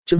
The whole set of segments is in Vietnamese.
Chương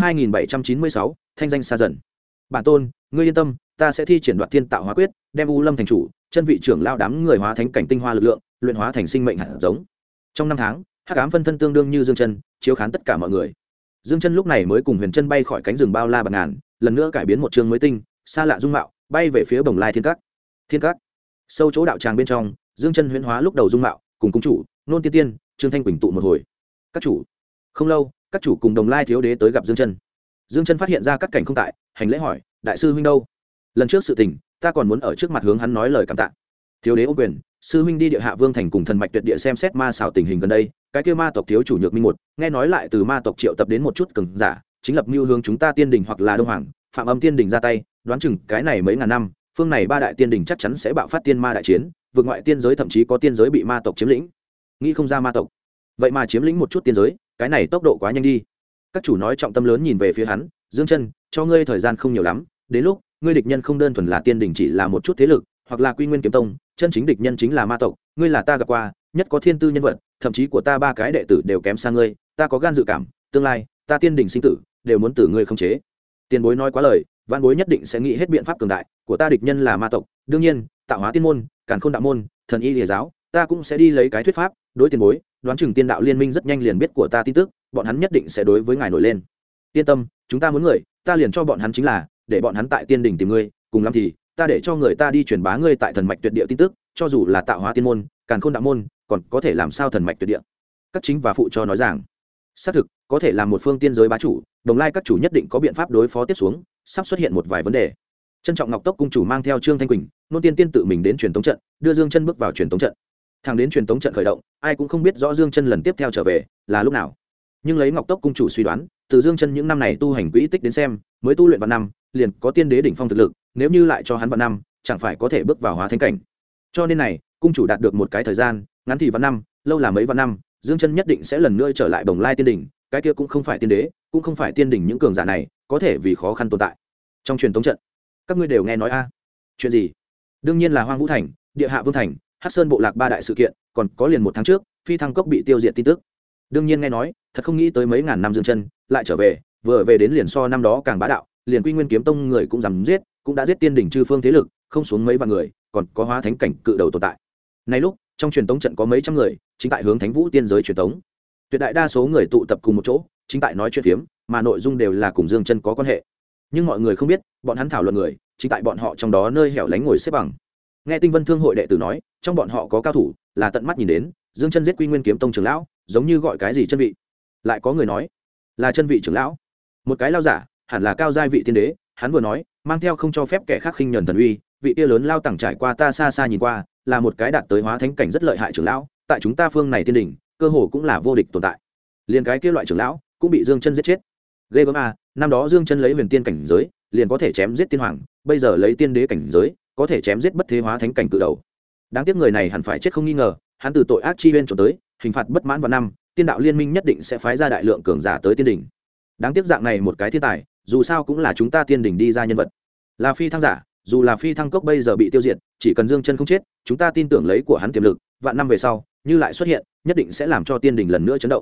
2796, thanh danh xa dần. Bản tôn, ngươi yên tâm, ta sẽ thi triển Đoạt Thiên Tạo Hóa Quyết, đem U Lâm thành chủ, chân vị trưởng lao đám người hóa thánh cảnh tinh hoa lực lượng, luyện hóa thành sinh mệnh hạt giống. Trong 5 tháng, Hắc Ám phân thân tương đương như Dương Chân, chiếu khán tất cả mọi người. Dương Chân lúc này mới cùng Huyền Chân bay khỏi cánh rừng bao la bạt ngàn, lần nữa cải biến một chương mới tinh, xa lạ dung mạo, bay về phía Bồng Lai Thiên Các. Thiên Các. Sâu chỗ đạo tràng bên trong, Dương Chân huyễn hóa lúc đầu dung mạo, cùng cung chủ, Nôn Tiên Tiên, Trương Thanh Quỳnh tụ một hồi. Các chủ. Không lâu, các chủ cùng Đồng Lai thiếu đế tới gặp Dương Chân. Dương Chân phát hiện ra các cảnh không tại, hành lễ hỏi, đại sư huynh đâu? Lần trước sự tình, ta còn muốn ở trước mặt hướng hắn nói lời cảm tạ. Thiếu đế ôm quyền, sư huynh đi địa hạ vương thành cùng thần mạch tuyệt địa xem xét ma xảo tình hình gần đây, cái kia ma tộc thiếu chủ Nhược Minh một, nghe nói lại từ ma tộc triệu tập đến một chút cường giả, chính lập mưu hướng chúng ta tiên đình hoặc là đông hoàng, phạm âm tiên đình ra tay, đoán chừng cái này mấy ngàn năm, phương này ba đại tiên đình chắc chắn sẽ bạo phát tiên ma đại chiến, vượt ngoại tiên giới thậm chí có tiên giới bị ma tộc chiếm lĩnh. Nghĩ không ra ma tộc, vậy mà chiếm lĩnh một chút tiên giới, cái này tốc độ quá nhanh đi. Các chủ nói trọng tâm lớn nhìn về phía hắn, Dương Chân, cho ngươi thời gian không nhiều lắm, đến lúc ngươi địch nhân không đơn thuần là tiên đình chỉ là một chút thế lực, hoặc là Quy Nguyên Kiếm Tông, chân chính địch nhân chính là ma tộc, ngươi là ta gặp qua nhất có thiên tư nhân vật, thậm chí của ta 3 cái đệ tử đều kém xa ngươi, ta có gan dự cảm, tương lai ta tiên đình sinh tử đều muốn từ ngươi khống chế. Tiền bối nói quá lời, vạn bối nhất định sẽ nghĩ hết biện pháp cường đại, của ta địch nhân là ma tộc, đương nhiên, Tạo Hóa tiên môn, Càn Khôn đạo môn, Thần Y Lìa giáo, ta cũng sẽ đi lấy cái thuyết pháp, đối tiền bối, đoán chừng tiên đạo liên minh rất nhanh liền biết của ta tin tức, bọn hắn nhất định sẽ đối với ngài nổi lên. Yên tâm, chúng ta muốn người, ta liền cho bọn hắn chính là, để bọn hắn tại tiên đình tìm ngươi, cùng lắm thì ta để cho người ta đi truyền bá ngươi tại thần mạch tuyệt địa tin tức, cho dù là Tạo Hóa tiên môn, Càn Khôn đạo môn, còn có thể làm sao thần mạch tuyệt địa. Các chính và phụ cho nói rằng, xác thực có thể làm một phương tiên giới bá chủ, Đồng Lai các chủ nhất định có biện pháp đối phó tiếp xuống, sắp xuất hiện một vài vấn đề. Trân Trọng Ngọc Tốc cung chủ mang theo Trương Thanh Quỳnh, Nôn Tiên Tiên tự mình đến truyền tống trận, đưa Dương Chân bước vào truyền tống trận. Thẳng đến truyền tống trận khởi động, ai cũng không biết rõ Dương Chân lần tiếp theo trở về là lúc nào. Nhưng lấy Ngọc Tốc cung chủ suy đoán, từ Dương Chân những năm này tu hành quỹ tích đến xem, mới tu luyện vạn năm, liền có tiên đế đỉnh phong thực lực, nếu như lại cho hắn vạn năm, chẳng phải có thể bước vào hóa thánh cảnh. Cho nên này, cung chủ đạt được một cái thời gian, ngắn thì vạn năm, lâu là mấy vạn năm, Dương Chân nhất định sẽ lần nữa trở lại Bồng Lai tiên đỉnh, cái kia cũng không phải tiên đế, cũng không phải tiên đỉnh những cường giả này, có thể vì khó khăn tồn tại. Trong truyền tống trận, các ngươi đều nghe nói a? Chuyện gì? Đương nhiên là Hoang Vũ thành, Địa Hạ Vương thành, Hắc Sơn bộ lạc 3 đại sự kiện, còn có liền 1 tháng trước, Phi Thăng Cốc bị tiêu diệt tin tức. Đương nhiên nghe nói, thật không nghĩ tới mấy ngàn năm Dương Chân lại trở về, vừa về đến liền so năm đó càng bá đạo, liền Quy Nguyên Kiếm Tông người cũng dám giết, cũng đã giết tiên đỉnh chư phương thế lực, không xuống mấy vạn người, còn có hóa thánh cảnh cự đầu tồn tại. Nay lúc, trong truyền tống trận có mấy trăm người, chính tại hướng Thánh Vũ tiên giới truyền tống. Tuyệt đại đa số người tụ tập cùng một chỗ, chính tại nói chuyện phiếm, mà nội dung đều là cùng Dương Chân có quan hệ. Nhưng mọi người không biết, bọn hắn thảo luận người, chính tại bọn họ trong đó nơi hẻo lánh ngồi xếp bằng. Nghe Tinh Vân Thương hội đệ tử nói, trong bọn họ có cao thủ, là tận mắt nhìn đến, Dương Chân giết Quy Nguyên Kiếm Tông trưởng lão, giống như gọi cái gì chân vị. Lại có người nói, là chân vị trưởng lão. Một cái lao giả, hẳn là cao giai vị tiên đế, hắn vừa nói, mang theo không cho phép kẻ khác khinh nhẫn thần uy, vị kia lớn lao tẳng trải qua ta xa xa nhìn qua, là một cái đạt tới hóa thánh cảnh rất lợi hại trưởng lão, tại chúng ta phương này tiên đỉnh, cơ hồ cũng là vô địch tồn tại. Liền cái kia loại trưởng lão, cũng bị Dương Chân giết chết. Ghê gớm a, năm đó Dương Chân lấy huyền tiên cảnh giới, liền có thể chém giết tiên hoàng, bây giờ lấy tiên đế cảnh giới, có thể chém giết bất thế hóa thánh cảnh cự đầu. Đáng tiếc người này hẳn phải chết không nghi ngờ, hắn từ tội ác chi uyên trốn tới, hình phạt bất mãn vào năm, tiên đạo liên minh nhất định sẽ phái ra đại lượng cường giả tới tiên đỉnh. Đáng tiếc dạng này một cái thiên tài, dù sao cũng là chúng ta tiên đỉnh đi ra nhân vật. Là phi thăng giả, dù là Phi Thăng Cốc bây giờ bị tiêu diệt, chỉ cần Dương Chân không chết, chúng ta tin tưởng lấy của hắn tiềm lực, vạn năm về sau, như lại xuất hiện, nhất định sẽ làm cho tiên đỉnh lần nữa chấn động.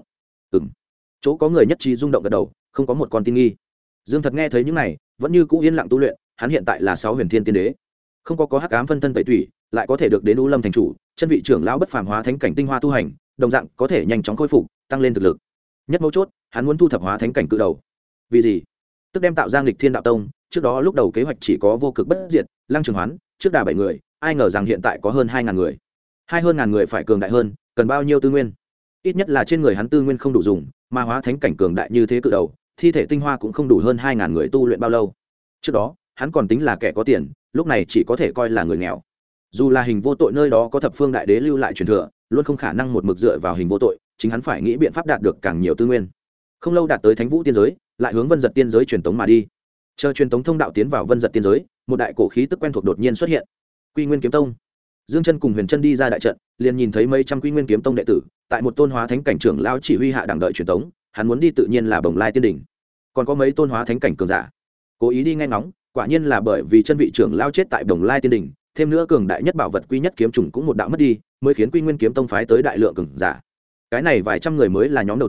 Chỗ có người nhất trí rung động gật đầu, không có một con tin nghi. Dương Thật nghe thấy những này, vẫn như cũ yên lặng tu luyện, hắn hiện tại là 6 huyền thiên tiên đế, không có Hắc Ám phân thân tẩy thủy, lại có thể được đến U Lâm thành chủ, chân vị trưởng lão bất phàm hóa thánh cảnh tinh hoa tu hành, đồng dạng có thể nhanh chóng khôi phục, tăng lên thực lực. Nhất mấu chốt, hắn muốn thu thập hóa thánh cảnh cự đầu. Vì gì? Tức đem tạo ra Nghịch Thiên đạo tông, trước đó lúc đầu kế hoạch chỉ có Vô Cực bất diệt, Lăng Trường Hoán, trước đà 7 người, ai ngờ rằng hiện tại có hơn 2000 người. Hơn ngàn người phải cường đại hơn, cần bao nhiêu tư nguyên? Ít nhất là trên người hắn tư nguyên không đủ dùng, mà hóa thánh cảnh cường đại như thế cự đầu, thi thể tinh hoa cũng không đủ hơn 2000 người tu luyện bao lâu. Trước đó, hắn còn tính là kẻ có tiền, lúc này chỉ có thể coi là người nghèo. Dù là Hình Vô Tội nơi đó có Thập Phương Đại Đế lưu lại truyền thừa, luôn không khả năng một mực dựa vào Hình Vô Tội, chính hắn phải nghĩ biện pháp đạt được càng nhiều tư nguyên. Không lâu đạt tới Thánh Vũ tiên giới, lại hướng Vân Giật tiên giới truyền tống mà đi. Chờ truyền tống thông đạo tiến vào Vân Giật tiên giới, một đại cổ khí tức quen thuộc đột nhiên xuất hiện. Quy Nguyên Kiếm Tông. Dương Chân cùng Huyền Chân đi ra đại trận, liền nhìn thấy mấy trăm Quy Nguyên Kiếm Tông đệ tử, tại một tôn hóa thánh cảnh trưởng lão chỉ huy hạ đẳng đợi truyền tống, hắn muốn đi tự nhiên là Bồng Lai tiên đỉnh. Còn có mấy tôn hóa thánh cảnh cường giả, cố ý đi nghe ngóng, quả nhiên là bởi vì chân vị trưởng lão chết tại Bồng Lai tiên đỉnh, thêm nữa cường đại nhất bảo vật Quy Nhất kiếm trùng cũng một đạo mất đi, mới khiến Quy Nguyên Kiếm Tông phái tới đại lượng cường giả. Cái này vài trăm người mới là nhóm đầu tiên,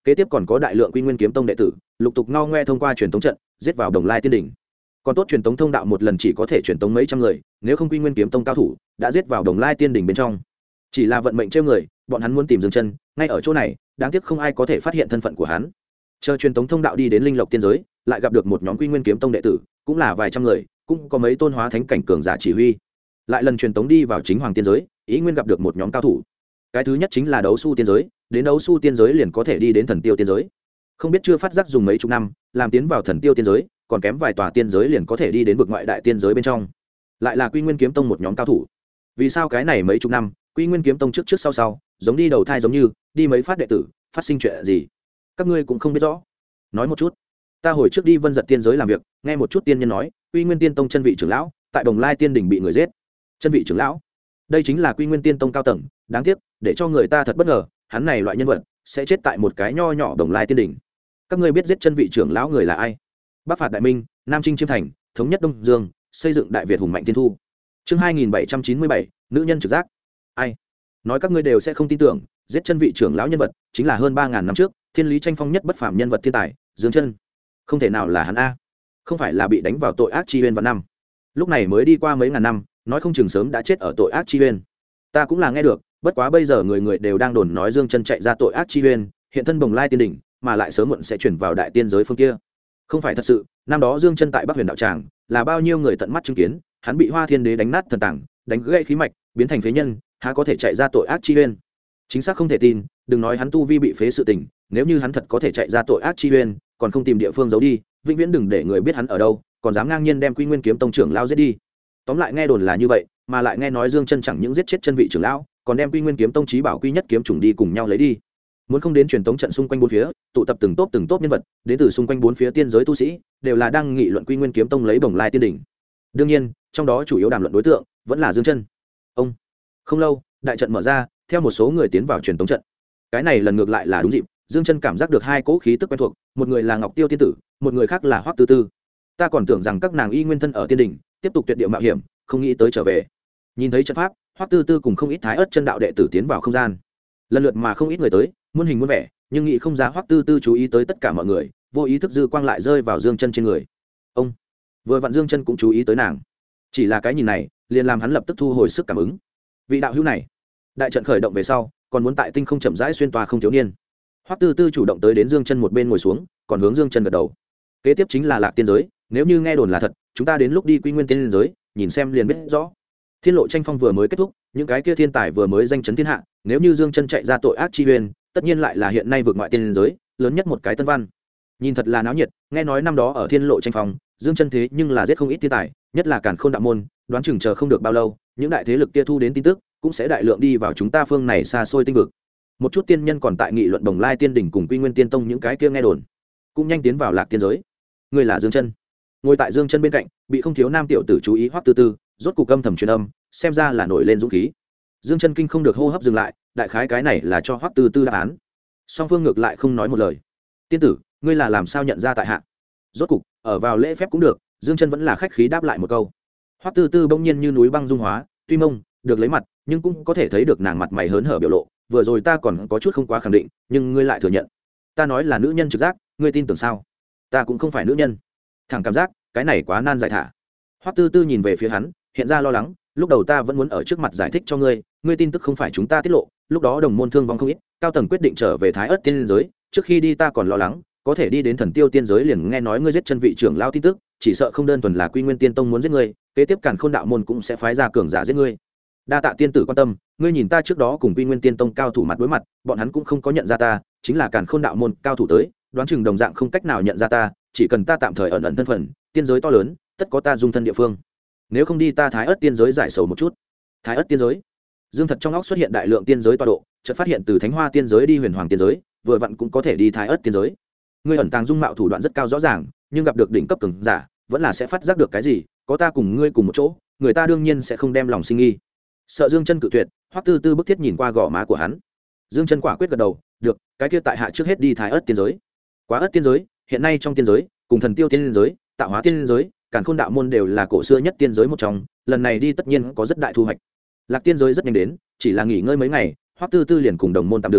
kế tiếp còn có đại lượng quy nguyên kiếm tông đệ tử lục tục ngao ngoe thông qua truyền tống trận giết vào Đồng Lai Tiên Đỉnh. Còn tốt truyền tống thông đạo một lần chỉ có thể truyền tống mấy trăm người, nếu không quy nguyên kiếm tông cao thủ đã giết vào Đồng Lai Tiên Đỉnh bên trong. Chỉ là vận mệnh trêu người, bọn hắn muốn tìm Dương Chân ngay ở chỗ này, đáng tiếc không ai có thể phát hiện thân phận của hắn. Chờ truyền tống thông đạo đi đến Linh Lộc tiên giới, lại gặp được một nhóm quy nguyên kiếm tông đệ tử, cũng là vài trăm người, cũng có mấy tôn hóa thánh cảnh cường giả chỉ huy. Lại lần truyền tống đi vào chính hoàng tiên giới, ý nguyên gặp được một nhóm cao thủ. Cái thứ nhất chính là đấu su tiên giới, đến đấu su tiên giới liền có thể đi đến thần tiêu tiên giới. Không biết chưa phát giác dùng mấy chục năm, làm tiến vào thần tiêu tiên giới, còn kém vài tòa tiên giới liền có thể đi đến vực ngoại đại tiên giới bên trong. Lại là quy nguyên kiếm tông một nhóm cao thủ. Vì sao cái này mấy chục năm, quy nguyên kiếm tông trước trước sau sau, giống đi đầu thai giống như, đi mấy phát đệ tử, phát sinh chuyện gì? Các ngươi cũng không biết rõ. Nói một chút. Ta hồi trước đi Vân Giật tiên giới làm việc, nghe một chút tiên nhân nói, quy nguyên tiên tông chân vị trưởng lão, tại Đồng Lai Tiên Đỉnh bị người giết. Chân vị trưởng lão? Đây chính là quy nguyên tiên tông cao tầng, đáng tiếc, để cho người ta thật bất ngờ, hắn này loại nhân vật sẽ chết tại một cái nho nhỏ Đồng Lai Tiên Đỉnh. Các ngươi biết giết chân vị trưởng lão người là ai? Bắc phạt đại minh, Nam chinh chiêm thành, thống nhất Đông Dương, xây dựng đại Việt hùng mạnh tiên thu. Chương 2797, nữ nhân trực giác. Ai? Nói các ngươi đều sẽ không tin tưởng, giết chân vị trưởng lão nhân vật chính là hơn 3000 năm trước, thiên lý tranh phong nhất bất phàm nhân vật thiên tài, Dương Chân. Không thể nào là hắn a. Không phải là bị đánh vào tội ác chi uyên vào năm. Lúc này mới đi qua mấy ngàn năm, nói không chừng sớm đã chết ở tội ác chi uyên. Ta cũng là nghe được, bất quá bây giờ người người đều đang đồn nói Dương Chân chạy ra tội ác chi uyên, hiện thân Đồng Lai Tiên Đỉnh, mà lại sớm muộn sẽ chuyển vào đại tiên giới phương kia. Không phải thật sự, năm đó Dương Chân tại Bắc Huyền đạo tràng, là bao nhiêu người tận mắt chứng kiến, hắn bị Hoa Thiên Đế đánh nát thần tàng, đánh gãy khí mạch, biến thành phế nhân, há có thể chạy ra tội ác chi uyên? Chính xác không thể tin, đừng nói hắn tu vi bị phế sự tình, nếu như hắn thật có thể chạy ra tội ác chi uyên, còn không tìm địa phương giấu đi, vĩnh viễn đừng để người biết hắn ở đâu, còn dám ngang nhiên đem Quy Nguyên kiếm tông trưởng lão giết đi. Tóm lại nghe đồn là như vậy, mà lại nghe nói Dương Chân chẳng những giết chết chân vị trưởng lão, còn đem Quy Nguyên kiếm tông chí bảo quy nhất kiếm trùng đi cùng nhau lấy đi. Muốn không đến truyền tống trận xung quanh bốn phía, tụ tập từng tốp nhân vật, đến từ xung quanh bốn phía tiên giới tu sĩ, đều là đang nghị luận Quy Nguyên kiếm tông lấy Đồng Lai Tiên Đỉnh. Đương nhiên, trong đó chủ yếu đàm luận đối tượng vẫn là Dương Chân. Ông. Không lâu, đại trận mở ra, theo một số người tiến vào truyền tống trận. Cái này lần ngược lại là đúng dịp, Dương Chân cảm giác được hai cỗ khí tức quen thuộc, một người là Ngọc Tiêu tiên tử, một người khác là Hoắc Tư Tư. Ta còn tưởng rằng các nàng y nguyên thân ở tiên đỉnh, tiếp tục tuyệt địa mạo hiểm, không nghĩ tới trở về. Nhìn thấy trận pháp, Hoắc Tư Tư cùng không ít Thái Ức chân đạo đệ tử tiến vào không gian. Lần lượt mà không ít người tới, muôn hình muôn vẻ, nhưng nghĩ không ra Hoắc Tư Tư chú ý tới tất cả mọi người, vô ý thức dư quang lại rơi vào Dương Chân trên người. Ông. Vừa vặn Dương Chân cũng chú ý tới nàng. Chỉ là cái nhìn này, liền làm hắn lập tức thu hồi sức cảm ứng. Vị đạo hữu này, đại trận khởi động về sau, còn muốn tại tinh không chậm rãi xuyên toa không thiếu niên. Hoắc Tư Tư chủ động tới đến Dương Chân một bên ngồi xuống, còn hướng Dương Chân gật đầu. Kế tiếp chính là Lạc Tiên giới, nếu như nghe đồn là thật, chúng ta đến lúc đi Quy Nguyên tiên giới, nhìn xem liền biết rõ. Thiên lộ tranh phong vừa mới kết thúc, những cái kia thiên tài vừa mới danh chấn thiên hạ, nếu như Dương Chân chạy ra tội ác chi uyên, tất nhiên lại là hiện nay vượt ngoại tiên giới, lớn nhất một cái tân văn. Nhìn thật là náo nhiệt, nghe nói năm đó ở thiên lộ tranh phong, Dương Chân thế nhưng là giết không ít thiên tài, nhất là Càn Khôn đạo môn, đoán chừng chờ không được bao lâu, những đại thế lực kia thu đến tin tức, cũng sẽ đại lượng đi vào chúng ta phương này xa xôi tinh vực. Một chút tiên nhân còn tại nghị luận Đồng Lai Tiên Đỉnh cùng Quy Nguyên Tiên Tông những cái kia nghe đồn, cũng nhanh tiến vào Lạc Tiên giới. Người là Dương Chân. Ngồi tại Dương Chân bên cạnh, bị không thiếu nam tiểu tử chú ý Hoắc Tư Tư, rốt cục âm thầm truyền âm, xem ra là nổi lên dũng khí. Dương Chân kinh không được hô hấp dừng lại, đại khái cái này là cho Hoắc Tư Tư đáp án. Song phương ngược lại không nói một lời. Tiên tử, ngươi là làm sao nhận ra tại hạ? Rốt cục, ở vào lễ phép cũng được, Dương Chân vẫn là khách khí đáp lại một câu. Hoắc Tư Tư bỗng nhiên như núi băng dung hóa, tuy mông được lấy mặt, nhưng cũng có thể thấy được nàng mặt mày hớn hở biểu lộ. Vừa rồi ta còn có chút không quá khẳng định, nhưng ngươi lại thừa nhận. Ta nói là nữ nhân trực giác, ngươi tin tưởng sao? Ta cũng không phải nữ nhân. Thẳng cảm giác, cái này quá nan giải thả. Hoắc Tư Tư nhìn về phía hắn, hiện ra lo lắng. Lúc đầu ta vẫn muốn ở trước mặt giải thích cho ngươi, ngươi tin tức không phải chúng ta tiết lộ. Lúc đó đồng môn thương vong không ít, cao tầng quyết định trở về Thái Ức tiên giới. Trước khi đi ta còn lo lắng, có thể đi đến Thần Tiêu tiên giới liền nghe nói ngươi giết chân vị trưởng lao tin tức, chỉ sợ không đơn thuần là Quy Nguyên Tiên Tông muốn giết ngươi, kế tiếp Càn Khôn đạo môn cũng sẽ phái ra cường giả giết ngươi. Đa tạ tiên tử quan tâm, ngươi nhìn ta trước đó cùng Quy Nguyên Tiên Tông cao thủ mặt đối mặt, bọn hắn cũng không có nhận ra ta, chính là Càn Khôn đạo môn cao thủ tới, đoán chừng đồng dạng không cách nào nhận ra ta, chỉ cần ta tạm thời ẩn ẩn thân phận, tiên giới to lớn, tất có ta dung thân địa phương. Nếu không đi ta Thái Ức tiên giới giải sầu một chút. Thái Ức tiên giới. Dương Thật trong óc xuất hiện đại lượng tiên giới tọa độ, chợt phát hiện từ Thánh Hoa tiên giới đi Huyền Hoàng tiên giới, vừa vặn cũng có thể đi Thái Ức tiên giới. Ngươi ẩn tàng dung mạo thủ đoạn rất cao rõ ràng, nhưng gặp được đỉnh cấp cường giả, vẫn là sẽ phát giác được cái gì, có ta cùng ngươi cùng một chỗ, người ta đương nhiên sẽ không đem lòng sinh nghi. Sợ Dương Chân cự tuyệt, Hoắc Tư Tư bức thiết nhìn qua gò má của hắn. Dương Chân quả quyết gật đầu, được, cái kia tại hạ trước hết đi Thái Ức tiên giới. Quá Ức tiên giới, hiện nay trong tiên giới, cùng Thần Tiêu tiên giới, Tạo Hóa tiên giới, Càn Khôn đạo môn đều là cổ xưa nhất tiên giới một trong, lần này đi tất nhiên có rất đại thu hoạch. Lạc tiên giới rất nhanh đến, chỉ là nghỉ ngơi mấy ngày, Hoắc Tư Tư liền cùng đồng môn tạm đừng,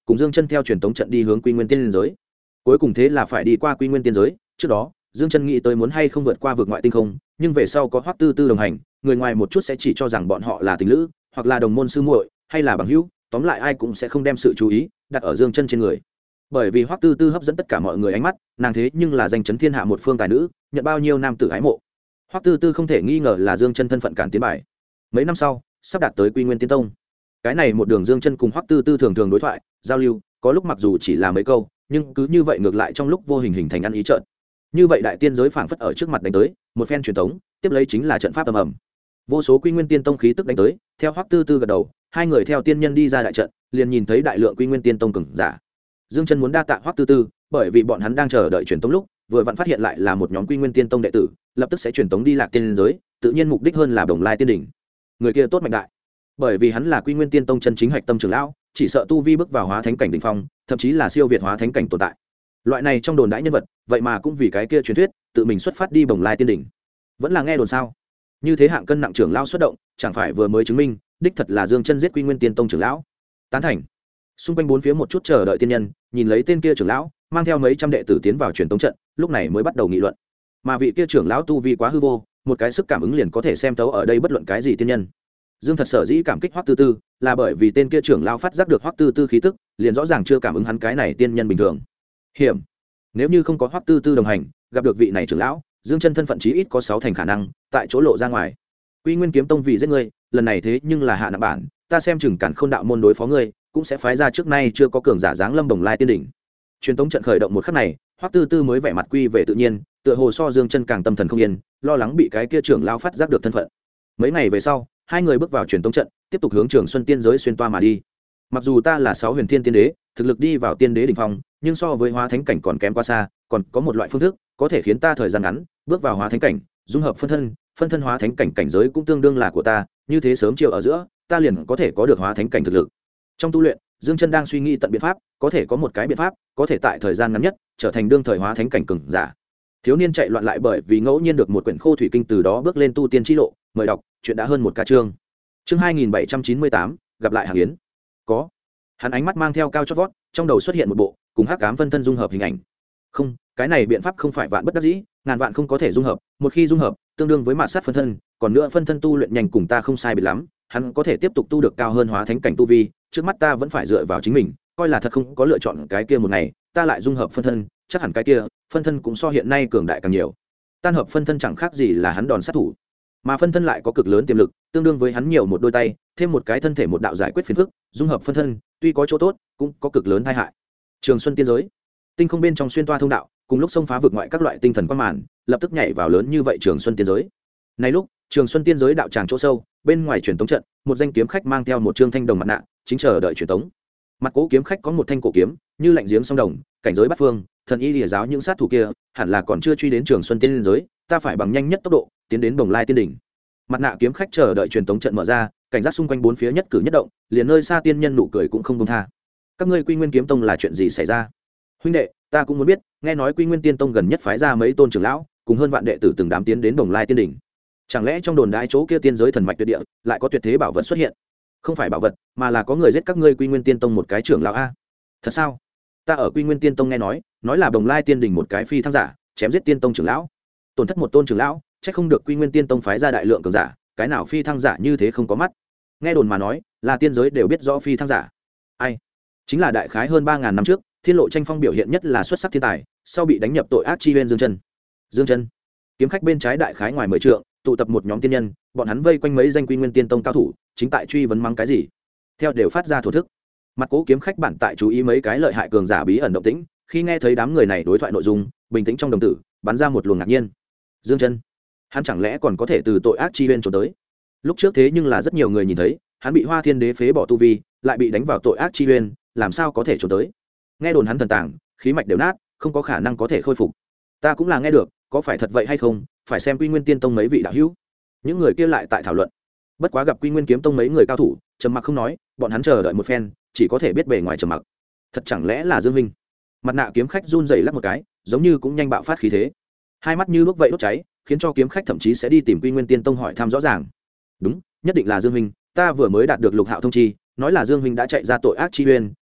cùng Dương Chân theo truyền tống trận đi hướng Quy Nguyên Tiên giới. Cuối cùng thế là phải đi qua Quy Nguyên Tiên giới. Trước đó Dương Chân nghĩ tới muốn hay không vượt qua vực ngoại tinh không, nhưng về sau có Hoắc Tư Tư đồng hành, người ngoài một chút sẽ chỉ cho rằng bọn họ là tình lữ, hoặc là đồng môn sư muội, hay là bằng hữu, tóm lại ai cũng sẽ không đem sự chú ý đặt ở Dương Chân trên người. Bởi vì Hoắc Tư Tư hấp dẫn tất cả mọi người ánh mắt, nàng thế nhưng là danh chấn thiên hạ một phương tài nữ, nhận bao nhiêu nam tử ái mộ. Hoắc Tư Tư không thể nghi ngờ là Dương Chân thân phận cản tiến bài. Mấy năm sau, sắp đạt tới Quy Nguyên Tiên Tông. Cái này một đường Dương Chân cùng Hoắc Tư Tư thường thường đối thoại, giao lưu, có lúc mặc dù chỉ là mấy câu, nhưng cứ như vậy ngược lại trong lúc vô hình hình thành ăn ý trợn. Như vậy đại tiên giới phảng phất ở trước mặt đánh tới, một phen truyền tống, tiếp lấy chính là trận pháp ầm ầm. Vô số Quy Nguyên Tiên Tông khí tức đánh tới, theo Hoắc Tư Tư gật đầu, hai người theo tiên nhân đi ra đại trận, liền nhìn thấy đại lượng Quy Nguyên Tiên Tông cường giả. Dương Chân muốn đa tạ Hoắc Tư Tư, bởi vì bọn hắn đang chờ đợi truyền tống lúc, vừa vặn phát hiện lại là một nhóm Quy Nguyên Tiên Tông đệ tử, lập tức sẽ truyền tống đi Lạc Tiên giới, tự nhiên mục đích hơn là Đồng Lai Tiên đỉnh. Người kia tốt mạnh đại, bởi vì hắn là Quy Nguyên Tiên Tông chân chính hạch tâm trưởng lão, chỉ sợ tu vi bước vào hóa thánh cảnh đỉnh phong, thậm chí là siêu việt hóa thánh cảnh tồn tại. Loại này trong đồn đãi nhân vật, vậy mà cũng vì cái kia truyền thuyết, tự mình xuất phát đi Đồng Lai Tiên đỉnh. Vẫn là nghe đồn sao? Như thế hạng cân nặng trưởng lão xuất động, chẳng phải vừa mới chứng minh, đích thật là Dương Chân giết Quy Nguyên Tiên Tông trưởng lão. Tán thành. Xung quanh bốn phía một chút chờ đợi tiên nhân, nhìn lấy tên kia trưởng lão, mang theo mấy trăm đệ tử tiến vào truyền tống trận, lúc này mới bắt đầu nghị luận. Mà vị kia trưởng lão tu vi quá hư vô, một cái sức cảm ứng liền có thể xem thấu ở đây bất luận cái gì tiên nhân. Dương thật sở dĩ cảm kích Hoắc Tư Tư, là bởi vì tên kia trưởng lão phát giác được Hoắc Tư Tư khí tức, liền rõ ràng chưa cảm ứng hắn cái này tiên nhân bình thường. Hiểm. Nếu như không có Hoắc Tư Tư đồng hành, gặp được vị này trưởng lão, Dương Chân thân phận chí ít có 6 thành khả năng, tại chỗ lộ ra ngoài. Quy Nguyên Kiếm Tông vì giết ngươi, lần này thế nhưng là hạ nặng bản, ta xem chừng Càn Khôn đạo môn đối phó ngươi, cũng sẽ phái ra trước nay chưa có cường giả dáng lâm Đồng Lai Tiên đỉnh. Truyền tống trận khởi động một khắc này, Hoắc Tư Tư mới vẻ mặt quy về tự nhiên, tựa hồ so Dương Chân càng tâm thần không yên, lo lắng bị cái kia trưởng lão phát giác được thân phận. Mấy ngày về sau, hai người bước vào truyền tống trận, tiếp tục hướng Trường Xuân Tiên giới xuyên toa mà đi. Mặc dù ta là 6 huyền thiên tiên đế, thực lực đi vào tiên đế đỉnh phong, nhưng so với hóa thánh cảnh còn kém quá xa, còn có một loại phương thức có thể khiến ta thời gian ngắn bước vào hóa thánh cảnh, dung hợp phân thân hóa thánh cảnh cảnh giới cũng tương đương là của ta, như thế sớm chiều ở giữa, ta liền có thể có được hóa thánh cảnh thực lực. Trong tu luyện, Dương Chân đang suy nghĩ tận biện pháp, có thể có một cái biện pháp, có thể tại thời gian ngắn nhất trở thành đương thời hóa thánh cảnh cường giả. Thiếu niên chạy loạn lại bởi vì ngẫu nhiên được một quyển khô thủy kinh, từ đó bước lên tu tiên chi lộ, mời đọc, chuyện đã hơn một cả chương. Chương 2798, gặp lại Hàng Yến. Có. Hắn ánh mắt mang theo cao chót vót, trong đầu xuất hiện một bộ cùng hắc ám phân thân dung hợp hình ảnh. Không, cái này biện pháp không phải vạn bất đắc dĩ, ngàn vạn không có thể dung hợp, một khi dung hợp, tương đương với mạt sát phân thân, còn nữa phân thân tu luyện nhanh cùng ta không sai biệt lắm, hắn có thể tiếp tục tu được cao hơn hóa thánh cảnh tu vi, trước mắt ta vẫn phải dựa vào chính mình, coi là thật không có lựa chọn cái kia một ngày, ta lại dung hợp phân thân, chắc hẳn cái kia, phân thân cũng so hiện nay cường đại càng nhiều. Tan hợp phân thân chẳng khác gì là hắn đòn sát thủ, mà phân thân lại có cực lớn tiềm lực, tương đương với hắn nhiều một đôi tay, thêm một cái thân thể một đạo giải quyết phiền phức, dung hợp phân thân, tuy có chỗ tốt, cũng có cực lớn tai hại. Trường Xuân Tiên giới, tinh không bên trong xuyên toa thông đạo, cùng lúc xông phá vực ngoại các loại tinh thần quang màn, lập tức nhảy vào lớn như vậy Trường Xuân Tiên giới. Này lúc, Trường Xuân Tiên giới đạo tràng chỗ sâu, bên ngoài truyền tống trận, một danh kiếm khách mang theo một trương thanh đồng mặt nạ, chính chờ đợi truyền tống. Mặt cố kiếm khách có một thanh cổ kiếm, như lạnh giếng sông đồng, cảnh giới bát phương, thần y lìa giáo những sát thủ kia, hẳn là còn chưa truy đến Trường Xuân Tiên giới, ta phải bằng nhanh nhất tốc độ tiến đến Đồng Lai Tiên đỉnh. Mặt nạ kiếm khách chờ đợi truyền tống trận mở ra, cảnh giác xung quanh bốn phía nhất cử nhất động, liền nơi xa tiên nhân nụ cười cũng không buông tha. Các ngươi Quy Nguyên Kiếm Tông là chuyện gì xảy ra? Huynh đệ, ta cũng muốn biết, nghe nói Quy Nguyên Tiên Tông gần nhất phái ra mấy tôn trưởng lão, cùng hơn vạn đệ tử từng đám tiến đến Đồng Lai Tiên đỉnh. Chẳng lẽ trong đồn đại chỗ kia tiên giới thần mạch tuyệt địa, lại có tuyệt thế bảo vật xuất hiện? Không phải bảo vật, mà là có người giết các ngươi Quy Nguyên Tiên Tông một cái trưởng lão a. Thật sao? Ta ở Quy Nguyên Tiên Tông nghe nói là Đồng Lai Tiên đỉnh một cái phi thăng giả, chém giết Tiên Tông trưởng lão, tổn thất một tôn trưởng lão, chắc không được Quy Nguyên Tiên Tông phái ra đại lượng cường giả, cái nào phi thăng giả như thế không có mắt. Nghe đồn mà nói, là tiên giới đều biết rõ phi thăng giả. Ai? Chính là đại khái hơn 3000 năm trước, Thiên Lộ Tranh Phong biểu hiện nhất là xuất sắc thiên tài, sau bị đánh nhập tội ác chi huyên Dương Chân. Dương Chân, kiếm khách bên trái đại khái ngoài 10 trượng, tụ tập một nhóm tiên nhân, bọn hắn vây quanh mấy danh Quy Nguyên Tiên Tông cao thủ, chính tại truy vấn mắng cái gì. Theo đều phát ra thổ thức. Mặt cố kiếm khách bản tại chú ý mấy cái lợi hại cường giả bí ẩn động tĩnh, khi nghe thấy đám người này đối thoại nội dung, bình tĩnh trong đồng tử, bắn ra một luồng ngạc nhiên. Dương Chân, hắn chẳng lẽ còn có thể từ tội ác chi huyên trốn tới? Lúc trước thế nhưng là rất nhiều người nhìn thấy, hắn bị Hoa Thiên Đế phế bỏ tu vi, lại bị đánh vào tội ác chi huyên, làm sao có thể trốn tới? Nghe đồn hắn thần tàng, khí mạch đều nát, không có khả năng có thể khôi phục. Ta cũng là nghe được, có phải thật vậy hay không, phải xem Quy Nguyên Tiên Tông mấy vị đạo hữu. Những người kia lại tại thảo luận. Bất quá gặp Quy Nguyên Kiếm Tông mấy người cao thủ, trầm mặc không nói, bọn hắn chờ đợi một phen, chỉ có thể biết bề ngoài trầm mặc. Thật chẳng lẽ là Dương Minh? Mặt nạ kiếm khách run rẩy lắc một cái, giống như cũng nhanh bạo phát khí thế. Hai mắt như lúc vậy đốt cháy, khiến cho kiếm khách thậm chí sẽ đi tìm Quy Nguyên Tiên Tông hỏi thăm rõ ràng. Đúng, nhất định là Dương Minh, ta vừa mới đạt được Lục Hạo thông chi, nói là Dương Minh đã chạy ra tội ác chi uyên,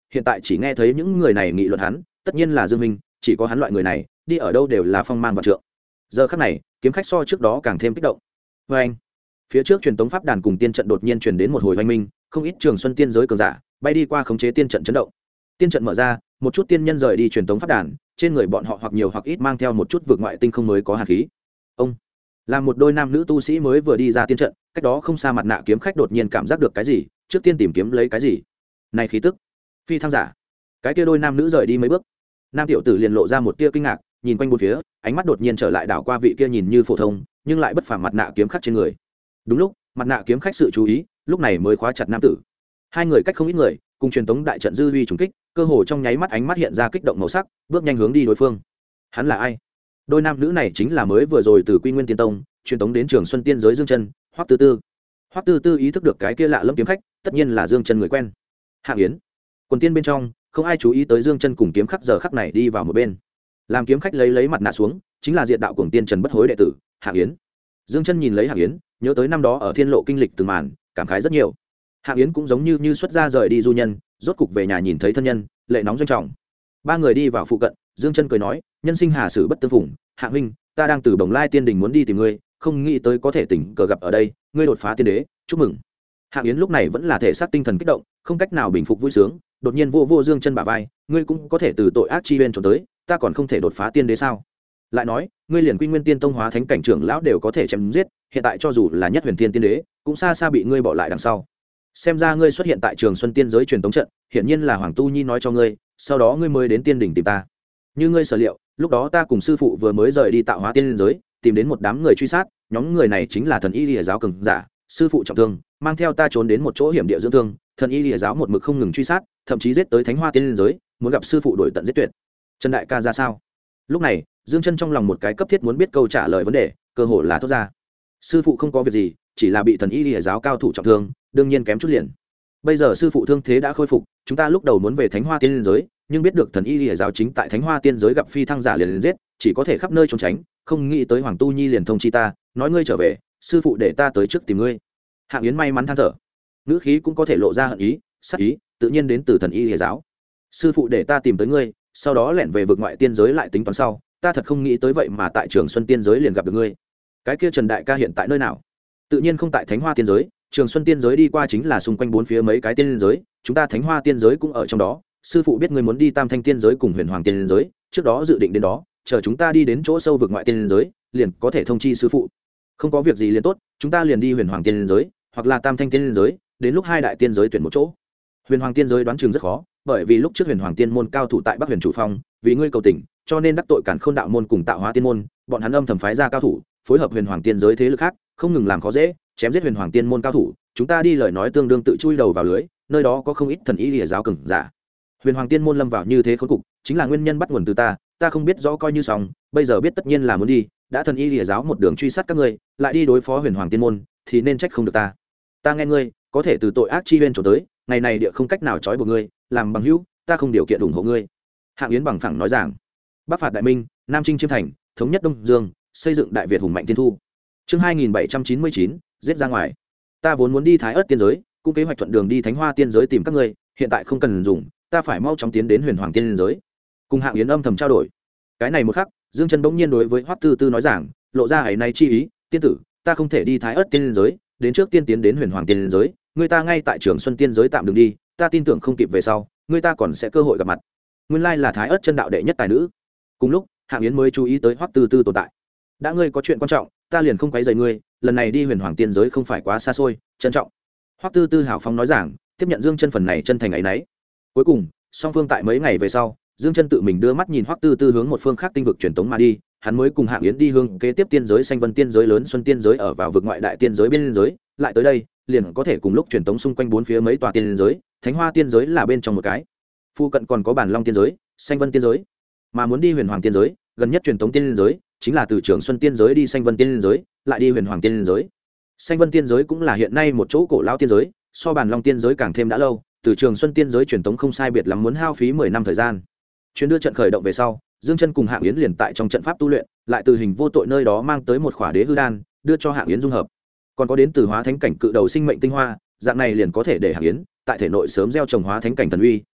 hiện tại chỉ nghe thấy những người này nghị luận hắn, tất nhiên là Dương Minh, chỉ có hắn loại người này đi ở đâu đều là phong mang vạn trượng. Giờ khắc này kiếm khách so trước đó càng thêm kích động. Với anh, phía trước truyền tống pháp đàn cùng tiên trận đột nhiên truyền đến một hồi oanh minh, không ít Trường Xuân tiên giới cường giả bay đi qua khống chế tiên trận chấn động. Tiên trận mở ra, một chút tiên nhân rời đi truyền tống pháp đàn, trên người bọn họ hoặc nhiều hoặc ít mang theo một chút vượt ngoại tinh không mới có hàn khí. Ông, là một đôi nam nữ tu sĩ mới vừa đi ra tiên trận, cách đó không xa mặt nạ kiếm khách đột nhiên cảm giác được cái gì, trước tiên tìm kiếm lấy cái gì. Này khí tức, phi thăng giả. Cái kia đôi nam nữ rời đi mấy bước, nam tiểu tử liền lộ ra một tia kinh ngạc, nhìn quanh bốn phía, ánh mắt đột nhiên trở lại đảo qua vị kia nhìn như phổ thông nhưng lại bất phàm mặt nạ kiếm khách trên người. Đúng lúc mặt nạ kiếm khách sự chú ý lúc này mới khóa chặt nam tử. Hai người cách không ít người, cùng truyền tống đại trận dư uy trùng kích, cơ hồ trong nháy mắt ánh mắt hiện ra kích động màu sắc, bước nhanh hướng đi đối phương. Hắn là ai? Đôi nam nữ này chính là mới vừa rồi từ Quy Nguyên Tiên Tông truyền tống đến Trường Xuân Tiên giới Dương Chân, Hoắc Tư Tư. Hoắc Tư Tư ý thức được cái kia lạ lẫm kiếm khách, tất nhiên là Dương Chân người quen. Hạng Yến, quần tiên bên trong, không ai chú ý tới Dương Chân cùng kiếm khách giờ khắc này đi vào một bên. Làm kiếm khách lấy mặt nạ xuống, chính là Diệt Đạo Cuồng Tiên Trần Bất Hối đệ tử, Hạng Yến. Dương Chân nhìn lấy Hạng Yến, nhớ tới năm đó ở Thiên Lộ kinh lịch từng màn, cảm khái rất nhiều. Hạng Yến cũng giống như xuất gia rời đi du nhân, rốt cục về nhà nhìn thấy thân nhân, lệ nóng doanh trọng. Ba người đi vào phụ cận, Dương Chân cười nói, nhân sinh hà sử bất tương phùng, Hạng huynh, ta đang từ Bồng Lai Tiên Đình muốn đi tìm ngươi, không nghĩ tới có thể tình cờ gặp ở đây, ngươi đột phá tiên đế, chúc mừng. Hạng Yến lúc này vẫn là thể xác tinh thần kích động, không cách nào bình phục vui sướng, đột nhiên vô Dương Chân bả vai, ngươi cũng có thể từ tội ác chi bên trốn tới, ta còn không thể đột phá tiên đế sao? Lại nói, ngươi liền Quy Nguyên Tiên Tông hóa thánh cảnh trưởng lão đều có thể chém giết, hiện tại cho dù là nhất huyền tiên tiên đế, cũng xa xa bị ngươi bỏ lại đằng sau. Xem ra ngươi xuất hiện tại Trường Xuân Tiên giới truyền tống trận, hiển nhiên là Hoàng Tu Nhi nói cho ngươi, sau đó ngươi mới đến tiên đỉnh tìm ta. Như ngươi sở liệu, lúc đó ta cùng sư phụ vừa mới rời đi tạo hóa tiên giới, tìm đến một đám người truy sát, nhóm người này chính là Thần Y Lìa giáo cường giả, sư phụ trọng thương, mang theo ta trốn đến một chỗ hiểm địa dưỡng thương, Thần Y Lìa giáo một mực không ngừng truy sát, thậm chí giết tới Thánh Hoa tiên giới, muốn gặp sư phụ đổi tận giết tuyệt. Trần đại ca ra sao? Lúc này, Dương Chân trong lòng một cái cấp thiết muốn biết câu trả lời vấn đề, cơ hội là thốt ra. Sư phụ không có việc gì, chỉ là bị Thần Y Lìa giáo cao thủ trọng thương, đương nhiên kém chút liền. Bây giờ sư phụ thương thế đã khôi phục, chúng ta lúc đầu muốn về Thánh Hoa tiên giới, nhưng biết được Thần Y Lìa giáo chính tại Thánh Hoa tiên giới gặp phi thăng giả liền giết, chỉ có thể khắp nơi trốn tránh, không nghĩ tới Hoàng Tu Nhi liền thông chi ta, nói ngươi trở về, sư phụ để ta tới trước tìm ngươi. Hạng Yến may mắn than thở, nữ khí cũng có thể lộ ra hận ý, sát ý, tự nhiên đến từ Thần Y Lìa giáo. Sư phụ để ta tìm tới ngươi, sau đó lẻn về vực ngoại tiên giới lại tính toán sau, ta thật không nghĩ tới vậy mà tại Trường Xuân tiên giới liền gặp được ngươi. Cái kia Trần đại ca hiện tại nơi nào? Tự nhiên không tại Thánh Hoa tiên giới, Trường Xuân tiên giới đi qua chính là xung quanh bốn phía mấy cái tiên giới, chúng ta Thánh Hoa tiên giới cũng ở trong đó. Sư phụ biết ngươi muốn đi Tam Thanh tiên giới cùng Huyền Hoàng tiên giới, trước đó dự định đến đó, chờ chúng ta đi đến chỗ sâu vực ngoại tiên giới, liền có thể thông chi sư phụ. Không có việc gì liền tốt, chúng ta liền đi Huyền Hoàng tiên giới, hoặc là Tam Thanh tiên giới, đến lúc hai đại tiên giới tuyển một chỗ. Huyền Hoàng tiên giới đoán chừng rất khó, bởi vì lúc trước Huyền Hoàng tiên môn cao thủ tại Bắc Huyền Chủ Phong, vì ngươi cầu tình, cho nên đắc tội Càn Khôn đạo môn cùng Tạo Hóa tiên môn, bọn hắn âm thầm phái ra cao thủ, phối hợp Huyền Hoàng tiên giới thế lực khác, không ngừng làm khó dễ, chém giết Huyền Hoàng tiên môn cao thủ, chúng ta đi lời nói tương đương tự chui đầu vào lưới, nơi đó có không ít Thần Y Lìa giáo cường giả. Huyền Hoàng tiên môn lâm vào như thế khốn cục, chính là nguyên nhân bắt nguồn từ ta không biết rõ coi như xong, bây giờ biết tất nhiên là muốn đi, đã Thần Y Lìa giáo một đường truy sát các ngươi, lại đi đối phó Huyền Hoàng tiên môn, thì nên trách không được ta. Ta nghe ngươi, có thể từ tội ác chi huyên trốn tới, ngày này địa không cách nào trói buộc ngươi, làm bằng hữu, ta không điều kiện ủng hộ ngươi. Hạng Yến bằng phẳng nói rằng, Bắc phạt đại minh, Nam chinh chiêm thành, thống nhất Đông Dương, xây dựng Đại Việt hùng mạnh tiên thu. Chương 2799, giết ra ngoài. Ta vốn muốn đi Thái Ức tiên giới, cũng kế hoạch thuận đường đi Thánh Hoa tiên giới tìm các ngươi, hiện tại không cần dùng, ta phải mau chóng tiến đến Huyền Hoàng tiên giới. Cùng Hạng Yến âm thầm trao đổi. Cái này một khắc, Dương Chân bỗng nhiên đối với Hoắc Tư Tư nói rằng, lộ ra ấy này chi ý, tiên tử, ta không thể đi Thái Ức tiên giới, đến trước tiên tiến đến Huyền Hoàng tiên giới, người ta ngay tại Trường Xuân tiên giới tạm đường đi, ta tin tưởng không kịp về sau, người ta còn sẽ cơ hội gặp mặt. Nguyên lai là Thái Ức chân đạo đệ nhất tài nữ. Cùng lúc, Hạng Yến mới chú ý tới Hoắc Tư Tư tồn tại. Đã ngươi có chuyện quan trọng, ta liền không quấy rầy ngươi, lần này đi Huyền Hoàng tiên giới không phải quá xa xôi, trân trọng. Hoắc Tư Tư hào phóng nói rằng, tiếp nhận Dương Chân phần này chân thành ấy nấy. Cuối cùng, song phương tại mấy ngày về sau, Dương Chân tự mình đưa mắt nhìn Hoắc Tư Tư hướng một phương khác tinh vực truyền tống mà đi, hắn mới cùng Hạng Yến đi hướng kế tiếp tiên giới Xanh Vân tiên giới lớn Xuân tiên giới ở vào vực ngoại đại tiên giới biên giới, lại tới đây, liền có thể cùng lúc truyền tống xung quanh bốn phía mấy tòa tiên giới, Thánh Hoa tiên giới là bên trong một cái. Phu cận còn có Bản Long tiên giới, Xanh Vân tiên giới. Mà muốn đi Huyền Hoàng tiên giới, gần nhất truyền tống tiên giới chính là từ Trường Xuân tiên giới đi Xanh Vân tiên giới, lại đi Huyền Hoàng tiên giới. Xanh Vân tiên giới cũng là hiện nay một chỗ cổ lão tiên giới, so Bản Long tiên giới càng thêm đã lâu, từ Trường Xuân tiên giới truyền tống không sai biệt lắm muốn hao phí 10 năm thời gian. Chuyến đưa trận khởi động về sau, Dương Chân cùng Hạng Yến liền tại trong trận pháp tu luyện, lại từ hình vô tội nơi đó mang tới một khỏa đế hư đan, đưa cho Hạng Yến dung hợp. Còn có đến từ hóa thánh cảnh cự đầu sinh mệnh tinh hoa, dạng này liền có thể để Hạng Yến tại thể nội sớm gieo trồng hóa thánh cảnh thần uy,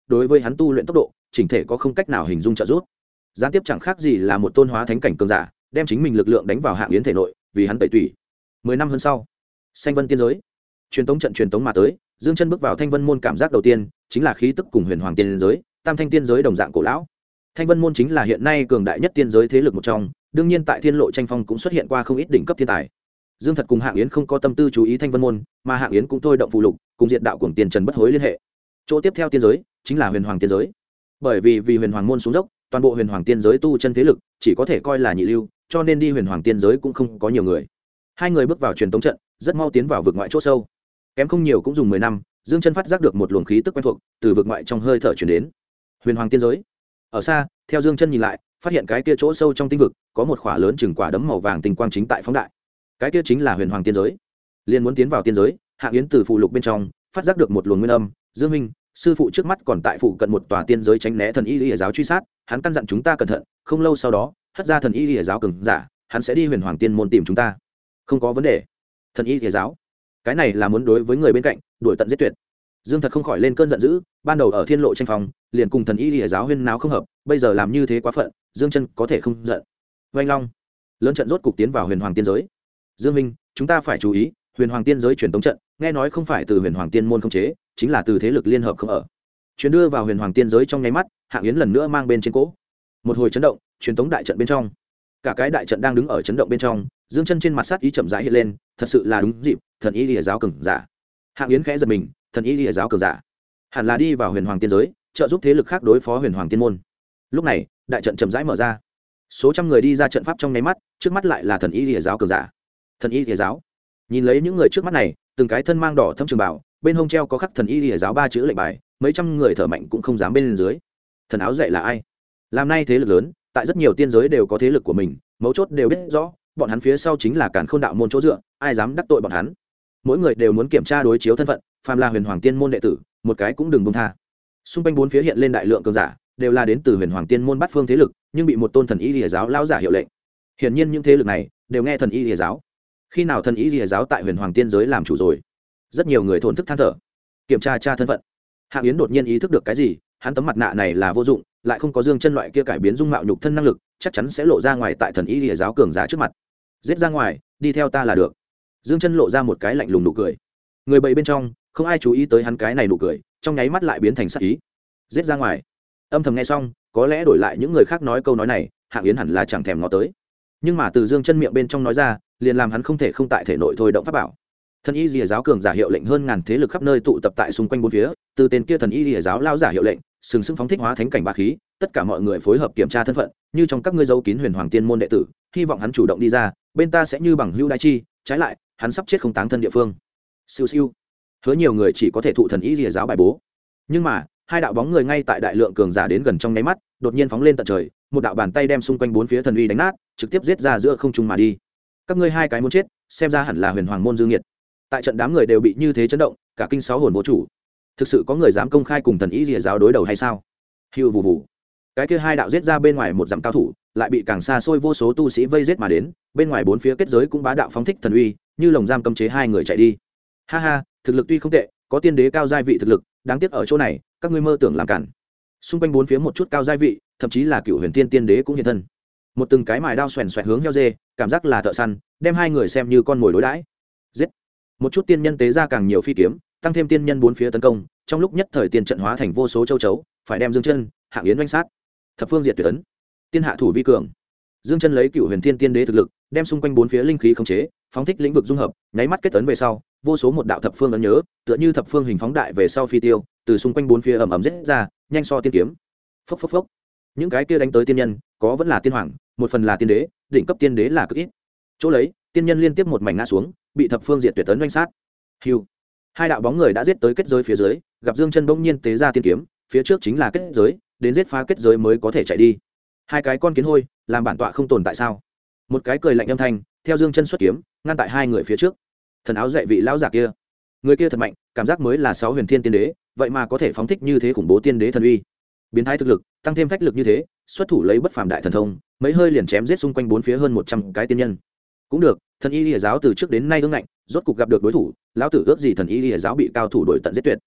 đối với hắn tu luyện tốc độ chỉnh thể có không cách nào hình dung trợ giúp. Gián tiếp chẳng khác gì là một tôn hóa thánh cảnh cường giả đem chính mình lực lượng đánh vào Hạng Yến thể nội vì hắn tẩy tủy. 10 năm hơn sau, Xanh Vân tiên giới truyền tống trận truyền tống mà tới, Dương Chân bước vào Thanh Vân môn, cảm giác đầu tiên chính là khí tức cùng Huyền Hoàng tiên giới, Tam Thanh tiên giới đồng dạng cổ lão. Thanh Vân môn chính là hiện nay cường đại nhất tiên giới thế lực một trong, đương nhiên tại Thiên Lộ tranh phong cũng xuất hiện qua không ít đỉnh cấp thiên tài. Dương Thật cùng Hạng Yến không có tâm tư chú ý Thanh Vân môn, mà Hạng Yến cũng thôi động phụ lục, cùng Diệt đạo cuồng tiền Trần Bất Hối liên hệ. Chỗ tiếp theo tiên giới chính là Huyền Hoàng tiên giới. Bởi vì Huyền Hoàng môn xuống dốc, toàn bộ Huyền Hoàng tiên giới tu chân thế lực chỉ có thể coi là nhị lưu, cho nên đi Huyền Hoàng tiên giới cũng không có nhiều người. Hai người bước vào truyền tống trận, rất mau tiến vào vực ngoại chỗ sâu. Kém không nhiều cũng dùng 10 năm, Dương Chân phát giác được một luồng khí tức quen thuộc từ vực ngoại trong hơi thở truyền đến. Huyền Hoàng tiên giới. Ở xa, theo Dương Chân nhìn lại, phát hiện cái kia chỗ sâu trong tinh vực có một khỏa lớn chừng quả đấm màu vàng tinh quang chính tại phóng đại. Cái kia chính là Huyền Hoàng tiên giới. Liên muốn tiến vào tiên giới, Hạng Yến từ phụ lục bên trong phát giác được một luồng nguyên âm. Dương minh, sư phụ trước mắt còn tại phụ cận một tòa tiên giới tránh né thần y lìa giáo truy sát, hắn căn dặn chúng ta cẩn thận, không lâu sau đó hất ra thần y lìa giáo cường giả, hắn sẽ đi Huyền Hoàng tiên môn tìm chúng ta. Không có vấn đề. Thần y lìa giáo, cái này là muốn đối với người bên cạnh đuổi tận giết tuyệt. Dương Thật không khỏi lên cơn giận dữ, ban đầu ở Thiên Lộ tranh phòng liền cùng thần y lìa giáo huyên náo không hợp, bây giờ làm như thế quá phận, Dương Chân có thể không giận. Vành Long, lớn trận rốt cục tiến vào Huyền Hoàng tiên giới. Dương minh, chúng ta phải chú ý, Huyền Hoàng tiên giới truyền tống trận, nghe nói không phải từ Huyền Hoàng tiên môn khống chế, chính là từ thế lực liên hợp không ở. Truyền đưa vào Huyền Hoàng tiên giới trong nháy mắt, Hạng Yến lần nữa mang bên trên cỗ. Một hồi chấn động, truyền tống đại trận bên trong. Cả cái đại trận đang đứng ở chấn động bên trong, Dương Chân trên mặt sát ý chậm rãi hiện lên, thật sự là đúng dịp, thần y lìa giáo cường giả. Hạng Yến khẽ giật mình, thần y lìa giáo cường giả, hẳn là đi vào Huyền Hoàng tiên giới, trợ giúp thế lực khác đối phó Huyền Hoàng tiên môn. Lúc này, đại trận chậm rãi mở ra. Số trăm người đi ra trận pháp trong nháy mắt, trước mắt lại là thần y lìa giáo cường giả. Thần y lìa giáo. Nhìn lấy những người trước mắt này, từng cái thân mang đỏ thẫm trường bào, bên hông treo có khắc thần y lìa giáo 3 chữ lệnh bài, mấy trăm người thở mạnh cũng không dám bên dưới. Thần áo dạy là ai? Làm nay thế lực lớn, tại rất nhiều tiên giới đều có thế lực của mình, mấu chốt đều biết rõ, bọn hắn phía sau chính là Càn Khôn đạo môn chỗ dựa, ai dám đắc tội bọn hắn. Mỗi người đều muốn kiểm tra đối chiếu thân phận, phàm là Huyền Hoàng tiên môn đệ tử, một cái cũng đừng buông tha. Xung quanh bốn phía hiện lên đại lượng cường giả, đều là đến từ Huyền Hoàng tiên môn bát phương thế lực, nhưng bị một tôn thần y lìa giáo lão giả hiệu lệnh. Hiển nhiên những thế lực này đều nghe thần y lìa giáo. Khi nào thần y lìa giáo tại Huyền Hoàng tiên giới làm chủ rồi? Rất nhiều người thổn thức than thở. Kiểm tra thân phận. Hạng Yến đột nhiên ý thức được cái gì, hắn tấm mặt nạ này là vô dụng, lại không có Dương Chân loại kia cải biến dung mạo nhục thân năng lực, chắc chắn sẽ lộ ra ngoài tại thần y lìa giáo cường giả trước mặt. Giết ra ngoài, đi theo ta là được. Dương Chân lộ ra một cái lạnh lùng nụ cười. Người bầy bên trong không ai chú ý tới hắn cái này nụ cười, trong nháy mắt lại biến thành sát ý. Giết ra ngoài. Âm thầm nghe xong, có lẽ đổi lại những người khác nói câu nói này, Hạng Yến hẳn là chẳng thèm ngó tới. Nhưng mà từ Dương Chân miệng bên trong nói ra, liền làm hắn không thể không tại thể nội thôi động pháp bảo. Thần y lìa giáo cường giả hiệu lệnh hơn ngàn thế lực khắp nơi tụ tập tại xung quanh bốn phía, từ tên kia thần y lìa giáo lao giả hiệu lệnh, sừng sững phóng thích hóa thánh cảnh bá khí, tất cả mọi người phối hợp kiểm tra thân phận, như trong các ngươi giấu kín Huyền Hoàng tiên môn đệ tử, hy vọng hắn chủ động đi ra, bên ta sẽ như bằng hữu đại chi, trái lại, hắn sắp chết không táng thân địa phương. Siêu siêu. Hứa nhiều người chỉ có thể thụ thần y lìa giáo bài bố. Nhưng mà, hai đạo bóng người ngay tại đại lượng cường giả đến gần trong nháy mắt, đột nhiên phóng lên tận trời, một đạo bàn tay đem xung quanh bốn phía thần uy đánh nát, trực tiếp giết ra giữa không trung mà đi. Các ngươi hai cái muốn chết, xem ra hẳn là Huyền Hoàng môn dư nghiệt. Tại trận đám người đều bị như thế chấn động, cả kinh sáu hồn vô chủ. Thực sự có người dám công khai cùng thần y lìa giáo đối đầu hay sao? Hưu vù vù. Cái kia hai đạo giết ra bên ngoài một dặm cao thủ, lại bị càng xa xôi vô số tu sĩ vây giết mà đến, bên ngoài bốn phía kết giới cũng bá đạo phóng thích thần uy, như lồng giam cấm chế hai người chạy đi. Ha ha, thực lực tuy không tệ, có tiên đế cao giai vị thực lực, đáng tiếc ở chỗ này, các ngươi mơ tưởng làm cản. Xung quanh bốn phía một chút cao giai vị, thậm chí là cựu huyền tiên tiên đế cũng hiện thân. Một từng cái mài đao xoèn xoẹt hướng heo dê, cảm giác là thợ săn, đem hai người xem như con mồi đối đãi. Giết. Một chút tiên nhân tế ra càng nhiều phi kiếm, tăng thêm tiên nhân bốn phía tấn công, trong lúc nhất thời tiên trận hóa thành vô số châu chấu, phải đem Dương Chân, Hạng Yến oanh sát. Thập phương diệt tuyệt ấn, tiên hạ thủ vi cường. Dương Chân lấy cựu huyền tiên tiên đế thực lực, đem xung quanh bốn phía linh khí khống chế, phóng thích lĩnh vực dung hợp, nháy mắt kết ấn về sau, vô số một đạo thập phương ấn nhớ, tựa như thập phương hình phóng đại về sau phi tiêu, từ xung quanh bốn phía ầm ầm giết ra, nhanh so tiên kiếm. Phốc phốc phốc. Những cái kia đánh tới tiên nhân, có vẫn là tiên hoàng, một phần là tiên đế, đỉnh cấp tiên đế là cực ít. Chỗ lấy, tiên nhân liên tiếp một mảnh ngã xuống, bị thập phương diệt tuyệt ấn oanh sát. Hưu. Hai đạo bóng người đã giết tới kết giới phía dưới, gặp Dương Chân bỗng nhiên tế ra tiên kiếm, phía trước chính là kết giới, đến giết phá kết giới mới có thể chạy đi. Hai cái con kiến hôi, làm bản tọa không tồn tại sao? Một cái cười lạnh âm thanh, theo Dương Chân xuất kiếm, ngăn tại hai người phía trước. Thần áo dạy vị lão giả kia, người kia thật mạnh, cảm giác mới là 6 huyền thiên tiên đế, vậy mà có thể phóng thích như thế khủng bố tiên đế thần uy. Biến thái thực lực, tăng thêm phách lực như thế, xuất thủ lấy bất phàm đại thần thông, mấy hơi liền chém giết xung quanh bốn phía hơn 100 cái tiên nhân. Cũng được, thần y lìa giáo từ trước đến nay ương ngạnh, rốt cục gặp được đối thủ, lão tử ước gì thần y lìa giáo bị cao thủ đuổi tận giết tuyệt.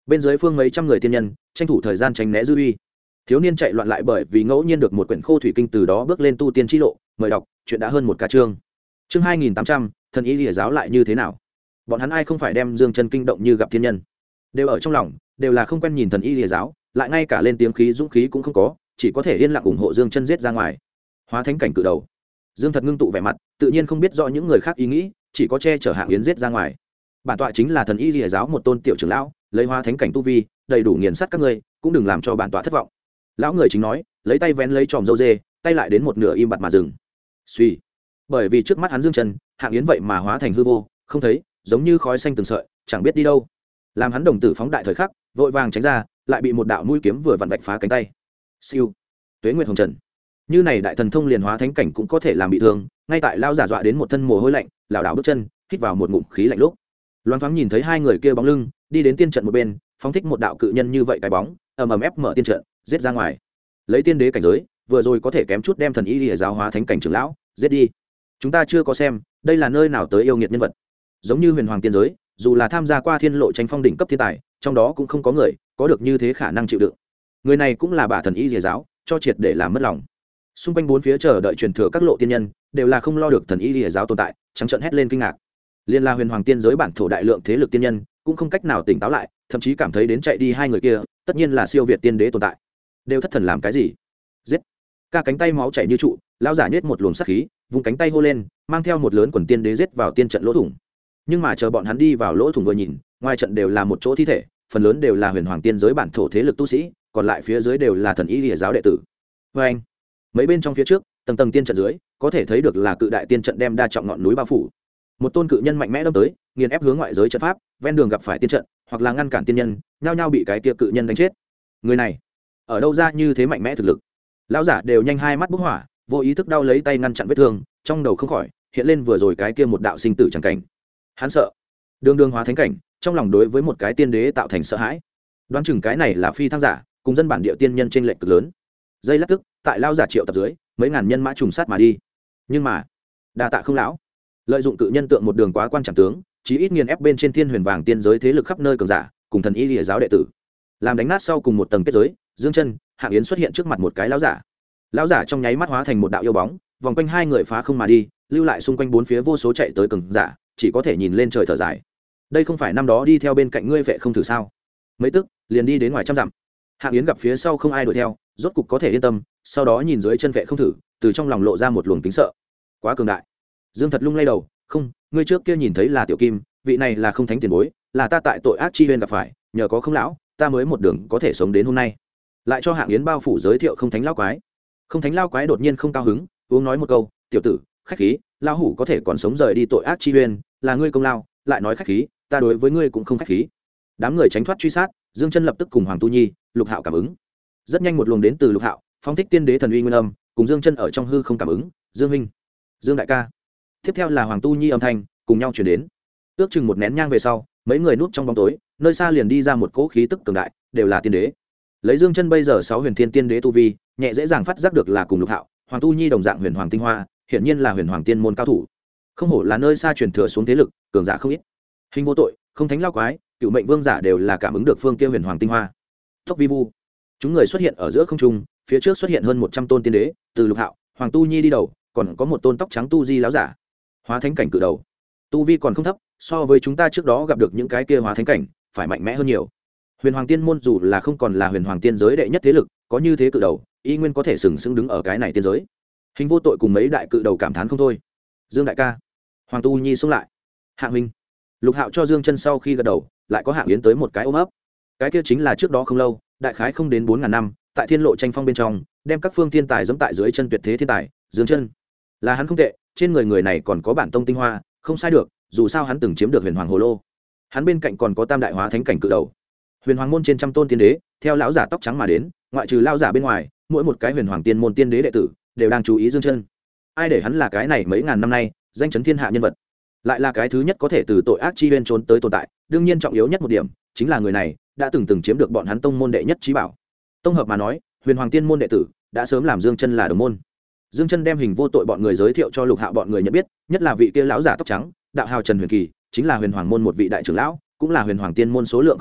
bên dưới phương mấy trăm người tiên nhân tranh thủ thời gian tránh né dư uy. Thiếu niên chạy loạn lại bởi vì ngẫu nhiên được một quyển khô thủy kinh, từ đó bước lên tu tiên chi lộ. Mời đọc, chuyện đã hơn một ca chương. Chương 2800, thần y lìa giáo lại như thế nào? Bọn hắn ai không phải đem Dương Chân kinh động như gặp thiên nhân, đều ở trong lòng, đều là không quen nhìn thần y lìa giáo, lại ngay cả lên tiếng khí dũng khí cũng không có, chỉ có thể yên lặng ủng hộ Dương Chân giết ra ngoài. Hóa thánh cảnh cự đầu, Dương Thật ngưng tụ vẻ mặt, tự nhiên không biết rõ những người khác ý nghĩ, chỉ có che chở Hạng Yến giết ra ngoài. Bản tọa chính là thần y lìa giáo một tôn tiểu trưởng lão, lấy hóa thánh cảnh tu vi, đầy đủ nghiền sát các ngươi, cũng đừng làm cho bản tọa thất vọng. Lão người chính nói, lấy tay vén lấy tròm râu dê, tay lại đến một nửa im bặt mà dừng. Suy, bởi vì trước mắt hắn Dương Chân, Hạng Yến vậy mà hóa thành hư vô, không thấy, giống như khói xanh từng sợi, chẳng biết đi đâu. Làm hắn đồng tử phóng đại thời khắc, vội vàng tránh ra, lại bị một đạo mũi kiếm vừa vặn vạch phá cánh tay. Siêu, Tuế Nguyệt Hồng Trần, như này đại thần thông liền hóa thánh cảnh cũng có thể làm bị thương, ngay tại lao giả dọa đến một thân mồ hôi lạnh, lảo đảo bước chân, hít vào một ngụm khí lạnh lúc, loáng thoáng nhìn thấy hai người kia bóng lưng, đi đến tiên trận một bên, phóng thích một đạo cự nhân như vậy cái bóng, ầm ầm ép mở tiên trận, giết ra ngoài. Lấy tiên đế cảnh giới, vừa rồi có thể kém chút đem thần y lìa giáo hóa thánh cảnh trưởng lão giết đi. Chúng ta chưa có xem, đây là nơi nào tới yêu nghiệt nhân vật. Giống như huyền hoàng tiên giới, dù là tham gia qua thiên lộ tranh phong đỉnh cấp thiên tài, trong đó cũng không có người có được như thế khả năng chịu đựng. Người này cũng là bà thần y lìa giáo, cho triệt để làm mất lòng. Xung quanh bốn phía chờ đợi truyền thừa các lộ tiên nhân, đều là không lo được thần y lìa giáo tồn tại, trắng trợn hét lên kinh ngạc. Liên la huyền hoàng tiên giới bản thổ đại lượng thế lực tiên nhân, cũng không cách nào tỉnh táo lại, thậm chí cảm thấy đến chạy đi hai người kia, tất nhiên là siêu việt tiên đế tồn tại. Đều thất thần làm cái gì? Giết! Ca cánh tay máu chảy như trụ, lão giả nhếch một luồng sát khí, vung cánh tay hô lên, mang theo một lớn quần tiên đế giết vào tiên trận lỗ thủng. Nhưng mà chờ bọn hắn đi vào lỗ thủng vừa nhìn, ngoài trận đều là một chỗ thi thể, phần lớn đều là huyền hoàng tiên giới bản thổ thế lực tu sĩ, còn lại phía dưới đều là thần y lìa giáo đệ tử. Và anh, mấy bên trong phía trước, tầng tầng tiên trận dưới, có thể thấy được là cự đại tiên trận đem đa trọng ngọn núi bao phủ. Một tôn cự nhân mạnh mẽ đâm tới, nghiền ép hướng ngoại giới trận pháp, ven đường gặp phải tiên trận, hoặc là ngăn cản tiên nhân, nhao nhao bị cái kia cự nhân đánh chết. Người này, ở đâu ra như thế mạnh mẽ thực lực? Lão giả đều nhanh hai mắt bốc hỏa, vô ý thức đau lấy tay ngăn chặn vết thương, trong đầu không khỏi hiện lên vừa rồi cái kia một đạo sinh tử chẳng cảnh. Hắn sợ, đường đường hóa thánh cảnh, trong lòng đối với một cái tiên đế tạo thành sợ hãi. Đoán chừng cái này là phi thăng giả, cùng dân bản địa tiên nhân trên lệch cực lớn. Dây lát tức, tại lão giả triệu tập dưới, mấy ngàn nhân mã trùng sát mà đi. Nhưng mà, đa tạ không lão, lợi dụng cự nhân tượng một đường quá quan trọng tướng, chí ít nghiền ép bên trên thiên huyền vàng tiên giới thế lực khắp nơi cường giả, cùng thần y lìa giáo đệ tử, làm đánh nát sau cùng một tầng kết giới. Dương Chân, Hạng Yến xuất hiện trước mặt một cái lão giả. Lão giả trong nháy mắt hóa thành một đạo yêu bóng, vòng quanh hai người phá không mà đi, lưu lại xung quanh bốn phía vô số chạy tới cường giả, chỉ có thể nhìn lên trời thở dài. Đây không phải năm đó đi theo bên cạnh ngươi vệ không thử sao? Mấy tức liền đi đến ngoài trăm dặm. Hạng Yến gặp phía sau không ai đuổi theo, rốt cục có thể yên tâm, sau đó nhìn dưới chân vệ không thử, từ trong lòng lộ ra một luồng kính sợ. Quá cường đại. Dương Thật lung lay đầu, không, ngươi trước kia nhìn thấy là tiểu kim, vị này là không thánh tiền bối, là ta tại tội ác chi huyên gặp phải, nhờ có không lão, ta mới một đường có thể sống đến hôm nay. Lại cho Hạng Yến bao phủ giới thiệu không thánh lão quái. Không thánh lão quái đột nhiên không cao hứng, uống nói một câu, tiểu tử, khách khí, lão hủ có thể còn sống rời đi tội ác chi huyên, là ngươi công lao, lại nói khách khí, ta đối với ngươi cũng không khách khí. Đám người tránh thoát truy sát, Dương Chân lập tức cùng Hoàng Tu Nhi, Lục Hạo cảm ứng. Rất nhanh một luồng đến từ Lục Hạo, phóng thích tiên đế thần uy nguyên âm, cùng Dương Chân ở trong hư không cảm ứng, Dương huynh, Dương đại ca. Tiếp theo là Hoàng Tu Nhi âm thanh, cùng nhau truyền đến. Ước chừng một nén nhang về sau, mấy người núp trong bóng tối, nơi xa liền đi ra một cỗ khí tức cường đại, đều là tiên đế. Lấy Dương Chân bây giờ 6 huyền thiên tiên đế tu vi, nhẹ dễ dàng phát giác được là cùng Lục Hạo, Hoàng Tu Nhi đồng dạng huyền hoàng tinh hoa, hiển nhiên là huyền hoàng tiên môn cao thủ. Không hổ là nơi xa truyền thừa xuống thế lực, cường giả không ít. Hình vô tội, không thánh lao quái, cựu mệnh vương giả đều là cảm ứng được phương kia huyền hoàng tinh hoa. Tốc vi vu, chúng người xuất hiện ở giữa không trung, phía trước xuất hiện hơn 100 tôn tiên đế, từ Lục Hạo, Hoàng Tu Nhi đi đầu, còn có một tôn tóc trắng tu di lão giả, hóa thánh cảnh cự đầu. Tu vi còn không thấp, so với chúng ta trước đó gặp được những cái kia hóa thánh cảnh, phải mạnh mẽ hơn nhiều. Huyền hoàng tiên môn dù là không còn là huyền hoàng tiên giới đệ nhất thế lực, có như thế cự đầu, y nguyên có thể sừng sững đứng ở cái này tiên giới. Hình vô tội cùng mấy đại cự đầu cảm thán không thôi. Dương đại ca, Hoàng Tu Nhi xông lại. Hạng huynh. Lục Hạo cho Dương Chân sau khi gật đầu, lại có Hạng Yến tới một cái ôm ấp. Cái kia chính là trước đó không lâu, đại khái không đến 4000 năm, tại thiên lộ tranh phong bên trong, đem các phương thiên tài giẫm tại dưới chân tuyệt thế thiên tài, Dương Chân. Là hắn không tệ, trên người người này còn có bản tông tinh hoa, không sai được, dù sao hắn từng chiếm được huyền hoàng hồ lô. Hắn bên cạnh còn có tam đại hóa thánh cảnh cự đầu. Huyền hoàng môn trên trăm tôn tiên đế, theo lão giả tóc trắng mà đến, ngoại trừ lão giả bên ngoài, mỗi một cái huyền hoàng tiên môn tiên đế đệ tử đều đang chú ý Dương Chân. Ai để hắn là cái này mấy ngàn năm nay danh chấn thiên hạ nhân vật, lại là cái thứ nhất có thể từ tội ác chi huyên trốn tới tồn tại. Đương nhiên trọng yếu nhất một điểm chính là người này đã từng chiếm được bọn hắn tông môn đệ nhất trí bảo. Tông hợp mà nói, huyền hoàng tiên môn đệ tử đã sớm làm Dương Chân là đồng môn. Dương Chân đem hình vô tội bọn người giới thiệu cho Lục Hạo bọn người nhận biết, nhất là vị kia lão giả tóc trắng, đạo hào Trần Huyền Kỳ, chính là huyền hoàng môn một vị đại trưởng lão, cũng là huyền hoàng tiên môn số lượng không nhiều,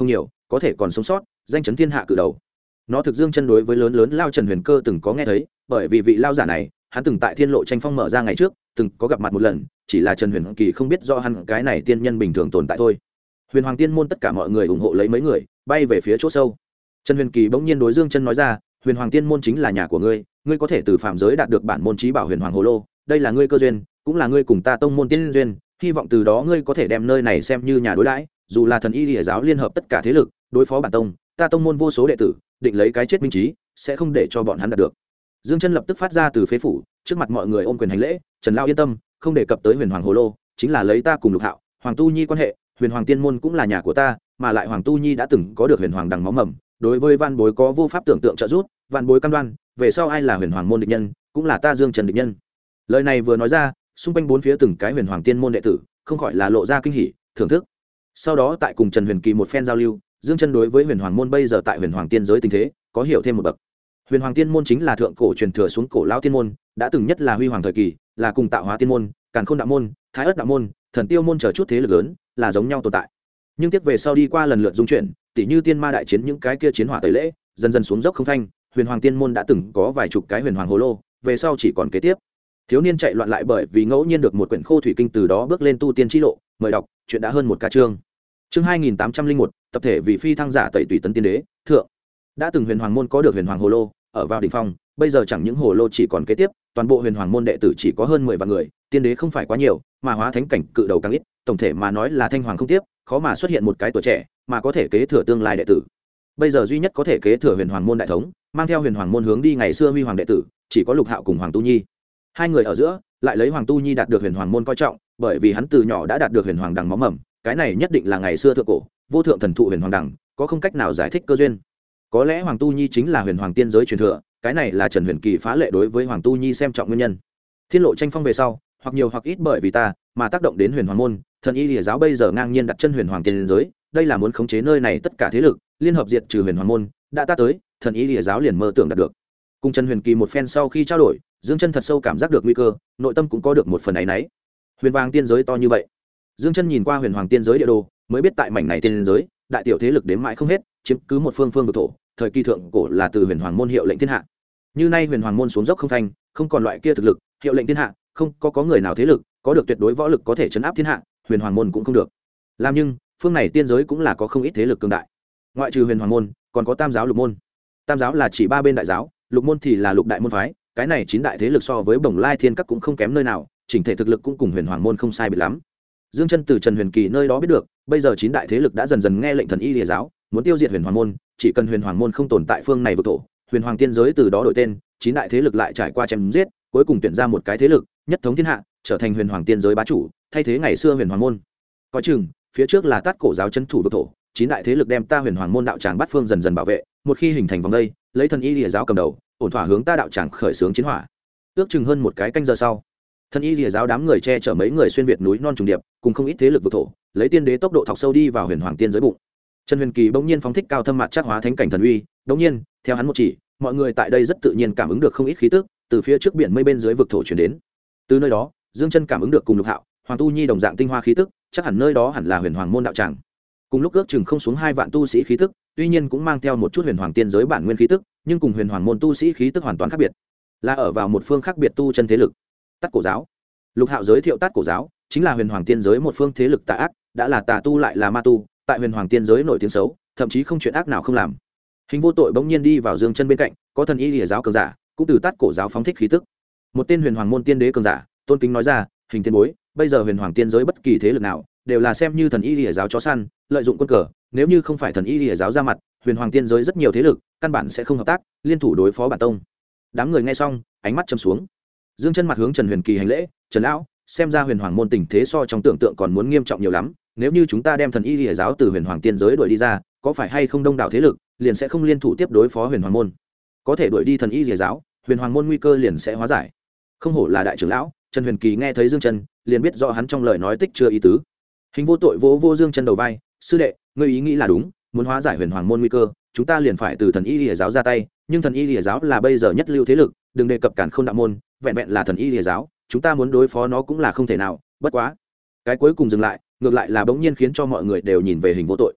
có thể còn sống sót, danh chấn thiên hạ cự đầu. Nó thực Dương Chân đối với lớn lớn lao Trần Huyền Cơ từng có nghe thấy, bởi vì vị lao giả này hắn từng tại Thiên Lộ tranh phong mở ra ngày trước từng có gặp mặt một lần, chỉ là Trần Huyền Kỳ không biết rõ hắn cái này tiên nhân bình thường tồn tại thôi. Huyền Hoàng Tiên môn tất cả mọi người ủng hộ lấy mấy người bay về phía chỗ sâu. Trần Huyền Kỳ bỗng nhiên đối Dương Chân nói ra, Huyền Hoàng Tiên môn chính là nhà của ngươi, ngươi có thể từ phạm giới đạt được bản môn chí bảo Huyền Hoàng Hồ Lô, đây là ngươi cơ duyên, cũng là ngươi cùng ta tông môn tiên duyên, hy vọng từ đó ngươi có thể đem nơi này xem như nhà đối đãi, dù là thần y lìa giáo liên hợp tất cả thế lực đối phó bản tông, ta tông môn vô số đệ tử định lấy cái chết minh trí, sẽ không để cho bọn hắn đạt được. Dương Chân lập tức phát ra từ phế phủ, trước mặt mọi người ôm quyền hành lễ, Trần lão yên tâm, không đề cập tới Huyền Hoàng Hồ Lô, chính là lấy ta cùng Lục Hạo, Hoàng Tu Nhi quan hệ, Huyền Hoàng Tiên môn cũng là nhà của ta, mà lại Hoàng Tu Nhi đã từng có được Huyền Hoàng đằng máu mầm, đối với Văn Bối có vô pháp tưởng tượng trợ giúp, Văn Bối cam đoan, về sau ai là Huyền Hoàng môn địch nhân, cũng là ta Dương Trần địch nhân. Lời này vừa nói ra, xung quanh bốn phía từng cái Huyền Hoàng Tiên môn đệ tử không khỏi là lộ ra kinh hỉ, thưởng thức. Sau đó tại cùng Trần Huyền Kỳ một phen giao lưu, Dương Chân đối với Huyền Hoàng môn bây giờ tại Huyền Hoàng tiên giới tình thế có hiểu thêm một bậc. Huyền Hoàng tiên môn chính là thượng cổ truyền thừa xuống cổ lão tiên môn, đã từng nhất là huy hoàng thời kỳ, là cùng Tạo Hóa tiên môn, Càn Khôn đạo môn, Thái Ức đạo môn, Thần Tiêu môn chờ chút thế lực lớn, là giống nhau tồn tại. Nhưng tiếp về sau đi qua lần lượt dung chuyển, tỉ như tiên ma đại chiến những cái kia chiến hỏa tẩy lễ, dần dần xuống dốc không phanh, Huyền Hoàng tiên môn đã từng có vài chục cái Huyền Hoàng hồ lô, về sau chỉ còn kế tiếp. Thiếu niên chạy loạn lại bởi vì ngẫu nhiên được một quyển khô thủy kinh, từ đó bước lên tu tiên chi lộ, mời đọc, chuyện đã hơn một cả chương. Chương 2801, tập thể vì phi thăng giả tẩy tùy tấn tiên đế, thượng. Đã từng Huyền Hoàng môn có được Huyền Hoàng hồ lô, ở vào đỉnh phong, bây giờ chẳng những hồ lô chỉ còn kế tiếp, toàn bộ Huyền Hoàng môn đệ tử chỉ có hơn 10 vạn người, tiên đế không phải quá nhiều, mà hóa thánh cảnh cự đầu càng ít, tổng thể mà nói là thanh hoàng không tiếp, khó mà xuất hiện một cái tuổi trẻ mà có thể kế thừa tương lai đệ tử. Bây giờ duy nhất có thể kế thừa Huyền Hoàng môn đại thống, mang theo Huyền Hoàng môn hướng đi ngày xưa huy hoàng đệ tử, chỉ có Lục Hạo cùng Hoàng Tu Nhi. Hai người ở giữa, lại lấy Hoàng Tu Nhi đạt được Huyền Hoàng môn coi trọng, bởi vì hắn từ nhỏ đã đạt được Huyền Hoàng đằng máu mầm, cái này nhất định là ngày xưa thượng cổ, vô thượng thần thụ Huyền Hoàng đằng, có không cách nào giải thích cơ duyên. Có lẽ Hoàng Tu Nhi chính là Huyền Hoàng tiên giới truyền thừa, cái này là Trần Huyền Kỳ phá lệ đối với Hoàng Tu Nhi xem trọng nguyên nhân. Thiên Lộ tranh phong về sau, hoặc nhiều hoặc ít bởi vì ta mà tác động đến Huyền Hoàng môn, thần y lìa giáo bây giờ ngang nhiên đặt chân Huyền Hoàng tiên giới, đây là muốn khống chế nơi này tất cả thế lực, liên hợp diệt trừ Huyền Hoàng môn, đã ta tới, thần y lìa giáo liền mơ tưởng đạt được. Cùng Trần Huyền Kỳ một phen sau khi trao đổi, Dương Chân thật sâu cảm giác được nguy cơ, nội tâm cũng có được một phần áy náy. Huyền Hoàng tiên giới to như vậy, Dương Chân nhìn qua Huyền Hoàng tiên giới địa đồ, mới biết tại mảnh này tiên giới, đại tiểu thế lực đếm mãi không hết, chiếm cứ một phương vực thổ, thời kỳ thượng cổ là từ Huyền Hoàng môn hiệu lệnh thiên hạ. Như nay Huyền Hoàng môn xuống dốc không phanh, không còn loại kia thực lực, hiệu lệnh thiên hạ, không có người nào thế lực có được tuyệt đối võ lực có thể chấn áp thiên hạ, Huyền Hoàng môn cũng không được. Làm nhưng, phương này tiên giới cũng là có không ít thế lực cường đại. Ngoại trừ Huyền Hoàng môn, còn có Tam giáo Lục môn. Tam giáo là chỉ ba bên đại giáo, Lục môn thì là lục đại môn phái, cái này chín đại thế lực so với Bồng Lai Thiên Các cũng không kém nơi nào, chỉnh thể thực lực cũng cùng Huyền Hoàng môn không sai biệt lắm. Dương Chân từ Trần Huyền Kỳ nơi đó biết được, bây giờ chín đại thế lực đã dần dần nghe lệnh thần y lìa giáo, muốn tiêu diệt Huyền Hoàng môn, chỉ cần Huyền Hoàng môn không tồn tại phương này vực thổ, Huyền Hoàng tiên giới từ đó đổi tên, chín đại thế lực lại trải qua chém giết, cuối cùng tuyển ra một cái thế lực, nhất thống thiên hạ, trở thành Huyền Hoàng tiên giới bá chủ, thay thế ngày xưa Huyền Hoàng môn. Coi chừng, phía trước là Tát Cổ giáo trấn thủ vực thổ, chín đại thế lực đem ta Huyền Hoàng môn đạo tràng bát phương dần dần bảo vệ, một khi hình thành vòng đây, lấy thần y lìa giáo cầm đầu, ổn thỏa hướng ta đạo tràng khởi xướng chiến hỏa. Ước chừng hơn một cái canh giờ sau, thần y lìa giáo đám người che chở mấy người xuyên việt núi non trùng điệp, cùng không ít thế lực vực thổ, lấy tiên đế tốc độ thọc sâu đi vào Huyền Hoàng tiên giới bụng. Trần Huyền Kỳ bỗng nhiên phóng thích cao thâm mặt chắc hóa thánh cảnh thần uy, bỗng nhiên, theo hắn một chỉ, mọi người tại đây rất tự nhiên cảm ứng được không ít khí tức từ phía trước biển mây bên dưới vực thổ truyền đến. Từ nơi đó, Dương Chân cảm ứng được cùng Lục Hạo, Hoàng Tu Nhi đồng dạng tinh hoa khí tức, chắc hẳn nơi đó hẳn là Huyền Hoàng môn đạo tràng. Cùng lúc ước chừng không xuống 2 vạn tu sĩ khí tức, tuy nhiên cũng mang theo một chút Huyền Hoàng tiên giới bản nguyên khí tức, nhưng cùng Huyền Hoàng môn tu sĩ khí tức hoàn toàn khác biệt, là ở vào một phương khác biệt tu chân thế lực. Tát Cổ giáo. Lục Hạo giới thiệu Tát Cổ giáo chính là Huyền Hoàng tiên giới một phương thế lực tà ác, đã là tà tu lại là ma tu, tại Huyền Hoàng tiên giới nổi tiếng xấu, thậm chí không chuyện ác nào không làm. Hình Vô Tội bỗng nhiên đi vào Dương Chân bên cạnh, có thần y lìa giáo cường giả, cũng từ Tát Cổ giáo phóng thích khí tức. Một tên Huyền Hoàng môn tiên đế cường giả, tôn kính nói ra, Hình tiên bối, bây giờ Huyền Hoàng tiên giới bất kỳ thế lực nào, đều là xem như thần y lìa giáo chó săn, lợi dụng quân cờ, nếu như không phải thần y lìa giáo ra mặt, Huyền Hoàng tiên giới rất nhiều thế lực, căn bản sẽ không hợp tác, liên thủ đối phó bản tông. Đám người nghe xong, ánh mắt trầm xuống. Dương Chân mặt hướng Trần Huyền Kỳ hành lễ, Trần lão, xem ra Huyền Hoàng môn tình thế so trong tưởng tượng còn muốn nghiêm trọng nhiều lắm, nếu như chúng ta đem thần y lìa giáo từ Huyền Hoàng tiên giới đuổi đi ra, có phải hay không đông đảo thế lực liền sẽ không liên thủ tiếp đối phó Huyền Hoàng môn, có thể đuổi đi thần y lìa giáo, Huyền Hoàng môn nguy cơ liền sẽ hóa giải. Không hổ là đại trưởng lão. Trần Huyền Kỳ nghe thấy Dương Chân, liền biết rõ hắn trong lời nói tích chưa ý tứ. Hình Vô Tội vỗ Dương Chân đầu vai, sư đệ, ngươi ý nghĩ là đúng, muốn hóa giải Huyền Hoàng môn nguy cơ, chúng ta liền phải từ thần y lìa giáo ra tay, nhưng thần y lìa giáo là bây giờ nhất lưu thế lực, đừng đề cập Càn Khôn đạo môn, vẹn vẹn là thần y lìa giáo, chúng ta muốn đối phó nó cũng là không thể nào. Bất quá, cái cuối cùng dừng lại, ngược lại là bỗng nhiên khiến cho mọi người đều nhìn về Hình Vô Tội.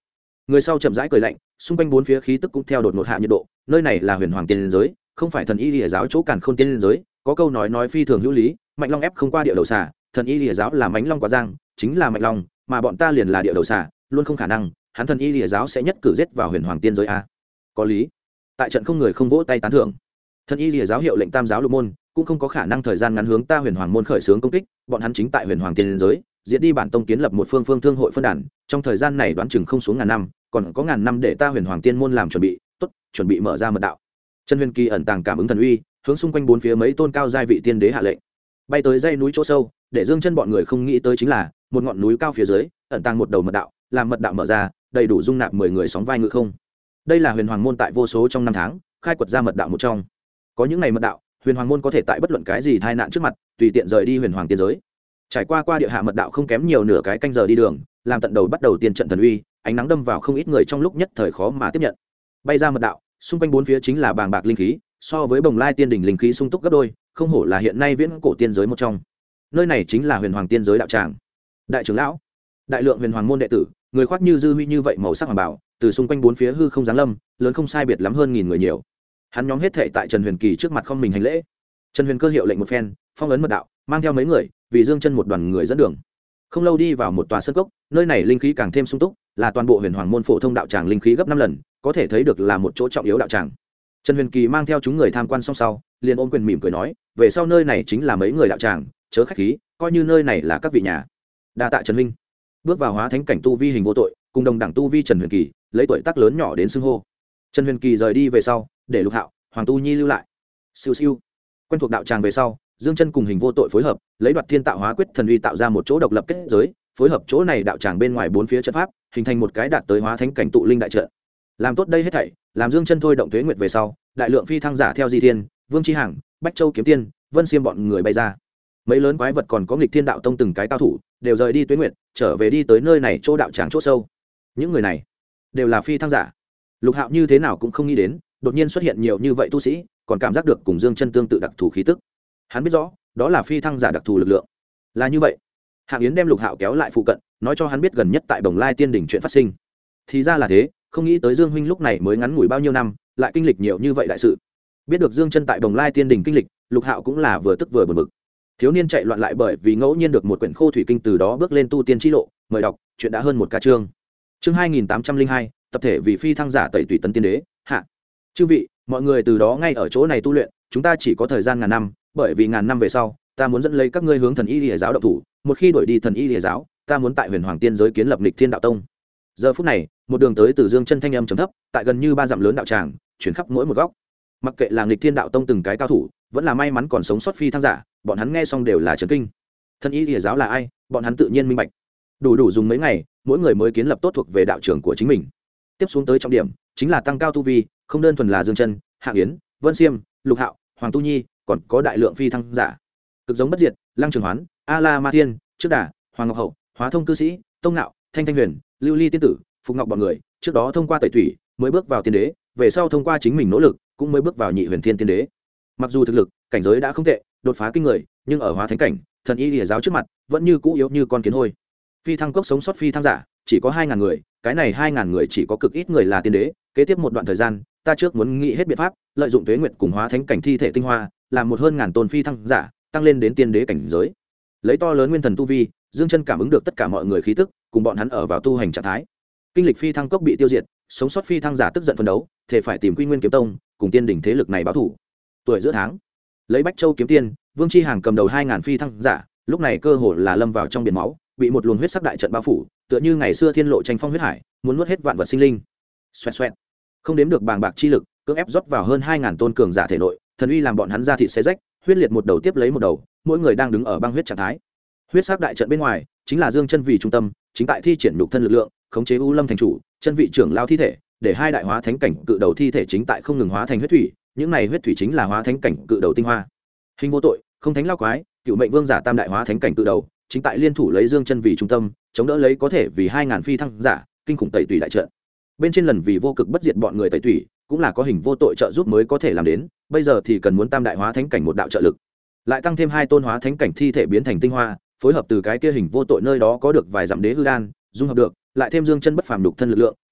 Người sau chậm rãi cười lạnh, xung quanh bốn phía khí tức cũng theo đột ngột hạ nhiệt độ. Nơi này là huyền hoàng tiên giới, không phải thần y lìa giáo chỗ càn khôn tiên giới. Có câu nói phi thường hữu lý, mạnh long ép không qua địa đầu xà, thần y lìa giáo là mãnh long quá giang, chính là mạnh long, mà bọn ta liền là địa đầu xà, luôn không khả năng. Hắn thần y lìa giáo sẽ nhất cử giết vào huyền hoàng tiên giới a? Có lý. Tại trận không người không vỗ tay tán thưởng. Thần y lìa giáo hiệu lệnh tam giáo lục môn, cũng không có khả năng thời gian ngắn hướng ta huyền hoàng môn khởi xướng công kích. Bọn hắn chính tại huyền hoàng tiên giới diệt đi bản tông, kiến lập một phương thương hội phân đàn. Trong thời gian này đoán chừng không xuống ngàn năm, còn có ngàn năm để ta huyền hoàng tiên môn làm chuẩn bị tốt, chuẩn bị mở ra mật đạo. Trần Huyền Kỳ ẩn tàng cảm ứng thần uy, hướng xung quanh bốn phía mấy tôn cao giai vị tiên đế hạ lệnh, bay tới dãy núi chỗ sâu. Để Dương Chân bọn người không nghĩ tới chính là một ngọn núi cao phía dưới ẩn tàng một đầu mật đạo, làm mật đạo mở ra đầy đủ dung nạp 10 người sóng vai ngự không. Đây là huyền hoàng môn tại vô số trong năm tháng khai quật ra mật đạo một trong. Có những ngày mật đạo, huyền hoàng môn có thể tại bất luận cái gì tai nạn trước mặt tùy tiện rời đi huyền hoàng tiên giới. Trải qua địa hạ mật đạo không kém nhiều nửa cái canh giờ đi đường, làm tận đầu bắt đầu tiên trận thần uy, ánh nắng đâm vào không ít người trong lúc nhất thời khó mà tiếp nhận. Bay ra mật đạo, xung quanh bốn phía chính là bàng bạc linh khí, so với Bồng Lai tiên đỉnh linh khí sung túc gấp đôi, không hổ là hiện nay viễn cổ tiên giới một trong. Nơi này chính là huyền hoàng tiên giới đạo tràng. Đại trưởng lão, đại lượng huyền hoàng môn đệ tử, người khoác như dư huy như vậy màu sắc hoàng bảo, từ xung quanh bốn phía hư không giáng lâm, lớn không sai biệt lắm hơn 1000 người nhiều. Hắn nhóm hết thảy tại Trần Huyền Kỳ trước mặt không mình hành lễ. Trần Huyền Cơ hiệu lệnh một phen, phong ấn mật đạo, mang theo mấy người, vì Dương Chân một đoàn người dẫn đường. Không lâu đi vào một tòa sơn cốc, nơi này linh khí càng thêm sung túc, là toàn bộ huyền hoàng môn phổ thông đạo tràng linh khí gấp 5 lần, có thể thấy được là một chỗ trọng yếu đạo tràng. Trần Huyền Kỳ mang theo chúng người tham quan xong sau, liền ôm quyền mỉm cười nói, về sau nơi này chính là mấy người đạo tràng, chớ khách khí, coi như nơi này là các vị nhà. Đa tạ Trần huynh. Bước vào hóa thánh cảnh tu vi hình vô tội, cùng đồng đẳng tu vi Trần Huyền Kỳ, lấy tuổi tác lớn nhỏ đến xưng hô. Trần Huyền Kỳ rời đi về sau, để Lục Hạo, Hoàng Tu Nhi lưu lại. Siêu siêu. Quen thuộc đạo tràng về sau, Dương Chân cùng hình vô tội phối hợp, lấy Đoạt Thiên Tạo Hóa Quyết thần uy tạo ra một chỗ độc lập kết giới, phối hợp chỗ này đạo tràng bên ngoài bốn phía trận pháp, hình thành một cái đạt tới hóa thánh cảnh tụ linh đại trận. Làm tốt đây hết thảy, làm Dương Chân thôi động tuế nguyệt về sau, đại lượng phi thăng giả theo Di Thiên, Vương Chi Hằng, Bách Châu Kiếm Tiên, Vân Xiêm bọn người bay ra. Mấy lớn quái vật còn có Nghịch Thiên Đạo Tông từng cái cao thủ, đều rời đi tuế nguyệt, trở về đi tới nơi này chỗ đạo tràng chỗ sâu. Những người này đều là phi thăng giả. Lục Hạo như thế nào cũng không nghĩ đến, đột nhiên xuất hiện nhiều như vậy tu sĩ, còn cảm giác được cùng Dương Chân tương tự đặc thù khí tức. Hắn biết rõ, đó là phi thăng giả đặc thù lực lượng. Là như vậy, Hạng Yến đem Lục Hạo kéo lại phụ cận, nói cho hắn biết gần nhất tại Bồng Lai Tiên đỉnh chuyện phát sinh. Thì ra là thế, không nghĩ tới Dương huynh lúc này mới ngắn ngủi bao nhiêu năm, lại kinh lịch nhiều như vậy đại sự. Biết được Dương Chân tại Bồng Lai Tiên đỉnh kinh lịch, Lục Hạo cũng là vừa tức vừa buồn bực. Thiếu niên chạy loạn lại bởi vì ngẫu nhiên được một quyển khô thủy kinh, từ đó bước lên tu tiên chi lộ, mời đọc, chuyện đã hơn một cả chương. Chương 2802, tập thể vì phi thăng giả tẩy tùy tấn tiên đế, hạ. Chư vị, mọi người từ đó ngay ở chỗ này tu luyện, chúng ta chỉ có thời gian ngàn năm, bởi vì ngàn năm về sau, ta muốn dẫn lấy các ngươi hướng thần y lìa giáo động thủ, một khi đổi đi thần y lìa giáo, ta muốn tại huyền hoàng tiên giới kiến lập Nghịch Thiên Đạo Tông. Giờ phút này, một đường tới từ Dương Chân thanh âm trầm thấp, tại gần như 3 dặm lớn đạo tràng, chuyển khắp mỗi một góc. Mặc kệ là Nghịch Thiên Đạo Tông từng cái cao thủ, vẫn là may mắn còn sống sót phi thăng giả, bọn hắn nghe xong đều là chấn kinh. Thần y lìa giáo là ai, bọn hắn tự nhiên minh bạch. Đủ dùng mấy ngày, mỗi người mới kiến lập tốt thuộc về đạo trưởng của chính mình. Tiếp xuống tới trọng điểm, chính là tăng cao tu vi, không đơn thuần là Dương Chân, Hạng Yến, Vân Xiêm, Lục Hạo, Hoàng Tu Nhi, còn có đại lượng phi thăng giả. Cực giống bất diệt, Lăng Trường Hoán, A La Ma Thiên, Trước Đà, Hoàng Ngọc Hậu, Hóa Thông cư sĩ, Tông Nạo, Thanh Thanh Huyền, Lưu Ly tiên tử, Phục Ngọc bọn người, trước đó thông qua tẩy thủy, mới bước vào tiên đế, về sau thông qua chính mình nỗ lực, cũng mới bước vào nhị huyền thiên tiên đế. Mặc dù thực lực, cảnh giới đã không tệ, đột phá kinh người, nhưng ở hóa thánh cảnh, thần y lìa giáo trước mặt, vẫn như cũ yếu như con kiến hôi. Phi thăng cốc sống sót phi thăng giả, chỉ có 2000 người, cái này 2000 người chỉ có cực ít người là tiên đế, kế tiếp một đoạn thời gian, ta trước muốn nghĩ hết biện pháp, lợi dụng tuế nguyệt cùng hóa thánh cảnh thi thể tinh hoa, làm một hơn ngàn tôn phi thăng giả, tăng lên đến tiên đế cảnh giới. Lấy to lớn nguyên thần tu vi, Dương Chân cảm ứng được tất cả mọi người khí tức, cùng bọn hắn ở vào tu hành trạng thái. Kinh lịch phi thăng cốc bị tiêu diệt, sống sót phi thăng giả tức giận phấn đấu, thể phải tìm Quy Nguyên kiếm tông, cùng tiên đỉnh thế lực này báo thù. Tuổi giữa tháng, lấy Bách Châu kiếm tiên, Vương Chi Hàng cầm đầu 2000 phi thăng giả, lúc này cơ hồ là lâm vào trong biển máu, bị một luồng huyết sắc đại trận bao phủ, tựa như ngày xưa thiên lộ tranh phong huyết hải, muốn nuốt hết vạn vật sinh linh. Xoẹt xoẹt. Không đếm được bàng bạc chi lực, cưỡng ép rót vào hơn 2000 tôn cường giả thể nội, thần uy làm bọn hắn ra thịt xé rách, huyết liệt một đầu tiếp lấy một đầu, mỗi người đang đứng ở băng huyết trạng thái. Huyết sắc đại trận bên ngoài, chính là Dương Chân vì trung tâm, chính tại thi triển nhục thân lực lượng, khống chế U Lâm thành chủ, chân vị trưởng lao thi thể, để hai đại hóa thánh cảnh cự đầu thi thể chính tại không ngừng hóa thành huyết thủy, những này huyết thủy chính là hóa thánh cảnh cự đầu tinh hoa. Hình vô tội, không thánh lao quái, cựu mệnh vương giả tam đại hóa thánh cảnh cự đầu, chính tại liên thủ lấy Dương Chân vì trung tâm, chống đỡ lấy có thể vì 2000 phi thăng giả, kinh khủng tẩy tùy đại trận. Bên trên lần vì vô cực bất diệt bọn người tẩy tùy, cũng là có hình vô tội trợ giúp mới có thể làm đến, bây giờ thì cần muốn tam đại hóa thánh cảnh một đạo trợ lực. Lại tăng thêm 2 tôn hóa thánh cảnh thi thể biến thành tinh hoa, phối hợp từ cái kia hình vô tội nơi đó có được vài dặm đế hư đan, dung hợp được, lại thêm Dương Chân bất phàm đục thân lực lượng,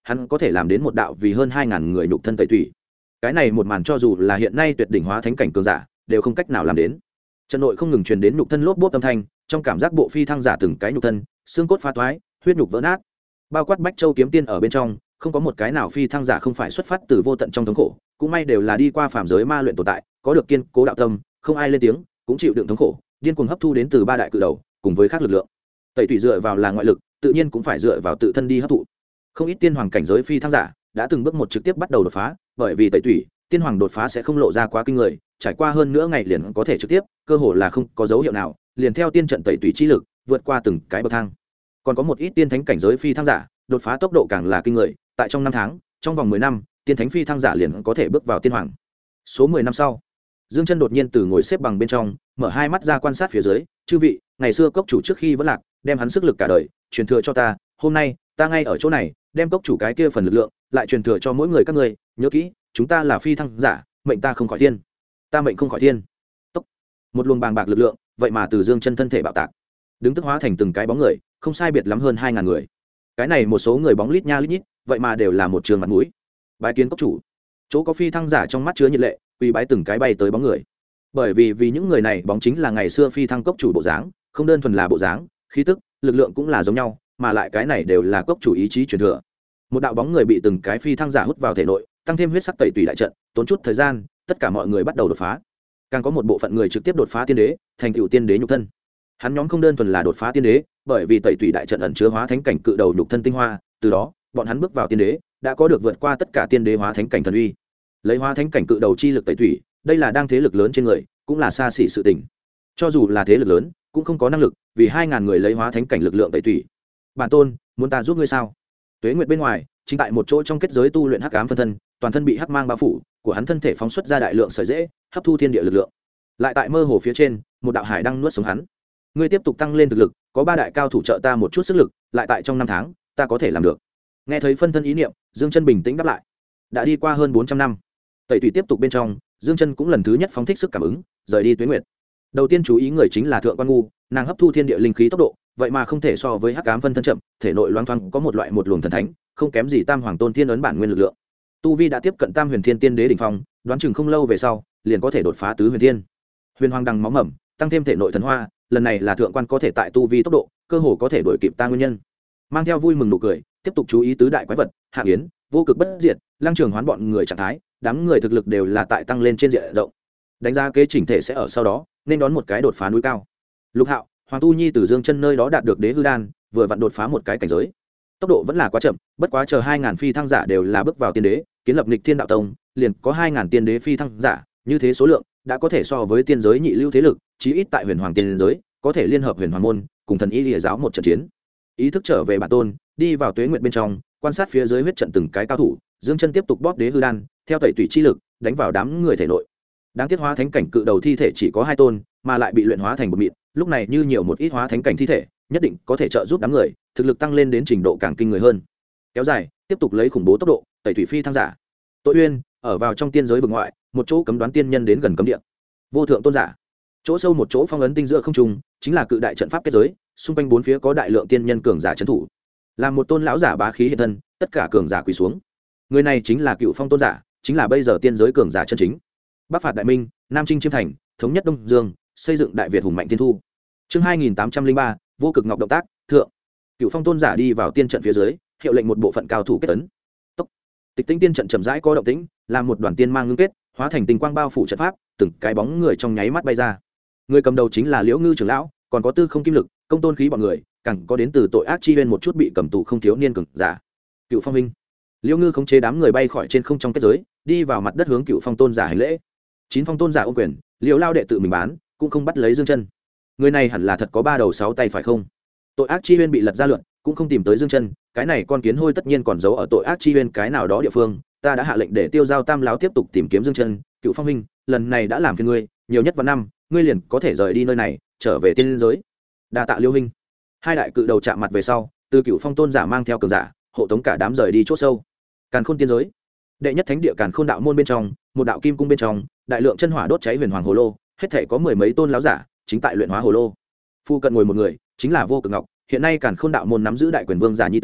hắn có thể làm đến một đạo vì hơn 2.000 người nhục thân tẩy tủy. Cái này một màn cho dù là hiện nay tuyệt đỉnh hóa thánh cảnh cường giả đều không cách nào làm đến. Trận nội không ngừng truyền đến nhục thân lốp bốp âm thanh, trong cảm giác bộ phi thăng giả từng cái nhục thân xương cốt phá toái, huyết nhục vỡ nát. Bao quát Bách Châu kiếm tiên ở bên trong, không có một cái nào phi thăng giả không phải xuất phát từ vô tận trong thống khổ, cũng may đều là đi qua phàm giới ma luyện tồn tại, có được kiên cố đạo tâm, không ai lên tiếng cũng chịu đựng thống khổ, điên cuồng hấp thu đến từ ba đại cự đầu cùng với các lực lượng. Tẩy tủy dựa vào là ngoại lực, tự nhiên cũng phải dựa vào tự thân đi hấp thụ. Không ít tiên hoàng cảnh giới phi thăng giả đã từng bước một trực tiếp bắt đầu đột phá, bởi vì tẩy tủy, tiên hoàng đột phá sẽ không lộ ra quá kinh người, trải qua hơn nữa ngày liền có thể trực tiếp, cơ hồ là không có dấu hiệu nào, liền theo tiên trận tẩy tủy chi lực, vượt qua từng cái bậc thang. Còn có một ít tiên thánh cảnh giới phi thăng giả, đột phá tốc độ càng là kinh người, tại trong 5 tháng, trong vòng 10 năm, tiên thánh phi thăng giả liền có thể bước vào tiên hoàng. Số 10 năm sau, Dương Chân đột nhiên từ ngồi xếp bằng bên trong, mở hai mắt ra quan sát phía dưới, "Chư vị, ngày xưa cốc chủ trước khi vẫn lạc, đem hắn sức lực cả đời truyền thừa cho ta, hôm nay, ta ngay ở chỗ này, đem cốc chủ cái kia phần lực lượng lại truyền thừa cho mỗi người các ngươi, nhớ kỹ, chúng ta là phi thăng giả, mệnh ta không khỏi thiên. Ta mệnh không khỏi thiên." Tốc. Một luồng bàng bạc lực lượng, vậy mà từ Dương Chân thân thể bạo tạc, đứng tức hóa thành từng cái bóng người, không sai biệt lắm hơn 2.000 người. Cái này một số người bóng lít nha lít nhít, vậy mà đều là một trường mặt mũi. Bái kiến cốc chủ. Chỗ có phi thăng giả trong mắt chứa nhiệt lệ, quỳ bái từng cái bay tới bóng người. Bởi vì những người này bóng chính là ngày xưa phi thăng cốc chủ bộ dáng, không đơn thuần là bộ dáng, khí tức, lực lượng cũng là giống nhau, mà lại cái này đều là cốc chủ ý chí truyền thừa. Một đạo bóng người bị từng cái phi thăng giả hút vào thể nội, tăng thêm huyết sắc tẩy tùy đại trận, tốn chút thời gian, tất cả mọi người bắt đầu đột phá. Càng có một bộ phận người trực tiếp đột phá tiên đế, thành tựu tiên đế nhục thân. Hắn nhóm không đơn thuần là đột phá tiên đế, bởi vì tẩy tùy đại trận ẩn chứa hóa thánh cảnh cự đầu nhục thân tinh hoa, từ đó, bọn hắn bước vào tiên đế, đã có được vượt qua tất cả tiên đế hóa thánh cảnh thần uy. Lấy hóa thánh cảnh cự đầu chi lực tẩy tùy, đây là đang thế lực lớn trên người, cũng là xa xỉ sự tình. Cho dù là thế lực lớn, cũng không có năng lực, vì 2.000 người lấy hóa thánh cảnh lực lượng tẩy tùy. Bản tôn, muốn ta giúp ngươi sao? Tuế Nguyệt bên ngoài, chính tại một chỗ trong kết giới tu luyện hắc ám phân thân, toàn thân bị hắc mang bao phủ, của hắn thân thể phóng xuất ra đại lượng sợi rễ, hấp thu thiên địa lực lượng. Lại tại mơ hồ phía trên, một đạo hải đang nuốt sống hắn. Ngươi tiếp tục tăng lên thực lực, có 3 đại cao thủ trợ ta một chút sức lực, lại tại trong 5 tháng, ta có thể làm được. Nghe thấy phân thân ý niệm, Dương Chân bình tĩnh đáp lại. Đã đi qua hơn 400 năm, tẩy tùy tiếp tục bên trong, Dương Chân cũng lần thứ nhất phóng thích sức cảm ứng, rời đi Tuế Nguyệt. Đầu tiên chú ý người chính là Thượng Quan Ngu, nàng hấp thu thiên địa linh khí tốc độ, vậy mà không thể so với hắc ám phân thân chậm, thể nội loáng thoáng có một luồng thần thánh, không kém gì Tam Hoàng Tôn Thiên ấn bản nguyên lực lượng. Tu vi đã tiếp cận Tam Huyền Thiên Tiên Đế đỉnh phong, đoán chừng không lâu về sau, liền có thể đột phá tứ huyền thiên. Huyền Hoàng đằng máu mầm, tăng thêm thể nội thần hoa, lần này là Thượng Quan có thể tại tu vi tốc độ, cơ hồ có thể đuổi kịp ta nguyên nhân. Mang theo vui mừng nụ cười, tiếp tục chú ý tứ đại quái vật, Hạ Yến, Vô Cực bất diệt, Lăng Trường Hoán bọn người trạng thái, đám người thực lực đều là tại tăng lên trên diện rộng. Đánh giá kế chỉnh thể sẽ ở sau đó, nên đón một cái đột phá núi cao. Lục Hạo, Hoàng Tu Nhi từ Dương Chân nơi đó đạt được đế hư đan, vừa vặn đột phá một cái cảnh giới. Tốc độ vẫn là quá chậm, bất quá chờ 2.000 phi thăng giả đều là bước vào tiên đế, kiến lập nghịch thiên đạo tông, liền có 2.000 tiên đế phi thăng giả, như thế số lượng đã có thể so với tiên giới nhị lưu thế lực, chí ít tại huyền hoàng tiên giới, có thể liên hợp huyền hoàng môn cùng thần y lìa giáo một trận chiến. Ý thức trở về bản tôn, đi vào tuế nguyệt bên trong, quan sát phía dưới huyết trận từng cái cao thủ, Dương Chân tiếp tục bóp đế hư đan, theo tẩy tủy chi lực, đánh vào đám người thể nội. Đáng tiếc hóa thánh cảnh cự đầu thi thể chỉ có 2 tôn, mà lại bị luyện hóa thành một mịn, lúc này như nhiều một ít hóa thánh cảnh thi thể, nhất định có thể trợ giúp đám người thực lực tăng lên đến trình độ càng kinh người hơn. Kéo dài, tiếp tục lấy khủng bố tốc độ tẩy thủy phi thăng giả. Tội Uyên ở vào trong tiên giới vực ngoại, một chỗ cấm đoán tiên nhân đến gần cấm địa. Vô thượng tôn giả, chỗ sâu một chỗ phong ấn tinh giữa không trung, chính là cự đại trận pháp kết giới, xung quanh 4 phía có đại lượng tiên nhân cường giả trấn thủ. Làm một tôn lão giả bá khí hiện thân, tất cả cường giả quỳ xuống. Người này chính là Cựu Phong tôn giả, chính là bây giờ tiên giới cường giả chân chính. Bắc phạt đại minh, Nam chinh chiêm thành, thống nhất Đông Dương, xây dựng đại Việt hùng mạnh tiên thu. Chương 2803, vô cực ngọc động tác, thượng. Cựu Phong tôn giả đi vào tiên trận phía dưới, hiệu lệnh một bộ phận cao thủ kết tấn. Tốc. Tịch Tĩnh tiên trận chậm rãi có động tĩnh, làm một đoàn tiên mang ngưng kết, hóa thành tình quang bao phủ trận pháp, từng cái bóng người trong nháy mắt bay ra. Người cầm đầu chính là Liễu Ngư trưởng lão, còn có Tư Không Kim Lực, Công Tôn Khí bọn người, càng có đến từ tội ác chi huyên một chút bị cầm tù không thiếu niên cường giả. Cựu Phong huynh. Liễu Ngư khống chế đám người bay khỏi trên không trong kết giới, đi vào mặt đất hướng Cựu Phong tôn giả hành lễ. 9 phong tôn giả ôm quyền, Liễu lao đệ tự mình bán, cũng không bắt lấy Dương Chân. Người này hẳn là thật có 3 đầu 6 tay phải không? Tội ác chi huyên bị lật ra lượn, cũng không tìm tới Dương Chân, cái này con kiến hôi tất nhiên còn giấu ở tội ác chi huyên cái nào đó địa phương, ta đã hạ lệnh để Tiêu Giao Tam lão tiếp tục tìm kiếm Dương Chân. Cựu Phong huynh, lần này đã làm phiền ngươi, nhiều nhất vào năm, ngươi liền có thể rời đi nơi này, trở về tiên giới. Đa tạ Liễu huynh. Hai đại cự đầu chạm mặt về sau, từ Cựu Phong tôn giả mang theo cường giả, hộ tống cả đám rời đi chỗ sâu. Càn Khôn tiên giới, đệ nhất thánh địa Càn Khôn đạo môn bên trong, một đạo kim cung bên trong, đại lượng chân hỏa đốt cháy huyền hoàng hồ lô, hết thảy có 10 mấy tôn lão giả, chính tại luyện hóa hồ lô. Phu cận ngồi một người, chính là Vô Cực Ngọc, hiện nay Càn Khôn đạo môn nắm giữ đại quyền vương giả nhi tử,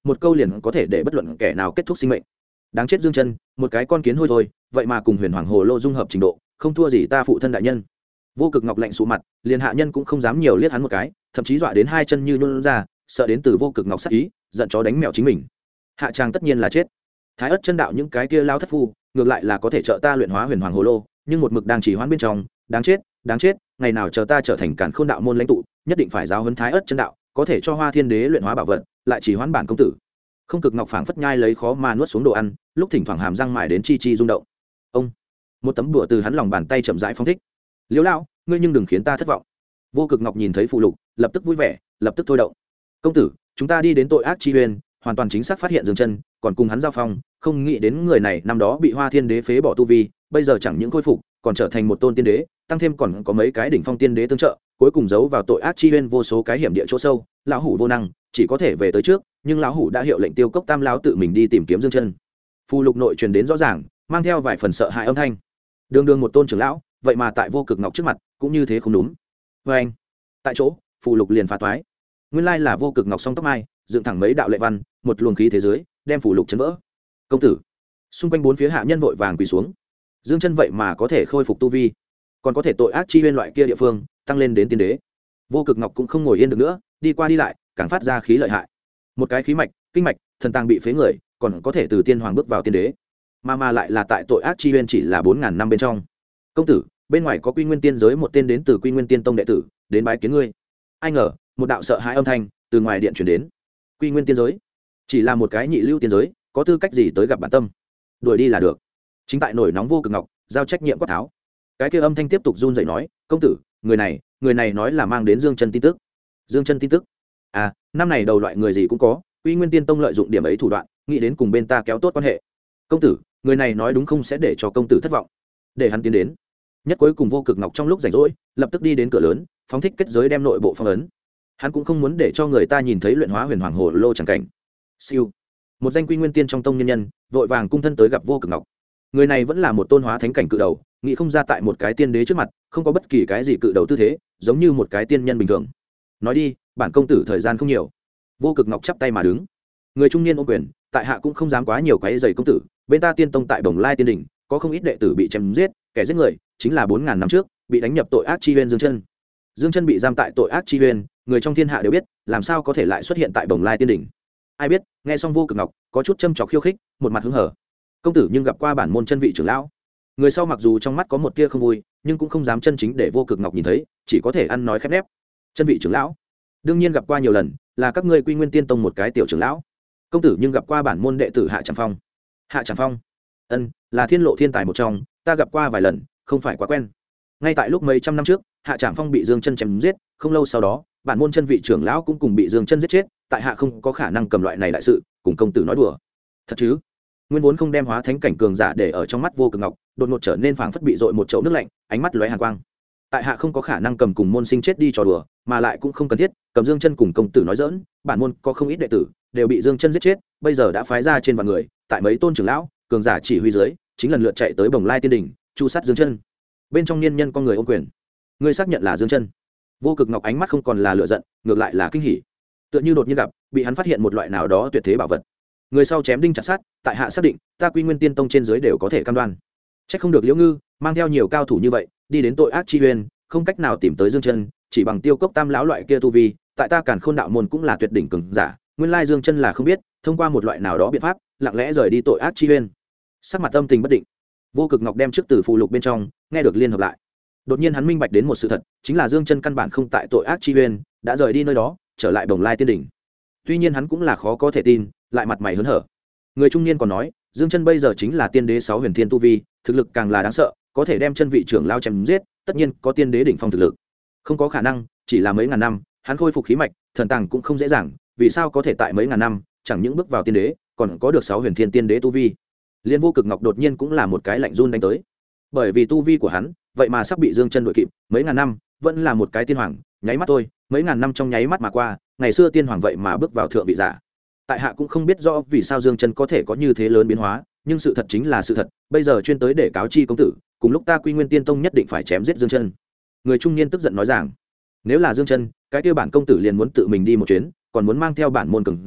một câu liền có thể để bất luận kẻ nào kết thúc sinh mệnh. Đáng chết Dương Chân, một cái con kiến hôi thôi, vậy mà cùng huyền hoàng hồ lô dung hợp trình độ không thua gì ta phụ thân đại nhân. Vô Cực Ngọc lạnh sụ mặt, liền hạ nhân cũng không dám nhiều liếc hắn một cái, thậm chí dọa đến hai chân như nhún ra, sợ đến từ Vô Cực Ngọc sát ý, giận chó đánh mèo chính mình. Hạ Trang tất nhiên là chết. Thái Ức chân đạo những cái kia lao thất phu, ngược lại là có thể trợ ta luyện hóa huyền hoàng hồ lô, nhưng một mực đang chỉ hoãn bên trong, đáng chết, đáng chết, ngày nào chờ ta trở thành Càn Khôn đạo môn lãnh tụ, nhất định phải giáo huấn Thái Ức chân đạo, có thể cho Hoa Thiên Đế luyện hóa bảo vật, lại chỉ hoãn bản công tử. Không Cực Ngọc phảng phất nhai lấy khó mà nuốt xuống đồ ăn, lúc thỉnh thoảng hàm răng mài đến chi chi rung động. Ông, một tấm đùa từ hắn lòng bàn tay chậm rãi phóng thích. Liễu lão, ngươi nhưng đừng khiến ta thất vọng. Vô Cực Ngọc nhìn thấy phụ lục, lập tức vui vẻ, lập tức thôi động. Công tử, chúng ta đi đến tội ác chi uyên, hoàn toàn chính xác phát hiện Dương Chân, còn cùng hắn giao phong, không nghĩ đến người này năm đó bị Hoa Thiên Đế phế bỏ tu vi, bây giờ chẳng những khôi phục, còn trở thành một tôn tiên đế, tăng thêm còn có mấy cái đỉnh phong tiên đế tương trợ, cuối cùng giấu vào tội ác chi uyên vô số cái hiểm địa chỗ sâu, lão hủ vô năng, chỉ có thể về tới trước, nhưng lão hủ đã hiệu lệnh Tiêu Cốc Tam lão tự mình đi tìm kiếm Dương Chân. Phù lục nội truyền đến rõ ràng, mang theo vài phần sợ hãi âm thanh. Đường đường một tôn trưởng lão, vậy mà tại Vô Cực Ngọc trước mặt, cũng như thế không đúng. Và anh, tại chỗ, phù lục liền phá toái. Nguyên lai là Vô Cực Ngọc song tóc mai, dựng thẳng mấy đạo lệ văn, một luồng khí thế giới, đem phù lục chấn vỡ. Công tử, xung quanh bốn phía hạ nhân vội vàng quỳ xuống. Dương Chân vậy mà có thể khôi phục tu vi, còn có thể tội ác chi uyên loại kia địa phương tăng lên đến tiên đế. Vô Cực Ngọc cũng không ngồi yên được nữa, đi qua đi lại, càng phát ra khí lợi hại. Một cái khí mạch, kinh mạch, thần tàng bị phế người, còn có thể từ tiên hoàng bước vào tiên đế, mà lại là tại tội ác chi uyên chỉ là 4000 năm bên trong. Công tử, bên ngoài có Quy Nguyên Tiên giới một tên đến từ Quy Nguyên Tiên tông đệ tử, đến bái kiến ngươi. Ai ngờ, một đạo sợ hãi âm thanh từ ngoài điện truyền đến. Quy Nguyên Tiên giới chỉ là một cái nhị lưu tiên giới, có tư cách gì tới gặp bản tâm? Đuổi đi là được. Chính tại nổi nóng Vô Cực Ngọc giao trách nhiệm quát tháo. Cái kia âm thanh tiếp tục run rẩy nói, công tử, người này nói là mang đến Dương Chân tin tức. Dương Chân tin tức? À, năm này đầu loại người gì cũng có, Quy Nguyên Tiên tông lợi dụng điểm ấy thủ đoạn, nghĩ đến cùng bên ta kéo tốt quan hệ. Công tử, người này nói đúng không sẽ để cho công tử thất vọng. Để hắn tiến đến. Nhất cuối cùng Vô Cực Ngọc trong lúc rảnh rỗi, lập tức đi đến cửa lớn, phóng thích kết giới đem nội bộ phong ấn. Hắn cũng không muốn để cho người ta nhìn thấy luyện hóa huyền hoàng hồ lô chẳng cảnh. Siêu, một danh Quy Nguyên Tiên trong tông nhân nhân, vội vàng cung thân tới gặp Vô Cực Ngọc. Người này vẫn là một tôn hóa thánh cảnh cự đầu, nghĩ không ra tại một cái tiên đế trước mặt, không có bất kỳ cái gì cự đầu tư thế, giống như một cái tiên nhân bình thường. Nói đi, bản công tử thời gian không nhiều. Vô Cực Ngọc chắp tay mà đứng. Người trung niên ôm quyền, tại hạ cũng không dám quá nhiều quấy rầy công tử, bên ta Tiên tông tại Bồng Lai Tiên đỉnh, có không ít đệ tử bị chém giết, kẻ giết người chính là 4000 năm trước, bị đánh nhập tội ác chi uyên Dương Chân. Dương Chân bị giam tại tội ác chi uyên, người trong thiên hạ đều biết, làm sao có thể lại xuất hiện tại Bồng Lai Tiên đỉnh. Ai biết, nghe xong Vô Cực Ngọc, có chút châm chọc khiêu khích, một mặt hứng hở. Công tử nhưng gặp qua bản môn chân vị trưởng lão. Người sau mặc dù trong mắt có một tia không vui, nhưng cũng không dám chân chính để Vô Cực Ngọc nhìn thấy, chỉ có thể ăn nói khép nép. Chân vị trưởng lão? Đương nhiên gặp qua nhiều lần, là các ngươi Quy Nguyên Tiên tông một cái tiểu trưởng lão. Công tử nhưng gặp qua bản môn đệ tử Hạ Tràng Phong. Hạ Tràng Phong? Ân, là thiên lộ thiên tài một trong, ta gặp qua vài lần, không phải quá quen. Ngay tại lúc mấy trăm năm trước, Hạ Tràng Phong bị Dương Chân chém giết, không lâu sau đó, bản môn chân vị trưởng lão cũng cùng bị Dương Chân giết chết, tại hạ không có khả năng cầm loại này đại sự cùng công tử nói đùa. Thật chứ? Nguyên vốn không đem hóa thánh cảnh cường giả để ở trong mắt Vô Cực Ngọc, đột ngột trở nên phảng phất bị dội một chậu nước lạnh, ánh mắt lóe hàn quang. Tại hạ không có khả năng cầm cùng môn sinh chết đi trò đùa, mà lại cũng không cần thiết cầm Dương Chân cùng công tử nói dỡn, bản môn có không ít đệ tử đều bị Dương Chân giết chết, bây giờ đã phái ra trên vạn người, tại mấy tôn trưởng lão cường giả chỉ huy dưới, chính lần lượt chạy tới Bồng Lai Tiên đỉnh, chu sát Dương Chân. Bên trong niên nhân con người ôm quyền, ngươi xác nhận là Dương Chân? Vô Cực Ngọc ánh mắt không còn là lửa giận, ngược lại là kinh hỉ, tựa như đột nhiên gặp bị hắn phát hiện một loại nào đó tuyệt thế bảo vật. Người sau chém đinh chặt sắt, tại hạ xác định, ta Quy Nguyên Tiên tông trên dưới đều có thể cam đoan. Chắc không được Liễu Ngư mang theo nhiều cao thủ như vậy, đi đến tội ác chi uyên, không cách nào tìm tới Dương Chân, chỉ bằng Tiêu Cốc Tam lão loại kia tu vi, tại ta Càn Khôn đạo môn cũng là tuyệt đỉnh cường giả, nguyên lai Dương Chân là không biết, thông qua một loại nào đó biện pháp, lặng lẽ rời đi tội ác chi uyên. Sắc mặt tâm tình bất định, Vô Cực Ngọc đem trước từ phù lục bên trong nghe được liên hợp lại. Đột nhiên hắn minh bạch đến một sự thật, chính là Dương Chân căn bản không tại tội ác chi uyên, đã rời đi nơi đó, trở lại Bồng Lai Tiên đỉnh. Tuy nhiên hắn cũng là khó có thể tin, lại mặt mày hớn hở. Người trung niên còn nói, Dương Chân bây giờ chính là tiên đế 6 huyền thiên tu vi, thực lực càng là đáng sợ, có thể đem chân vị trưởng lao chém giết, tất nhiên có tiên đế đỉnh phong thực lực. Không có khả năng, chỉ là mấy ngàn năm, hắn khôi phục khí mạch, thần tàng cũng không dễ dàng, vì sao có thể tại mấy ngàn năm, chẳng những bước vào tiên đế, còn có được 6 huyền thiên tiên đế tu vi. Liên Vô Cực Ngọc đột nhiên cũng là một cái lạnh run đánh tới. Bởi vì tu vi của hắn, vậy mà sắp bị Dương Chân đuổi kịp, mấy ngàn năm, vẫn là một cái tiên hoàng, nháy mắt thôi, mấy ngàn năm trong nháy mắt mà qua, ngày xưa tiên hoàng vậy mà bước vào thượng vị giả. Tại hạ cũng không biết rõ vì sao Dương Chân có thể có như thế lớn biến hóa, nhưng sự thật chính là sự thật, bây giờ chuyên tới để cáo chi công tử, cùng lúc ta Quy Nguyên Tiên tông nhất định phải chém giết Dương Chân. Người trung niên tức giận nói rằng, nếu là Dương Chân, cái kia bản công tử liền muốn tự mình đi một chuyến, còn muốn mang theo bản môn cường giả,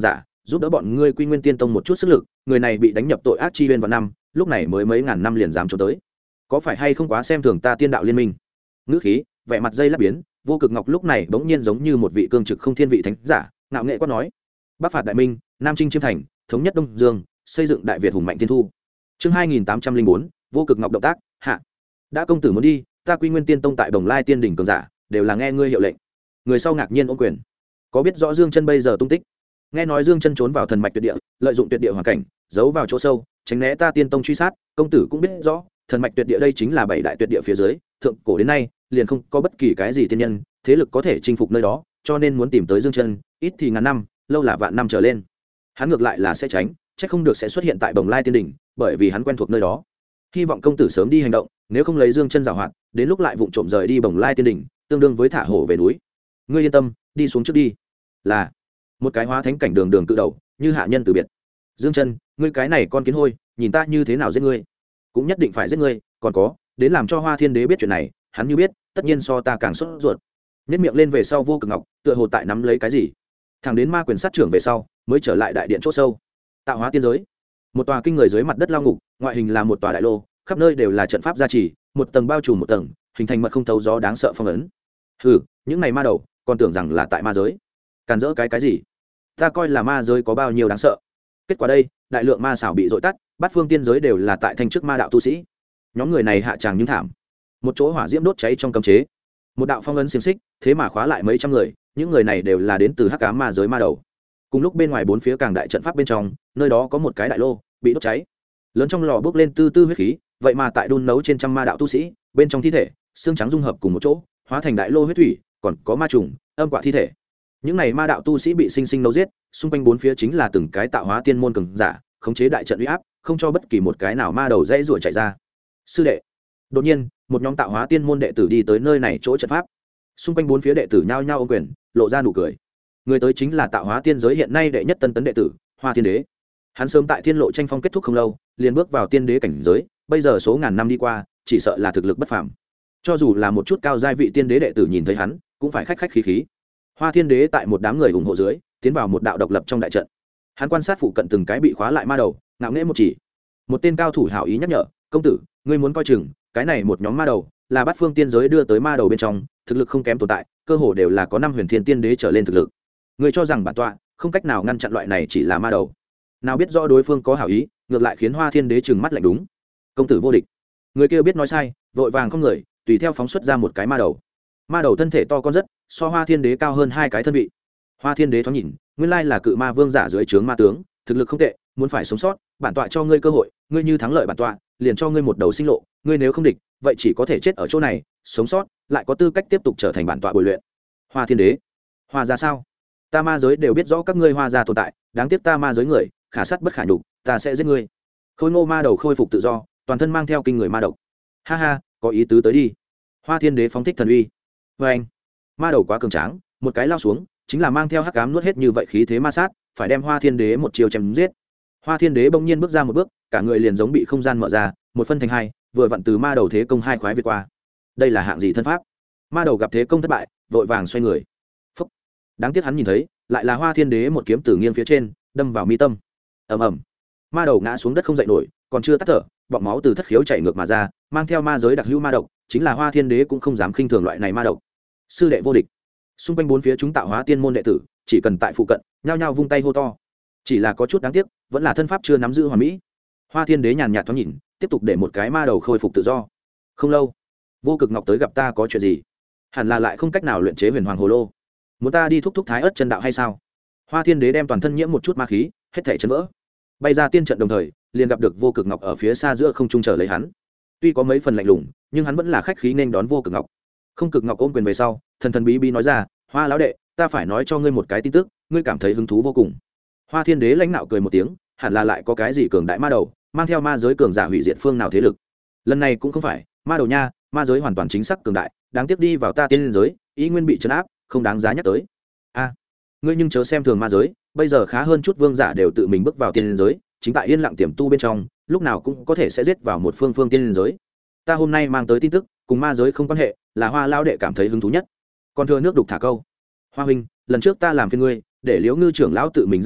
giúp đỡ bọn ngươi Quy Nguyên Tiên Tông một chút sức lực, người này bị đánh nhập tội ác chi huyên vào năm, lúc này mới mấy ngàn năm liền dám trốn tới. Có phải hay không quá xem thường ta Tiên Đạo Liên Minh? Ngữ khí, vẻ mặt dây lắc biến, Vô Cực Ngọc lúc này bỗng nhiên giống như một vị cương trực không thiên vị thánh giả, ngạo nghệ quát nói: Bắc phạt đại minh, Nam chinh chiêm thành, thống nhất Đông Dương, xây dựng Đại Việt hùng mạnh thiên thu. Chương 2804, Vô Cực Ngọc động tác, hạ. Đã công tử muốn đi, ta Quy Nguyên Tiên Tông tại Bồng Lai Tiên đỉnh cường giả, đều là nghe ngươi hiệu lệnh. Người sau ngạc nhiên ôm quyền. Có biết rõ Dương Chân bây giờ tung tích? Nghe nói Dương Chân trốn vào thần mạch tuyệt địa, lợi dụng tuyệt địa hoàn cảnh, giấu vào chỗ sâu, tránh né ta Tiên Tông truy sát, công tử cũng biết rõ, thần mạch tuyệt địa đây chính là bảy đại tuyệt địa phía dưới, thượng cổ đến nay, liền không có bất kỳ cái gì tiên nhân, thế lực có thể chinh phục nơi đó, cho nên muốn tìm tới Dương Chân, ít thì ngàn năm, lâu là vạn năm trở lên. Hắn ngược lại là sẽ tránh, chắc không được sẽ xuất hiện tại Bồng Lai Tiên đỉnh, bởi vì hắn quen thuộc nơi đó. Hy vọng công tử sớm đi hành động, nếu không lấy Dương Chân giảo hoạt, đến lúc lại vụng trộm rời đi Bồng Lai Tiên đỉnh, tương đương với thả hổ về núi. Ngươi yên tâm, đi xuống trước đi. Là một cái hóa thánh cảnh đường đường cự đầu, như hạ nhân từ biệt. Dương Chân, ngươi cái này con kiến hôi, nhìn ta như thế nào giết ngươi? Cũng nhất định phải giết ngươi, còn có, đến làm cho Hoa Thiên Đế biết chuyện này, hắn như biết, tất nhiên so ta càng sốt ruột. Nhếch miệng lên về sau Vô Cực Ngọc, tựa hồ tại nắm lấy cái gì. Thẳng đến ma quyền sát trưởng về sau, mới trở lại đại điện chỗ sâu. Tạo hóa tiên giới, một tòa kinh người dưới mặt đất lao ngục, ngoại hình là một tòa đại lô, khắp nơi đều là trận pháp gia trì, một tầng bao trùm một tầng, hình thành mật không thấu gió đáng sợ phong ấn. Hừ, những này ma đầu, còn tưởng rằng là tại ma giới. Càn rỡ cái gì? Ta coi là ma giới có bao nhiêu đáng sợ. Kết quả đây, đại lượng ma xảo bị dội tắt, bát phương tiên giới đều là tại thanh chức ma đạo tu sĩ. Nhóm người này hạ tràng nhưng thảm. Một chỗ hỏa diễm đốt cháy trong cấm chế, một đạo phong ấn xiềng xích, thế mà khóa lại mấy trăm người, những người này đều là đến từ hắc ám ma giới ma đầu. Cùng lúc bên ngoài bốn phía càng đại trận pháp bên trong, nơi đó có một cái đại lô bị đốt cháy, lớn trong lò bốc lên tư tư huyết khí, vậy mà tại đun nấu trên trăm ma đạo tu sĩ, bên trong thi thể xương trắng dung hợp cùng một chỗ, hóa thành đại lô huyết thủy, còn có ma trùng, âm quả thi thể. Những này ma đạo tu sĩ bị sinh sinh nấu giết, xung quanh bốn phía chính là từng cái tạo hóa tiên môn cường giả, khống chế đại trận uy áp, không cho bất kỳ một cái nào ma đầu dãy rủa chạy ra. Sư đệ. Đột nhiên, một nhóm tạo hóa tiên môn đệ tử đi tới nơi này chỗ trận pháp. Xung quanh bốn phía đệ tử nhao nhao ôm quyền, lộ ra nụ cười. Người tới chính là tạo hóa tiên giới hiện nay đệ nhất tân tấn đệ tử, Hoa Thiên Đế. Hắn sớm tại Thiên Lộ tranh phong kết thúc không lâu, liền bước vào tiên đế cảnh giới, bây giờ số ngàn năm đi qua, chỉ sợ là thực lực bất phàm. Cho dù là một chút cao giai vị tiên đế đệ tử nhìn thấy hắn, cũng phải khách khách khí khí. Hoa Thiên Đế tại một đám người ủng hộ dưới, tiến vào một đạo độc lập trong đại trận. Hắn quan sát phụ cận từng cái bị khóa lại ma đầu, ngạo nghễ một chỉ. Một tên cao thủ hảo ý nhắc nhở, công tử, ngươi muốn coi chừng, cái này một nhóm ma đầu, là bát phương tiên giới đưa tới ma đầu bên trong, thực lực không kém tồn tại, cơ hồ đều là có năm huyền thiên tiên đế trở lên thực lực. Ngươi cho rằng bản tọa không cách nào ngăn chặn loại này chỉ là ma đầu? Nào biết rõ đối phương có hảo ý, ngược lại khiến Hoa Thiên Đế trừng mắt lạnh đúng. Công tử vô địch. Người kia biết nói sai, vội vàng không người, tùy theo phóng xuất ra một cái ma đầu. Ma đầu thân thể to con rất, so Hoa Thiên Đế cao hơn hai cái thân vị. Hoa Thiên Đế thoáng nhìn, nguyên lai là cự ma vương giả dưới trướng ma tướng, thực lực không tệ, muốn phải sống sót, bản tọa cho ngươi cơ hội, ngươi như thắng lợi bản tọa, liền cho ngươi một đầu sinh lộ, ngươi nếu không địch, vậy chỉ có thể chết ở chỗ này, sống sót, lại có tư cách tiếp tục trở thành bản tọa bồi luyện. Hoa Thiên Đế, Hoa gia sao? Ta ma giới đều biết rõ các ngươi Hoa gia tồn tại, đáng tiếc ta ma giới người, khả sát bất khả nhục, ta sẽ giết ngươi. Khôi Ngô ma đầu khôi phục tự do, toàn thân mang theo kinh người ma độc. Ha ha, có ý tứ tới đi. Hoa Thiên Đế phóng thích thần uy. Vê anh, ma đầu quá cường tráng, một cái lao xuống, chính là mang theo hắc ám nuốt hết như vậy khí thế ma sát, phải đem Hoa Thiên Đế một chiều chém giết. Hoa Thiên Đế bỗng nhiên bước ra một bước, cả người liền giống bị không gian mở ra, một phân thành hai, vừa vặn từ ma đầu thế công hai khoái vượt qua. Đây là hạng gì thân pháp? Ma đầu gặp thế công thất bại, vội vàng xoay người. Phúc. Đáng tiếc hắn nhìn thấy, lại là Hoa Thiên Đế một kiếm từ nghiêng phía trên, đâm vào mi tâm. Ầm ầm. Ma đầu ngã xuống đất không dậy nổi, còn chưa tắt thở, bọt máu từ thất khiếu chảy ngược mà ra, mang theo ma giới đặc hữu ma độc, chính là Hoa Thiên Đế cũng không dám khinh thường loại này ma độc. Sư đệ vô địch. Xung quanh bốn phía chúng tạo hóa tiên môn đệ tử, chỉ cần tại phụ cận, nhao nhao vung tay hô to. Chỉ là có chút đáng tiếc, vẫn là thân pháp chưa nắm giữ hoàn mỹ. Hoa Thiên Đế nhàn nhạt thoáng nhìn, tiếp tục để một cái ma đầu khôi phục tự do. Không lâu, Vô Cực Ngọc tới gặp ta có chuyện gì? Hẳn là lại không cách nào luyện chế huyền hoàng hồ lô. Muốn ta đi thúc thúc thái ớt chân đạo hay sao? Hoa Thiên Đế đem toàn thân nhiễm một chút ma khí, hết thảy chấn vỡ. Bay ra tiên trận đồng thời, liền gặp được Vô Cực Ngọc ở phía xa giữa không trung chờ lấy hắn. Tuy có mấy phần lạnh lùng, nhưng hắn vẫn là khách khí nên đón Vô Cực Ngọc. Không Cực Ngọc ôm quyền về sau, thần thần bí bí nói ra, Hoa lão đệ, ta phải nói cho ngươi một cái tin tức, ngươi cảm thấy hứng thú vô cùng. Hoa Thiên Đế lãnh nạo cười một tiếng, hẳn là lại có cái gì cường đại ma đầu, mang theo ma giới cường giả hủy diệt phương nào thế lực. Lần này cũng không phải ma đầu nha, ma giới hoàn toàn chính xác cường đại, đáng tiếc đi vào ta tiên giới, ý nguyên bị trấn áp, không đáng giá nhắc tới. A, ngươi nhưng chớ xem thường ma giới, bây giờ khá hơn chút vương giả đều tự mình bước vào tiên giới, chính tại yên lặng tiềm tu bên trong, lúc nào cũng có thể sẽ giết vào một phương tiên giới. Ta hôm nay mang tới tin tức, cùng ma giới không quan hệ, là Hoa lão đệ cảm thấy hứng thú nhất. Còn thừa nước đục thả câu. Hoa huynh, lần trước ta làm phiền ngươi, để Liễu Ngư trưởng lão tự mình ra mặt,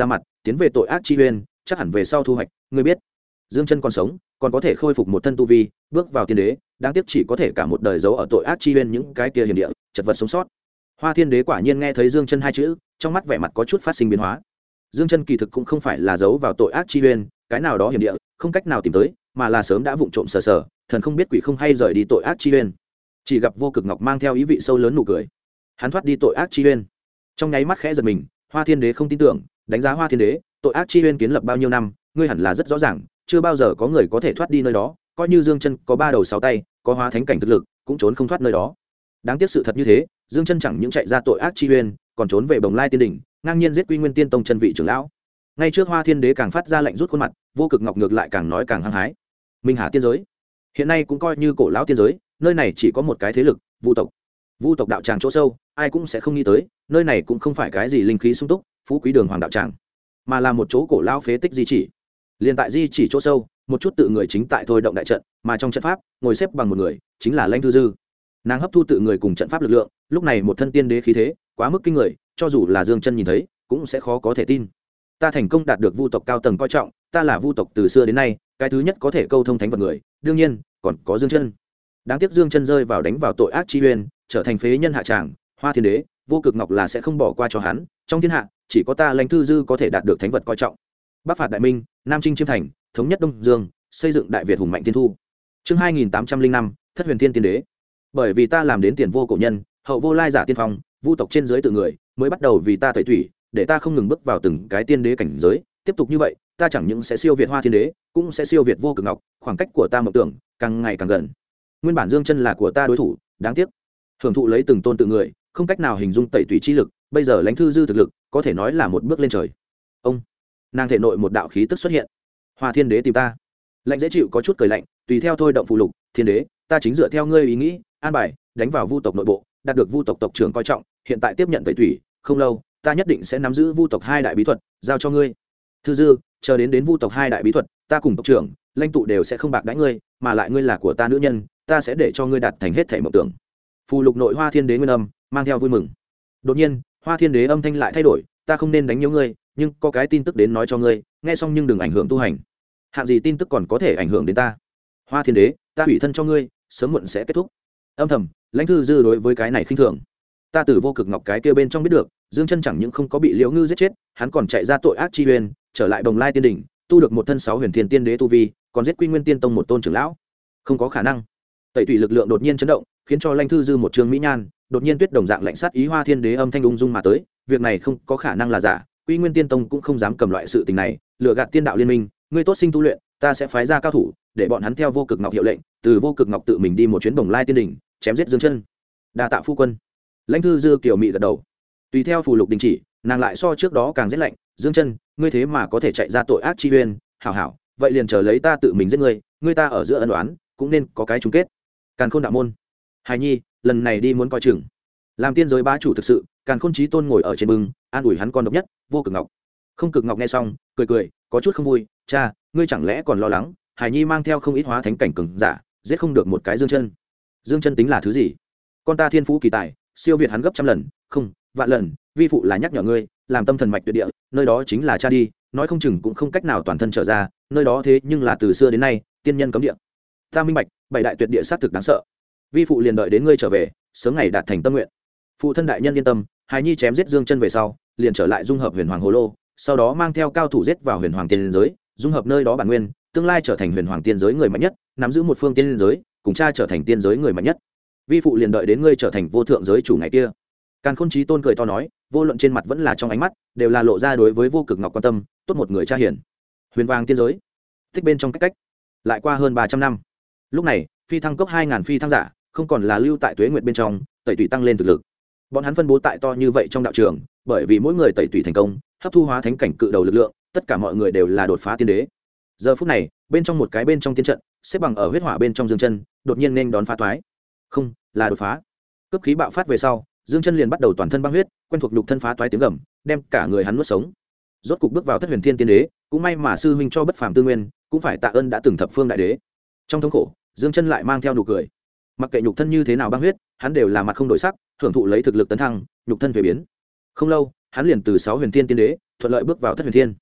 tiến về tội ác chi uyên, chắc hẳn về sau thu hoạch ngươi biết. Dương Chân còn sống, còn có thể khôi phục một thân tu vi, bước vào tiên đế, đáng tiếc chỉ có thể cả một đời giấu ở tội ác chi uyên những cái kia hiểm địa, chật vật sống sót. Hoa Thiên Đế quả nhiên nghe thấy Dương Chân hai chữ, trong mắt vẻ mặt có chút phát sinh biến hóa. Dương Chân kỳ thực cũng không phải là giấu vào tội ác chi uyên, cái nào đó hiểm địa, không cách nào tìm tới, mà là sớm đã vụng trộm sờ sờ, thần không biết quỷ không hay rời đi tội ác chi uyên. Chỉ gặp Vô Cực Ngọc mang theo ý vị sâu lớn nụ cười. Hắn thoát đi tội ác chi uyên. Trong nháy mắt khẽ giật mình, Hoa Thiên Đế không tin tưởng, đánh giá Hoa Thiên Đế, tội ác chi uyên kiến lập bao nhiêu năm, ngươi hẳn là rất rõ ràng, chưa bao giờ có người có thể thoát đi nơi đó, coi như Dương Chân có ba đầu sáu tay, có hóa thánh cảnh thực lực, cũng trốn không thoát nơi đó. Đáng tiếc sự thật như thế, Dương Chân chẳng những chạy ra tội ác chi uyên, còn trốn về Bồng Lai Tiên đỉnh, ngang nhiên giết Quy Nguyên Tiên Tông chân vị trưởng lão. Ngay trước Hoa Thiên Đế càng phát ra lệnh rút khuôn mặt, Vô Cực Ngọc ngược lại càng nói càng hăng hái. Minh Hà tiên giới, hiện nay cũng coi như cổ lão tiên giới, nơi này chỉ có một cái thế lực, Vu tộc. Vu tộc đạo tràng chỗ sâu, ai cũng sẽ không nghĩ tới, nơi này cũng không phải cái gì linh khí sung túc, phú quý đường hoàng đạo tràng, mà là một chỗ cổ lão phế tích di chỉ. Liên tại di chỉ chỗ sâu, một chút tự người chính tại thôi động đại trận, mà trong trận pháp, ngồi xếp bằng một người, chính là Lãnh Thư Dư. Nàng hấp thu tự người cùng trận pháp lực lượng, lúc này một thân tiên đế khí thế, quá mức kinh người, cho dù là Dương Chân nhìn thấy, cũng sẽ khó có thể tin. Ta thành công đạt được Vu tộc cao tầng coi trọng, ta là Vu tộc từ xưa đến nay, cái thứ nhất có thể câu thông thánh vật người, đương nhiên, còn có Dương Chân. Đáng tiếc Dương Chân rơi vào đánh vào tội ác chi uyên, trở thành phế nhân hạ tràng, Hoa Thiên Đế, Vô Cực Ngọc là sẽ không bỏ qua cho hắn, trong thiên hạ, chỉ có ta Lãnh Thư Dư có thể đạt được thánh vật coi trọng. Bắc phạt đại minh, Nam chinh chiêm thành, thống nhất Đông Dương, xây dựng đại Việt hùng mạnh tiên thu. Chương 2805, Thất Huyền Thiên Tiên Đế. Bởi vì ta làm đến tiền vô cổ nhân, hậu vô lai giả tiên phong, Vu tộc trên dưới tự người, mới bắt đầu vì ta tẩy thủy, để ta không ngừng bước vào từng cái tiên đế cảnh giới, tiếp tục như vậy, ta chẳng những sẽ siêu việt Hoa Thiên Đế, cũng sẽ siêu việt Vô Cực Ngọc, khoảng cách của ta mộng tưởng càng ngày càng gần. Nguyên bản Dương Chân là của ta đối thủ, đáng tiếc, hưởng thụ lấy từng tôn tự người, không cách nào hình dung tẩy tủy chi lực, bây giờ Lãnh Thư Dư thực lực, có thể nói là một bước lên trời. Ông, nàng thể nội một đạo khí tức xuất hiện. Hoa Thiên Đế tìm ta. Lạnh dễ chịu có chút cười lạnh, tùy theo thôi động phụ lục, Thiên Đế, ta chính dựa theo ngươi ý nghĩ, an bài, đánh vào Vu tộc nội bộ, đạt được Vu tộc tộc trưởng coi trọng, hiện tại tiếp nhận tẩy thủy, không lâu, ta nhất định sẽ nắm giữ Vu tộc hai đại bí thuật, giao cho ngươi. Thư Dư, chờ đến Vu tộc hai đại bí thuật, ta cùng tộc trưởng, lãnh tụ đều sẽ không bạc đãi ngươi, mà lại ngươi là của ta nữ nhân, ta sẽ để cho ngươi đạt thành hết thảy mộng tưởng. Phù lục nội Hoa Thiên Đế nguyên âm, mang theo vui mừng. Đột nhiên, Hoa Thiên Đế âm thanh lại thay đổi, ta không nên đánh nhiễu ngươi, nhưng có cái tin tức đến nói cho ngươi, nghe xong nhưng đừng ảnh hưởng tu hành. Hạng gì tin tức còn có thể ảnh hưởng đến ta? Hoa Thiên Đế, ta hủy thân cho ngươi, sớm muộn sẽ kết thúc. Âm thầm, Lãnh Thư Dư đối với cái này khinh thường. Ta từ Vô Cực Ngọc cái kia bên trong biết được, Dương Chân chẳng những không có bị Liễu Ngư giết chết, hắn còn chạy ra tội ác chi uyên, trở lại Bồng Lai Tiên đỉnh, tu được một thân 6 huyền thiên tiên đế tu vi, còn giết Quy Nguyên Tiên Tông một tôn trưởng lão. Không có khả năng. Tẩy tủy lực lượng đột nhiên chấn động, khiến cho Lãnh Thư Dư một trường mỹ nhan, đột nhiên tuyết đồng dạng lạnh sát ý. Hoa Thiên Đế âm thanh ung dung mà tới, việc này không có khả năng là giả, Quy Nguyên Tiên Tông cũng không dám cầm loại sự tình này, lừa gạt tiên đạo liên minh, ngươi tốt sinh tu luyện, ta sẽ phái ra cao thủ, để bọn hắn theo Vô Cực Ngọc hiệu lệnh, từ Vô Cực Ngọc tự mình đi một chuyến Bồng Lai Tiên đỉnh, chém giết Dương Chân. Đa tạ phu quân. Lãnh Thư Dư kiều mị gật đầu. Tùy theo phù lục đình chỉ, nàng lại so trước đó càng giết lạnh, Dương Chân, ngươi thế mà có thể chạy ra tội ác chi uyên, hảo hảo, vậy liền chờ lấy ta tự mình giết ngươi, ngươi ta ở giữa ân oán, cũng nên có cái chung kết. Càn Khôn đạo môn. Hài Nhi, lần này đi muốn coi chừng. Làm tiên giới bá chủ thực sự, Càn Khôn Chí Tôn ngồi ở trên bưng, an ủi hắn con độc nhất, Vô Cực Ngọc. Không Cực Ngọc nghe xong, cười cười, có chút không vui, cha, ngươi chẳng lẽ còn lo lắng, Hải Nhi mang theo không ít hóa thánh cảnh cường giả, giết không được một cái Dương Chân. Dương Chân tính là thứ gì? Con ta thiên phú kỳ tài, siêu việt hắn gấp trăm lần, không, vạn lần, vi phụ là nhắc nhở ngươi, làm tâm thần mạch tuyệt địa, nơi đó chính là cha đi, nói không chừng cũng không cách nào toàn thân trở ra, nơi đó thế nhưng là từ xưa đến nay, tiên nhân cấm địa. Ta minh bạch, bảy đại tuyệt địa sát thực đáng sợ. Vi phụ liền đợi đến ngươi trở về, sớm ngày đạt thành tâm nguyện. Phụ thân đại nhân yên tâm, Hải Nhi chém giết Dương Chân về sau, liền trở lại dung hợp Huyền Hoàng Hồ Lô, sau đó mang theo cao thủ giết vào Huyền Hoàng Tiên giới, dung hợp nơi đó bản nguyên, tương lai trở thành Huyền Hoàng Tiên giới người mạnh nhất, nắm giữ một phương tiên giới, cùng cha trở thành tiên giới người mạnh nhất. Vi phụ liền đợi đến ngươi trở thành vô thượng giới chủ ngày kia. Càn Khôn Chí Tôn cười to nói, vô luận trên mặt vẫn là trong ánh mắt, đều là lộ ra đối với Vô Cực Ngọc quan tâm, tốt một người cha hiền. Huyền Hoàng Tiên giới, tích bên trong cách lại qua hơn 300 năm. Lúc này, phi thăng cấp 2000 phi thăng giả, không còn là lưu tại Tuế Nguyệt bên trong, tẩy tùy tăng lên thực lực. Bọn hắn phân bố tại to như vậy trong đạo trường, bởi vì mỗi người tẩy tùy thành công, hấp thu hóa thánh cảnh cự đầu lực lượng, tất cả mọi người đều là đột phá tiên đế. Giờ phút này, bên trong một cái bên trong tiên trận, xếp bằng ở huyết hỏa bên trong Dương Chân, đột nhiên nên đón phá toái. Không, là đột phá. Cấp khí bạo phát về sau, Dương Chân liền bắt đầu toàn thân băng huyết, quen thuộc nhục thân phá toái tiếng gầm, đem cả người hắn nuốt sống. Rốt cục bước vào Thất Huyền Thiên Tiên Đế, cũng may mà sư huynh cho bất phàm tư nguyên, cũng phải tạ ơn đã từng thập phương đại đế. Trong thống khổ, Dương Chân lại mang theo nụ cười. Mặc kệ nhục thân như thế nào băng huyết, hắn đều là mặt không đổi sắc, hưởng thụ lấy thực lực tấn thăng, nhục thân thay biến. Không lâu, hắn liền từ 6 Huyền Thiên Tiên Đế, thuận lợi bước vào Thất Huyền Thiên.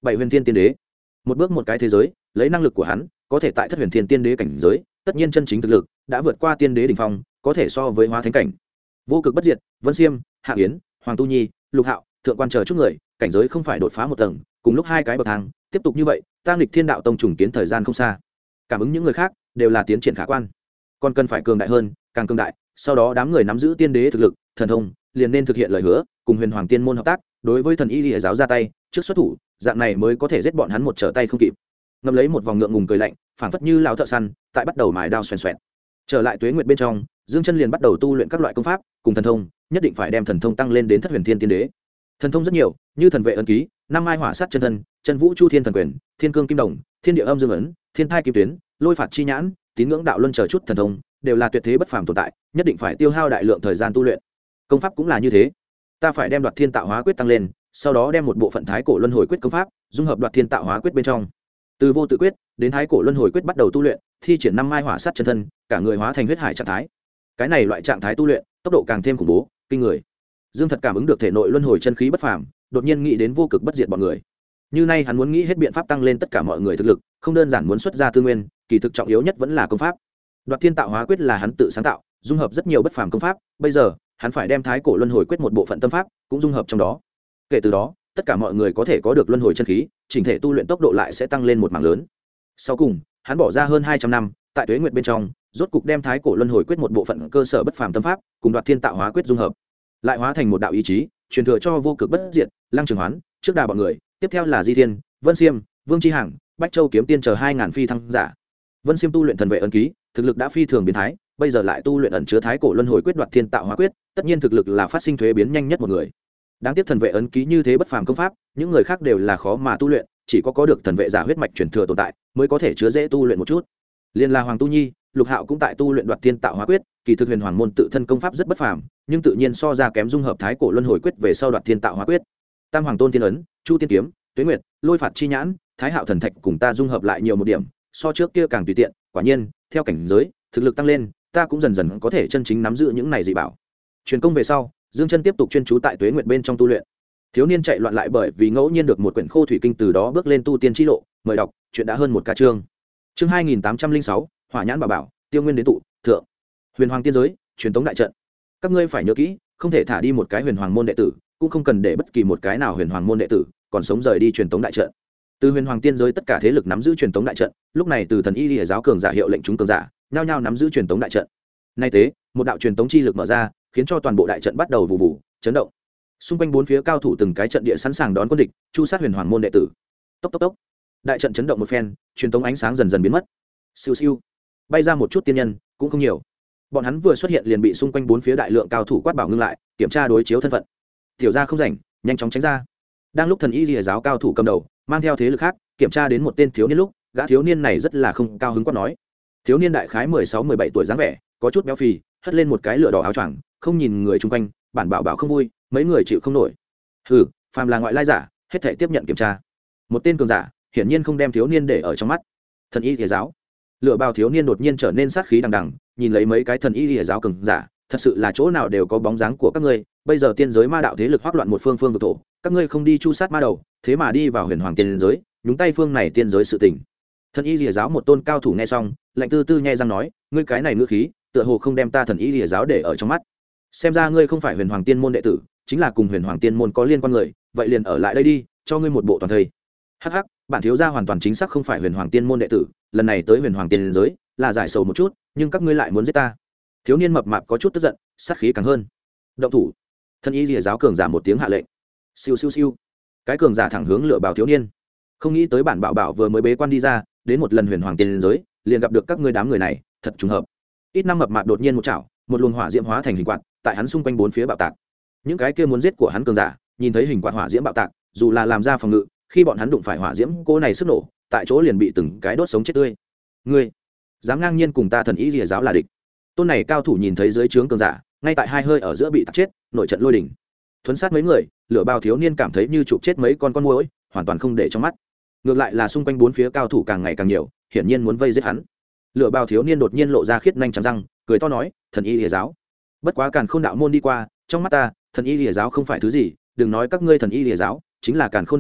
bảy huyền thiên tiên đế, một bước một cái thế giới, lấy năng lực của hắn có thể tại thất huyền thiên tiên đế cảnh giới, tất nhiên chân chính thực lực đã vượt qua tiên đế đỉnh phong, có thể so với hóa thánh cảnh. Vô cực bất diệt, Vân Xiêm, Hạ Yến, Hoàng Tu Nhi, Lục Hạo, thượng quan chờ chút người, cảnh giới không phải đột phá một tầng, cùng lúc hai cái bậc thang, tiếp tục như vậy, Tang Lịch Thiên Đạo Tông trùng kiến thời gian không xa. Cảm ứng những người khác đều là tiến triển khả quan, còn cần phải cường đại hơn, càng cường đại, sau đó đám người nắm giữ tiên đế thực lực, thần thông, liền nên thực hiện lời hứa, cùng Huyền Hoàng Tiên môn hợp tác, đối với thần y Lìa giáo ra tay, trước xuất thủ, dạng này mới có thể giết bọn hắn một trở tay không kịp. Ngậm lấy một vòng ngượng ngùng cười lạnh, phảng phất như lão thợ săn, tại bắt đầu mài đao xoèn xoẹt. Trở lại Tuế Nguyệt bên trong, Dương Chân liền bắt đầu tu luyện các loại công pháp, cùng thần thông, nhất định phải đem thần thông tăng lên đến Thất Huyền Thiên Tiên Đế. Thần thông rất nhiều, như thần vệ ấn ký, năm mai hỏa sát chân thân, chân vũ chu thiên thần quyền, thiên cương kim đồng, thiên địa âm dương ấn, thiên thai kim tuyến, lôi phạt chi nhãn, tín ngưỡng đạo luân chờ chút thần thông, đều là tuyệt thế bất phàm tồn tại, nhất định phải tiêu hao đại lượng thời gian tu luyện. Công pháp cũng là như thế, ta phải đem Đoạt Thiên Tạo Hóa Quyết tăng lên, sau đó đem một bộ phận Thái Cổ Luân Hồi Quyết công pháp dung hợp Đoạt Thiên Tạo Hóa Quyết bên trong. Từ Vô Tự Quyết đến Thái Cổ Luân Hồi Quyết bắt đầu tu luyện, thi triển năm mai hỏa sát chân thân, cả người hóa thành huyết hải trạng thái. Cái này loại trạng thái tu luyện, tốc độ càng thêm khủng bố, kinh người. Dương Thật cảm ứng được thể nội luân hồi chân khí bất phàm, đột nhiên nghĩ đến vô cực bất diệt bọn người. Như nay hắn muốn nghĩ hết biện pháp tăng lên tất cả mọi người thực lực, không đơn giản muốn xuất ra tư nguyên, kỳ thực trọng yếu nhất vẫn là công pháp. Đoạt Thiên Tạo Hóa Quyết là hắn tự sáng tạo, dung hợp rất nhiều bất phàm công pháp, bây giờ, hắn phải đem Thái Cổ Luân Hồi Quyết một bộ phận tâm pháp cũng dung hợp trong đó. Kể từ đó, tất cả mọi người có thể có được luân hồi chân khí, chỉnh thể tu luyện tốc độ lại sẽ tăng lên một mảng lớn. Sau cùng, hắn bỏ ra hơn 200 năm, tại Tuế Nguyệt bên trong, rốt cục đem Thái Cổ Luân Hồi Quyết một bộ phận cơ sở bất phàm tâm pháp, cùng Đoạt Thiên Tạo Hóa Quyết dung hợp, lại hóa thành một đạo ý chí, truyền thừa cho Vô Cực bất diệt, Lăng Trường Hoán, trước đà bọn người, tiếp theo là Di Thiên, Vân Xiêm, Vương Chi Hằng, Bách Châu Kiếm Tiên chờ 2000 phi thăng giả. Vân Xiêm tu luyện thần vệ ấn ký, thực lực đã phi thường biến thái, bây giờ lại tu luyện ẩn chứa Thái Cổ Luân Hồi Quyết Đoạt Thiên Tạo Hóa Quyết, tất nhiên thực lực là phát sinh thuế biến nhanh nhất một người. Đáng tiếc thần vệ ấn ký như thế bất phàm công pháp, những người khác đều là khó mà tu luyện, chỉ có được thần vệ giả huyết mạch truyền thừa tồn tại, mới có thể chứa dễ tu luyện một chút. Liên là Hoàng Tu Nhi, Lục Hạo cũng tại tu luyện Đoạt Thiên Tạo Hóa Quyết, kỳ thực Huyền Hoàng môn tự thân công pháp rất bất phàm, nhưng tự nhiên so ra kém dung hợp Thái Cổ Luân Hồi Quyết về sau Đoạt Thiên Tạo Hóa Quyết. Tam Hoàng Tôn Tiên ấn, Chu Tiên kiếm, Tuế Nguyệt, Lôi phạt chi nhãn, Thái Hạo thần thạch cùng ta dung hợp lại nhiều một điểm, so trước kia càng tùy tiện, quả nhiên, theo cảnh giới, thực lực tăng lên, ta cũng dần dần có thể chân chính nắm giữ những này dị bảo. Truyền công về sau, Dương Chân tiếp tục chuyên chú tại Tuế Nguyệt bên trong tu luyện. Thiếu niên chạy loạn lại bởi vì ngẫu nhiên được một quyển Khô Thủy Kinh, từ đó bước lên tu tiên chi lộ, mời đọc, chuyện đã hơn một cả chương. Chương 2806, Hỏa nhãn bảo bảo, Tiêu Nguyên đến tụ, thượng. Huyền Hoàng tiên giới, truyền tống đại trận. Các ngươi phải nhớ kỹ, không thể thả đi một cái Huyền Hoàng môn đệ tử, cũng không cần để bất kỳ một cái nào Huyền Hoàng môn đệ tử còn sống rời đi truyền tống đại trận. Từ Huyền Hoàng tiên giới tất cả thế lực nắm giữ truyền tống đại trận, lúc này từ thần y Lìa giáo cường giả hiệu lệnh chúng cường giả, nhao nhao nắm giữ truyền tống đại trận. Nay tế, một đạo truyền tống chi lực mở ra, khiến cho toàn bộ đại trận bắt đầu vụ vụ chấn động. Xung quanh bốn phía cao thủ từng cái trận địa sẵn sàng đón quân địch, chu sát Huyền Hoàng môn đệ tử. Tốc tốc tốc. Đại trận chấn động một phen, truyền tống ánh sáng dần dần biến mất. Siêu siêu. Bay ra một chút tiên nhân, cũng không nhiều. Bọn hắn vừa xuất hiện liền bị xung quanh bốn phía đại lượng cao thủ quát bảo ngưng lại, kiểm tra đối chiếu thân phận. Tiểu gia không rảnh, nhanh chóng tránh ra. Đang lúc thần y Lìa giáo cao thủ cầm đầu, mang theo thế lực khác, kiểm tra đến một tên thiếu niên lúc, gã thiếu niên này rất là không cao hứng quát nói. Thiếu niên đại khái 16-17 tuổi dáng vẻ, có chút béo phì, hất lên một cái lửa đỏ áo choàng, không nhìn người chung quanh, bản bảo bảo không vui, mấy người chịu không nổi. Hừ, phàm là ngoại lai giả, hết thảy tiếp nhận kiểm tra. Một tên cường giả, hiển nhiên không đem thiếu niên để ở trong mắt. Thần y Lìa giáo, lửa bào thiếu niên đột nhiên trở nên sát khí đằng đằng, nhìn lấy mấy cái thần y Lìa giáo cường giả, thật sự là chỗ nào đều có bóng dáng của các ngươi. Bây giờ tiên giới ma đạo thế lực hoắc loạn một phương phương vực thổ, các ngươi không đi chu sát ma đầu, thế mà đi vào Huyền Hoàng tiên giới, nhúng tay phương này tiên giới sự tình. Thần y Lìa giáo một tôn cao thủ nghe xong, lạnh tư tư nhẹ răng nói, ngươi cái này ngữ khí, tựa hồ không đem ta thần y Lìa giáo để ở trong mắt. Xem ra ngươi không phải Huyền Hoàng tiên môn đệ tử, chính là cùng Huyền Hoàng tiên môn có liên quan người, vậy liền ở lại đây đi, cho ngươi một bộ toàn thây. Hắc hắc, bản thiếu gia hoàn toàn chính xác không phải Huyền Hoàng tiên môn đệ tử, lần này tới Huyền Hoàng tiên giới là giải sầu một chút, nhưng các ngươi lại muốn giết ta. Thiếu niên mập mạp có chút tức giận, sát khí càng hơn. Động thủ. Thần y Lìa giáo cường giả một tiếng hạ lệnh. Siêu siêu siêu. Cái cường giả thẳng hướng lửa bào thiếu niên. Không nghĩ tới bản bảo bảo vừa mới bế quan đi ra, đến một lần Huyền Hoàng tiên giới, liền gặp được các ngươi đám người này, thật trùng hợp. Ít năm mập mạp đột nhiên một chảo, một luồng hỏa diễm hóa thành hình quạt, tại hắn xung quanh bốn phía bạo tạc. Những cái kia muốn giết của hắn cường giả, nhìn thấy hình quạt hỏa diễm bạo tạc, dù là làm ra phòng ngự, khi bọn hắn đụng phải hỏa diễm cô này sức nổ, tại chỗ liền bị từng cái đốt sống chết tươi. Ngươi dám ngang nhiên cùng ta thần y Lìa giáo là địch? Tôn này cao thủ nhìn thấy dưới trướng cường giả, ngay tại hai hơi ở giữa bị tạc chết, nổi trận lôi đình. Thuấn sát mấy người, lửa bào thiếu niên cảm thấy như chụp chết mấy con muỗi, hoàn toàn không để trong mắt. Ngược lại là xung quanh bốn phía cao thủ càng ngày càng nhiều, hiển nhiên muốn vây giết hắn. Lửa bào thiếu niên đột nhiên lộ ra khiết nhanh trắng răng, cười to nói, thần y Lìa giáo, bất quá càn khôn đạo môn đi qua, trong mắt ta, thần y Lìa giáo không phải thứ gì, đừng nói các ngươi thần y Lìa giáo, chính là càn khôn đạo môn,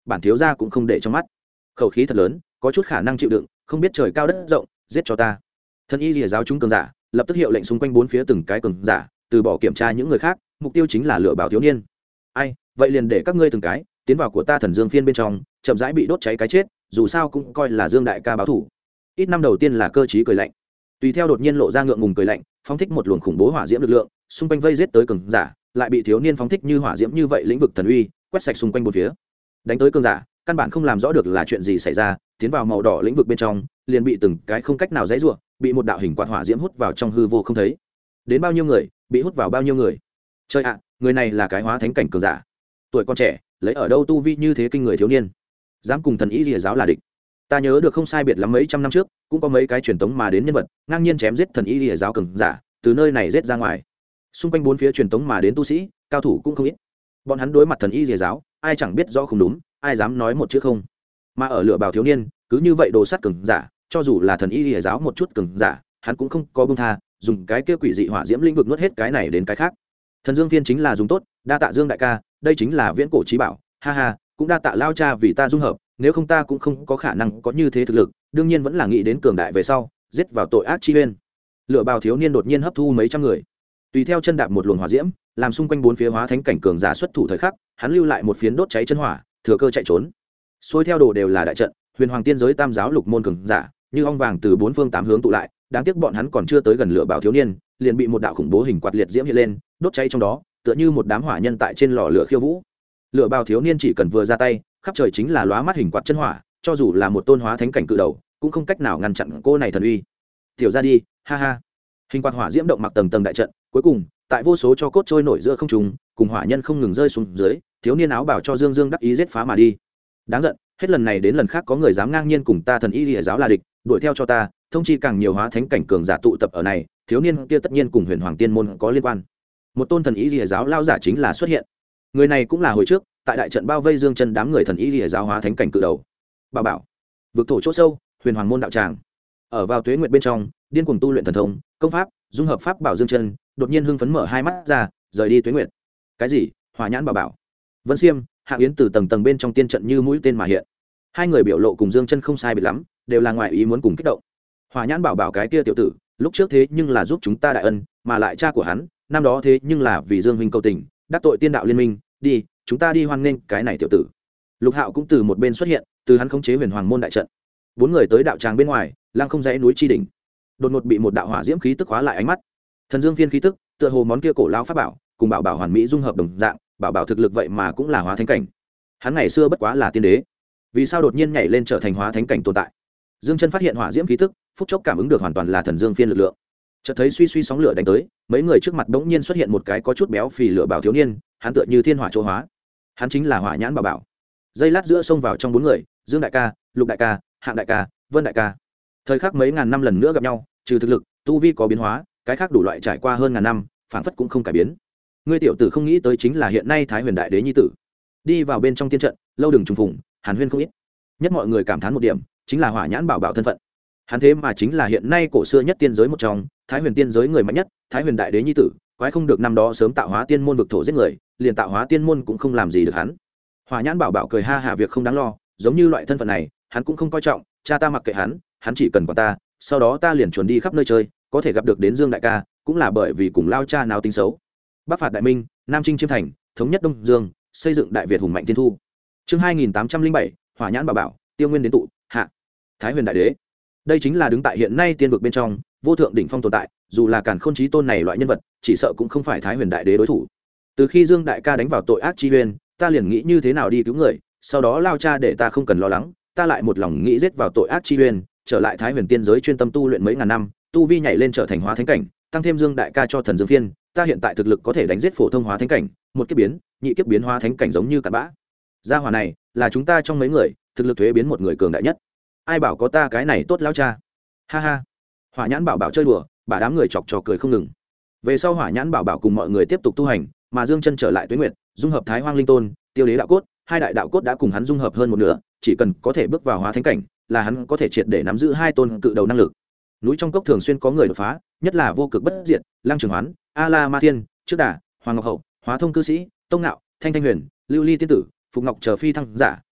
bản thiếu gia cũng không để trong mắt. Khẩu khí thật lớn, có chút khả năng chịu đựng, không biết trời cao đất rộng, giết cho ta. Thần y lìa giáo chúng cường giả lập tức hiệu lệnh xung quanh bốn phía từng cái cường giả từ bỏ kiểm tra những người khác, mục tiêu chính là lựa bảo thiếu niên. Ai, vậy liền để các ngươi từng cái tiến vào của ta thần dương phiên bên trong, chậm rãi bị đốt cháy cái chết, dù sao cũng coi là Dương đại ca báo thủ. Ít năm đầu tiên là cơ trí cười lạnh, tùy theo đột nhiên lộ ra ngượng ngùng cười lạnh, phóng thích một luồng khủng bố hỏa diễm lực lượng, xung quanh vây giết tới cường giả, lại bị thiếu niên phóng thích như hỏa diễm như vậy lĩnh vực thần uy quét sạch xung quanh bốn phía. Đánh tới cường giả, căn bản không làm rõ được là chuyện gì xảy ra, tiến vào màu đỏ lĩnh vực bên trong, liền bị từng cái không cách nào dãy rủa, bị một đạo hình quạt hỏa diễm hút vào trong hư vô không thấy. Đến bao nhiêu người, bị hút vào bao nhiêu người. Trời ạ, người này là cái hóa thánh cảnh cường giả. Tuổi còn trẻ, lấy ở đâu tu vi như thế kinh người thiếu niên, dám cùng thần y lìa giáo là địch. Ta nhớ được không sai biệt lắm mấy trăm năm trước, cũng có mấy cái truyền tống mà đến nhân vật, ngang nhiên chém giết thần y lìa giáo cường giả, từ nơi này giết ra ngoài. Xung quanh bốn phía truyền tống mà đến tu sĩ, cao thủ cũng không ít. Bọn hắn đối mặt thần y lìa giáo, ai chẳng biết rõ không đúng, ai dám nói một chữ không. Mà ở lửa bào thiếu niên, cứ như vậy đồ sát cường giả, cho dù là thần y lìa giáo một chút cường giả, hắn cũng không có buông tha, dùng cái kia quỷ dị hỏa diễm lĩnh vực nuốt hết cái này đến cái khác. Thần Dương Phiên chính là dùng tốt, đa tạ Dương đại ca, đây chính là viễn cổ chí bảo, ha ha, cũng đa tạ lao cha vì ta dung hợp, nếu không ta cũng không có khả năng có như thế thực lực, đương nhiên vẫn là nghĩ đến cường đại về sau, giết vào tội ác chi uyên. Lửa bào thiếu niên đột nhiên hấp thu mấy trăm người, tùy theo chân đạp một luồng hỏa diễm, làm xung quanh bốn phía hóa thánh cảnh cường giả xuất thủ thời khắc, hắn lưu lại một phiến đốt cháy chân hỏa, thừa cơ chạy trốn. Xuôi theo đồ đều là đại trận, huyền hoàng tiên giới tam giáo lục môn cường giả, như ong vàng từ bốn phương tám hướng tụ lại, đáng tiếc bọn hắn còn chưa tới gần lửa bào thiếu niên, liền bị một đạo khủng bố hình quạt liệt diễm hiện lên, đốt cháy trong đó, tựa như một đám hỏa nhân tại trên lò lửa khiêu vũ. Lửa bào thiếu niên chỉ cần vừa ra tay, khắp trời chính là lóa mắt hình quạt chân hỏa, cho dù là một tôn hóa thánh cảnh cự đầu, cũng không cách nào ngăn chặn cô này thần uy. Tiểu ra đi, ha ha. Hình quạt hỏa diễm động mặc tầng tầng đại trận, cuối cùng, tại vô số cho cốt trôi nổi giữa không trung, cùng hỏa nhân không ngừng rơi xuống dưới, thiếu niên áo bảo cho Dương Dương đắc ý giết phá mà đi. Đáng giận, hết lần này đến lần khác có người dám ngang nhiên cùng ta thần y lìa giáo là địch, đuổi theo cho ta, thông chi càng nhiều hóa thánh cảnh cường giả tụ tập ở này, thiếu niên kia tất nhiên cùng huyền hoàng tiên môn có liên quan. Một tôn thần y lìa giáo lao giả chính là xuất hiện. Người này cũng là hồi trước tại đại trận bao vây Dương Chân đám người thần y lìa giáo hóa thánh cảnh cự đầu. Bảo bảo, vực thổ chỗ sâu, huyền hoàng môn đạo tràng, ở vào tuế nguyệt bên trong, điên cuồng tu luyện thần thông, công pháp, dung hợp pháp bảo Dương Chân, đột nhiên hưng phấn mở hai mắt ra, rời đi tuế nguyệt. Cái gì? Hỏa nhãn bảo bảo. Vân Xiêm, Hạ Yến từ tầng tầng bên trong tiên trận như mũi tên mà hiện. Hai người biểu lộ cùng Dương Chân không sai biệt lắm, đều là ngoại ý muốn cùng kích động. Hỏa nhãn bảo bảo cái kia tiểu tử, lúc trước thế nhưng là giúp chúng ta đại ân, mà lại cha của hắn, năm đó thế nhưng là vì Dương huynh cầu tình, đắc tội tiên đạo liên minh, đi, chúng ta đi hoan nghênh cái này tiểu tử. Lục Hạo cũng từ một bên xuất hiện, từ hắn khống chế huyền hoàng môn đại trận. Bốn người tới đạo tràng bên ngoài, lăng không dãy núi chi đỉnh. Đột ngột bị một đạo hỏa diễm khí tức khóa lại ánh mắt. Thần Dương Phiên khí tức, tựa hồ món kia cổ lao pháp bảo, cùng bảo bảo hoàn mỹ dung hợp đồng dạng, bảo bảo thực lực vậy mà cũng là hóa thánh cảnh. Hắn ngày xưa bất quá là tiên đế, vì sao đột nhiên nhảy lên trở thành hóa thánh cảnh tồn tại? Dương Chân phát hiện hỏa diễm khí tức, phút chốc cảm ứng được hoàn toàn là Thần Dương Phiên lực lượng. Chợt thấy suy suy sóng lửa đánh tới, mấy người trước mặt bỗng nhiên xuất hiện một cái có chút béo phì lửa bảo thiếu niên, hắn tựa như thiên hỏa chỗ hóa. Hắn chính là Hỏa Nhãn Bảo Bảo. Dây lát giữa xông vào trong bốn người, Dương đại ca, Lục đại ca, Hạng đại ca, Vân đại ca. Thời khắc mấy ngàn năm lần nữa gặp nhau, trừ thực lực, tu vi có biến hóa, cái khác đủ loại trải qua hơn ngàn năm, phảng phất cũng không cải biến. Ngươi tiểu tử không nghĩ tới chính là hiện nay Thái Huyền đại đế nhi tử. Đi vào bên trong tiên trận, lâu đừng trùng phùng, hàn huyên không ít. Nhất mọi người cảm thán một điểm, chính là Hỏa Nhãn Bảo Bảo thân phận. Hắn thế mà chính là hiện nay cổ xưa nhất tiên giới một trong, Thái Huyền tiên giới người mạnh nhất, Thái Huyền đại đế nhi tử, quái không được năm đó sớm tạo hóa tiên môn vực thổ giết người, liền tạo hóa tiên môn cũng không làm gì được hắn. Hỏa Nhãn Bảo Bảo cười ha hả việc không đáng lo, giống như loại thân phận này, hắn cũng không coi trọng, cha ta mặc kệ hắn, hắn chỉ cần quản ta, sau đó ta liền chuẩn đi khắp nơi chơi, có thể gặp được đến Dương đại ca, cũng là bởi vì cùng lao cha nào tính xấu. Bắc phạt đại minh, Nam chinh chiêm thành, thống nhất Đông Dương, xây dựng đại Việt hùng mạnh tiên thu. Chương 2807, Hỏa Nhãn Bảo Bảo, Tiêu Nguyên đến tụ, hạ. Thái Huyền đại đế. Đây chính là đứng tại hiện nay tiên vực bên trong, vô thượng đỉnh phong tồn tại, dù là Càn Khôn Chí Tôn này loại nhân vật, chỉ sợ cũng không phải Thái Huyền đại đế đối thủ. Từ khi Dương đại ca đánh vào tội ác chi huyền, ta liền nghĩ như thế nào đi cứu người, sau đó lao cha để ta không cần lo lắng, ta lại một lòng nghĩ giết vào tội ác chi huyền, trở lại Thái Huyền tiên giới chuyên tâm tu luyện mấy ngàn năm, tu vi nhảy lên trở thành hóa thánh cảnh, tăng thêm Dương đại ca cho Thần Dương Phiên, ta hiện tại thực lực có thể đánh giết phổ thông hóa thánh cảnh, một kiếp biến, nhị kiếp biến hóa thánh cảnh giống như cặn bã. Gia hỏa này, là chúng ta trong mấy người, thực lực thuế biến một người cường đại nhất. Ai bảo có ta cái này tốt lao cha. Ha ha. Hỏa Nhãn Bảo Bảo chơi đùa, bà đám người chọc trò cười không ngừng. Về sau Hỏa Nhãn Bảo Bảo cùng mọi người tiếp tục tu hành, mà Dương Chân trở lại Tuế Nguyệt, dung hợp Thái Hoang Linh Tôn, Tiêu Đế đạo cốt, hai đại đạo cốt đã cùng hắn dung hợp hơn một nửa, chỉ cần có thể bước vào hóa thánh cảnh, là hắn có thể triệt để nắm giữ hai tôn cự đầu năng lực. Núi trong cốc thường xuyên có người đột phá, nhất là Vô Cực Bất Diệt, Lăng Trường Hoán, A La Ma Thiên, Trước Đà, Hoàng Ngọc Hậu, Hóa Thông cư sĩ, Tông Nạo, Thanh Thanh Huyền, Lưu Ly tiên tử, Phục Ngọc chờ phi thăng giả,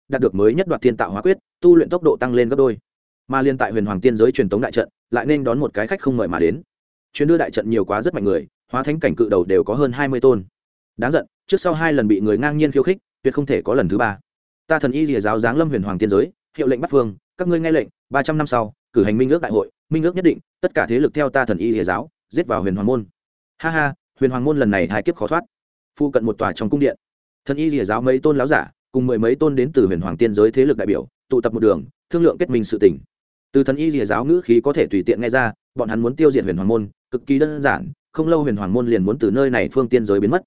đạt được mới nhất đoạt thiên tạo hóa quyết, tu luyện tốc độ tăng lên gấp đôi. Mà liên tại huyền hoàng tiên giới truyền tống đại trận lại nên đón một cái khách không mời mà đến. Chuyến đưa đại trận nhiều quá rất mạnh người, hóa thánh cảnh cự đầu đều có hơn 20 tôn. Đáng giận, trước sau 2 lần bị người ngang nhiên khiêu khích, tuyệt không thể có lần thứ 3. Ta thần y lìa giáo giáng lâm huyền hoàng tiên giới, hiệu lệnh bắt phương, các ngươi nghe lệnh, 300 năm sau cử hành minh ước đại hội, minh ước nhất định tất cả thế lực theo ta thần y lìa giáo giết vào huyền hoàng môn. Ha ha, huyền hoàng môn lần này hai kiếp khó thoát. Phu cận một tòa trong cung điện, thần y lìa giáo mấy tôn láo giả cùng 10 mấy tôn đến từ huyền hoàng tiên giới thế lực đại biểu tụ tập một đường, thương lượng kết minh sự tình. Từ thần y lìa giáo ngữ khí có thể tùy tiện nghe ra, bọn hắn muốn tiêu diệt huyền hoàng môn cực kỳ đơn giản, không lâu huyền hoàng môn liền muốn từ nơi này phương tiên giới biến mất.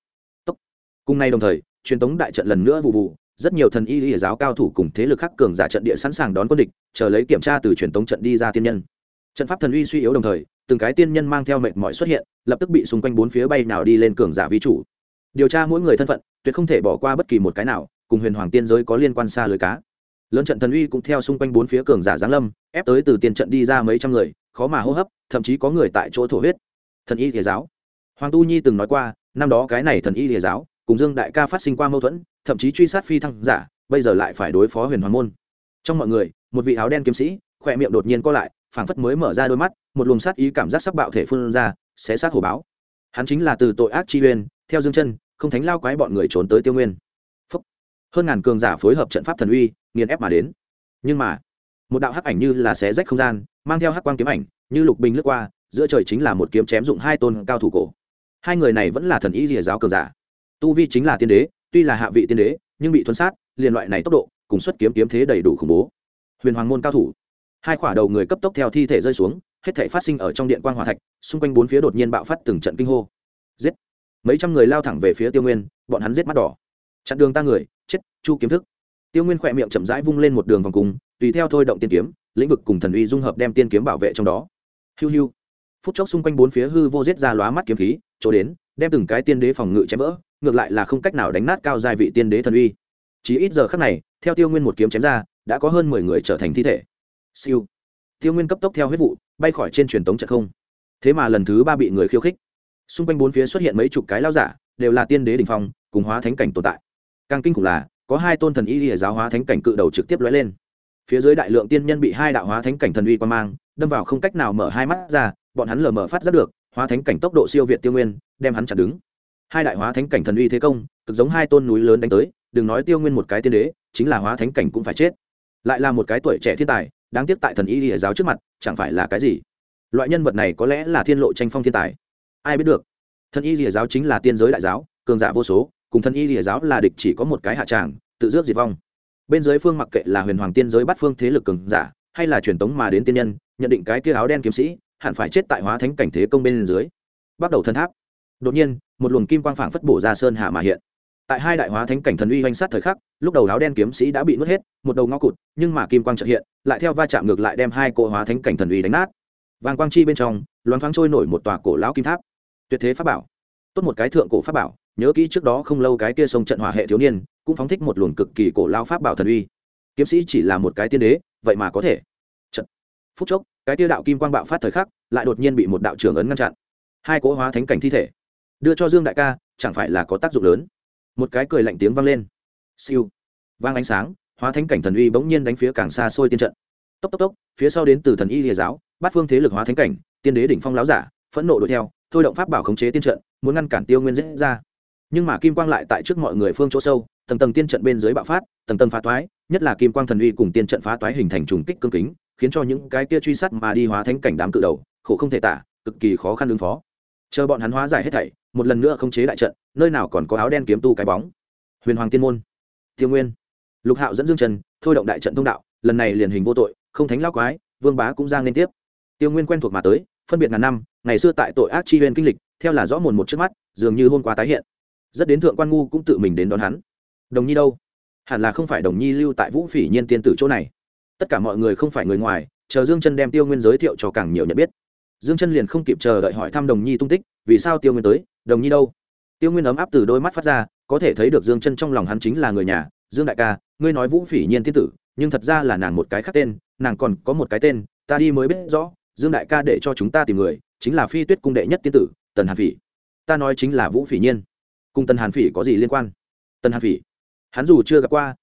Cùng nay đồng thời, truyền tống đại trận lần nữa vụ vụ, rất nhiều thần y lìa giáo cao thủ cùng thế lực khác cường giả trận địa sẵn sàng đón quân địch, chờ lấy kiểm tra từ truyền tống trận đi ra tiên nhân. Trận pháp thần uy suy yếu đồng thời, từng cái tiên nhân mang theo mệt mỏi xuất hiện, lập tức bị xung quanh bốn phía bay nào đi lên cường giả vi chủ. Điều tra mỗi người thân phận, tuyệt không thể bỏ qua bất kỳ một cái nào, cùng huyền hoàng tiên giới có liên quan xa lưới cá. Lớn trận thần uy cũng theo xung quanh bốn phía cường giả giáng lâm, ép tới từ tiền trận đi ra mấy trăm người, khó mà hô hấp, thậm chí có người tại chỗ thổ huyết. Thần y lìa giáo, Hoàng Tu Nhi từng nói qua, năm đó cái này thần y lìa giáo cùng Dương Đại Ca phát sinh qua mâu thuẫn, thậm chí truy sát phi thăng giả, bây giờ lại phải đối phó huyền hoàng môn. Trong mọi người, một vị áo đen kiếm sĩ, khỏe miệng đột nhiên co lại, phảng phất mới mở ra đôi mắt, một luồng sát ý cảm giác sắc bạo thể phun ra, xé xác hổ báo. Hắn chính là từ tội ác chi uyên, theo Dương Chân, không thánh lao quái bọn người trốn tới Tiêu Nguyên. Phúc. Hơn ngàn cường giả phối hợp trận pháp thần uy, nghiền ép mà đến. Nhưng mà, một đạo hắc ảnh như là xé rách không gian, mang theo hắc quang kiếm ảnh, như lục bình lướt qua, giữa trời chính là một kiếm chém dụng 2 tôn cao thủ cổ. Hai người này vẫn là thần y lìa giáo cường giả, tu vi chính là tiên đế, tuy là hạ vị tiên đế, nhưng bị thuần sát, liền loại này tốc độ, cùng xuất kiếm kiếm thế đầy đủ khủng bố. Huyền hoàng môn cao thủ, hai khỏa đầu người cấp tốc theo thi thể rơi xuống, hết thảy phát sinh ở trong điện quang hỏa thạch, xung quanh bốn phía đột nhiên bạo phát từng trận kinh hô. Giết! Mấy trăm người lao thẳng về phía Tiêu Nguyên, bọn hắn giết mắt đỏ. Chặn đường ta người, chết, chu kiếm thức. Tiêu Nguyên khỏe miệng chậm rãi vung lên một đường vòng cung, tùy theo thôi động tiên kiếm, lĩnh vực cùng thần uy dung hợp đem tiên kiếm bảo vệ trong đó. Hiu hiu. Phút chốc xung quanh bốn phía hư vô giết ra lóa mắt kiếm khí, chỗ đến, đem từng cái tiên đế phòng ngự chém vỡ, ngược lại là không cách nào đánh nát cao giai vị tiên đế thần uy. Chỉ ít giờ khắc này, theo Tiêu Nguyên một kiếm chém ra, đã có hơn 10 người trở thành thi thể. Siêu. Tiêu Nguyên cấp tốc theo huyết vụ, bay khỏi trên truyền tống trận không. Thế mà lần thứ 3 bị người khiêu khích. Xung quanh bốn phía xuất hiện mấy chục cái lao giả, đều là tiên đế đỉnh phong, cùng hóa thánh cảnh tồn tại. Càng kinh khủng là, có 2 tôn thần y lìa giáo hóa thánh cảnh cự đầu trực tiếp lóe lên. Phía dưới đại lượng tiên nhân bị 2 đạo hóa thánh cảnh thần uy quang mang đâm vào, không cách nào mở hai mắt ra, bọn hắn lờ mờ phát giác được, hóa thánh cảnh tốc độ siêu việt Tiêu Nguyên, đem hắn chặn đứng. 2 đại hóa thánh cảnh thần uy thế công, cực giống 2 tôn núi lớn đánh tới, đừng nói Tiêu Nguyên một cái tiên đế, chính là hóa thánh cảnh cũng phải chết. Lại là một cái tuổi trẻ thiên tài, đáng tiếc tại thần y lìa giáo trước mặt, chẳng phải là cái gì. Loại nhân vật này có lẽ là thiên lộ tranh phong thiên tài, ai biết được. Thần y lìa giáo chính là tiên giới đại giáo, cường giả vô số, cùng thần y lìa giáo là địch chỉ có một cái hạ tràng, tự rước diệt vong. Bên dưới phương mặc kệ là huyền hoàng tiên giới bắt phương thế lực cường giả, hay là truyền tống mà đến tiên nhân, nhận định cái kia áo đen kiếm sĩ hẳn phải chết tại hóa thánh cảnh thế công bên dưới. Bắt đầu thân tháp, đột nhiên một luồng kim quang phảng phất bổ ra sơn hà mà hiện. Tại 2 đại hóa thánh cảnh thần uy hoành sát thời khắc, lúc đầu áo đen kiếm sĩ đã bị nuốt hết, một đầu ngõ cụt, nhưng mà kim quang chợt hiện, lại theo va chạm ngược lại đem 2 cỗ hóa thánh cảnh thần uy đánh nát. Vàng quang chi bên trong, loáng thoáng trôi nổi một tòa cổ lão kim tháp. Tuyệt thế pháp bảo. Tốt một cái thượng cổ pháp bảo, nhớ kỹ trước đó không lâu cái kia sông trận hỏa hệ thiếu niên, cũng phóng thích một luồng cực kỳ cổ lão pháp bảo thần uy. Kiếm sĩ chỉ là một cái tiên đế, vậy mà có thể. Trận. Phút chốc, cái kia đạo kim quang bạo phát thời khắc, lại đột nhiên bị một đạo trưởng ấn ngăn chặn. 2 cỗ hóa thánh cảnh thi thể, đưa cho Dương Đại Ca, chẳng phải là có tác dụng lớn. Một cái cười lạnh tiếng vang lên. Siêu. Vang ánh sáng, hóa thánh cảnh thần uy bỗng nhiên đánh phía càng xa xôi tiên trận. Tốc tốc tốc, phía sau đến từ thần y lìa giáo, bát phương thế lực hóa thánh cảnh, tiên đế đỉnh phong láo giả, phẫn nộ đuổi theo, thôi động pháp bảo khống chế tiên trận, muốn ngăn cản Tiêu Nguyên giết ra. Nhưng mà kim quang lại tại trước mọi người phương chỗ sâu, tầng tầng tiên trận bên dưới bạo phát, tầng tầng phá toái, nhất là kim quang thần uy cùng tiên trận phá toái hình thành trùng kích cương kính, khiến cho những cái kia truy sát mà đi hóa thánh cảnh đám cự đầu, khổ không thể tả, cực kỳ khó khăn ứng phó. Chờ bọn hắn hóa giải hết thảy, một lần nữa khống chế đại trận, nơi nào còn có áo đen kiếm tu cái bóng. Huyền Hoàng Tiên môn, Tiêu Nguyên, Lục Hạo dẫn Dương Trần, thôi động đại trận thông đạo, lần này liền hình vô tội, không thánh lão quái, Vương Bá cũng giang lên tiếp. Tiêu Nguyên quen thuộc mà tới, phân biệt ngàn năm, ngày xưa tại tội ác chi huyền kinh lịch, theo là rõ mồn một trước mắt, dường như hôm qua tái hiện. Rất đến thượng quan ngu cũng tự mình đến đón hắn. Đồng Nhi đâu? Hẳn là không phải Đồng Nhi lưu tại Vũ Phỉ Nhiên tiên tử chỗ này. Tất cả mọi người không phải người ngoài, chờ Dương Trần đem Tiêu Nguyên giới thiệu cho càng nhiều nhận biết. Dương Trần liền không kịp chờ đợi hỏi thăm Đồng Nhi tung tích, vì sao Tiêu Nguyên tới, Đồng Nhi đâu? Tiêu Nguyên ấm áp từ đôi mắt phát ra, có thể thấy được Dương Trần trong lòng hắn chính là người nhà. Dương Đại Ca, ngươi nói Vũ Phỉ Nhiên tiên tử, nhưng thật ra là nàng một cái khác tên, nàng còn có một cái tên, ta đi mới biết rõ. Dương Đại Ca để cho chúng ta tìm người, chính là Phi Tuyết cung đệ nhất tiên tử, Tần Hàn Phỉ. Ta nói chính là Vũ Phỉ Nhiên, cùng Tần Hàn Phỉ có gì liên quan? Tần Hàn Phỉ, hắn dù chưa gặp qua,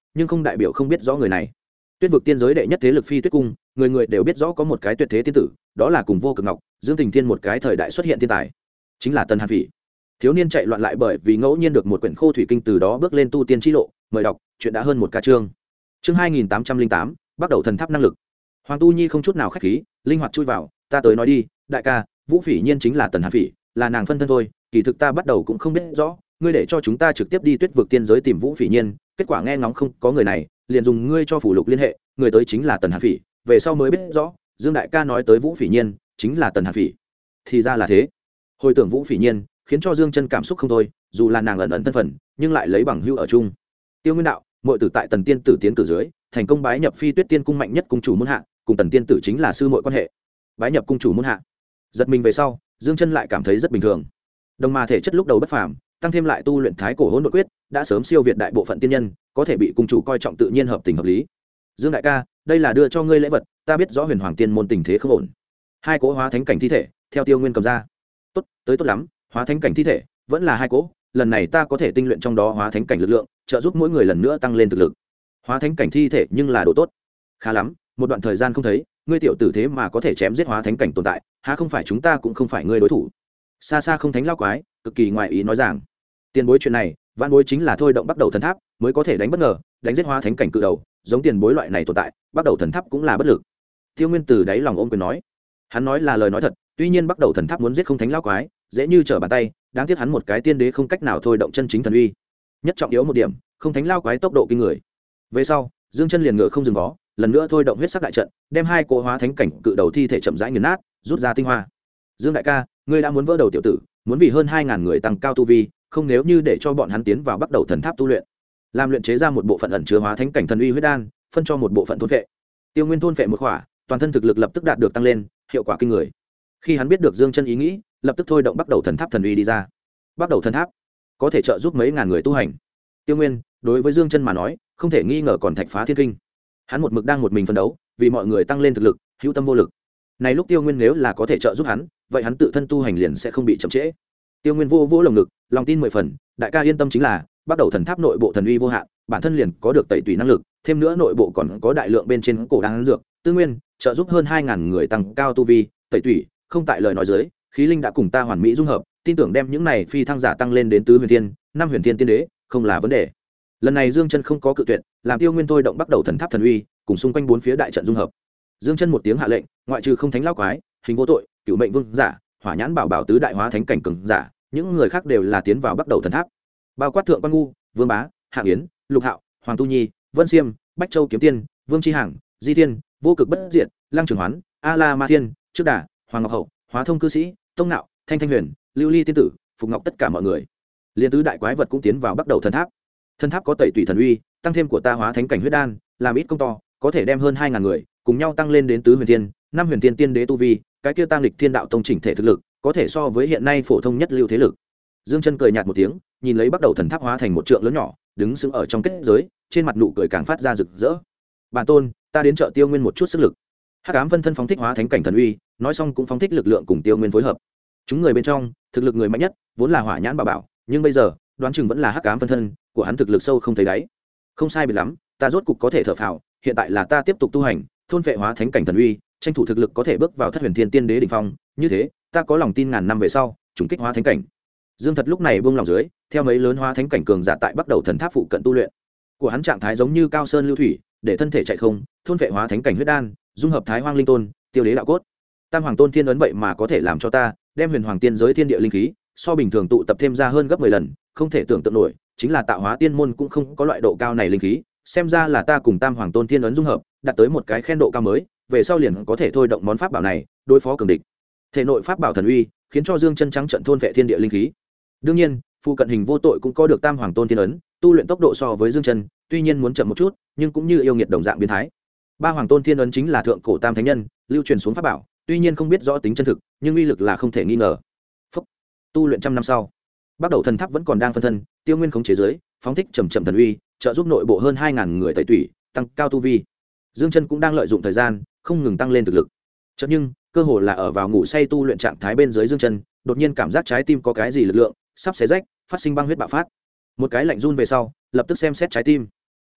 nhưng không đại biểu không biết rõ người này. Tuyết vực tiên giới đệ nhất thế lực Phi Tuyết cung, người người đều biết rõ có một cái tuyệt thế tiên tử, đó là cùng Vô Cực Ngọc, Dương Tình Thiên một cái thời đại xuất hiện thiên tài, chính là Tần Hàn Phỉ. Thiếu niên chạy loạn lại bởi vì ngẫu nhiên được một quyển khô thủy kinh, từ đó bước lên tu tiên chi lộ. Mời đọc, chuyện đã hơn một ca chương. Chương 2808, bắt đầu thần tháp năng lực. Hoàng Tu Nhi không chút nào khách khí, linh hoạt chui vào, ta tới nói đi, đại ca, Vũ Phỉ Nhiên chính là Tần Hàn Phỉ, là nàng phân thân thôi, kỳ thực ta bắt đầu cũng không biết rõ, ngươi để cho chúng ta trực tiếp đi Tuyết vực tiên giới tìm Vũ Phỉ Nhiên, kết quả nghe ngóng không có người này, liền dùng ngươi cho phủ lục liên hệ, người tới chính là Tần Hàn Phỉ, về sau mới biết rõ, Dương đại ca nói tới Vũ Phỉ Nhiên chính là Tần Hàn Phỉ. Thì ra là thế. Hồi tưởng Vũ Phỉ Nhiên, khiến cho Dương Chân cảm xúc không thôi, dù là nàng ẩn ẩn thân phận, nhưng lại lấy bằng hữu ở chung. Tiêu Nguyên đạo, muội tử tại Tần tiên tử tiến cử dưới, thành công bái nhập Phi Tuyết tiên cung mạnh nhất cung chủ môn hạ, cùng Tần tiên tử chính là sư muội quan hệ. Bái nhập cung chủ môn hạ. Giật mình về sau, Dương Chân lại cảm thấy rất bình thường. Đồng mà thể chất lúc đầu bất phàm, tăng thêm lại tu luyện Thái Cổ Hỗn Độn Quyết, đã sớm siêu việt đại bộ phận tiên nhân, có thể bị cung chủ coi trọng tự nhiên hợp tình hợp lý. Dương đại ca, đây là đưa cho ngươi lễ vật, ta biết rõ Huyền Hoàng Tiên môn tình thế không ổn. Hai cỗ hóa thánh cảnh thi thể, theo Tiêu Nguyên cầm ra. Tốt, tới tốt lắm, hóa thánh cảnh thi thể, vẫn là hai cỗ, lần này ta có thể tinh luyện trong đó hóa thánh cảnh lực lượng, trợ giúp mỗi người lần nữa tăng lên thực lực. Hóa thánh cảnh thi thể nhưng là đồ tốt. Khá lắm, một đoạn thời gian không thấy, ngươi tiểu tử thế mà có thể chém giết hóa thánh cảnh tồn tại, há không phải chúng ta cũng không phải ngươi đối thủ. Xa xa không thánh lao quái, cực kỳ ngoài ý nói rằng, tiền bối chuyện này, vạn bối chính là thôi động bắt đầu thần tháp, mới có thể đánh bất ngờ, đánh giết hóa thánh cảnh cự đầu, giống tiền bối loại này tồn tại, bắt đầu thần tháp cũng là bất lực. Tiêu Nguyên từ đáy lòng ôm quyền nói, hắn nói là lời nói thật, tuy nhiên bắt đầu thần tháp muốn giết không thánh lao quái, dễ như trở bàn tay, đáng tiếc hắn một cái tiên đế không cách nào thôi động chân chính thần uy. Nhất trọng yếu một điểm, không thánh lao quái tốc độ kinh người. Về sau, Dương Chân liền ngựa không dừng vó, lần nữa thôi động huyết sắc đại trận, đem hai cỗ hóa thánh cảnh cự đầu thi thể chậm rãi nghiền nát, rút ra tinh hoa. Dương đại ca, ngươi đã muốn vỡ đầu tiểu tử, muốn vì hơn 2000 người tăng cao tu vi, không nếu như để cho bọn hắn tiến vào bắt đầu thần tháp tu luyện, làm luyện chế ra một bộ phận ẩn chứa hóa thánh cảnh thần uy huyết đan, phân cho một bộ phận thôn phệ. Tiêu Nguyên thôn phệ một khỏa, toàn thân thực lực lập tức đạt được tăng lên, hiệu quả kinh người. Khi hắn biết được Dương Chân ý nghĩ, lập tức thôi động bắt đầu thần tháp thần uy đi ra. Bắt đầu thần tháp có thể trợ giúp mấy ngàn người tu hành. Tiêu Nguyên, đối với Dương Chân mà nói, không thể nghi ngờ còn thạch phá thiên kinh. Hắn một mực đang một mình phân đấu, vì mọi người tăng lên thực lực, hữu tâm vô lực. Này lúc Tiêu Nguyên nếu là có thể trợ giúp hắn, vậy hắn tự thân tu hành liền sẽ không bị chậm trễ. Tiêu Nguyên vô vô lồng ngực, lòng tin 10 phần, đại ca yên tâm, chính là bắt đầu thần tháp nội bộ thần uy vô hạn, bản thân liền có được tẩy tùy năng lực, thêm nữa nội bộ còn có đại lượng bên trên cổ đan dược, tư nguyên, trợ giúp hơn 2000 người tăng cao tu vi, tẩy tùy, không tại lời nói dưới, khí linh đã cùng ta hoàn mỹ dung hợp, tin tưởng đem những này phi thăng giả tăng lên đến tứ huyền thiên, năm huyền thiên tiên đế, không là vấn đề. Lần này Dương Chân không có cự tuyệt, làm Tiêu Nguyên thôi động bắt đầu thần tháp thần uy, cùng xung quanh bốn phía đại trận dung hợp. Dương Chân một tiếng hạ lệnh, ngoại trừ không thánh lao quái, hình vô tội, cửu mệnh vương giả, hỏa nhãn bảo bảo tứ đại hóa thánh cảnh cường giả, những người khác đều là tiến vào bắt đầu thần tháp. Bao quát thượng quan ngu, vương bá, hạng yến, lục hạo, hoàng tu nhi, vân xiêm, bách châu kiếm tiên, vương chi hằng, di thiên, vô cực bất diệt, lăng trường hoán, a la ma thiên, trước đà, hoàng ngọc hậu, hóa thông cư sĩ, tông nạo, thanh thanh huyền, lưu ly tiên tử, phục ngọc, tất cả mọi người, liên tứ đại quái vật cũng tiến vào bắt đầu thần tháp. Thần tháp có tẩy tùy thần uy, tăng thêm của ta hóa thánh cảnh huyết đan, làm ít công to, có thể đem hơn 2000 người cùng nhau tăng lên đến tứ huyền thiên, năm huyền thiên tiên đế tu vi, cái kia tăng lịch thiên đạo tông chỉnh thể thực lực, có thể so với hiện nay phổ thông nhất lưu thế lực. Dương Chân cười nhạt một tiếng, nhìn lấy bắt đầu thần tháp hóa thành một trượng lớn nhỏ, đứng sững ở trong kết giới, trên mặt nụ cười càng phát ra rực rỡ. Bản tôn, ta đến trợ Tiêu Nguyên một chút sức lực. Hắc ám phân thân phóng thích hóa thánh cảnh thần uy, nói xong cũng phóng thích lực lượng cùng Tiêu Nguyên phối hợp. Chúng người bên trong, thực lực người mạnh nhất vốn là hỏa nhãn bảo bảo, nhưng bây giờ, đoán chừng vẫn là hắc ám phân thân, của hắn thực lực sâu không thấy đáy. Không sai biệt lắm, ta rốt cục có thể thở phào, hiện tại là ta tiếp tục tu hành, thôn phệ hóa thánh cảnh thần uy, tranh thủ thực lực có thể bước vào thất huyền thiên tiên đế đỉnh phong, như thế, ta có lòng tin ngàn năm về sau, trùng kích hóa thánh cảnh. Dương Thật lúc này buông lòng dưới, theo mấy lớn hóa thánh cảnh cường giả tại bắt đầu thần tháp phụ cận tu luyện. Của hắn trạng thái giống như cao sơn lưu thủy, để thân thể chạy không, thôn phệ hóa thánh cảnh huyết đan, dung hợp thái hoang linh tôn, tiêu đế đạo cốt. Tam hoàng tôn thiên ấn vậy mà có thể làm cho ta đem huyền hoàng tiên giới thiên địa linh khí, so bình thường tụ tập thêm ra hơn gấp 10 lần, không thể tưởng tượng nổi, chính là tạo hóa tiên môn cũng không có loại độ cao này linh khí, xem ra là ta cùng tam hoàng tôn thiên ấn dung hợp, đạt tới một cái khen độ cao mới, về sau liền có thể thôi động món pháp bảo này đối phó cường địch. Thể nội pháp bảo thần uy khiến cho Dương Chân trắng trận thôn vệ thiên địa linh khí. Đương nhiên, phụ cận hình vô tội cũng có được tam hoàng tôn thiên ấn, tu luyện tốc độ so với Dương Chân, tuy nhiên muốn chậm một chút, nhưng cũng như yêu nghiệt đồng dạng biến thái. Ba hoàng tôn thiên ấn chính là thượng cổ tam thánh nhân lưu truyền xuống pháp bảo, tuy nhiên không biết rõ tính chân thực, nhưng uy lực là không thể nghi ngờ. Phúc. Tu luyện trăm năm sau, bắt đầu thần tháp vẫn còn đang phân thân, Tiêu Nguyên khống chế dưới, phóng thích trầm trầm thần uy, trợ giúp nội bộ hơn 2000 người tẩy tủy, tăng cao tu vi. Dương Chân cũng đang lợi dụng thời gian, không ngừng tăng lên thực lực. Chợt nhưng, cơ hồ là ở vào ngủ say tu luyện trạng thái bên dưới Dương Chân, đột nhiên cảm giác trái tim có cái gì lực lượng sắp xé rách, phát sinh băng huyết bạo phát. Một cái lạnh run về sau, lập tức xem xét trái tim.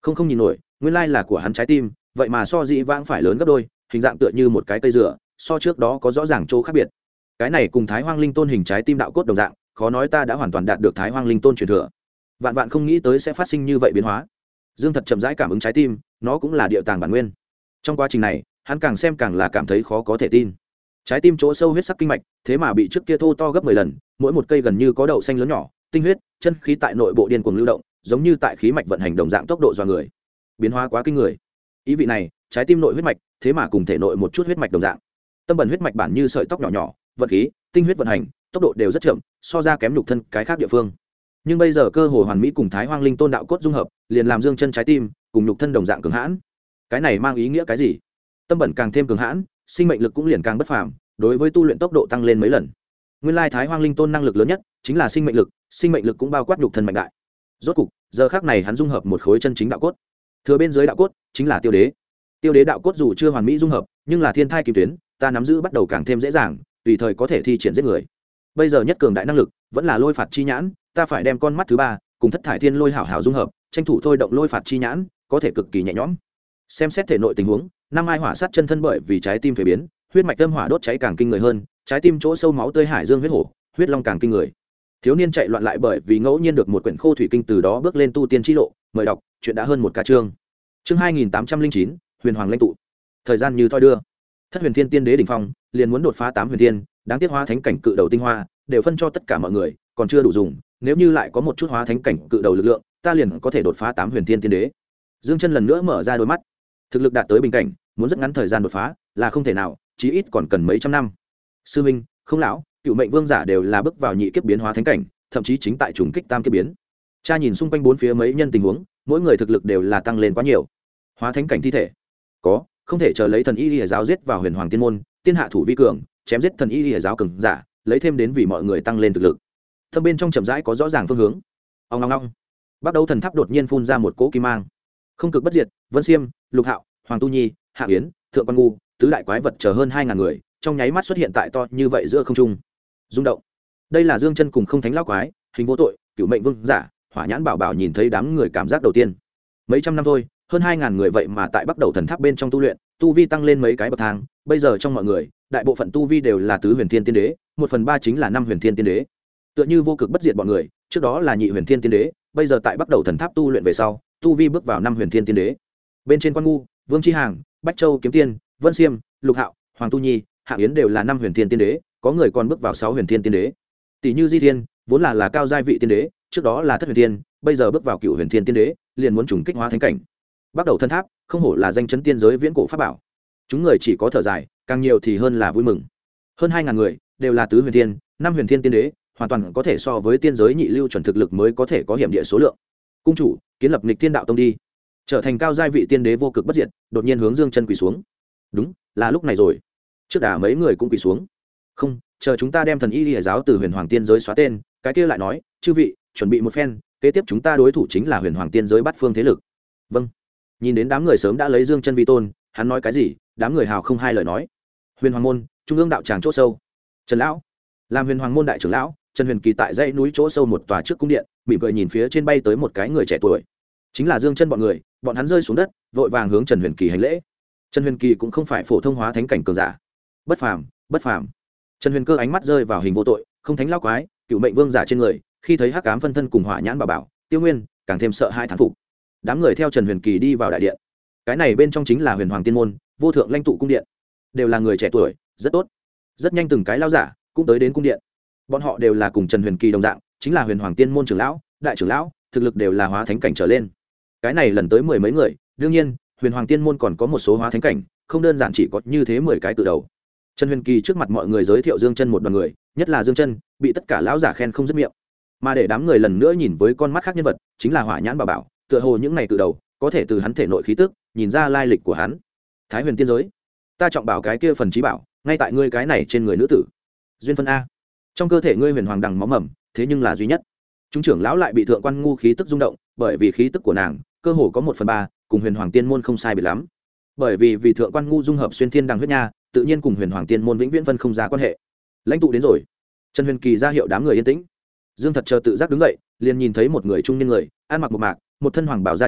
không nhìn nổi, nguyên lai là của hắn trái tim vậy mà so dĩ vãng phải lớn gấp đôi, hình dạng tựa như một cái cây dừa, so trước đó có rõ ràng chỗ khác biệt. Cái này cùng Thái Hoang Linh Tôn hình trái tim đạo cốt đồng dạng, khó nói ta đã hoàn toàn đạt được Thái Hoang Linh Tôn truyền thừa. Vạn vạn không nghĩ tới sẽ phát sinh như vậy biến hóa. Dương Thật chậm rãi cảm ứng trái tim, nó cũng là địa tàng bản nguyên. Trong quá trình này, hắn càng xem càng là cảm thấy khó có thể tin. Trái tim chỗ sâu huyết sắc kinh mạch, thế mà bị trước kia thô to gấp 10 lần, mỗi một cây gần như có đậu xanh lớn nhỏ, tinh huyết, chân khí tại nội bộ điên cuồng lưu động, giống như tại khí mạch vận hành đồng dạng tốc độ do người. Biến hóa quá kinh người. Ý vị này, trái tim nội huyết mạch, thế mà cùng thể nội một chút huyết mạch đồng dạng. Tâm bẩn huyết mạch bản như sợi tóc nhỏ nhỏ, vận khí, tinh huyết vận hành, tốc độ đều rất chậm, so ra kém nhục thân cái khác địa phương. Nhưng bây giờ cơ hồ hoàn mỹ cùng Thái Hoang Linh Tôn đạo cốt dung hợp, liền làm Dương Chân trái tim cùng nhục thân đồng dạng cường hãn. Cái này mang ý nghĩa cái gì? Tâm bẩn càng thêm cường hãn, sinh mệnh lực cũng liền càng bất phàm, đối với tu luyện tốc độ tăng lên mấy lần. Nguyên lai Thái Hoang Linh Tôn năng lực lớn nhất chính là sinh mệnh lực cũng bao quát nhục thân mạnh đại. Rốt cục, giờ khắc này hắn dung hợp một khối chân chính đạo cốt. Thừa bên dưới đạo cốt chính là Tiêu Đế. Tiêu Đế đạo cốt dù chưa hoàn mỹ dung hợp, nhưng là thiên thai kim tuyến, ta nắm giữ bắt đầu càng thêm dễ dàng, tùy thời có thể thi triển giết người. Bây giờ nhất cường đại năng lực vẫn là lôi phạt chi nhãn, ta phải đem con mắt thứ ba cùng thất thải thiên lôi hảo hảo dung hợp, tranh thủ thôi động lôi phạt chi nhãn, có thể cực kỳ nhẹ nhõm. Xem xét thể nội tình huống, năm ai hỏa sát chân thân bởi vì trái tim thay biến, huyết mạch âm hỏa đốt cháy càng kinh người hơn, trái tim chỗ sâu máu tươi hải dương huyết hổ, huyết long càng kinh người. Thiếu niên chạy loạn lại bởi vì ngẫu nhiên được một quyển khô thủy kinh, từ đó bước lên tu tiên chi lộ, mời đọc, chuyện đã hơn một ca chương. Chương 2809, Huyền Hoàng lãnh tụ. Thời gian như thoi đưa. Thất Huyền Thiên Tiên Đế đỉnh phong, liền muốn đột phá 8 huyền thiên, đáng tiếc hóa thánh cảnh cự đầu tinh hoa, đều phân cho tất cả mọi người, còn chưa đủ dùng, nếu như lại có một chút hóa thánh cảnh cự đầu lực lượng, ta liền có thể đột phá 8 huyền thiên tiên đế. Dương Chân lần nữa mở ra đôi mắt. Thực lực đạt tới bình cảnh, muốn rất ngắn thời gian đột phá là không thể nào, chí ít còn cần mấy trăm năm. Sư minh, Không lão, Cựu Mệnh Vương giả đều là bước vào nhị kiếp biến hóa thánh cảnh, thậm chí chính tại trùng kích tam kiếp biến. Cha nhìn xung quanh bốn phía mấy nhân tình huống, mỗi người thực lực đều là tăng lên quá nhiều. Hóa thánh cảnh thi thể có, không thể chờ lấy thần y lìa giáo giết vào Huyền Hoàng Tiên môn, tiên hạ thủ vi cường, chém giết thần y lìa giáo cường giả, lấy thêm đến vì mọi người tăng lên thực lực. Thâm bên trong chậm rãi có rõ ràng phương hướng. Ong ong ong. Bắt đầu thần tháp đột nhiên phun ra một cỗ kim mang. Không cực bất diệt, Vân Xiêm, Lục Hạo, Hoàng Tu Nhi, Hạ Yến, Thượng Quan Ngu, tứ đại quái vật chờ hơn 2000 người, trong nháy mắt xuất hiện tại to như vậy giữa không trung. Rung động. Đây là Dương Chân cùng Không Thánh lão quái, Hình Vô Tội, Cửu Mệnh Vương giả, Hỏa Nhãn Bảo Bảo nhìn thấy đám người cảm giác đầu tiên. Mấy trăm năm thôi, hơn 2000 người vậy mà tại bắt đầu thần tháp bên trong tu luyện, tu vi tăng lên mấy cái bậc thang, bây giờ trong mọi người, đại bộ phận tu vi đều là tứ huyền thiên tiên đế, 1/3 chính là 5 huyền thiên tiên đế. Tựa như vô cực bất diệt bọn người, trước đó là nhị huyền thiên tiên đế, bây giờ tại bắt đầu thần tháp tu luyện về sau, tu vi bước vào 5 huyền thiên tiên đế. Bên trên Quan Ngu, Vương Chi Hàng, Bách Châu Kiếm Tiên, Vân Xiêm, Lục Hạo, Hoàng Tu Nhi, Hạ Yến đều là 5 huyền thiên tiên đế, có người còn bước vào 6 huyền thiên tiên đế. Tỷ như Di Thiên, vốn là cao giai vị tiên đế, trước đó là thất huyền thiên, bây giờ bước vào cựu huyền thiên tiên đế, liền muốn trùng kích hóa thánh cảnh. Bắt đầu thần tháp, không hổ là danh chấn tiên giới viễn cổ pháp bảo. Chúng người chỉ có thở dài, càng nhiều thì hơn là vui mừng. Hơn 2000 người đều là tứ huyền thiên, 5 huyền thiên tiên đế, hoàn toàn có thể so với tiên giới nhị lưu chuẩn thực lực mới có thể có hiểm địa số lượng. Cung chủ, kiến lập nghịch thiên đạo tông đi. Trở thành cao giai vị tiên đế vô cực bất diệt, đột nhiên hướng Dương Chân quỳ xuống. Đúng, là lúc này rồi. Trước đà mấy người cũng quỳ xuống. Không, chờ chúng ta đem thần y lìa giáo từ Huyền Hoàng tiên giới xóa tên, cái kia lại nói, chư vị, chuẩn bị một phen, kế tiếp chúng ta đối thủ chính là Huyền Hoàng tiên giới bát phương thế lực. Vâng. Nhìn đến đám người sớm đã lấy Dương Chân vi tôn, hắn nói cái gì, đám người hào không hai lời nói. Huyền Hoàng môn, trung ương đạo tràng chỗ sâu. Trần lão, làm Huyền Hoàng môn đại trưởng lão, Trần Huyền Kỳ tại dãy núi chỗ sâu một tòa trước cung điện, mỉm cười nhìn phía trên bay tới một cái người trẻ tuổi. Chính là Dương Chân bọn người, bọn hắn rơi xuống đất, vội vàng hướng Trần Huyền Kỳ hành lễ. Trần Huyền Kỳ cũng không phải phổ thông hóa thánh cảnh cường giả. Bất phàm, bất phàm. Trần Huyền Cơ ánh mắt rơi vào Hình Vô Tội, Không Thánh lão quái, Cựu Mệnh Vương giả trên người, khi thấy Hắc Ám phân thân cùng Hỏa Nhãn Bảo Bảo, Tiêu Nguyên, càng thêm sợ hai thán phục. Đám người theo Trần Huyền Kỳ đi vào đại điện. Cái này bên trong chính là Huyền Hoàng tiên môn, vô thượng lãnh tụ cung điện. Đều là người trẻ tuổi, rất tốt. Rất nhanh từng cái lão giả cũng tới đến cung điện. Bọn họ đều là cùng Trần Huyền Kỳ đồng dạng, chính là Huyền Hoàng tiên môn trưởng lão, đại trưởng lão, thực lực đều là hóa thánh cảnh trở lên. Cái này lần tới 10 mấy người, đương nhiên, Huyền Hoàng tiên môn còn có một số hóa thánh cảnh, không đơn giản chỉ có như thế 10 cái từ đầu. Trần Huyền Kỳ trước mặt mọi người giới thiệu Dương Chân một đoàn người, nhất là Dương Chân, bị tất cả lão giả khen không dứt miệng. Mà để đám người lần nữa nhìn với con mắt khác nhân vật, chính là Hỏa Nhãn Bảo Bảo, tựa hồ những này từ đầu, có thể từ hắn thể nội khí tức, nhìn ra lai lịch của hắn. Thái Huyền tiên giới, ta trọng bảo cái kia phần chí bảo, ngay tại ngươi cái này trên người nữ tử. Duyên phân a. Trong cơ thể ngươi Huyền Hoàng đằng máu mầm, thế nhưng là duy nhất. Chúng trưởng lão lại bị Thượng Quan Ngu khí tức rung động, bởi vì khí tức của nàng, cơ hồ có 1/3, cùng Huyền Hoàng tiên môn không sai biệt lắm. Bởi vì Thượng Quan Ngu dung hợp xuyên thiên đằng huyết nha, tự nhiên cùng Huyền Hoàng tiên môn vĩnh viễn phân không ra quan hệ. Lãnh tụ đến rồi. Trần Huyền Kỳ ra hiệu đám người yên tĩnh. Dương Thật chờ tự giác đứng dậy, liền nhìn thấy một người trung niên người, ăn mặc một mạc, một thân hoàng bào gia trì,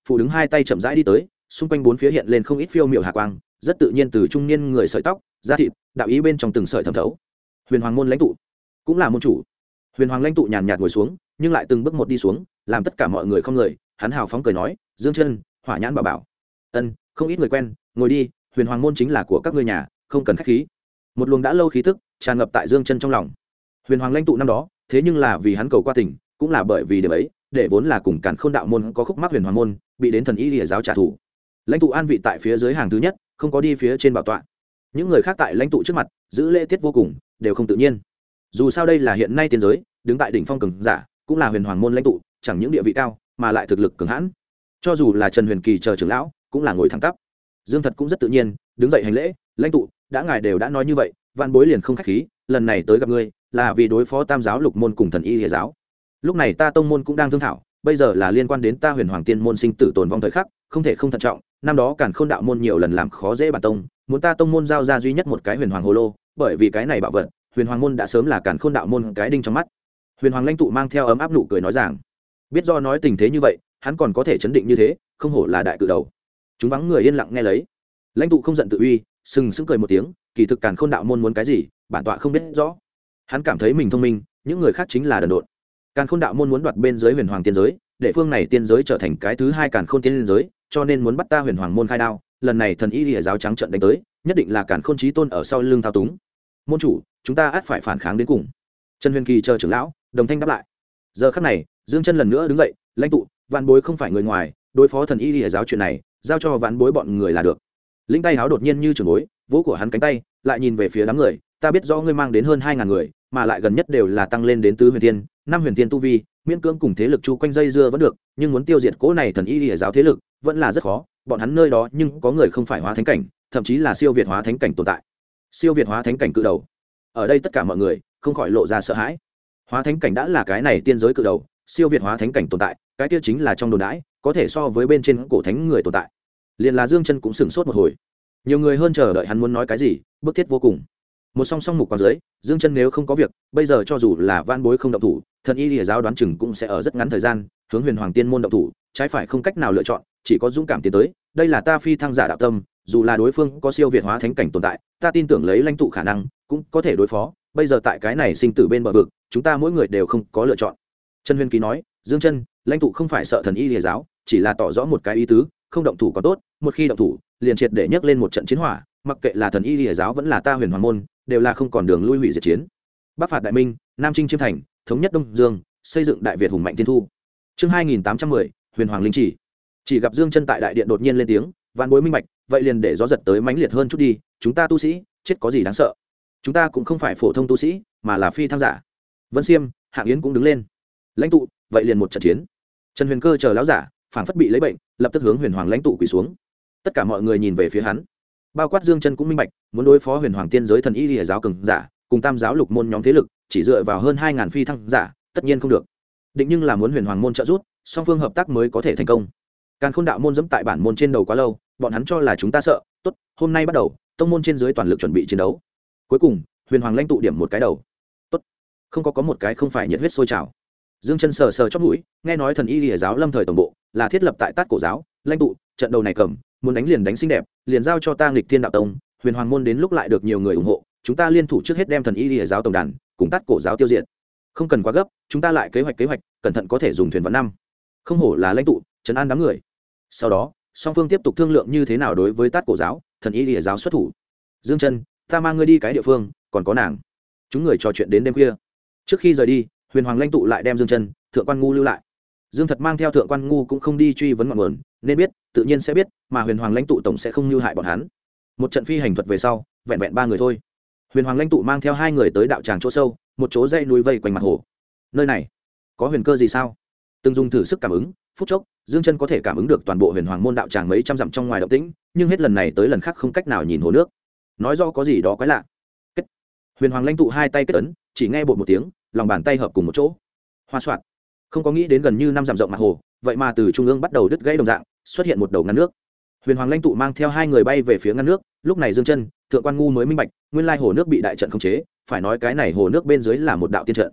phụ đứng hai tay chậm rãi đi tới, xung quanh bốn phía hiện lên không ít phiêu miểu hạ quang, rất tự nhiên từ trung niên người sợi tóc, da thịt, đạo ý bên trong từng sợi thẩm thấu. Huyền Hoàng môn lãnh tụ, cũng là môn chủ. Huyền Hoàng lãnh tụ nhàn nhạt ngồi xuống, nhưng lại từng bước một đi xuống, làm tất cả mọi người không người, hắn hào phóng cười nói, Dương Chân, Hỏa Nhãn bảo bảo. Ân, không ít người quen, ngồi đi, Huyền Hoàng môn chính là của các ngươi nhà, không cần khách khí. Một luồng đã lâu khí tức tràn ngập tại Dương Chân trong lòng. Huyền Hoàng lãnh tụ năm đó, thế nhưng là vì hắn cầu qua tình, cũng là bởi vì điểm ấy, để vốn là cùng Càn Khôn đạo môn có khúc mắc Huyền Hoàng môn, bị đến thần y Lìa giáo trả thù. Lãnh tụ an vị tại phía dưới hàng thứ nhất, không có đi phía trên bảo tọa. Những người khác tại lãnh tụ trước mặt, giữ lễ tiết vô cùng, đều không tự nhiên. Dù sao đây là hiện nay tiên giới, đứng tại đỉnh phong cường giả, cũng là Huyền Hoàng môn lãnh tụ, chẳng những địa vị cao, mà lại thực lực cường hãn. Cho dù là Trần Huyền Kỳ chờ trưởng lão, cũng là ngồi thẳng tắp. Dương Thật cũng rất tự nhiên, đứng dậy hành lễ, lãnh tụ, đã ngài đều đã nói như vậy, vạn bối liền không khách khí, lần này tới gặp ngươi, là vì đối phó Tam giáo Lục môn cùng thần y Lìa giáo. Lúc này ta tông môn cũng đang thương thảo, bây giờ là liên quan đến ta Huyền Hoàng tiên môn sinh tử tồn vong thời khắc, không thể không thận trọng. Năm đó Càn Khôn đạo môn nhiều lần làm khó dễ bản tông, muốn ta tông môn giao ra duy nhất một cái Huyền Hoàng hồ lô, bởi vì cái này bảo vật, Huyền Hoàng môn đã sớm là Càn Khôn đạo môn cái đinh trong mắt. Huyền Hoàng lãnh tụ mang theo ấm áp nụ cười nói rằng, biết do nói tình thế như vậy, hắn còn có thể chấn định như thế, không hổ là đại cự đầu. Chúng vắng người yên lặng nghe lấy. Lãnh tụ không giận tự uy, sừng sững cười một tiếng, kỳ thực Càn Khôn đạo môn muốn cái gì, bản tọa không biết rõ. Hắn cảm thấy mình thông minh, những người khác chính là đần độn. Càn Khôn đạo môn muốn đoạt bên dưới Huyền Hoàng tiên giới, để phương này tiên giới trở thành cái thứ hai Càn Khôn tiên giới, cho nên muốn bắt ta Huyền Hoàng môn khai đao. Lần này thần y Lìa giáo trắng trận đánh tới, nhất định là Càn Khôn chí tôn ở sau lưng thao túng. Môn chủ, chúng ta ắt phải phản kháng đến cùng. Trần Huyền Kỳ chờ trưởng lão, đồng thanh đáp lại. Giờ khắc này, Dương Chân lần nữa đứng dậy, lãnh tụ, vạn bối không phải người ngoài, đối phó thần y Lìa giáo chuyện này, giao cho vạn bối bọn người là được. Linh tay háo đột nhiên như trường bối, vỗ của hắn cánh tay, lại nhìn về phía đám người, ta biết rõ ngươi mang đến hơn 2000 người, mà lại gần nhất đều là tăng lên đến tứ huyền tiên, năm huyền tiên tu vi, miễn cưỡng cùng thế lực chu quanh dây dưa vẫn được, nhưng muốn tiêu diệt cỗ này thần y Lìa giáo thế lực, vẫn là rất khó, bọn hắn nơi đó nhưng có người không phải hóa thánh cảnh, thậm chí là siêu việt hóa thánh cảnh tồn tại. Siêu việt hóa thánh cảnh cự đầu. Ở đây tất cả mọi người không khỏi lộ ra sợ hãi. Hóa thánh cảnh đã là cái này tiên giới cự đầu, siêu việt hóa thánh cảnh tồn tại, cái kia chính là trong đồn đãi, có thể so với bên trên cổ thánh người tồn tại. Liền là Dương Chân cũng sửng sốt một hồi. Nhiều người hơn chờ đợi hắn muốn nói cái gì, bức thiết vô cùng. Một song song mục qua dưới, Dương Chân nếu không có việc, bây giờ cho dù là van bối không động thủ, thần y Lìa giáo đoán chừng cũng sẽ ở rất ngắn thời gian hướng Huyền Hoàng tiên môn động thủ, trái phải không cách nào lựa chọn, chỉ có dũng cảm tiến tới. Đây là ta phi thăng giả đạo tâm, dù là đối phương có siêu việt hóa thánh cảnh tồn tại, ta tin tưởng lấy lãnh tụ khả năng cũng có thể đối phó. Bây giờ tại cái này sinh tử bên bờ vực, chúng ta mỗi người đều không có lựa chọn. Trần Huyền Kỳ nói, Dương Chân, lãnh tụ không phải sợ thần y Lìa giáo, chỉ là tỏ rõ một cái ý tứ, không động thủ có tốt, một khi động thủ, liền triệt để nhấc lên một trận chiến hỏa, mặc kệ là thần y Lìa giáo vẫn là ta Huyền Hoàng môn, đều là không còn đường lui hủy diệt chiến. Bắc phạt đại minh, Nam chinh chiêm thành, thống nhất Đông Dương, xây dựng đại Việt hùng mạnh tiên thu. Chương 2810, Huyền Hoàng linh chỉ gặp Dương Chân tại đại điện đột nhiên lên tiếng, vạn bối minh bạch, vậy liền để gió giật tới mãnh liệt hơn chút đi, chúng ta tu sĩ, chết có gì đáng sợ? Chúng ta cũng không phải phổ thông tu sĩ, mà là phi thăng giả. Vân Xiêm, Hạng Yến cũng đứng lên. Lãnh tụ, vậy liền một trận chiến. Trần Huyền Cơ chờ lão giả, phảng phất bị lấy bệnh, lập tức hướng Huyền Hoàng lãnh tụ quỳ xuống. Tất cả mọi người nhìn về phía hắn. Bao quát Dương Chân cũng minh bạch, muốn đối phó Huyền Hoàng tiên giới thần y Lìa giáo cường giả, cùng Tam giáo Lục môn nhóm thế lực, chỉ dựa vào hơn 2000 phi thăng giả, tất nhiên không được. Định nhưng là muốn Huyền Hoàng môn trợ giúp, song phương hợp tác mới có thể thành công. Càn Khôn đạo môn dẫm tại bản môn trên đầu quá lâu, bọn hắn cho là chúng ta sợ, tốt, hôm nay bắt đầu, tông môn trên dưới toàn lực chuẩn bị chiến đấu. Cuối cùng, Huyền Hoàng lãnh tụ điểm một cái đầu. Tốt, không có một cái không phải nhiệt huyết sôi trào. Dương Chân sờ sờ chóp mũi, nghe nói thần y Lìa giáo lâm thời tổng bộ là thiết lập tại Tát Cổ giáo, lãnh tụ, trận đầu này cầm, muốn đánh liền đánh xinh đẹp, liền giao cho ta Nghịch Thiên đạo tông, Huyền Hoàng môn đến lúc lại được nhiều người ủng hộ, chúng ta liên thủ trước hết đem thần y Lìa giáo tổng đàn cùng Tát Cổ giáo tiêu diệt. Không cần quá gấp, chúng ta lại kế hoạch, cẩn thận có thể dùng thuyền vạn năm. Không hổ là lãnh tụ, trấn an đám người. Sau đó, song phương tiếp tục thương lượng như thế nào đối với Tát Cổ giáo, thần y Lìa giáo xuất thủ. Dương Chân, ta mang ngươi đi cái địa phương, còn có nàng. Chúng người trò chuyện đến đêm khuya. Trước khi rời đi, Huyền Hoàng lãnh tụ lại đem Dương Chân, Thượng Quan Ngu lưu lại. Dương Thật mang theo Thượng Quan Ngu cũng không đi truy vấn ngọn nguồn, nên biết, tự nhiên sẽ biết, mà Huyền Hoàng lãnh tụ tổng sẽ không lưu hại bọn hắn. Một trận phi hành thuật về sau, vẹn vẹn 3 người thôi. Huyền Hoàng lãnh tụ mang theo 2 người tới đạo tràng chỗ sâu, một chỗ dãy núi vây quanh mặt hồ. Nơi này, có huyền cơ gì sao? Từng dùng thử sức cảm ứng, phút chốc, Dương Chân có thể cảm ứng được toàn bộ Huyền Hoàng môn đạo tràng mấy trăm dặm trong ngoài động tĩnh, nhưng hết lần này tới lần khác không cách nào nhìn hồ nước. Nói rõ có gì đó quái lạ. Kết. Huyền Hoàng lãnh tụ 2 tay kết ấn, chỉ nghe bột một tiếng, lòng bàn tay hợp cùng một chỗ. Hoa soạn. Không có nghĩ đến gần như 5 dặm rộng mặt hồ, vậy mà từ trung ương bắt đầu đứt gãy đồng dạng, xuất hiện một đầu ngăn nước. Huyền Hoàng lãnh tụ mang theo 2 người bay về phía ngăn nước, lúc này Dương Chân, Thượng Quan Ngu mới minh bạch, nguyên lai hồ nước bị đại trận khống chế, phải nói cái này hồ nước bên dưới là một đạo tiên trận.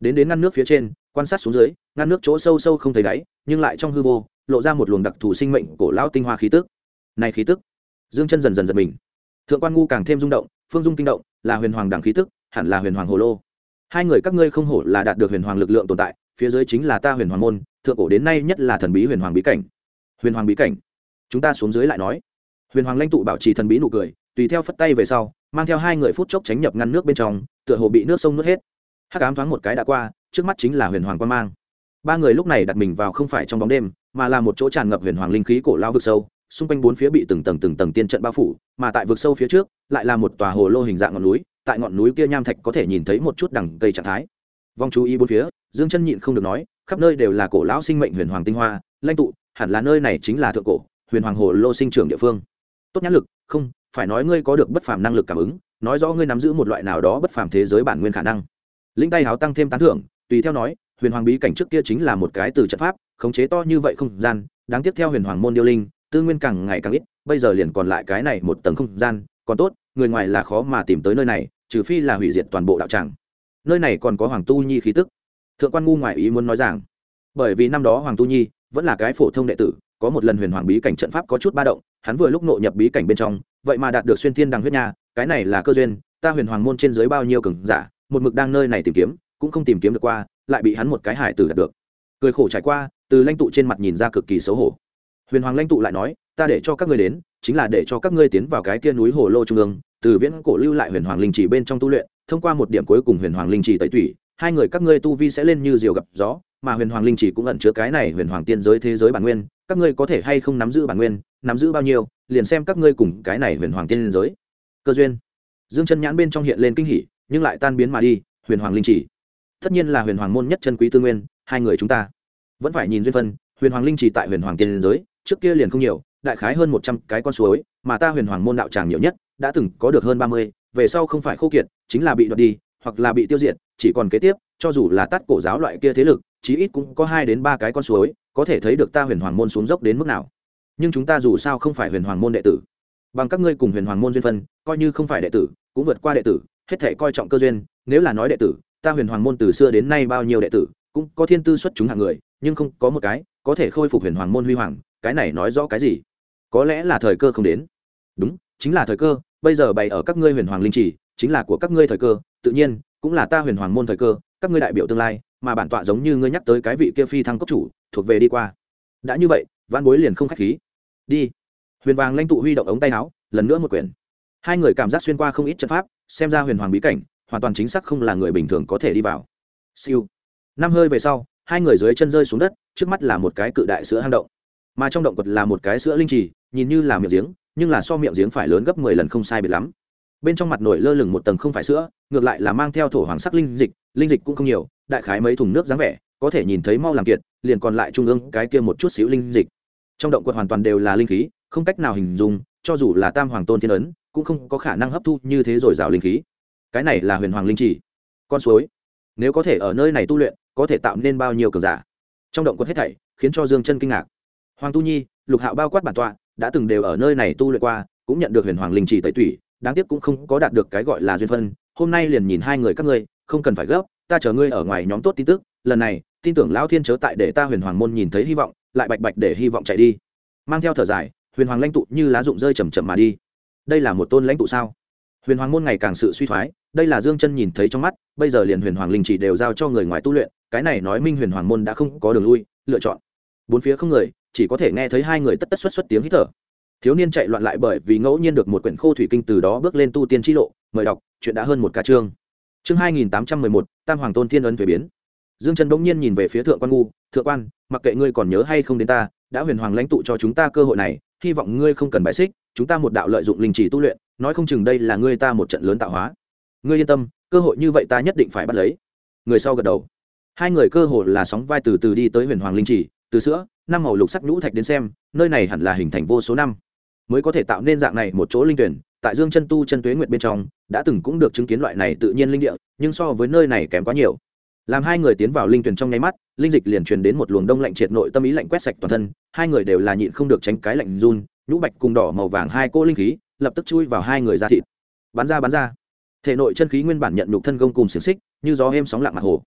đến ngăn nước phía trên quan sát xuống dưới, ngăn nước chỗ sâu sâu không thấy đáy, nhưng lại trong hư vô lộ ra một luồng đặc thù sinh mệnh cổ lão tinh hoa khí tức. Này khí tức, Dương Chân dần dần giật mình. Thượng quan ngu càng thêm rung động, phương dung kinh động, là huyền hoàng đẳng khí tức, hẳn là huyền hoàng hồ lô. Hai người các ngươi không hổ là đạt được huyền hoàng lực lượng tồn tại, phía dưới chính là ta huyền hoàng môn, thượng cổ đến nay nhất là thần bí huyền hoàng bí cảnh. Huyền hoàng bí cảnh, chúng ta xuống dưới lại nói. Huyền hoàng lãnh tụ bảo trì thần bí nụ cười, tùy theo phất tay về sau, mang theo hai người phút chốc tránh nhập ngăn nước bên trong, tựa hồ bị nước sông nuốt hết. Hắc ám thoáng một cái đã qua, trước mắt chính là huyền hoàng quan mang. Ba người lúc này đặt mình vào không phải trong bóng đêm, mà là một chỗ tràn ngập huyền hoàng linh khí cổ lao vực sâu, xung quanh bốn phía bị từng tầng tiên trận bao phủ, mà tại vực sâu phía trước lại là một tòa hồ lô hình dạng ngọn núi, tại ngọn núi kia nham thạch có thể nhìn thấy một chút đằng cây trạng thái. Vong chú ý bốn phía, Dương Chân nhịn không được nói, khắp nơi đều là cổ lão sinh mệnh huyền hoàng tinh hoa, lãnh tụ, hẳn là nơi này chính là thượng cổ huyền hoàng hồ lô sinh trưởng địa phương. Tốt nhãn lực, không, phải nói ngươi có được bất phàm năng lực cảm ứng, nói rõ ngươi nắm giữ một loại nào đó bất phàm thế giới bản nguyên khả năng. Linh tay háo tăng thêm tán thưởng, tùy theo nói, huyền hoàng bí cảnh trước kia chính là một cái từ trận pháp khống chế to như vậy không gian, đáng tiếc theo huyền hoàng môn điêu linh tư nguyên càng ngày càng ít, bây giờ liền còn lại cái này một tầng không gian, còn tốt người ngoài là khó mà tìm tới nơi này, trừ phi là hủy diệt toàn bộ đạo tràng. Nơi này còn có hoàng tu nhi khí tức. Thượng quan ngu ngoại ý muốn nói rằng, bởi vì năm đó hoàng tu nhi vẫn là cái phổ thông đệ tử, có một lần huyền hoàng bí cảnh trận pháp có chút ba động, hắn vừa lúc nội nhập bí cảnh bên trong, vậy mà đạt được xuyên thiên đằng huyết nha, cái này là cơ duyên, ta huyền hoàng môn trên dưới bao nhiêu cường giả, một mực đang nơi này tìm kiếm, cũng không tìm kiếm được qua, lại bị hắn một cái hải tử đạt được. Cười khổ trải qua, từ lãnh tụ trên mặt nhìn ra cực kỳ xấu hổ. Huyền hoàng lãnh tụ lại nói, ta để cho các ngươi đến, chính là để cho các ngươi tiến vào cái kia núi hồ lô trung ương, từ viễn cổ lưu lại huyền hoàng linh chỉ bên trong tu luyện, thông qua một điểm cuối cùng huyền hoàng linh chỉ tẩy tủy, hai người các ngươi tu vi sẽ lên như diều gặp gió, mà huyền hoàng linh chỉ cũng ẩn chứa cái này huyền hoàng tiên giới thế giới bản nguyên, các ngươi có thể hay không nắm giữ bản nguyên, nắm giữ bao nhiêu, liền xem các ngươi cùng cái này huyền hoàng tiên giới cơ duyên. Dương Chân nhãn bên trong hiện lên kinh hỉ, nhưng lại tan biến mà đi. Huyền hoàng linh chỉ, tất nhiên là huyền hoàng môn nhất chân quý tư nguyên, hai người chúng ta vẫn phải nhìn duyên phân. Huyền hoàng linh chỉ tại huyền hoàng tiên giới trước kia liền không nhiều, đại khái hơn 100 cái con suối, mà ta huyền hoàng môn đạo tràng nhiều nhất đã từng có được hơn 30, về sau không phải khô kiệt chính là bị đoạt đi hoặc là bị tiêu diệt, chỉ còn kế tiếp cho dù là tát cổ giáo loại kia thế lực chí ít cũng có 2 đến 3 cái con suối, có thể thấy được ta huyền hoàng môn xuống dốc đến mức nào. Nhưng chúng ta dù sao không phải huyền hoàng môn đệ tử, bằng các ngươi cùng huyền hoàng môn duyên phân, coi như không phải đệ tử cũng vượt qua đệ tử, hết thể coi trọng cơ duyên. Nếu là nói đệ tử, ta huyền hoàng môn từ xưa đến nay bao nhiêu đệ tử cũng có thiên tư xuất chúng hạng người, nhưng không có một cái có thể khôi phục huyền hoàng môn huy hoàng. Cái này nói rõ cái gì? Có lẽ là thời cơ không đến. Đúng, chính là thời cơ, bây giờ bày ở các ngươi huyền hoàng linh chỉ, chính là của các ngươi thời cơ, tự nhiên cũng là ta huyền hoàng môn thời cơ, các ngươi đại biểu tương lai, mà bản tọa giống như ngươi nhắc tới cái vị kia phi thăng cấp chủ, thuộc về đi qua. Đã như vậy, vãn bối liền không khách khí. Đi. Huyền vàng lãnh tụ huy động ống tay áo, lần nữa một quyển. Hai người cảm giác xuyên qua không ít trận pháp, xem ra huyền hoàng bí cảnh hoàn toàn chính xác không là người bình thường có thể đi vào. Siêu. Năm hơi về sau, hai người dưới chân rơi xuống đất, trước mắt là một cái cự đại sữa hang động, mà trong động quật là một cái sữa linh trì, nhìn như là miệng giếng, nhưng là so miệng giếng phải lớn gấp 10 lần không sai biệt lắm. Bên trong mặt nổi lơ lửng một tầng không phải sữa, ngược lại là mang theo thổ hoàng sắc linh dịch cũng không nhiều, đại khái mấy thùng nước dáng vẻ, có thể nhìn thấy mau làm kiệt, liền còn lại trung ương cái kia một chút xíu linh dịch. Trong động quật hoàn toàn đều là linh khí, không cách nào hình dung, cho dù là Tam Hoàng Tôn Thiên ấn, cũng không có khả năng hấp thu như thế rồi rào linh khí. Cái này là huyền hoàng linh trì. Con suối, nếu có thể ở nơi này tu luyện, có thể tạo nên bao nhiêu cường giả. Trong động quật hết thảy khiến cho Dương Chân kinh ngạc. Hoàng Tu Nhi, Lục Hạo bao quát bản tọa, đã từng đều ở nơi này tu luyện qua, cũng nhận được huyền hoàng linh trì tẩy tủy, đáng tiếc cũng không có đạt được cái gọi là duyên phân. Hôm nay liền nhìn hai người các ngươi, không cần phải gấp, ta chờ ngươi ở ngoài nhóm tốt tin tức, lần này, tin tưởng lão thiên chớ tại để ta huyền hoàng môn nhìn thấy hy vọng, lại bạch bạch để hy vọng chạy đi. Mang theo thở dài, huyền hoàng lãnh tụ như lá rụng rơi chậm chậm mà đi. Đây là một tôn lãnh tụ sao? Huyền hoàng môn ngày càng sự suy thoái, đây là Dương Chân nhìn thấy trong mắt, bây giờ liền huyền hoàng linh chỉ đều giao cho người ngoài tu luyện, cái này nói minh huyền hoàng môn đã không có đường lui, lựa chọn. Bốn phía không người, chỉ có thể nghe thấy hai người tất tất xuất tiếng hít thở. Thiếu niên chạy loạn lại bởi vì ngẫu nhiên được một quyển khô thủy kinh, từ đó bước lên tu tiên chi lộ. Mời đọc, chuyện đã hơn một ca chương. Chương 2811, Tam Hoàng Tôn Thiên ấn thuế biến. Dương Chân bỗng nhiên nhìn về phía Thượng Quan Ngu, "Thượng Quan, mặc kệ ngươi còn nhớ hay không đến ta, đã huyền hoàng lãnh tụ cho chúng ta cơ hội này, hy vọng ngươi không cần bãi xích, chúng ta một đạo lợi dụng linh chỉ tu luyện, nói không chừng đây là ngươi ta một trận lớn tạo hóa. Ngươi yên tâm, cơ hội như vậy ta nhất định phải bắt lấy." Người sau gật đầu. Hai người cơ hồ là sóng vai từ từ đi tới huyền hoàng linh chỉ, từ sữa, năm màu lục sắc nhũ thạch đến xem, nơi này hẳn là hình thành vô số năm mới có thể tạo nên dạng này một chỗ linh tuyển. Tại Dương Chân tu chân tuế nguyệt bên trong, đã từng cũng được chứng kiến loại này tự nhiên linh địa, nhưng so với nơi này kém quá nhiều. Làm hai người tiến vào linh tuyển trong nháy mắt, linh dịch liền truyền đến một luồng đông lạnh triệt nội tâm ý lạnh quét sạch toàn thân, hai người đều là nhịn không được tránh cái lạnh run, nhũ bạch cùng đỏ màu vàng hai cô linh khí, lập tức chui vào hai người da thịt. Bắn ra. Thể nội chân khí nguyên bản nhận nhục thân gông cùng xiềng xích, như gió êm sóng lặng mặt hồ.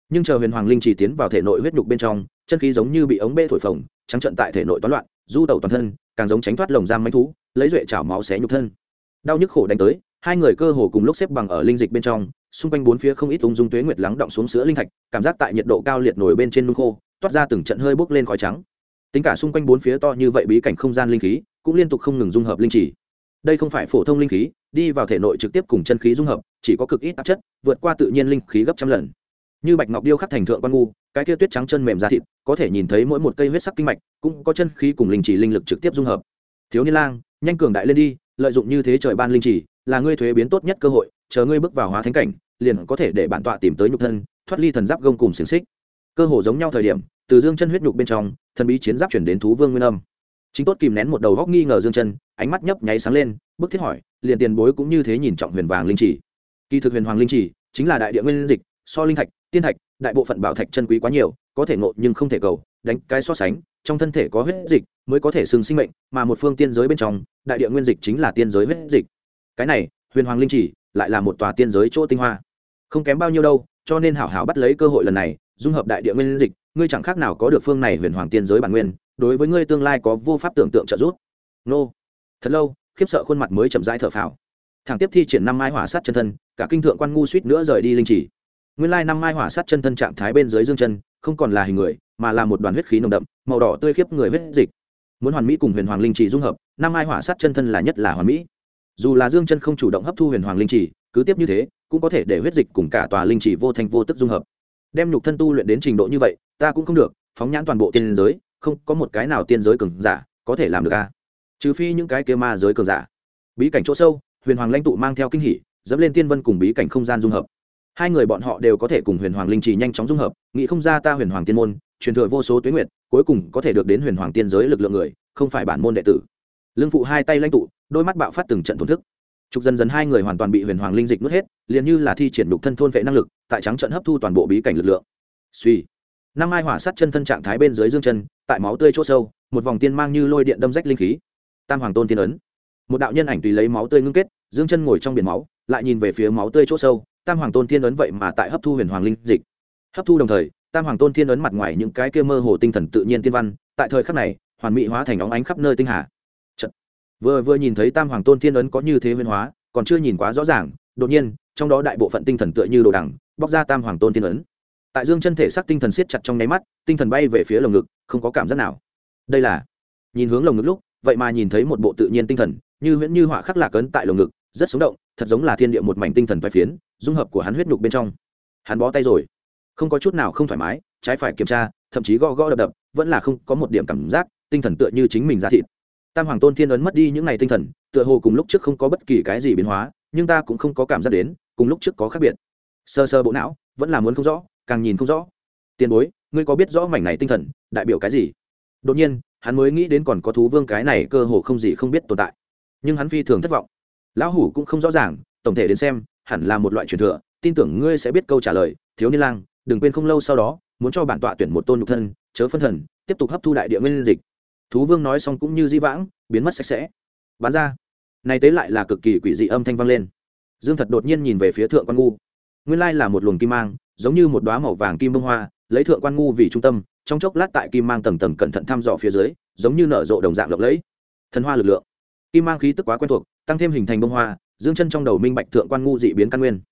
nhưng chờ huyền hoàng linh chỉ tiến vào thể nội huyết nhục bên trong, chân khí giống như bị ống bê thổi phồng, trắng trận tại thể nội toán loạn, du tẩu toàn thân, càng giống tránh thoát lồng giam manh thú, lấy duệ chảo máu xé nhục thân. Đau nhức khổ đánh tới, hai người cơ hồ cùng lúc xếp bằng ở linh dịch bên trong, xung quanh bốn phía không ít ung dung tuế nguyệt lắng động xuống sữa linh thạch, cảm giác tại nhiệt độ cao liệt nổi bên trên nung khô, toát ra từng trận hơi bốc lên khói trắng. Tính cả xung quanh bốn phía to như vậy bí cảnh không gian linh khí, cũng liên tục không ngừng dung hợp linh chỉ. Đây không phải phổ thông linh khí, đi vào thể nội trực tiếp cùng chân khí dung hợp, chỉ có cực ít tạp chất, vượt qua tự nhiên linh khí gấp trăm lần. Như bạch ngọc điêu khắc thành thượng quan ngu, cái kia tuyết trắng chân mềm da thịt, có thể nhìn thấy mỗi một cây huyết sắc kinh mạch, cũng có chân khí cùng linh chỉ linh lực trực tiếp dung hợp. Thiếu niên lang, nhanh cường đại lên đi, lợi dụng như thế trời ban linh chỉ, là ngươi thuế biến tốt nhất cơ hội, chờ ngươi bước vào hóa thánh cảnh, liền có thể để bản tọa tìm tới nhục thân, thoát ly thần giáp gông cùng xiềng xích. Cơ hồ giống nhau thời điểm, từ dương chân huyết nhục bên trong, thần bí chiến giáp chuyển đến thú vương nguyên âm. Chính tốt kìm nén một đầu góc nghi ngờ dương chân, ánh mắt nhấp nháy sáng lên, bức thiết hỏi, liền tiền bối cũng như thế nhìn trọng huyền vàng linh chỉ. Kỳ thực huyền hoàng linh chỉ chính là đại địa nguyên dịch, so linh thạch, tiên thạch, đại bộ phận bảo thạch chân quý quá nhiều, có thể ngộ nhưng không thể cầu, đánh cái so sánh, trong thân thể có huyết dịch mới có thể xưng sinh mệnh, mà một phương tiên giới bên trong, đại địa nguyên dịch chính là tiên giới huyết dịch. Cái này, huyền hoàng linh chỉ lại là một tòa tiên giới chỗ tinh hoa, không kém bao nhiêu đâu, cho nên hảo hảo bắt lấy cơ hội lần này, dung hợp đại địa nguyên dịch, ngươi chẳng khác nào có được phương này huyền hoàng tiên giới bản nguyên, đối với ngươi tương lai có vô pháp tưởng tượng trợ giúp. Nô, thật lâu, khiếp sợ khuôn mặt mới chậm rãi thở phào. Thẳng tiếp thi triển năm mai hỏa sát chân thân, cả kinh thượng quan ngu suýt nữa rời đi linh chỉ. Nguyên lai năm mai hỏa sát chân thân trạng thái bên dưới dương chân, không còn là hình người, mà là một đoàn huyết khí nồng đậm, màu đỏ tươi khiếp người huyết dịch. Muốn hoàn mỹ cùng huyền hoàng linh chỉ dung hợp, năm mai hỏa sát chân thân là nhất là hoàn mỹ. Dù là dương chân không chủ động hấp thu huyền hoàng linh chỉ, cứ tiếp như thế, cũng có thể để huyết dịch cùng cả tòa linh chỉ vô thanh vô tức dung hợp. Đem nhục thân tu luyện đến trình độ như vậy, ta cũng không được, phóng nhãn toàn bộ tiên giới, không có một cái nào tiên giới cường giả có thể làm được a. Trừ phi những cái kia ma giới cường giả. Bí cảnh chỗ sâu, huyền hoàng lãnh tụ mang theo kinh hỉ, dẫm lên tiên vân cùng bí cảnh không gian dung hợp. Hai người bọn họ đều có thể cùng huyền hoàng linh chỉ nhanh chóng dung hợp, nghĩ không ra ta huyền hoàng tiên môn truyền thừa vô số tuế nguyệt, cuối cùng có thể được đến huyền hoàng tiên giới lực lượng người, không phải bản môn đệ tử. Lương phụ hai tay lãnh tụ, đôi mắt bạo phát từng trận thổn thức. Trục dần dần hai người hoàn toàn bị huyền hoàng linh dịch nuốt hết, liền như là thi triển đục thân thôn vệ năng lực, tại trắng trận hấp thu toàn bộ bí cảnh lực lượng. Suy, năm mai hỏa sát chân thân trạng thái bên dưới dương chân, tại máu tươi chỗ sâu, một vòng tiên mang như lôi điện đâm rách linh khí. Tam hoàng tôn tiên ấn, một đạo nhân ảnh tùy lấy máu tươi ngưng kết, dương chân ngồi trong biển máu, lại nhìn về phía máu tươi chỗ sâu, tam hoàng tôn tiên ấn vậy mà tại hấp thu huyền hoàng linh dịch. Hấp thu đồng thời, tam hoàng tôn tiên ấn mặt ngoài những cái kia mơ hồ tinh thần tự nhiên tiên văn, tại thời khắc này, hoàn mỹ hóa thành óng ánh khắp nơi tinh hà. Chật. Vừa nhìn thấy tam hoàng tôn tiên ấn có như thế huyền hóa, còn chưa nhìn quá rõ ràng, đột nhiên, trong đó đại bộ phận tinh thần tựa như đồ đằng, bóc ra tam hoàng tôn tiên ấn. Tại dương chân thể xác tinh thần siết chặt trong nháy mắt, tinh thần bay về phía lồng ngực, không có cảm giác nào. Đây là, nhìn hướng lồng ngực lúc, vậy mà nhìn thấy một bộ tự nhiên tinh thần, như huyễn như họa khắc lạc ấn tại lồng ngực, rất sống động, thật giống là thiên địa một mảnh tinh thần phái phiến, dung hợp của hắn huyết nhục bên trong. Hắn bó tay rồi, không có chút nào không thoải mái, trái phải kiểm tra, thậm chí gõ gõ đập đập, vẫn là không có một điểm cảm giác, tinh thần tựa như chính mình ra thịt. Tam hoàng tôn thiên ấn mất đi những ngày tinh thần, tựa hồ cùng lúc trước không có bất kỳ cái gì biến hóa, nhưng ta cũng không có cảm giác đến, cùng lúc trước có khác biệt. Sơ sơ bộ não, vẫn là muốn không rõ, càng nhìn không rõ. Tiền bối, ngươi có biết rõ mảnh này tinh thần đại biểu cái gì? Đột nhiên, hắn mới nghĩ đến còn có thú vương cái này cơ hồ không gì không biết tồn tại, nhưng hắn phi thường thất vọng. Lão hủ cũng không rõ ràng, tổng thể đến xem, hẳn là một loại truyền thừa, tin tưởng ngươi sẽ biết câu trả lời. Thiếu niên lang, đừng quên không lâu sau đó, muốn cho bản tọa tuyển một tôn nhục thân, chớ phân thần, tiếp tục hấp thu đại địa nguyên dịch. Thú vương nói xong cũng như di vãng, biến mất sạch sẽ. Bán ra, này tế lại là cực kỳ quỷ dị âm thanh vang lên. Dương Thật đột nhiên nhìn về phía thượng quan ngu, nguyên lai là một luồng kim mang, giống như một đóa màu vàng kim bông hoa, lấy thượng quan ngu vì trung tâm, trong chốc lát tại kim mang tầng tầng cẩn thận thăm dò phía dưới, giống như nở rộ đồng dạng lộng lẫy. Thần hoa lực lượng, kim mang khí tức quá quen thuộc, tăng thêm hình thành bông hoa, dương chân trong đầu minh bạch thượng quan ngu dị biến căn nguyên.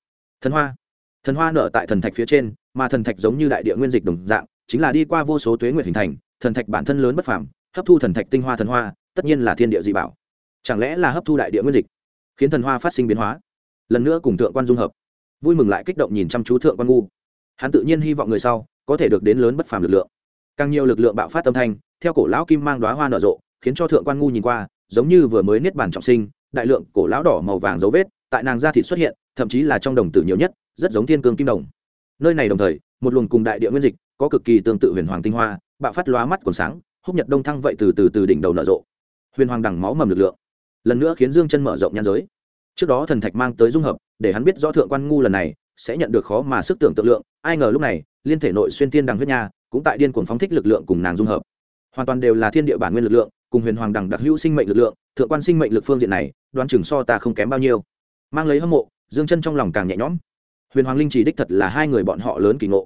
Thần hoa nở tại thần thạch phía trên, mà thần thạch giống như đại địa nguyên dịch đồng dạng, chính là đi qua vô số tuế nguyệt hình thành, thần thạch bản thân lớn bất phàm, hấp thu thần thạch tinh hoa thần hoa, tất nhiên là thiên địa dị bảo. Chẳng lẽ là hấp thu đại địa nguyên dịch, khiến thần hoa phát sinh biến hóa, lần nữa cùng thượng quan dung hợp. Vui mừng lại kích động nhìn chăm chú thượng quan ngu, hắn tự nhiên hy vọng người sau có thể được đến lớn bất phàm lực lượng, càng nhiều lực lượng bạo phát âm thanh, theo cổ lão kim mang đóa hoa nở rộ, khiến cho thượng quan ngu nhìn qua giống như vừa mới niết bàn trọng sinh, đại lượng cổ lão đỏ màu vàng dấu vết tại nàng da thịt xuất hiện, thậm chí là trong đồng tử nhiều nhất, rất giống thiên cương kim đồng. Nơi này đồng thời, một luồng cùng đại địa nguyên dịch có cực kỳ tương tự huyền hoàng tinh hoa, bạo phát lóa mắt còn sáng, húc nhật đông thăng vậy từ đỉnh đầu nở rộ. Huyền hoàng đằng máu mầm lực lượng, lần nữa khiến dương chân mở rộng nhan giới. Trước đó thần thạch mang tới dung hợp, để hắn biết rõ thượng quan ngu lần này sẽ nhận được khó mà sức tưởng tượng lượng, ai ngờ lúc này, liên thể nội xuyên tiên đằng huyết nha cũng tại điên cuồng phóng thích lực lượng cùng nàng dung hợp. Hoàn toàn đều là thiên địa bản nguyên lực lượng, cùng huyền hoàng đằng đặc hữu sinh mệnh lực lượng, thượng quan sinh mệnh lực phương diện này, đoán chừng so ta không kém bao nhiêu. Mang lấy hâm mộ, dương chân trong lòng càng nhẹ nhõm. Huyền hoàng linh chỉ đích thật là hai người bọn họ lớn kỳ ngộ.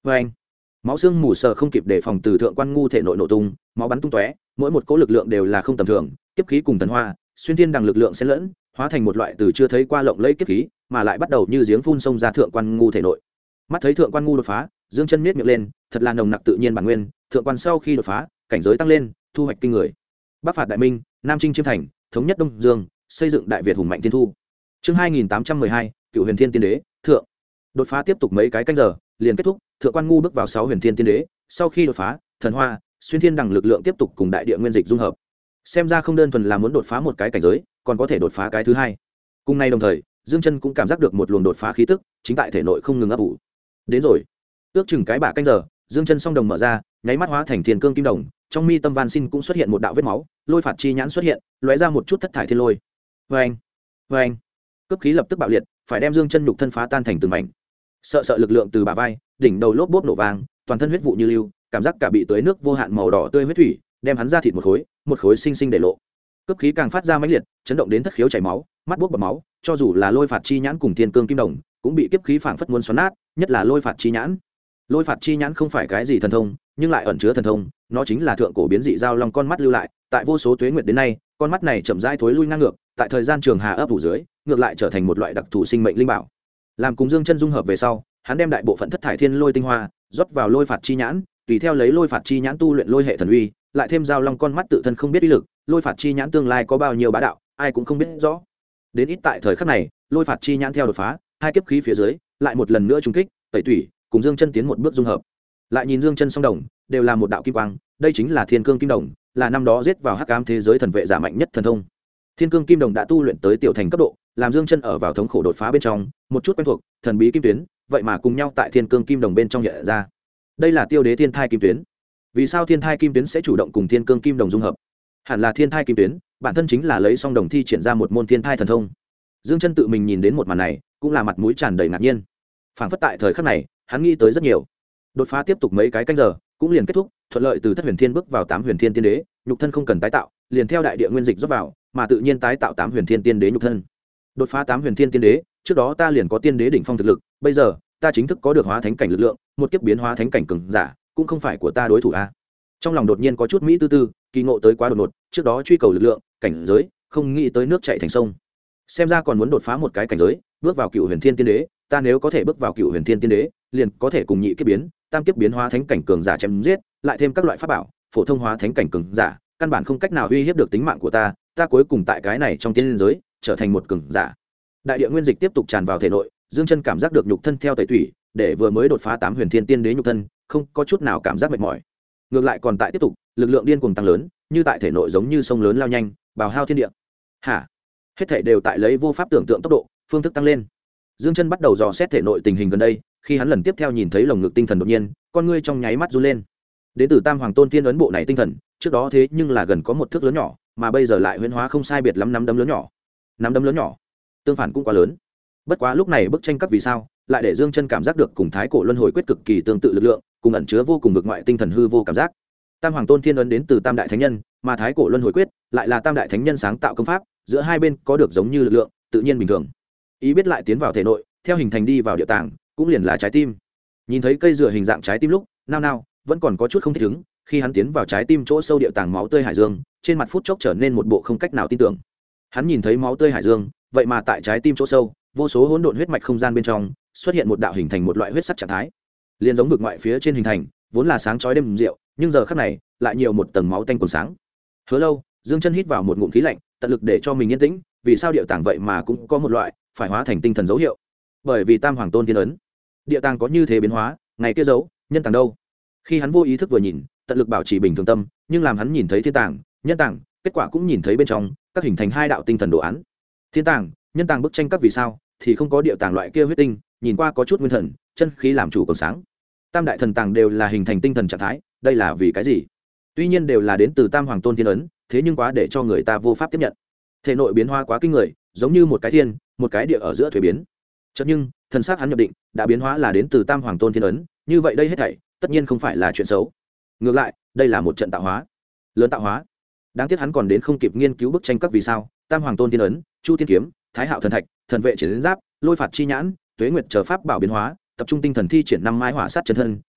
vê anh, máu xương mù sờ không kịp đề phòng từ thượng quan ngu thể nội nổ tung, máu bắn tung tóe, mỗi một cỗ lực lượng đều là không tầm thường, kiếp khí cùng thần hoa xuyên thiên đằng lực lượng xen lẫn, hóa thành một loại từ chưa thấy qua lộng lẫy kiếp khí, mà lại bắt đầu như giếng phun sông ra thượng quan ngu thể nội. Mắt thấy thượng quan ngu đột phá, Dương Chân miết miệng lên, thật là nồng nặc tự nhiên bản nguyên, thượng quan sau khi đột phá, cảnh giới tăng lên, thu hoạch kinh người. Bắc phạt đại minh, nam chinh chiêm thành, thống nhất đông dương, xây dựng đại việt hùng mạnh thiên thu. Chương 2812, Cửu Huyền Thiên Tiên Đế, thượng. Đột phá tiếp tục mấy cái canh giờ, liền kết thúc, thượng quan ngu bước vào 6 Huyền Thiên Tiên Đế, sau khi đột phá, thần hoa, xuyên thiên đằng lực lượng tiếp tục cùng đại địa nguyên dịch dung hợp. Xem ra không đơn thuần là muốn đột phá một cái cảnh giới, còn có thể đột phá cái thứ hai. Cùng nay đồng thời, Dương Chân cũng cảm giác được một luồng đột phá khí tức, chính tại thể nội không ngừng ấp ủ. Đến rồi. Ước chừng cái bả canh giờ, Dương Chân song đồng mở ra, nháy mắt hóa thành thiên cương kim đồng, trong mi tâm van xin cũng xuất hiện một đạo vết máu, lôi phạt chi nhãn xuất hiện, lóe ra một chút thất thải thiên lôi. Oeng, oeng. Cấp khí lập tức bạo liệt, phải đem Dương Chân nhục thân phá tan thành từng mảnh. Sợ lực lượng từ bả vai, đỉnh đầu lốp bốp nổ vang, toàn thân huyết vụ như lưu, cảm giác cả bị tưới nước vô hạn màu đỏ tươi huyết thủy, đem hắn ra thịt một khối xinh xinh để lộ. Cấp khí càng phát ra mãnh liệt, chấn động đến thất khiếu chảy máu, mắt buốc bọt máu, cho dù là lôi phạt chi nhãn cùng thiên cương kim đồng, cũng bị kiếp khí phảng phất muốn xoắn nát, nhất là lôi phạt chi nhãn. Lôi phạt chi nhãn không phải cái gì thần thông, nhưng lại ẩn chứa thần thông, nó chính là thượng cổ biến dị giao long con mắt lưu lại, tại vô số tuế nguyệt đến nay, con mắt này chậm rãi thối lui ngang ngược, tại thời gian trường hà ấp ủ dưới, ngược lại trở thành một loại đặc thù sinh mệnh linh bảo. Làm cùng Dương Chân dung hợp về sau, hắn đem đại bộ phận thất thải thiên lôi tinh hoa rót vào lôi phạt chi nhãn, tùy theo lấy lôi phạt chi nhãn tu luyện lôi hệ thần uy, lại thêm giao long con mắt tự thân không biết uy lực, lôi phạt chi nhãn tương lai có bao nhiêu bá đạo, ai cũng không biết rõ. Đến ít tại thời khắc này, lôi phạt chi nhãn theo đột phá, hai kiếp khí phía dưới, lại một lần nữa trùng kích, tẩy tủy, cùng Dương Chân tiến một bước dung hợp. Lại nhìn Dương Chân song đồng, đều là một đạo kim quang, đây chính là Thiên Cương Kim Đồng, là năm đó giết vào hắc ám thế giới thần vệ giả mạnh nhất thần thông. Thiên Cương Kim Đồng đã tu luyện tới tiểu thành cấp độ, làm Dương Chân ở vào thống khổ đột phá bên trong, một chút quen thuộc, thần bí kim tuyến, vậy mà cùng nhau tại Thiên Cương Kim Đồng bên trong hiện ra. Đây là Tiêu Đế Thiên Thai Kim Tuyến. Vì sao Thiên Thai Kim Tuyến sẽ chủ động cùng Thiên Cương Kim Đồng dung hợp? Hẳn là Thiên Thai Kim Tuyến, bản thân chính là lấy song đồng thi triển ra một môn Thiên Thai thần thông. Dương Chân tự mình nhìn đến một màn này, cũng là mặt mũi tràn đầy ngạc nhiên. Phảng phất tại thời khắc này, hắn nghĩ tới rất nhiều. Đột phá tiếp tục mấy cái canh giờ, cũng liền kết thúc, thuận lợi từ Thất Huyền Thiên bước vào 8 Huyền Thiên Tiên Đế, nhục thân không cần tái tạo, liền theo đại địa nguyên dịch rót vào, mà tự nhiên tái tạo 8 Huyền Thiên Tiên Đế nhục thân. Đột phá 8 Huyền Thiên Tiên Đế, trước đó ta liền có tiên đế đỉnh phong thực lực, bây giờ, ta chính thức có được hóa thánh cảnh lực lượng, một kiếp biến hóa thánh cảnh cường giả, cũng không phải của ta đối thủ a. Trong lòng đột nhiên có chút mỹ tư tư, kỳ ngộ tới quá đột ngột, trước đó truy cầu lực lượng, cảnh giới, không nghĩ tới nước chảy thành sông. Xem ra còn muốn đột phá một cái cảnh giới, bước vào Cựu Huyền Thiên Tiên Đế, ta nếu có thể bước vào Cựu Huyền Thiên Tiên Đế, liền có thể cùng nhị kiếp biến, tam kiếp biến hóa thánh cảnh cường giả chém giết, lại thêm các loại pháp bảo, phổ thông hóa thánh cảnh cường giả, căn bản không cách nào uy hiếp được tính mạng của ta, ta cuối cùng tại cái này trong tiên giới trở thành một cường giả. Đại địa nguyên dịch tiếp tục tràn vào thể nội, Dương Chân cảm giác được nhục thân theo tẩy tủy, để vừa mới đột phá 8 Huyền Thiên Tiên Đế nhục thân, không có chút nào cảm giác mệt mỏi. Ngược lại còn tại tiếp tục, lực lượng điên cuồng tăng lớn, như tại thể nội giống như sông lớn lao nhanh, bào hao thiên địa. Hả? Hết thảy đều tại lấy vô pháp tưởng tượng tốc độ, phương thức tăng lên. Dương Chân bắt đầu dò xét thể nội tình hình gần đây, khi hắn lần tiếp theo nhìn thấy lồng ngực tinh thần đột nhiên, con ngươi trong nháy mắt run lên. Đến từ Tam Hoàng Tôn Tiên ấn bộ này tinh thần, trước đó thế nhưng là gần có một thước lớn nhỏ, mà bây giờ lại huyễn hóa không sai biệt lắm nắm đấm lớn nhỏ. Nắm đấm lớn nhỏ, tương phản cũng quá lớn. Bất quá lúc này bức tranh các vì sao, lại để Dương Chân cảm giác được cùng Thái Cổ Luân Hồi Quyết cực kỳ tương tự lực lượng, cùng ẩn chứa vô cùng vực ngoại tinh thần hư vô cảm giác. Tam Hoàng Tôn Thiên ấn đến từ Tam Đại Thánh Nhân, mà Thái Cổ Luân Hồi Quyết lại là Tam Đại Thánh Nhân sáng tạo công pháp, giữa hai bên có được giống như lực lượng, tự nhiên bình thường. Ý biết lại tiến vào thể nội, theo hình thành đi vào địa tạng, cũng liền là trái tim. Nhìn thấy cây dừa hình dạng trái tim lúc, nao vẫn còn có chút không thích ứng, khi hắn tiến vào trái tim chỗ sâu địa tạng máu tươi hải dương, trên mặt phút chốc trở nên một bộ không cách nào tin tưởng. Hắn nhìn thấy máu tươi hải dương, vậy mà tại trái tim chỗ sâu, vô số hỗn độn huyết mạch không gian bên trong, xuất hiện một đạo hình thành một loại huyết sắc trạng thái. Liên giống vực ngoại phía trên hình thành, vốn là sáng chói đêm rượu, nhưng giờ khắc này, lại nhiều một tầng máu tanh còn sáng. Hứa Lâu, Dương Chân hít vào một ngụm khí lạnh, tận lực để cho mình yên tĩnh, vì sao địa tạng vậy mà cũng có một loại phải hóa thành tinh thần dấu hiệu? Bởi vì Tam Hoàng Tôn Thiên ấn, địa tạng có như thế biến hóa, ngày kia dấu, nhân tạng đâu? Khi hắn vô ý thức vừa nhìn, tận lực bảo trì bình thường tâm, nhưng làm hắn nhìn thấy thiên tạng, nhân tạng, kết quả cũng nhìn thấy bên trong các hình thành hai đạo tinh thần đồ án. Thiên tạng, nhân tạng bức tranh các vì sao thì không có địa tạng loại kia huyết tinh, nhìn qua có chút nguyên thần, chân khí làm chủ còn sáng. Tam đại thần tạng đều là hình thành tinh thần trạng thái, đây là vì cái gì? Tuy nhiên đều là đến từ Tam Hoàng Tôn Thiên ấn, thế nhưng quá để cho người ta vô pháp tiếp nhận. Thể nội biến hóa quá kinh người, giống như một cái thiên, một cái địa ở giữa thuế biến. Chợt nhưng, thần sắc hắn nhập định, đã biến hóa là đến từ Tam Hoàng Tôn Thiên ấn, như vậy đây hết thảy, tất nhiên không phải là chuyện xấu. Ngược lại, đây là một trận tạo hóa, lớn tạo hóa. Đáng tiếc hắn còn đến không kịp nghiên cứu bức tranh các vì sao, Tam Hoàng Tôn Thiên ấn, Chu Thiên kiếm, Thái Hạo thần thạch, thần vệ triển giáp, lôi phạt chi nhãn, tuế nguyệt chờ pháp bảo biến hóa, tập trung tinh thần thi triển năm mai hỏa sát chân thân,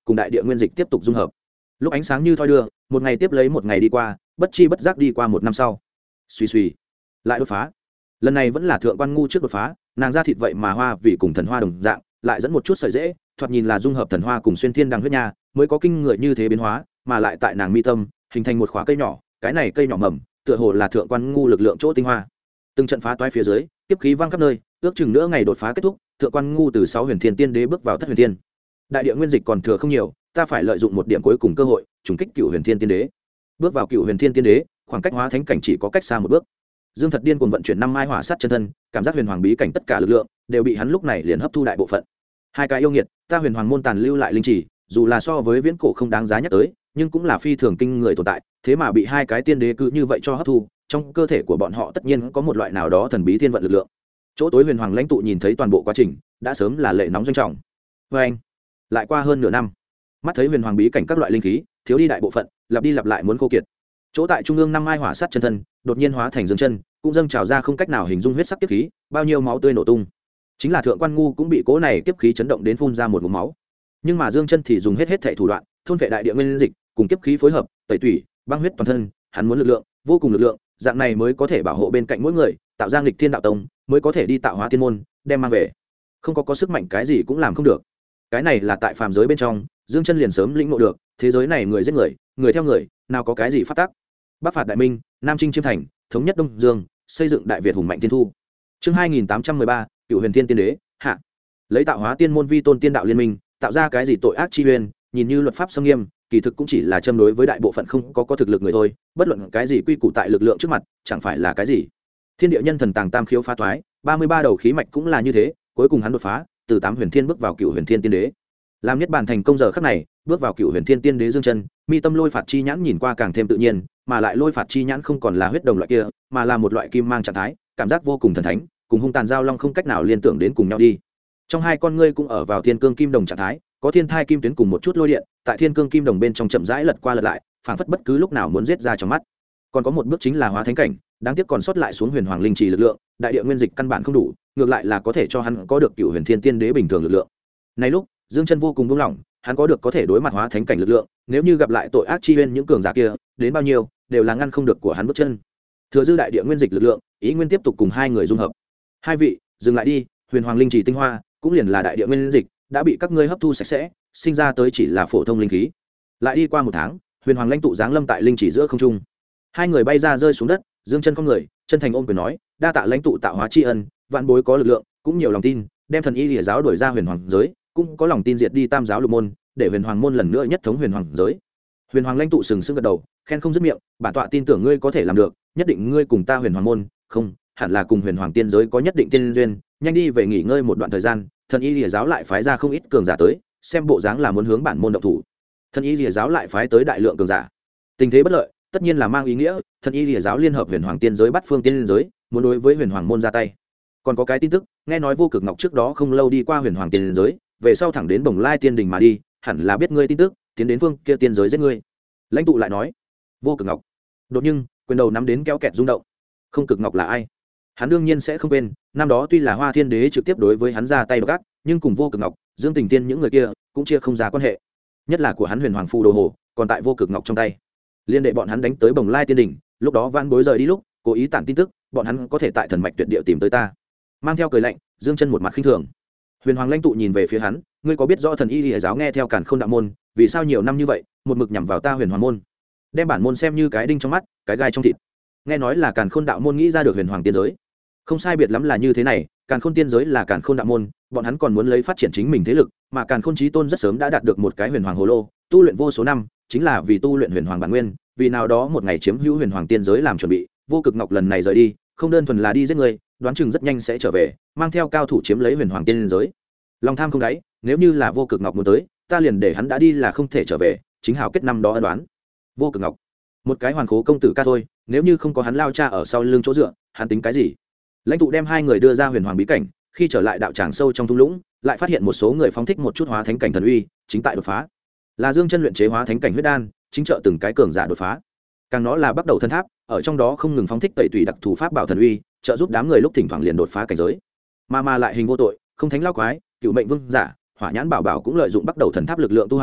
cùng đại địa nguyên dịch tiếp tục dung hợp. Lúc ánh sáng như thoi đưa, một ngày tiếp lấy một ngày đi qua, bất chi bất giác đi qua một năm sau, suy suy lại đột phá. Lần này vẫn là thượng quan ngu trước đột phá, nàng ra thịt vậy mà hoa vì cùng thần hoa đồng dạng, lại dẫn một chút sợi dễ, thoạt nhìn là dung hợp thần hoa cùng xuyên thiên đằng huyết nha, mới có kinh người như thế biến hóa, mà lại tại nàng mi tâm hình thành một khóa cây nhỏ, cái này cây nhỏ mầm tựa hồ là thượng quan ngu lực lượng chỗ tinh hoa. Từng trận phá toái phía dưới, tiếp khí vang khắp nơi, ước chừng nữa ngày đột phá kết thúc, thượng quan ngu từ 6 huyền thiên tiên đế bước vào thất huyền thiên. Đại địa nguyên dịch còn thừa không nhiều, ta phải lợi dụng một điểm cuối cùng cơ hội, trùng kích cựu huyền thiên tiên đế. Bước vào cựu huyền thiên tiên đế, khoảng cách hóa thánh cảnh chỉ có cách xa một bước. Dương Thật điên cuồng vận chuyển 5 mai hỏa sát chân thân, cảm giác huyền hoàng bí cảnh tất cả lực lượng đều bị hắn lúc này liền hấp thu đại bộ phận. Hai cái yêu nghiệt, ta huyền hoàng môn tàn lưu lại linh chỉ, dù là so với viễn cổ không đáng giá nhắc tới, nhưng cũng là phi thường kinh người tồn tại, thế mà bị hai cái tiên đế cứ như vậy cho hấp thu, trong cơ thể của bọn họ tất nhiên có một loại nào đó thần bí thiên vận lực lượng. Chỗ tối huyền hoàng lãnh tụ nhìn thấy toàn bộ quá trình, đã sớm là lệ nóng doanh trọng. Và anh, lại qua hơn nửa năm, mắt thấy huyền hoàng bí cảnh các loại linh khí thiếu đi đại bộ phận, lặp đi lặp lại muốn khô kiệt. Chỗ tại trung ương 5 mai hỏa sát chân thân, đột nhiên hóa thành dương chân, cũng dâng trào ra không cách nào hình dung huyết sắc kiếp khí, bao nhiêu máu tươi nổ tung. Chính là thượng quan ngu cũng bị cố này kiếp khí chấn động đến phun ra một ngụm máu. Nhưng mà dương chân thì dùng hết thảy thủ đoạn, thôn vệ đại địa nguyên dịch, cùng kiếp khí phối hợp, tẩy tủy, băng huyết toàn thân, hắn muốn lực lượng, vô cùng lực lượng, dạng này mới có thể bảo hộ bên cạnh mỗi người, tạo ra nghịch thiên đạo tông, mới có thể đi tạo hóa thiên môn, đem mang về. Không có sức mạnh cái gì cũng làm không được. Cái này là tại phàm giới bên trong, dương chân liền sớm lĩnh ngộ được, thế giới này người giết người, người theo người, nào có cái gì pháp tắc. Bắc phạt đại minh, nam chinh chiêm thành, thống nhất đông dương, xây dựng đại việt hùng mạnh tiên thu. Chương 2813, Cựu Huyền Thiên Tiên Đế, hạ. Lấy tạo hóa tiên môn vi tôn tiên đạo liên minh, tạo ra cái gì tội ác chi uyên, nhìn như luật pháp sông nghiêm, kỳ thực cũng chỉ là châm đối với đại bộ phận không có thực lực người thôi, bất luận cái gì quy củ tại lực lượng trước mặt, chẳng phải là cái gì. Thiên địa nhân thần tàng tam khiếu phá thoái, 33 đầu khí mạch cũng là như thế, cuối cùng hắn đột phá, từ 8 huyền thiên bước vào Cựu Huyền Thiên Tiên Đế. Làm nhất bản thành công giờ khắc này, bước vào Cựu Huyền Thiên Tiên Đế dương chân, mi tâm lôi phạt chi nhãn nhìn qua càng thêm tự nhiên, mà lại lôi phạt chi nhãn không còn là huyết đồng loại kia, mà là một loại kim mang trạng thái, cảm giác vô cùng thần thánh, cùng hung tàn giao long không cách nào liên tưởng đến cùng nhau đi. Trong hai con ngươi cũng ở vào thiên cương kim đồng trạng thái, có thiên thai kim tuyến cùng một chút lôi điện, tại thiên cương kim đồng bên trong chậm rãi lật qua lật lại, phảng phất bất cứ lúc nào muốn giết ra trong mắt. Còn có một bước chính là hóa thánh cảnh, đáng tiếc còn sót lại xuống huyền hoàng linh trì lực lượng, đại địa nguyên dịch căn bản không đủ, ngược lại là có thể cho hắn có được Cựu Huyền Thiên Tiên Đế bình thường lực lượng. Này lúc, Dương Chân vô cùng buông lỏng, hắn có được có thể đối mặt hóa thánh cảnh lực lượng, nếu như gặp lại tội ác chi uyên những cường giả kia, đến bao nhiêu đều là ngăn không được của hắn bước chân. Thừa dư đại địa nguyên dịch lực lượng, ý nguyên tiếp tục cùng hai người dung hợp. Hai vị, dừng lại đi, huyền hoàng linh trì tinh hoa, cũng liền là đại địa nguyên dịch, đã bị các ngươi hấp thu sạch sẽ, sinh ra tới chỉ là phổ thông linh khí. Lại đi qua một tháng, huyền hoàng lãnh tụ giáng lâm tại linh chỉ giữa không trung. Hai người bay ra rơi xuống đất, Dương Chân không người, chân thành ôm quyền nói, đa tạ lãnh tụ tạo hóa tri ân, vạn bối có lực lượng, cũng nhiều lòng tin, đem thần y lìa giáo đuổi ra huyền hoàng giới, cũng có lòng tin diệt đi tam giáo lục môn, để huyền hoàng môn lần nữa nhất thống huyền hoàng giới. Huyền hoàng lãnh tụ sừng sững gật đầu, khen không dứt miệng, bản tọa tin tưởng ngươi có thể làm được, nhất định ngươi cùng ta huyền hoàng môn, không, hẳn là cùng huyền hoàng tiên giới có nhất định tiên duyên, nhanh đi về nghỉ ngơi một đoạn thời gian. Thần y lìa giáo lại phái ra không ít cường giả tới, xem bộ dáng là muốn hướng bản môn động thủ. Thần y lìa giáo lại phái tới đại lượng cường giả, tình thế bất lợi, tất nhiên là mang ý nghĩa thần y lìa giáo liên hợp huyền hoàng tiên giới bắt phương tiên giới, muốn đối với huyền hoàng môn ra tay. Còn có cái tin tức, nghe nói Vô Cực Ngọc trước đó không lâu đi qua huyền hoàng tiên giới, về sau thẳng đến Bồng Lai tiên đình mà đi, hẳn là biết ngươi tin tức, tiến đến phương kia tiên giới giết ngươi. Lãnh tụ lại nói, Vô Cực Ngọc. Đột nhiên, quyền đầu nắm đến kéo kẹt rung động. Không Cực Ngọc là ai? Hắn đương nhiên sẽ không quên, năm đó tuy là Hoa Thiên Đế trực tiếp đối với hắn ra tay gắt, nhưng cùng Vô Cực Ngọc, Dương Tình Tiên những người kia cũng chia không ra quan hệ. Nhất là của hắn Huyền Hoàng Phù Đồ Hồ, còn tại Vô Cực Ngọc trong tay. Liên đệ bọn hắn đánh tới Bồng Lai tiên đỉnh, lúc đó Vãn Bối rời đi lúc, cố ý tản tin tức, bọn hắn có thể tại thần mạch tuyệt địa tìm tới ta. Mang theo cười lạnh, Dương Chân một mặt khinh thường. Huyền Hoàng lãnh tụ nhìn về phía hắn, ngươi có biết rõ thần y lìa giáo nghe theo Càn Khôn đạo môn, vì sao nhiều năm như vậy, một mực nhằm vào ta Huyền Hoàng môn, đem bản môn xem như cái đinh trong mắt, cái gai trong thịt. Nghe nói là Càn Khôn đạo môn nghĩ ra được Huyền Hoàng tiên giới. Không sai biệt lắm là như thế này, Càn Khôn tiên giới là Càn Khôn đạo môn, bọn hắn còn muốn lấy phát triển chính mình thế lực, mà Càn Khôn chí tôn rất sớm đã đạt được một cái Huyền Hoàng hồ lô, tu luyện vô số năm, chính là vì tu luyện Huyền Hoàng bản nguyên, vì nào đó một ngày chiếm hữu Huyền Hoàng tiên giới làm chuẩn bị. Vô Cực Ngọc lần này rời đi, không đơn thuần là đi giết người, đoán chừng rất nhanh sẽ trở về, mang theo cao thủ chiếm lấy Huyền Hoàng tiên giới. Lòng tham không đáy, nếu như là Vô Cực Ngọc muốn tới, ta liền để hắn đã đi là không thể trở về, chính hảo kết năm đó ân đoán. Vô Cực Ngọc, một cái hoàn khố công tử ca thôi, nếu như không có hắn lao cha ở sau lưng chỗ dựa, hắn tính cái gì? Lãnh tụ đem hai người đưa ra huyền hoàng bí cảnh, khi trở lại đạo tràng sâu trong thung lũng, lại phát hiện một số người phóng thích một chút hóa thánh cảnh thần uy, chính tại đột phá. Là Dương Chân luyện chế hóa thánh cảnh huyết đan, chính trợ từng cái cường giả đột phá. Càng nó là bắt đầu thân tháp, ở trong đó không ngừng phóng thích tẩy tùy đặc thù pháp bảo thần uy, trợ giúp đám người lúc thỉnh thoảng liền đột phá cảnh giới. Mà lại hình vô tội, không thánh lao quái, cựu mệnh vương giả, hỏa nhãn bảo bảo cũng lợi dụng bắt đầu thần tháp lực lượng tu hành,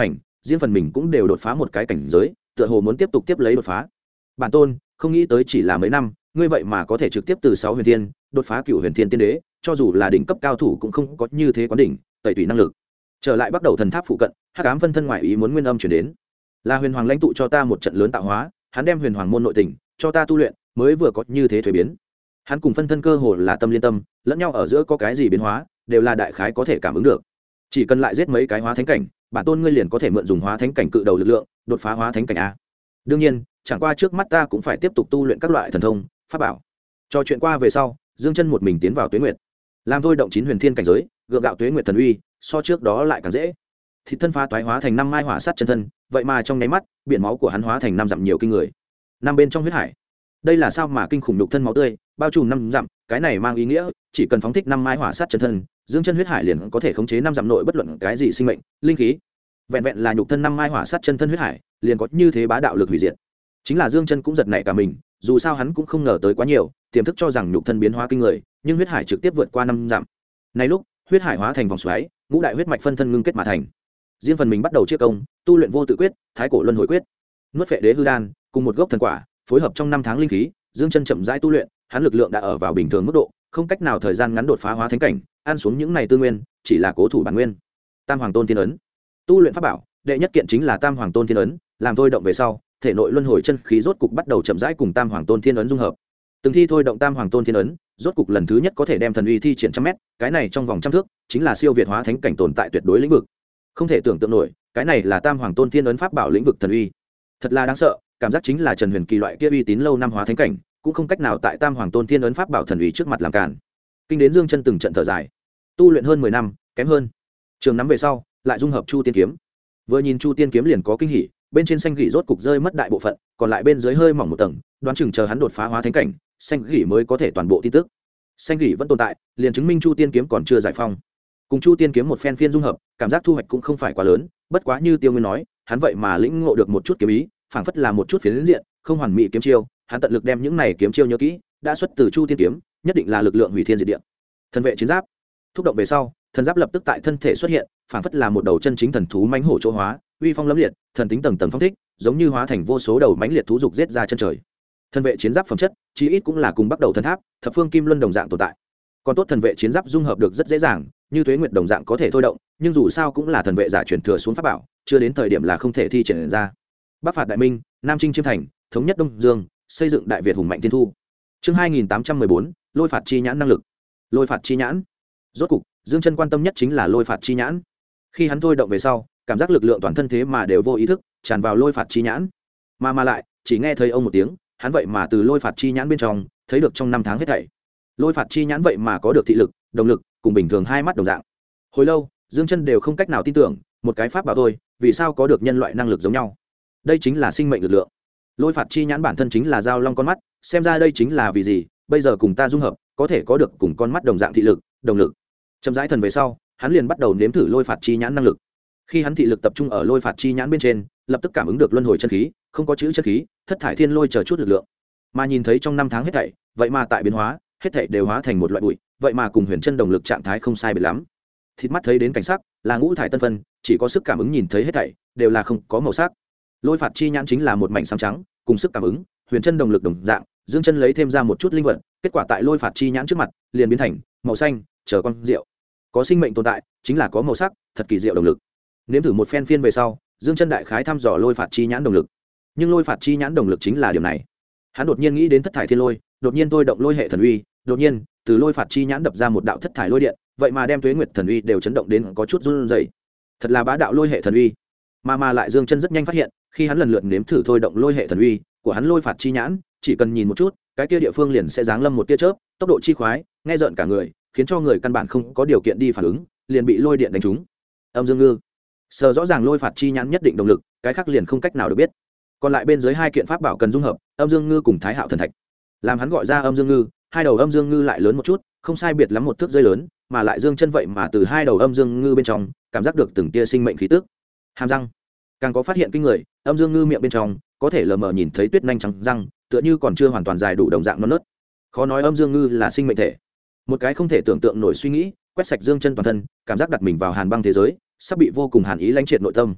riêng phần mình cũng đều đột phá một cái cảnh giới, tựa hồ muốn tiếp tục tiếp lấy đột phá. Bản tôn không nghĩ tới chỉ là mấy năm, ngươi vậy mà có thể trực tiếp từ 6 huyền thiên đột phá cựu huyền thiên tiên đế, cho dù là đỉnh cấp cao thủ cũng không có như thế quán đỉnh tẩy tủy năng lực. Trở lại bắt đầu thần tháp phụ cận, hắc ám phân thân ngoại ý muốn nguyên âm chuyển đến, là huyền hoàng lãnh tụ cho ta một trận lớn tạo hóa, hắn đem huyền hoàng môn nội tình cho ta tu luyện, mới vừa có như thế thuế biến. Hắn cùng phân thân cơ hồ là tâm liên tâm, lẫn nhau ở giữa có cái gì biến hóa đều là đại khái có thể cảm ứng được. Chỉ cần lại giết mấy cái hóa thánh cảnh, bản tôn ngươi liền có thể mượn dùng hóa thánh cảnh cự đầu lực lượng đột phá hóa thánh cảnh a. Đương nhiên chẳng qua trước mắt ta cũng phải tiếp tục tu luyện các loại thần thông pháp bảo. Cho chuyện qua về sau, Dương Chân một mình tiến vào Tuế Nguyệt, làm thôi động 9 huyền thiên cảnh giới, gượng gạo Tuế Nguyệt thần uy, so trước đó lại càng dễ. Thịt thân phá toái hóa thành 5 mai hỏa sát chân thân, vậy mà trong nháy mắt, biển máu của hắn hóa thành 5 dặm nhiều kinh người. Năm bên trong huyết hải. Đây là sao mà kinh khủng nhục thân máu tươi, bao trùm 5 dặm, cái này mang ý nghĩa, chỉ cần phóng thích 5 mai hỏa sát chân thân, Dương Chân huyết hải liền có thể khống chế 5 dặm nội bất luận cái gì sinh mệnh, linh khí. Vẹn vẹn là nhục thân 5 mai hỏa sát chân thân huyết hải, liền có như thế bá đạo lực hủy diệt. Chính là Dương Chân cũng giật nảy cả mình, dù sao hắn cũng không ngờ tới quá nhiều, tiềm thức cho rằng nhục thân biến hóa kinh người, nhưng huyết hải trực tiếp vượt qua 5 dặm. Này lúc, huyết hải hóa thành vòng xoáy, ngũ đại huyết mạch phân thân ngưng kết mà thành. Riêng phần mình bắt đầu chia công, tu luyện vô tự quyết, thái cổ luân hồi quyết, nuốt phệ đế hư đan, cùng một gốc thần quả, phối hợp trong 5 tháng linh khí, Dương Chân chậm rãi tu luyện, hắn lực lượng đã ở vào bình thường mức độ, không cách nào thời gian ngắn đột phá hóa thánh cảnh, ăn xuống những này tư nguyên, chỉ là cố thủ bản nguyên. Tam Hoàng Tôn Thiên ấn, tu luyện pháp bảo, đệ nhất kiện chính là Tam Hoàng Tôn Thiên ấn, làm thôi động về sau, thể nội luân hồi chân khí rốt cục bắt đầu chậm rãi cùng Tam Hoàng Tôn Thiên ấn dung hợp. Từng thi thôi động Tam Hoàng Tôn Thiên ấn, rốt cục lần thứ nhất có thể đem thần uy thi triển 100 mét, cái này trong vòng trăm thước, chính là siêu việt hóa thánh cảnh tồn tại tuyệt đối lĩnh vực. Không thể tưởng tượng nổi, cái này là Tam Hoàng Tôn Thiên ấn pháp bảo lĩnh vực thần uy. Thật là đáng sợ, cảm giác chính là Trần Huyền Kỳ loại kia uy tín lâu năm hóa thánh cảnh, cũng không cách nào tại Tam Hoàng Tôn Thiên ấn pháp bảo thần uy trước mặt làm cản. Kinh đến Dương Chân từng trận thở dài, tu luyện hơn 10 năm, kém hơn. Trường nắm về sau, lại dung hợp Chu Tiên kiếm. Vừa nhìn Chu Tiên kiếm liền có kinh hỉ, bên trên xanh gỉ rốt cục rơi mất đại bộ phận, còn lại bên dưới hơi mỏng một tầng, đoán chừng chờ hắn đột phá hóa thánh cảnh, xanh gỉ mới có thể toàn bộ tin tức. Xanh gỉ vẫn tồn tại, liền chứng minh Chu Tiên kiếm còn chưa giải phong. Cùng Chu Tiên kiếm một phen phiên dung hợp, cảm giác thu hoạch cũng không phải quá lớn, bất quá như Tiêu Nguyên nói, hắn vậy mà lĩnh ngộ được một chút kiếm ý, phảng phất là một chút phiến diện, không hoàn mỹ kiếm chiêu, hắn tận lực đem những này kiếm chiêu nhớ kỹ, đã xuất từ Chu Tiên kiếm, nhất định là lực lượng hủy thiên diệt địa. Thần vệ chiến giáp, thúc động về sau, thần giáp lập tức tại thân thể xuất hiện, phảng phất là một đầu chân chính thần thú mãnh hổ chỗ hóa, uy phong lẫm liệt, thần tính tầng tầng phong thích, giống như hóa thành vô số đầu mãnh liệt thú dục giết ra chân trời. Thần vệ chiến giáp phẩm chất, chí ít cũng là cùng bắt đầu thần tháp, thập phương kim luân đồng dạng tồn tại. Còn tốt thần vệ chiến giáp dung hợp được rất dễ dàng, như Tuế Nguyệt đồng dạng có thể thôi động, nhưng dù sao cũng là thần vệ giả truyền thừa xuống pháp bảo, chưa đến thời điểm là không thể thi triển ra. Bắc phạt đại minh, Nam chinh chiêm thành, thống nhất Đông Dương, xây dựng Đại Việt hùng mạnh thiên thu. Chương 2814, lôi phạt chi nhãn năng lực. Lôi phạt chi nhãn. Rốt cục, Dương Chân quan tâm nhất chính là lôi phạt chi nhãn. Khi hắn thôi động về sau, cảm giác lực lượng toàn thân thế mà đều vô ý thức tràn vào lôi phạt chi nhãn, mà lại chỉ nghe thấy ông một tiếng, hắn vậy mà từ lôi phạt chi nhãn bên trong thấy được trong 5 tháng hết thảy. Lôi phạt chi nhãn vậy mà có được thị lực, động lực, cùng bình thường hai mắt đồng dạng. Hồi lâu, Dương Chân đều không cách nào tin tưởng, một cái pháp bảo thôi, vì sao có được nhân loại năng lực giống nhau? Đây chính là sinh mệnh lực lượng. Lôi phạt chi nhãn bản thân chính là giao long con mắt, xem ra đây chính là vì gì bây giờ cùng ta dung hợp, có thể có được cùng con mắt đồng dạng thị lực, động lực. Chậm rãi thần về sau, hắn liền bắt đầu nếm thử lôi phạt chi nhãn năng lực. Khi hắn thị lực tập trung ở lôi phạt chi nhãn bên trên, lập tức cảm ứng được luân hồi chân khí, không có chữ chân khí, thất thải thiên lôi chờ chút lực lượng. Mà nhìn thấy trong 5 tháng hết thảy, vậy mà tại biến hóa, hết thảy đều hóa thành một loại bụi, vậy mà cùng huyền chân đồng lực trạng thái không sai biệt lắm. Thịt mắt thấy đến cảnh sắc, là ngũ thải tân phân, chỉ có sức cảm ứng nhìn thấy hết thảy, đều là không có màu sắc. Lôi phạt chi nhãn chính là một mảnh sáng trắng, cùng sức cảm ứng, huyền chân đồng lực đồng dạng, Dương Chân lấy thêm ra một chút linh vật, kết quả tại lôi phạt chi nhãn trước mặt, liền biến thành màu xanh, chờ con rượu. Có sinh mệnh tồn tại, chính là có màu sắc, thật kỳ diệu đồng lực. Nếm thử một phen phiên về sau, Dương Chân đại khái thăm dò lôi phạt chi nhãn đồng lực. Nhưng lôi phạt chi nhãn đồng lực chính là điểm này. Hắn đột nhiên nghĩ đến thất thải thiên lôi, đột nhiên thôi động lôi hệ thần uy, đột nhiên, từ lôi phạt chi nhãn đập ra một đạo thất thải lôi điện, vậy mà đem Tuế Nguyệt thần uy đều chấn động đến có chút run rẩy. Thật là bá đạo lôi hệ thần uy. Mà lại Dương Chân rất nhanh phát hiện, khi hắn lần lượt nếm thử thôi động lôi hệ thần uy của hắn lôi phạt chi nhãn, chỉ cần nhìn một chút, cái kia địa phương liền sẽ giáng lâm một tia chớp, tốc độ chi khoái, nghe rợn cả người, khiến cho người căn bản không có điều kiện đi phản ứng, liền bị lôi điện đánh trúng. Âm Dương Ngư, sờ rõ ràng lôi phạt chi nhãn nhất định động lực, cái khác liền không cách nào được biết. Còn lại bên dưới hai kiện pháp bảo cần dung hợp, Âm Dương Ngư cùng Thái Hạo thần thạch. Làm hắn gọi ra Âm Dương Ngư, hai đầu Âm Dương Ngư lại lớn một chút, không sai biệt lắm một thước rơi lớn, mà lại Dương Chân vậy mà từ hai đầu Âm Dương Ngư bên trong, cảm giác được từng tia sinh mệnh khí tức. Hàm răng, càng có phát hiện kinh người, Âm Dương Ngư miệng bên trong có thể lờ mờ nhìn thấy tuyết nhanh trắng răng, tựa như còn chưa hoàn toàn dài đủ đồng dạng non nớt. Khó nói Âm Dương Ngư là sinh mệnh thể. Một cái không thể tưởng tượng nổi suy nghĩ quét sạch Dương Chân toàn thân, cảm giác đặt mình vào hàn băng thế giới, sắp bị vô cùng hàn ý lãnh triệt nội tâm.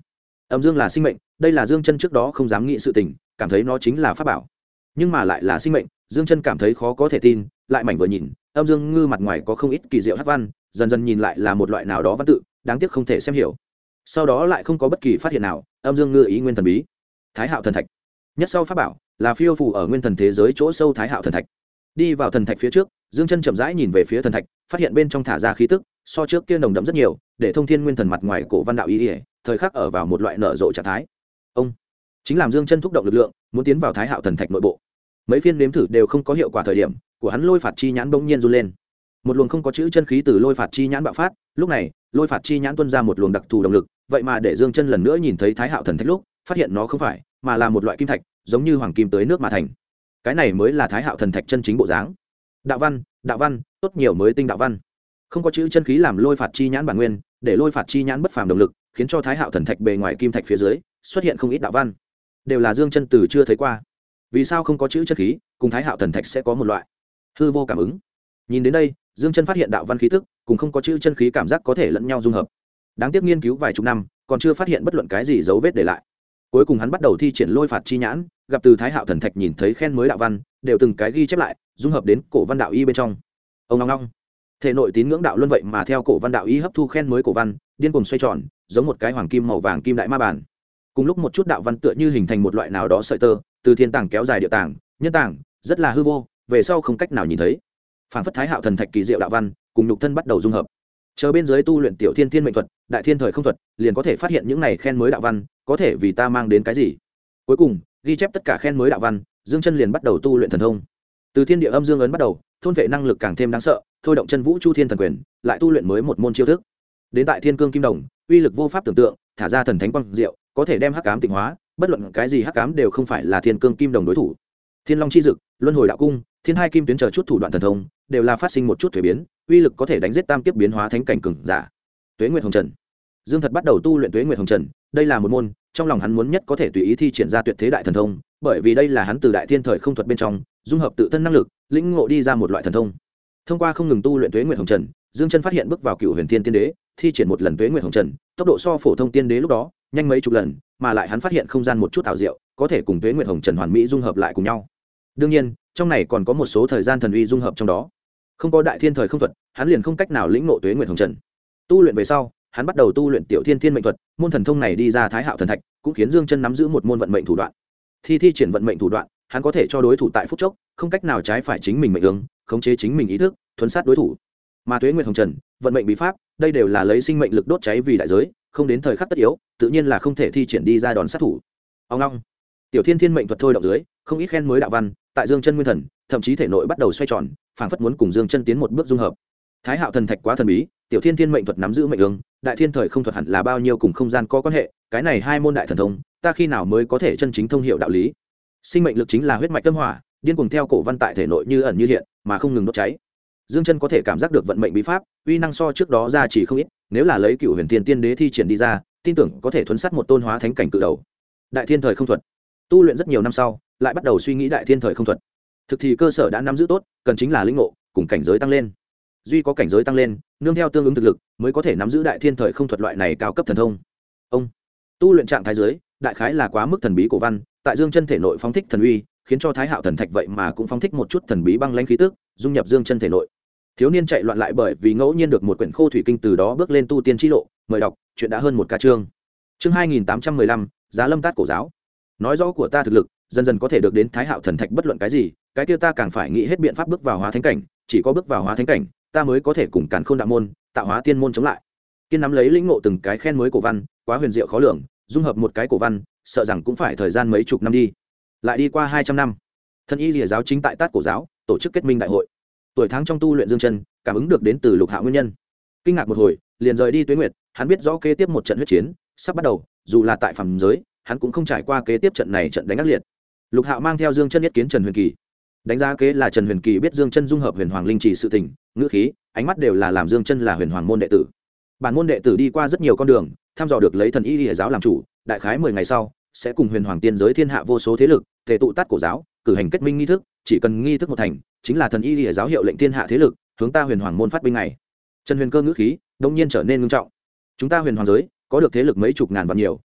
Âm dương là sinh mệnh, đây là Dương Chân trước đó không dám nghĩ sự tình, cảm thấy nó chính là pháp bảo. Nhưng mà lại là sinh mệnh, Dương Chân cảm thấy khó có thể tin, lại mảnh vừa nhìn, âm dương ngư mặt ngoài có không ít kỳ diệu hắc văn, dần dần nhìn lại là một loại nào đó văn tự, đáng tiếc không thể xem hiểu. Sau đó lại không có bất kỳ phát hiện nào, âm dương ngư ý nguyên thần bí. Thái Hạo thần thạch, nhất sau pháp bảo là phiêu phù ở nguyên thần thế giới chỗ sâu Thái Hạo thần thạch. Đi vào thần thạch phía trước, Dương Chân chậm rãi nhìn về phía thần thạch, phát hiện bên trong thả ra khí tức so trước kia nồng đậm rất nhiều, để thông thiên nguyên thần mặt ngoài cổ văn đạo ý, thời khắc ở vào một loại nở rộ trạng thái. Ông chính làm Dương Chân thúc động lực lượng, muốn tiến vào Thái Hạo thần thạch nội bộ. Mấy phiên nếm thử đều không có hiệu quả, thời điểm của hắn lôi phạt chi nhãn bỗng nhiên run lên, một luồng không có chữ chân khí từ lôi phạt chi nhãn bạo phát. Lúc này lôi phạt chi nhãn tuôn ra một luồng đặc thù động lực, vậy mà để Dương Chân lần nữa nhìn thấy Thái Hạo thần thạch lúc phát hiện nó không phải mà là một loại kim thạch, giống như hoàng kim tới nước mà thành. Cái này mới là Thái Hạo thần thạch chân chính bộ dáng. Đạo văn tốt nhiều mới tinh đạo văn, không có chữ chân khí làm lôi phạt chi nhãn bản nguyên, để lôi phạt chi nhãn bất phàm động lực, khiến cho Thái Hạo thần thạch bề ngoài kim thạch phía dưới xuất hiện không ít đạo văn, đều là Dương Chân từ chưa thấy qua. Vì sao không có chữ chân khí cùng Thái Hạo thần thạch sẽ có một loại hư vô cảm ứng? Nhìn đến đây, Dương Chân phát hiện đạo văn khí tức cùng không có chữ chân khí cảm giác có thể lẫn nhau dung hợp. Đáng tiếc nghiên cứu vài chục năm còn chưa phát hiện bất luận cái gì dấu vết để lại. Cuối cùng hắn bắt đầu thi triển lôi phạt chi nhãn, gặp từ Thái Hạo thần thạch nhìn thấy khen mới đạo văn, đều từng cái ghi chép lại, dung hợp đến cổ văn đạo y bên trong. Ông ngong ngong, thể nội tín ngưỡng đạo luân vậy mà theo cổ văn đạo y hấp thu khen mới cổ văn, điên cuồng xoay tròn, giống một cái hoàng kim màu vàng kim đại ma bản. Cùng lúc một chút đạo văn tựa như hình thành một loại nào đó sợi tơ, từ thiên tàng kéo dài địa tàng, nhân tàng, rất là hư vô, về sau không cách nào nhìn thấy. Phản phất Thái Hạo thần thạch kỳ diệu đạo văn cùng nhục thân bắt đầu dung hợp. Chờ bên dưới tu luyện tiểu thiên thiên mệnh thuật, đại thiên thời không thuật, liền có thể phát hiện những này khen mới đạo văn có thể vì ta mang đến cái gì. Cuối cùng ghi chép tất cả khen mới đạo văn, Dương Chân liền bắt đầu tu luyện thần thông. Từ thiên địa âm dương ấn bắt đầu, thôn vệ năng lực càng thêm đáng sợ, thôi động chân vũ chu thiên thần quyền, lại tu luyện mới một môn chiêu thức. Đến tại thiên cương kim đồng, uy lực vô pháp tưởng tượng, thả ra thần thánh quang diệu, có thể đem hắc ám tịnh hóa, bất luận cái gì hắc ám đều không phải là thiên cương kim đồng đối thủ. Thiên long chi dực, luân hồi đạo cung, thiên hai kim tuyến chờ chút thủ đoạn thần thông, đều là phát sinh một chút thuế biến, uy lực có thể đánh giết tam kiếp biến hóa thánh cảnh cường giả. Tuế Nguyệt Hồng Trần, Dương Thật bắt đầu tu luyện Tuế Nguyệt Hồng Trần, đây là một môn trong lòng hắn muốn nhất có thể tùy ý thi triển ra tuyệt thế đại thần thông, bởi vì đây là hắn từ đại thiên thời không thuật bên trong dung hợp tự thân năng lực, lĩnh ngộ đi ra một loại thần thông. Thông qua không ngừng tu luyện Tuế Nguyệt Hồng Trần, Dương Chân phát hiện bước vào Cửu Huyền Thiên Tiên Đế, thi triển một lần Tuế Nguyệt Hồng Trần, tốc độ so phổ thông tiên đế lúc đó nhanh mấy chục lần, mà lại hắn phát hiện không gian một chút ảo diệu, có thể cùng Tuế Nguyệt Hồng Trần hoàn mỹ dung hợp lại cùng nhau. Đương nhiên, trong này còn có một số thời gian thần uy dung hợp trong đó. Không có đại thiên thời không thuật, hắn liền không cách nào lĩnh ngộ Tuế Nguyệt Hồng Trần. Tu luyện về sau, hắn bắt đầu tu luyện tiểu thiên thiên mệnh thuật, môn thần thông này đi ra Thái Hạo thần thạch, cũng khiến Dương Chân nắm giữ một môn vận mệnh thủ đoạn. Thi triển vận mệnh thủ đoạn, hắn có thể cho đối thủ tại phút chốc không cách nào trái phải chính mình mệnh hướng, khống chế chính mình ý thức, thuần sát đối thủ. Mà Tuế Nguyệt Hồng Trần, vận mệnh bí pháp, đây đều là lấy sinh mệnh lực đốt cháy vì đại giới, không đến thời khắc tất yếu, tự nhiên là không thể thi triển đi ra đòn sát thủ. Ông long, tiểu thiên thiên mệnh thuật thôi động dưới, không ít khen mới đạo văn, tại Dương Chân nguyên thần, thậm chí thể nội bắt đầu xoay tròn, phảng phất muốn cùng Dương Chân tiến một bước dung hợp. Thái Hạo thần thạch quá thần bí, tiểu thiên thiên mệnh thuật nắm giữ mệnh ứng, đại thiên thời không thuật hẳn là bao nhiêu cùng không gian có quan hệ, cái này hai môn đại thần thông, ta khi nào mới có thể chân chính thông hiểu đạo lý. Sinh mệnh lực chính là huyết mạch tâm hỏa, điên cuồng theo cổ văn tại thể nội như ẩn như hiện, mà không ngừng đốt cháy. Dương Chân có thể cảm giác được vận mệnh bí pháp, uy năng so trước đó ra chỉ không ít, nếu là lấy Cửu Huyền Thiên Tiên Đế thi triển đi ra, tin tưởng có thể thuần sát một tôn hóa thánh cảnh cự đầu. Đại thiên thời không thuật, tu luyện rất nhiều năm sau, lại bắt đầu suy nghĩ đại thiên thời không thuật. Thực thì cơ sở đã nắm giữ tốt, cần chính là lĩnh ngộ, cùng cảnh giới tăng lên. Duy có cảnh giới tăng lên, nương theo tương ứng thực lực, mới có thể nắm giữ đại thiên thời không thuật loại này cao cấp thần thông. Ông tu luyện trạng thái dưới, đại khái là quá mức thần bí cổ văn, tại Dương Chân thể nội phóng thích thần uy, khiến cho Thái Hạo thần thạch vậy mà cũng phóng thích một chút thần bí băng lãnh khí tức, dung nhập Dương Chân thể nội. Thiếu niên chạy loạn lại bởi vì ngẫu nhiên được một quyển khô thủy kinh, từ đó bước lên tu tiên chi lộ. Mời đọc, chuyện đã hơn một ca chương. Chương 2815, Giá Lâm Tát cổ giáo. Nói rõ của ta thực lực, dần dần có thể được đến Thái Hạo thần thạch bất luận cái gì, cái kia ta càng phải nghĩ hết biện pháp bước vào hóa thánh cảnh, chỉ có bước vào hóa thánh cảnh, ta mới có thể cùng Càn Khôn đạo môn, Tạo Hóa tiên môn chống lại. Kiên nắm lấy lĩnh ngộ từng cái khen mới cổ văn, quá huyền diệu khó lường, dung hợp một cái cổ văn, sợ rằng cũng phải thời gian mấy chục năm đi. Lại đi qua 200 năm, Thân Y Lìa giáo chính tại Tát cổ giáo tổ chức kết minh đại hội. Tuổi tháng trong tu luyện Dương Chân, cảm ứng được đến từ Lục Hạo nguyên nhân. Kinh ngạc một hồi, liền rời đi Tuế Nguyệt, hắn biết rõ kế tiếp một trận huyết chiến sắp bắt đầu, dù là tại phàm giới, hắn cũng không trải qua kế tiếp trận này trận đánh ác liệt. Lục Hạo mang theo Dương Chân nhất kiến Trần Huyền Kỳ. Đánh giá kế là Trần Huyền Kỳ biết Dương Chân dung hợp Huyền Hoàng linh chỉ sự tình, ngữ khí, ánh mắt đều là làm Dương Chân là Huyền Hoàng môn đệ tử. Bản môn đệ tử đi qua rất nhiều con đường, thăm dò được lấy Thần Y Lìa giáo làm chủ, đại khái 10 ngày sau sẽ cùng Huyền Hoàng tiên giới thiên hạ vô số thế lực tề tụ Tát cổ giáo, cử hành kết minh nghi thức, chỉ cần nghi thức một thành, chính là Thần Y Lìa giáo hiệu lệnh thiên hạ thế lực hướng ta Huyền Hoàng môn phát binh ngày. Trần Huyền Cơ ngữ khí đột nhiên trở nên nghiêm trọng. Chúng ta Huyền Hoàng giới có được thế lực mấy chục ngàn vạn nhiều,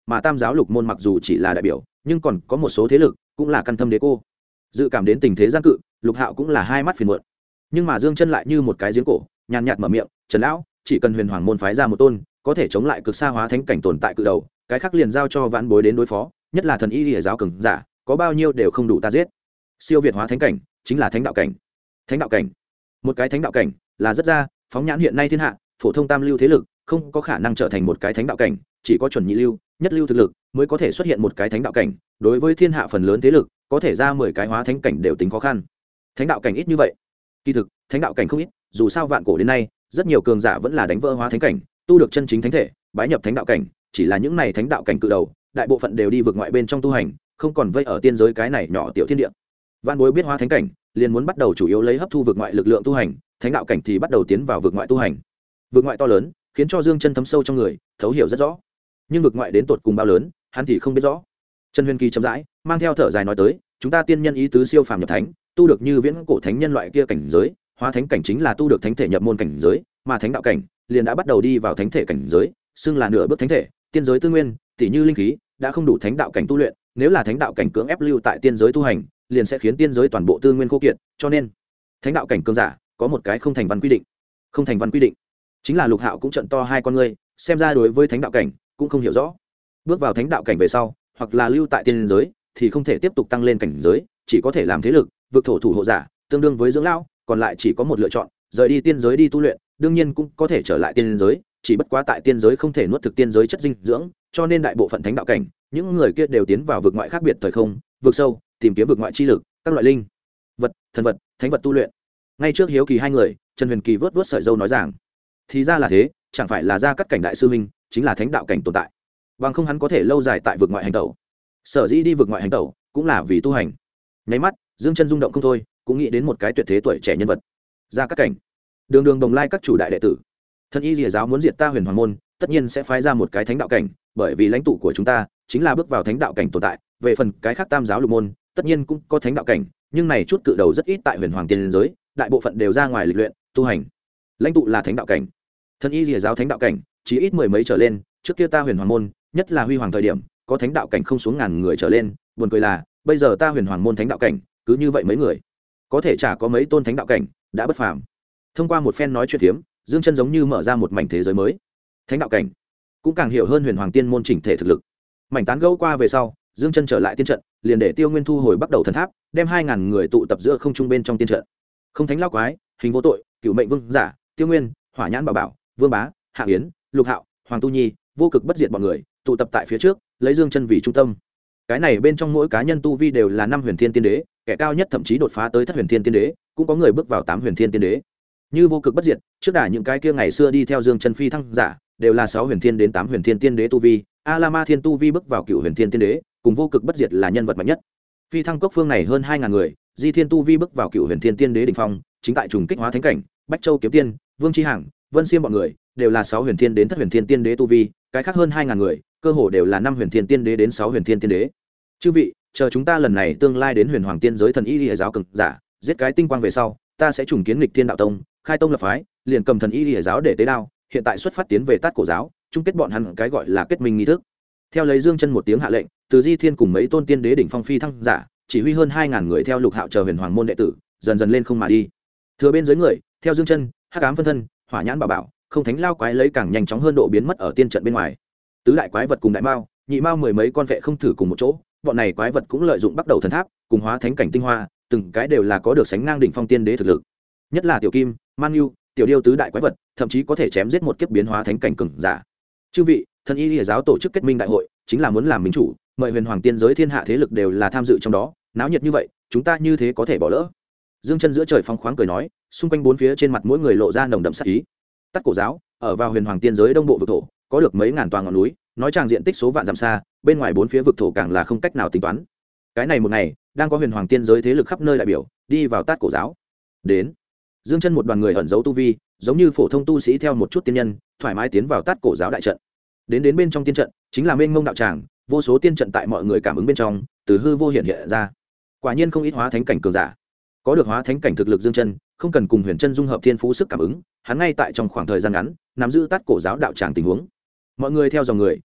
mà tam giáo lục môn mặc dù chỉ là đại biểu nhưng còn có một số thế lực cũng là căn thâm đế cô. Dự cảm đến tình thế gian cự, Lục Hạo cũng là hai mắt phiền muộn. Nhưng mà Dương Chân lại như một cái giếng cổ, nhàn nhạt mở miệng, "Trần lão, chỉ cần Huyền Hoàng môn phái ra một tôn, có thể chống lại cực xa hóa thánh cảnh tồn tại cự đầu, cái khác liền giao cho vãn bối đến đối phó, nhất là thần y liễu giáo cường giả, có bao nhiêu đều không đủ ta giết." Siêu việt hóa thánh cảnh, chính là thánh đạo cảnh. Thánh đạo cảnh, một cái thánh đạo cảnh là rất ra, phóng nhãn hiện nay thiên hạ, phổ thông tam lưu thế lực không có khả năng trở thành một cái thánh đạo cảnh, chỉ có chuẩn nhị lưu, nhất lưu thực lực mới có thể xuất hiện một cái thánh đạo cảnh. Đối với thiên hạ phần lớn thế lực, có thể ra 10 cái hóa thánh cảnh đều tính khó khăn. Thánh đạo cảnh ít như vậy. Kỳ thực, thánh đạo cảnh không ít, dù sao vạn cổ đến nay, rất nhiều cường giả vẫn là đánh vỡ hóa thánh cảnh, tu được chân chính thánh thể, bái nhập thánh đạo cảnh, chỉ là những này thánh đạo cảnh cự đầu, đại bộ phận đều đi vượt ngoại bên trong tu hành, không còn vây ở tiên giới cái này nhỏ tiểu thiên địa. Vạn bối biết hóa thánh cảnh, liền muốn bắt đầu chủ yếu lấy hấp thu vượt ngoại lực lượng tu hành, thánh đạo cảnh thì bắt đầu tiến vào vượt ngoại tu hành. Vượt ngoại to lớn, khiến cho Dương Chân thấm sâu trong người, thấu hiểu rất rõ. Nhưng vượt ngoại đến tột cùng bao lớn, hắn thì không biết rõ. Trần Huyền Kỳ chậm rãi mang theo thở dài nói tới, chúng ta tiên nhân ý tứ siêu phàm nhập thánh, tu được như viễn cổ thánh nhân loại kia cảnh giới, hóa thánh cảnh chính là tu được thánh thể nhập môn cảnh giới, mà thánh đạo cảnh liền đã bắt đầu đi vào thánh thể cảnh giới, xưng là nửa bước thánh thể. Tiên giới tư nguyên, tỷ như linh khí, đã không đủ thánh đạo cảnh tu luyện, nếu là thánh đạo cảnh cưỡng ép lưu tại tiên giới tu hành, liền sẽ khiến tiên giới toàn bộ tư nguyên khô kiệt, cho nên thánh đạo cảnh cường giả có một cái không thành văn quy định. Không thành văn quy định chính là Lục Hạo cũng trợn to hai con ngươi, xem ra đối với thánh đạo cảnh cũng không hiểu rõ. Bước vào thánh đạo cảnh về sau, hoặc là lưu tại tiên giới thì không thể tiếp tục tăng lên cảnh giới, chỉ có thể làm thế lực vực thổ thủ hộ giả, tương đương với dưỡng lão, còn lại chỉ có một lựa chọn, rời đi tiên giới đi tu luyện, đương nhiên cũng có thể trở lại tiên giới, chỉ bất quá tại tiên giới không thể nuốt thực tiên giới chất dinh dưỡng, cho nên đại bộ phận thánh đạo cảnh, những người kia đều tiến vào vực ngoại khác biệt thời không, vực sâu, tìm kiếm vực ngoại chi lực, các loại linh vật, thần vật, thánh vật tu luyện. Ngay trước hiếu kỳ hai người, Trần Huyền Kỳ vớt vớt sợi râu nói rằng, thì ra là thế, chẳng phải là Gia Cát cảnh đại sư huynh chính là thánh đạo cảnh tồn tại, bằng không hắn có thể lâu dài tại vực ngoại hành tẩu. Sở dĩ đi vực ngoại hành tẩu cũng là vì tu hành. Nháy mắt, Dương Chân rung động không thôi, cũng nghĩ đến một cái tuyệt thế tuổi trẻ nhân vật. Gia Cát cảnh, đường đường đồng lai các chủ đại đệ tử, thân y Lìa giáo muốn diệt ta Huyền Hoàng môn, tất nhiên sẽ phái ra một cái thánh đạo cảnh, bởi vì lãnh tụ của chúng ta chính là bước vào thánh đạo cảnh tồn tại. Về phần cái khác tam giáo lục môn, tất nhiên cũng có thánh đạo cảnh, nhưng này chút cự đầu rất ít tại Huyền Hoàng tiên giới, đại bộ phận đều ra ngoài lịch luyện tu hành. Lãnh tụ là thánh đạo cảnh, thân y Lìa giáo thánh đạo cảnh chỉ ít mười mấy trở lên. Trước kia ta Huyền Hoàng môn, nhất là huy hoàng thời điểm, có thánh đạo cảnh không xuống ngàn người trở lên. Buồn cười là bây giờ ta Huyền Hoàng môn thánh đạo cảnh cứ như vậy mấy người, có thể chả có mấy tôn thánh đạo cảnh đã bất phàm. Thông qua một phen nói chuyện phiếm, Dương Chân giống như mở ra một mảnh thế giới mới. Thánh đạo cảnh cũng càng hiểu hơn Huyền Hoàng tiên môn chỉnh thể thực lực. Mảnh tán gẫu qua về sau, Dương Chân trở lại tiên trận, liền để Tiêu Nguyên thu hồi bắt đầu thần tháp, đem 2000 người tụ tập giữa không trung bên trong tiên trận. Không thánh lao quái, hình vô tội, cửu mệnh vương giả, Tiêu Nguyên, Hỏa Nhãn Bảo Bảo, Vương Bá, Hạ Yến, Lục Hạo, Hoàng Tu Nhi, vô cực bất diệt bọn người tụ tập tại phía trước, lấy Dương Chân vì trung tâm. Cái này bên trong mỗi cá nhân tu vi đều là 5 huyền thiên tiên đế, kẻ cao nhất thậm chí đột phá tới thất huyền thiên tiên đế, cũng có người bước vào 8 huyền thiên tiên đế. Như vô cực bất diệt, trước đả những cái kia ngày xưa đi theo Dương Chân phi thăng giả, đều là 6 huyền thiên đến 8 huyền thiên tiên đế tu vi, A La Ma Thiên tu vi bước vào cửu huyền thiên tiên đế, cùng vô cực bất diệt là nhân vật mạnh nhất. Phi thăng cốc phương này hơn 2000 người, Di Thiên tu vi bước vào cửu huyền thiên tiên đế đỉnh phong, chính tại trùng kích hóa thánh cảnh, Bách Châu kiếm tiên, Vương Chi Hằng, Vân Xiêm bọn người, đều là 6 huyền thiên đến thất huyền thiên tiên đế tu vi, cái khác hơn 2000 người, cơ hồ đều là 5 huyền thiên tiên đế đến 6 huyền thiên tiên đế. Chư vị, chờ chúng ta lần này tương lai đến Huyền Hoàng tiên giới thần y Lìa giáo cường giả, giết cái tinh quang về sau, ta sẽ trùng kiến nghịch thiên đạo tông, khai tông lập phái, liền cầm thần y Lìa giáo để tế đao, hiện tại xuất phát tiến về Tát Cổ giáo, chung kết bọn hắn cái gọi là kết minh nghi thức. Theo lấy Dương Chân một tiếng hạ lệnh, từ Di Thiên cùng mấy tôn tiên đế đỉnh phong phi thăng giả, chỉ huy hơn 2000 người theo Lục Hạo chờ Huyền Hoàng môn đệ tử, dần dần lên không mà đi. Thừa bên dưới người, theo Dương Chân, Hắc Ám phân thân, Hỏa Nhãn Bảo Bảo, không thánh lao quái lấy càng nhanh chóng hơn độ biến mất ở tiên trận bên ngoài. Tứ đại quái vật cùng đại mao, nhị mao mười mấy con vệ không thử cùng một chỗ, bọn này quái vật cũng lợi dụng bắt đầu thần tháp, cùng hóa thánh cảnh tinh hoa, từng cái đều là có được sánh ngang đỉnh phong tiên đế thực lực. Nhất là tiểu kim, man nhu, tiểu điêu tứ đại quái vật, thậm chí có thể chém giết một kiếp biến hóa thánh cảnh cường giả. Chư vị, thần y Lìa giáo tổ chức kết minh đại hội, chính là muốn làm minh chủ, mời Huyền Hoàng tiên giới thiên hạ thế lực đều là tham dự trong đó, náo nhiệt như vậy, chúng ta như thế có thể bỏ lỡ. Dương Chân giữa trời phong khoáng cười nói, xung quanh bốn phía trên mặt mỗi người lộ ra nồng đậm sát ý. Tát Cổ giáo, ở vào Huyền Hoàng tiên giới đông bộ vực thổ, có được mấy ngàn tòa ngọn núi, nói tràng diện tích số vạn dặm xa, bên ngoài bốn phía vực thổ càng là không cách nào tính toán. Cái này một ngày, đang có Huyền Hoàng tiên giới thế lực khắp nơi đại biểu đi vào Tát Cổ giáo. Đến, Dương Chân một đoàn người ẩn giấu tu vi, giống như phổ thông tu sĩ theo một chút tiên nhân, thoải mái tiến vào Tát Cổ giáo đại trận. Đến bên trong tiên trận, chính là mênh mông đạo tràng, vô số tiên trận tại mọi người cảm ứng bên trong, từ hư vô hiện hiện ra. Quả nhiên không ít hóa thánh cảnh cường giả. Có được hóa thánh cảnh thực lực Dương Chân, không cần cùng Huyền Chân dung hợp thiên phú sức cảm ứng, hắn ngay tại trong khoảng thời gian ngắn, nắm giữ Tát Cổ giáo đạo tràng tình huống. Mọi người theo dòng người,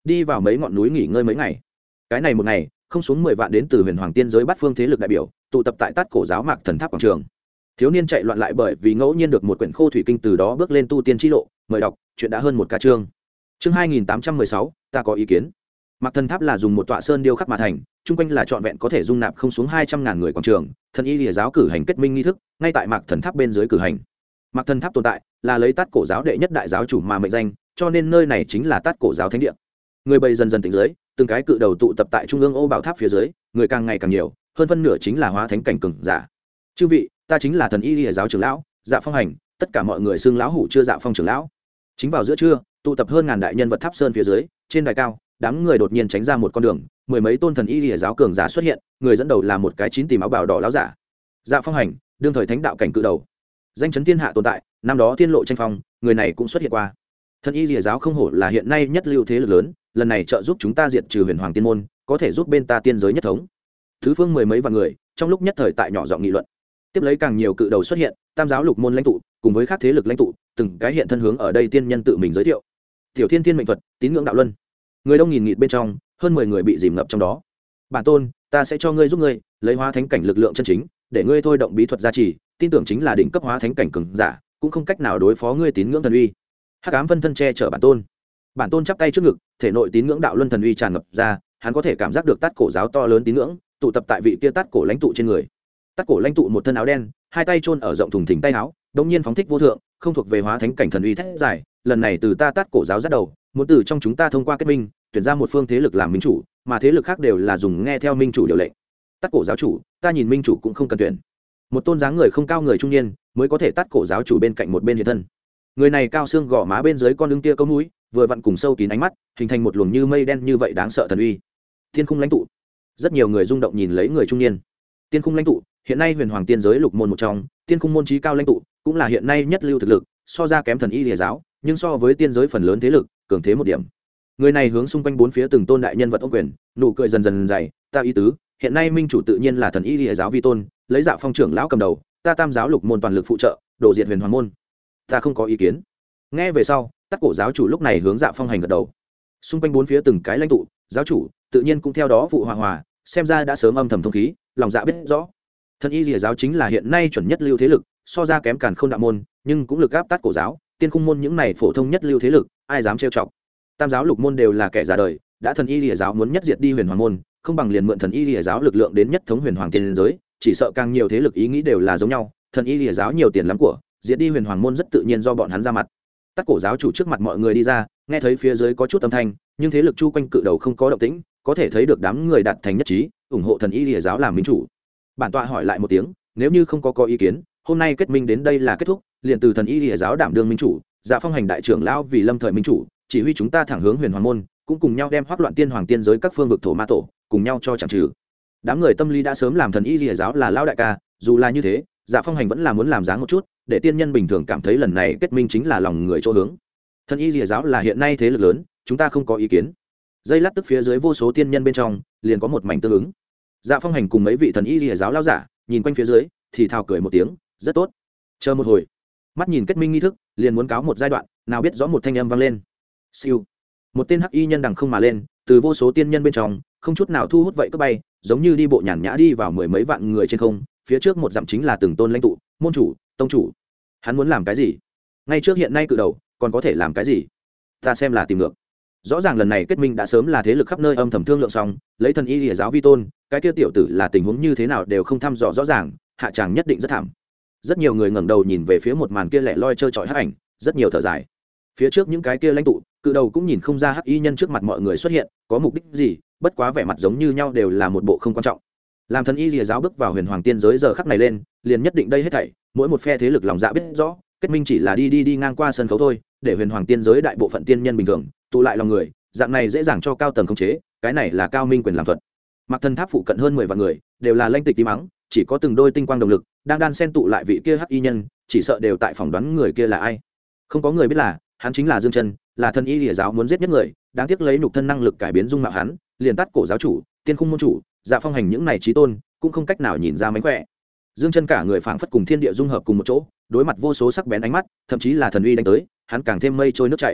đi vào mấy ngọn núi nghỉ ngơi mấy ngày. Cái này một ngày không xuống 10 vạn đến từ huyền hoàng tiên giới bát phương thế lực đại biểu tụ tập tại Tát Cổ giáo Mạc Thần Tháp quảng trường. Thiếu niên chạy loạn lại bởi vì ngẫu nhiên được một quyển khô thủy kinh, từ đó bước lên tu tiên chi lộ. Mời đọc, chuyện đã hơn một cả chương. Chương 2816, ta có ý kiến. Mạc Thần Tháp là dùng một tọa sơn điêu khắc mà thành, chung quanh là trọn vẹn có thể dung nạp không xuống 200.000 người quảng trường. Thần y lìa giáo cử hành kết minh nghi thức, ngay tại Mạc Thần Tháp bên dưới cử hành. Mạc Thần Tháp tồn tại là lấy Tát Cổ giáo đệ nhất đại giáo chủ mà mệnh danh, cho nên nơi này chính là Tát Cổ giáo thánh địa. Người bầy dần dần tỉnh dưới, từng cái cự đầu tụ tập tại trung ương ô bảo tháp phía dưới, người càng ngày càng nhiều, hơn phân nửa chính là hóa thánh cảnh cường giả. Chư vị, ta chính là thần y lìa giáo trưởng lão Dạ Phong Hành, tất cả mọi người xưng lão hủ chưa Dạ Phong trưởng lão. Chính vào giữa trưa, tụ tập hơn ngàn đại nhân vật tháp sơn phía dưới, trên đài cao, đám người đột nhiên tránh ra một con đường, mười mấy tôn thần y lìa giáo cường giả xuất hiện, người dẫn đầu là một cái chín tìm áo bào đỏ lão giả. Dạ Phong Hành, đương thời thánh đạo cảnh cự đầu, danh chấn thiên hạ tồn tại, năm đó thiên lộ tranh phong, người này cũng xuất hiện qua. Thần y lìa giáo không hổ là hiện nay nhất lưu thế lực lớn, lần này trợ giúp chúng ta diệt trừ huyền hoàng tiên môn, có thể giúp bên ta tiên giới nhất thống. Thứ phương mười mấy vạn người trong lúc nhất thời tại nhỏ giọng nghị luận. Tiếp lấy càng nhiều cự đầu xuất hiện, tam giáo lục môn lãnh tụ cùng với các thế lực lãnh tụ, từng cái hiện thân hướng ở đây tiên nhân tự mình giới thiệu. Tiểu Thiên Thiên mệnh thuật, tín ngưỡng đạo luân. Người đông nghìn nghịt bên trong, hơn 10 người bị dìm ngập trong đó. Bản tôn, ta sẽ cho ngươi giúp ngươi lấy hóa thánh cảnh lực lượng chân chính, để ngươi thôi động bí thuật gia trì, tin tưởng chính là đỉnh cấp hóa thánh cảnh cường giả, cũng không cách nào đối phó ngươi tín ngưỡng thần uy. Hắc ám phân thân che chở bản tôn. Bản tôn chắp tay trước ngực, thể nội tín ngưỡng đạo luân thần uy tràn ngập ra, hắn có thể cảm giác được Tát Cổ giáo to lớn tín ngưỡng tụ tập tại vị kia Tát Cổ lãnh tụ trên người. Tát Cổ lãnh tụ một thân áo đen, hai tay chôn ở rộng thùng thình tay áo, đống nhiên phóng thích vô thượng, không thuộc về hóa thánh cảnh thần uy thét giải, lần này từ ta Tát Cổ giáo dắt đầu, muốn từ trong chúng ta thông qua kết minh, tuyển ra một phương thế lực làm minh chủ, mà thế lực khác đều là dùng nghe theo minh chủ điều lệnh. Tát Cổ giáo chủ, ta nhìn minh chủ cũng không cần tuyển. Một tôn dáng người không cao người trung niên, mới có thể Tát Cổ giáo chủ bên cạnh một bên hiện thân. Người này cao xương gò má bên dưới con lưng tia câu mũi, vừa vặn cùng sâu kín ánh mắt, hình thành một luồng như mây đen như vậy đáng sợ thần uy. Thiên Khung lãnh tụ. Rất nhiều người rung động nhìn lấy người trung niên. Tiên Khung lãnh tụ, hiện nay huyền hoàng tiên giới lục môn một trong, Tiên Khung môn chí cao lãnh tụ, cũng là hiện nay nhất lưu thực lực, so ra kém thần y lìa giáo, nhưng so với tiên giới phần lớn thế lực, cường thế một điểm. Người này hướng xung quanh bốn phía từng tôn đại nhân vật ôm quyền, nụ cười dần dần dày, ta ý tứ, hiện nay minh chủ tự nhiên là thần y lìa giáo vi tôn, lấy Dạ Phong trưởng lão cầm đầu, ta tam giáo lục môn toàn lực phụ trợ, đổ diệt huyền hoàng môn. Ta không có ý kiến. Nghe về sau, Tát Cổ giáo chủ lúc này hướng Dạ Phong Hành gật đầu. Xung quanh bốn phía từng cái lãnh tụ, giáo chủ tự nhiên cũng theo đó phụ hòa, xem ra đã sớm âm thầm thông khí, lòng dạ biết rõ. Thần y lìa giáo chính là hiện nay chuẩn nhất lưu thế lực, so ra kém càn không đạo môn, nhưng cũng lực áp Tát Cổ giáo, Tiên Khung môn những này phổ thông nhất lưu thế lực, ai dám trêu chọc. Tam giáo lục môn đều là kẻ già đời, đã thần y lìa giáo muốn nhất diệt đi huyền hoàng môn, không bằng liền mượn thần y lìa giáo lực lượng đến nhất thống huyền hoàng tiên giới, chỉ sợ càng nhiều thế lực ý nghĩ đều là giống nhau, thần y lìa giáo nhiều tiền lắm của, diệt đi huyền hoàng môn rất tự nhiên do bọn hắn ra mặt. Tát Cổ giáo chủ trước mặt mọi người đi ra, nghe thấy phía dưới có chút âm thanh, nhưng thế lực chu quanh cự đầu không có động tĩnh, có thể thấy được đám người đạt thành nhất trí, ủng hộ thần y lìa giáo làm minh chủ. Bản tọa hỏi lại một tiếng, nếu như không có ý kiến, hôm nay kết minh đến đây là kết thúc, liền từ thần y lìa giáo đảm đương minh chủ, Dạ Phong Hành đại trưởng lão vì lâm thời minh chủ, chỉ huy chúng ta thẳng hướng huyền hoàng môn, cũng cùng nhau đem hoắc loạn tiên hoàng tiên giới các phương vực thổ ma tổ, cùng nhau cho chẳng trừ. Đám người tâm lý đã sớm làm thần y lìa giáo là lão đại ca, dù là như thế, Dạ Phong Hành vẫn là muốn làm dáng một chút, để tiên nhân bình thường cảm thấy lần này kết minh chính là lòng người chỗ hướng. Thần y lìa giáo là hiện nay thế lực lớn, chúng ta không có ý kiến. Dây lát tức phía dưới vô số tiên nhân bên trong, liền có một mảnh tương ứng. Dạ Phong Hành cùng mấy vị thần y lìa giáo lão giả, nhìn quanh phía dưới, thì thào cười một tiếng, rất tốt. Chờ một hồi, mắt nhìn kết minh nghi thức, liền muốn cáo một giai đoạn, nào biết rõ một thanh âm vang lên. Siêu. Một tên hắc y nhân đằng không mà lên, từ vô số tiên nhân bên trong, không chút nào thu hút vậy cứ bay, giống như đi bộ nhàn nhã đi vào mười mấy vạn người trên không, phía trước một dặm chính là từng tôn lãnh tụ, môn chủ, tông chủ. Hắn muốn làm cái gì? Ngay trước hiện nay cự đầu, còn có thể làm cái gì? Ta xem là tìm ngược. Rõ ràng lần này kết minh đã sớm là thế lực khắp nơi âm thầm thương lượng xong, lấy thần y lìa giáo vi tôn, cái kia tiểu tử là tình huống như thế nào đều không thăm dò rõ ràng, hạ tràng nhất định rất thảm. Rất nhiều người ngẩng đầu nhìn về phía một màn kia lẻ loi trơ trọi hắc ảnh, rất nhiều thở dài. Phía trước những cái kia lãnh tụ, cự đầu cũng nhìn không ra hắc y nhân trước mặt mọi người xuất hiện có mục đích gì, bất quá vẻ mặt giống như nhau đều là một bộ không quan trọng. Làm thần y lìa giáo bước vào huyền hoàng tiên giới giờ khắc này lên, liền nhất định đây hết thảy, mỗi một phe thế lực lòng dạ biết rõ, kết minh chỉ là đi ngang qua sân khấu thôi, để huyền hoàng tiên giới đại bộ phận tiên nhân bình thường tụ lại lòng người, dạng này dễ dàng cho cao tầng khống chế, cái này là cao minh quyền làm thuật. Mặc Thần Tháp phụ cận hơn 10 vạn người, đều là lãnh tịch tím mắng, chỉ có từng đôi tinh quang đồng lực đang đan xen tụ lại vị kia hắc y nhân, chỉ sợ đều tại phỏng đoán người kia là ai. Không có người biết là, hắn chính là Dương Chân, là thần y lìa giáo muốn giết nhất người, đáng tiếc lấy nhục thân năng lực cải biến dung mạo hắn, liền Tát Cổ giáo chủ, Tiên Khung môn chủ, Dạ Phong Hành những này chí tôn, cũng không cách nào nhìn ra mánh khỏe. Dương Chân cả người phảng phất cùng thiên địa dung hợp cùng một chỗ, đối mặt vô số sắc bén ánh mắt, thậm chí là thần uy đánh tới, hắn càng thêm mây trôi nước chảy.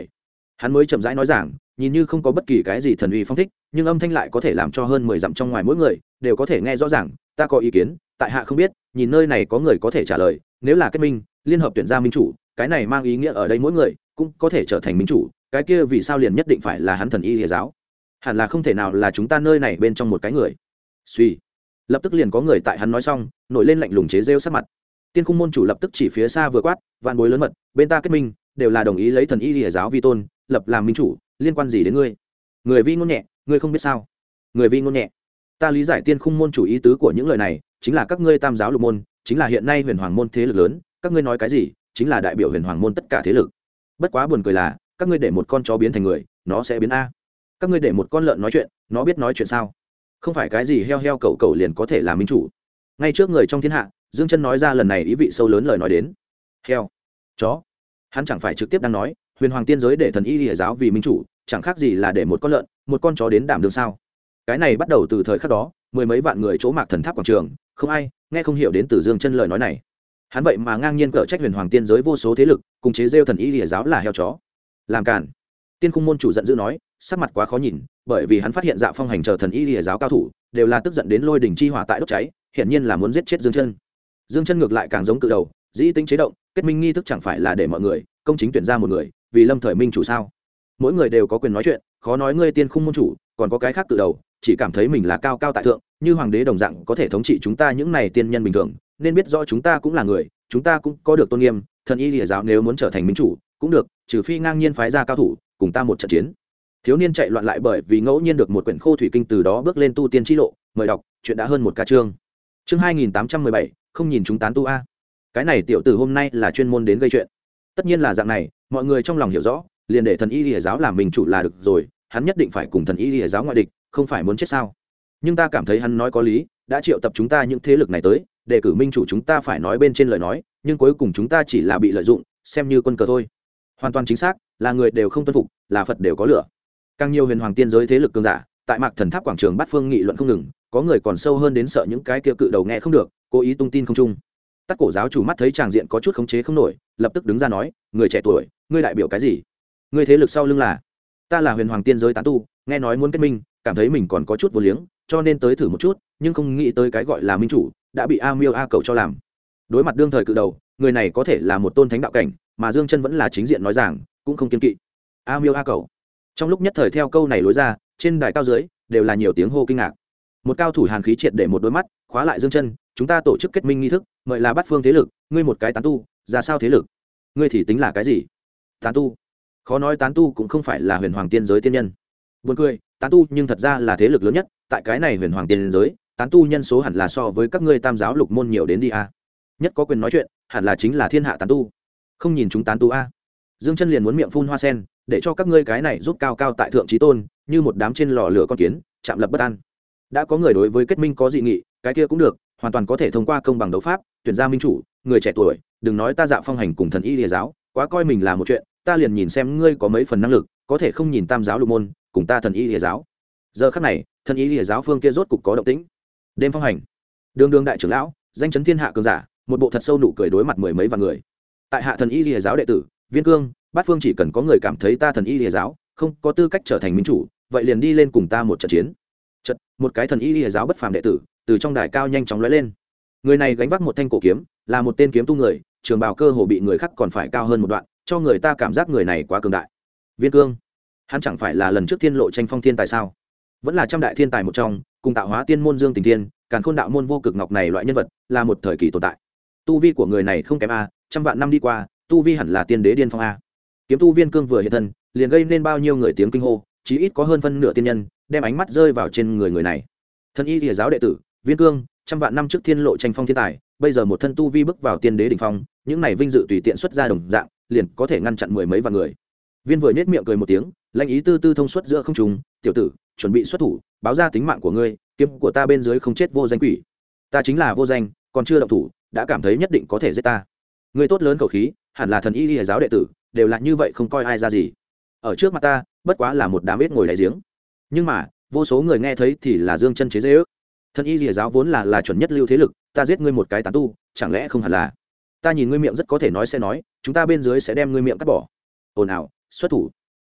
Hắn mới chậm rãi nói rằng, nhìn như không có bất kỳ cái gì thần uy phong thích, nhưng âm thanh lại có thể làm cho hơn 10 dặm trong ngoài mỗi người đều có thể nghe rõ ràng. Ta có ý kiến, tại hạ không biết, nhìn nơi này có người có thể trả lời, nếu là kết minh, liên hợp tuyển ra minh chủ, cái này mang ý nghĩa ở đây mỗi người cũng có thể trở thành minh chủ, cái kia vì sao liền nhất định phải là hắn thần y lìa giáo? Hẳn là không thể nào là chúng ta nơi này bên trong một cái người. Suy, lập tức liền có người tại hắn nói xong, nổi lên lạnh lùng chế rêu sắc mặt. Tiên Khung môn chủ lập tức chỉ phía xa vừa quát, vạn bối lớn mật, bên ta kết minh, đều là đồng ý lấy thần y lìa giáo vi tôn, lập làm minh chủ, liên quan gì đến ngươi? Người vi ngôn nhẹ, ngươi không biết sao? Người vi ngôn nhẹ, ta lý giải Tiên Khung môn chủ ý tứ của những lời này, chính là các ngươi tam giáo lục môn, chính là hiện nay huyền hoàng môn thế lực lớn, các ngươi nói cái gì, chính là đại biểu huyền hoàng môn tất cả thế lực. Bất quá buồn cười là, các ngươi để một con chó biến thành người, nó sẽ biến a. Các ngươi để một con lợn nói chuyện, nó biết nói chuyện sao? Không phải cái gì heo heo cẩu cẩu liền có thể làm minh chủ. Ngay trước người trong thiên hạ, Dương Chân nói ra lần này ý vị sâu lớn lời nói đến. Heo, chó, hắn chẳng phải trực tiếp đang nói, huyền hoàng tiên giới để thần y lìa giáo vì minh chủ, chẳng khác gì là để một con lợn, một con chó đến đảm đương sao? Cái này bắt đầu từ thời khắc đó, mười mấy vạn người chỗ Mạc Thần Tháp quảng trường, không ai nghe không hiểu đến từ Dương Chân lời nói này. Hắn vậy mà ngang nhiên cở trách huyền hoàng tiên giới vô số thế lực, cùng chế rêu thần y lìa giáo là heo chó. Làm cản. Tiên Khung môn chủ giận dữ nói, sắc mặt quá khó nhìn, bởi vì hắn phát hiện Dạ Phong hành chờ thần y lìa giáo cao thủ, đều là tức giận đến lôi đỉnh chi hỏa tại đốt cháy, hiển nhiên là muốn giết chết Dương Chân. Dương Chân ngược lại càng giống cự đầu, dĩ tính chế động, kết minh nghi thức chẳng phải là để mọi người công chính tuyển ra một người, vì lâm thời minh chủ sao? Mỗi người đều có quyền nói chuyện, khó nói ngươi Tiên Khung môn chủ, còn có cái khác cự đầu, chỉ cảm thấy mình là cao cao tại thượng, như hoàng đế đồng dạng có thể thống trị chúng ta những này tiên nhân bình thường, nên biết rõ chúng ta cũng là người, chúng ta cũng có được tôn nghiêm, thần y lìa giáo nếu muốn trở thành minh chủ, cũng được, trừ phi ngang nhiên phái ra cao thủ, cùng ta một trận chiến. Thiếu niên chạy loạn lại bởi vì ngẫu nhiên được một quyển khô thủy kinh, từ đó bước lên tu tiên chi lộ, mời đọc, chuyện đã hơn một ca chương. Chương 2817, không nhìn chúng tán tu a. Cái này tiểu tử hôm nay là chuyên môn đến gây chuyện. Tất nhiên là dạng này, mọi người trong lòng hiểu rõ, liền để thần y lìa giáo làm minh chủ là được rồi, hắn nhất định phải cùng thần y lìa giáo ngoại địch, không phải muốn chết sao? Nhưng ta cảm thấy hắn nói có lý, đã triệu tập chúng ta những thế lực này tới, để cử minh chủ chúng ta phải nói bên trên lời nói, nhưng cuối cùng chúng ta chỉ là bị lợi dụng, xem như quân cờ thôi. Hoàn toàn chính xác, là người đều không tuân phục, là Phật đều có lửa. Càng nhiều huyền hoàng tiên giới thế lực cường giả, tại Mạc Thần Tháp quảng trường bát phương nghị luận không ngừng, có người còn sâu hơn đến sợ những cái kia cự đầu nghe không được, cố ý tung tin không trung. Tắc Cổ giáo chủ mắt thấy tràng diện có chút khống chế không nổi, lập tức đứng ra nói, người trẻ tuổi, ngươi đại biểu cái gì? Ngươi thế lực sau lưng là? Ta là huyền hoàng tiên giới tán tu, nghe nói muốn kết minh, cảm thấy mình còn có chút vô liếng, cho nên tới thử một chút, nhưng không nghĩ tới cái gọi là minh chủ đã bị A Miêu A Cầu cho làm. Đối mặt đương thời cự đầu, người này có thể là một tôn thánh đạo cảnh, mà Dương Chân vẫn là chính diện nói rằng, cũng không kiên kỵ. A Miêu A Cầu. Trong lúc nhất thời theo câu này lối ra, trên đài cao dưới đều là nhiều tiếng hô kinh ngạc. Một cao thủ hàn khí triệt để một đôi mắt khóa lại Dương Chân, chúng ta tổ chức kết minh nghi thức, mời là bắt phương thế lực, ngươi một cái tán tu, ra sao thế lực? Ngươi thì tính là cái gì? Tán tu? Khó nói tán tu cũng không phải là huyền hoàng tiên giới tiên nhân. Buồn cười, tán tu nhưng thật ra là thế lực lớn nhất, tại cái này huyền hoàng tiên giới, tán tu nhân số hẳn là so với các ngươi tam giáo lục môn nhiều đến đi a. Nhất có quyền nói chuyện, hẳn là chính là thiên hạ tán tu. Không nhìn chúng tán tu a. Dương Chân liền muốn miệng phun hoa sen, để cho các ngươi cái này giúp cao cao tại thượng chí tôn, như một đám trên lò lửa con kiến, chạm lập bất an. Đã có người đối với kết minh có dị nghị, cái kia cũng được, hoàn toàn có thể thông qua công bằng đấu pháp, tuyển ra minh chủ, người trẻ tuổi, đừng nói ta Dạ Phong hành cùng thần y lìa giáo, quá coi mình là một chuyện, ta liền nhìn xem ngươi có mấy phần năng lực, có thể không nhìn tam giáo lục môn, cùng ta thần y lìa giáo. Giờ khắc này, thần y lìa giáo phương kia rốt cục có động tĩnh. Đêm Phong hành, đường đại trưởng lão, danh chấn thiên hạ cường giả, một bộ thật sâu nụ cười đối mặt mười mấy vạn người. Tại hạ thần y lìa giáo đệ tử Viên Cương, bát phương chỉ cần có người cảm thấy ta thần y lìa giáo không có tư cách trở thành minh chủ, vậy liền đi lên cùng ta một trận chiến. Một cái thần y lìa giáo bất phàm đệ tử từ trong đài cao nhanh chóng lóe lên. Người này gánh vác một thanh cổ kiếm, là một tên kiếm tu người, trường bào cơ hồ bị người khác còn phải cao hơn một đoạn, cho người ta cảm giác người này quá cường đại. Viên Cương, hắn chẳng phải là lần trước thiên lộ tranh phong thiên tài sao? Vẫn là trăm đại thiên tài một trong, cùng tạo hóa tiên môn Dương Tình Thiên, càn khôn đạo môn vô cực ngọc này loại nhân vật, là một thời kỳ tồn tại. Tu vi của người này không kém a, trăm vạn năm đi qua, tu vi hẳn là tiên đế điên phong a. Kiếm tu Viên Cương vừa hiện thân, liền gây nên bao nhiêu người tiếng kinh hô, chí ít có hơn phân nửa tiên nhân đem ánh mắt rơi vào trên người này. Thần y lìa giáo đệ tử Viên Cương, trăm vạn năm trước thiên lộ tranh phong thiên tài, bây giờ một thân tu vi bước vào tiên đế đỉnh phong, những này vinh dự tùy tiện xuất ra đồng dạng, liền có thể ngăn chặn mười mấy vạn người. Viên vừa nhếch miệng cười một tiếng, lãnh ý tư tư thông suốt giữa không trung, tiểu tử, chuẩn bị xuất thủ, báo ra tính mạng của ngươi, kiếm của ta bên dưới không chết vô danh quỷ. Ta chính là vô danh, còn chưa động thủ, đã cảm thấy nhất định có thể giết ta. Ngươi tốt lớn khẩu khí, hẳn là thần y lìa giáo đệ tử, đều là như vậy không coi ai ra gì. Ở trước mặt ta, bất quá là một đám ếch ngồi đáy giếng. Nhưng mà, vô số người nghe thấy thì là Dương Chân chế giễu. Thần y lìa giáo vốn là chuẩn nhất lưu thế lực, ta giết ngươi một cái tán tu, chẳng lẽ không hẳn là? Ta nhìn ngươi miệng rất có thể nói sẽ nói, chúng ta bên dưới sẽ đem ngươi miệng cắt bỏ. Ồn ào, xuất thủ.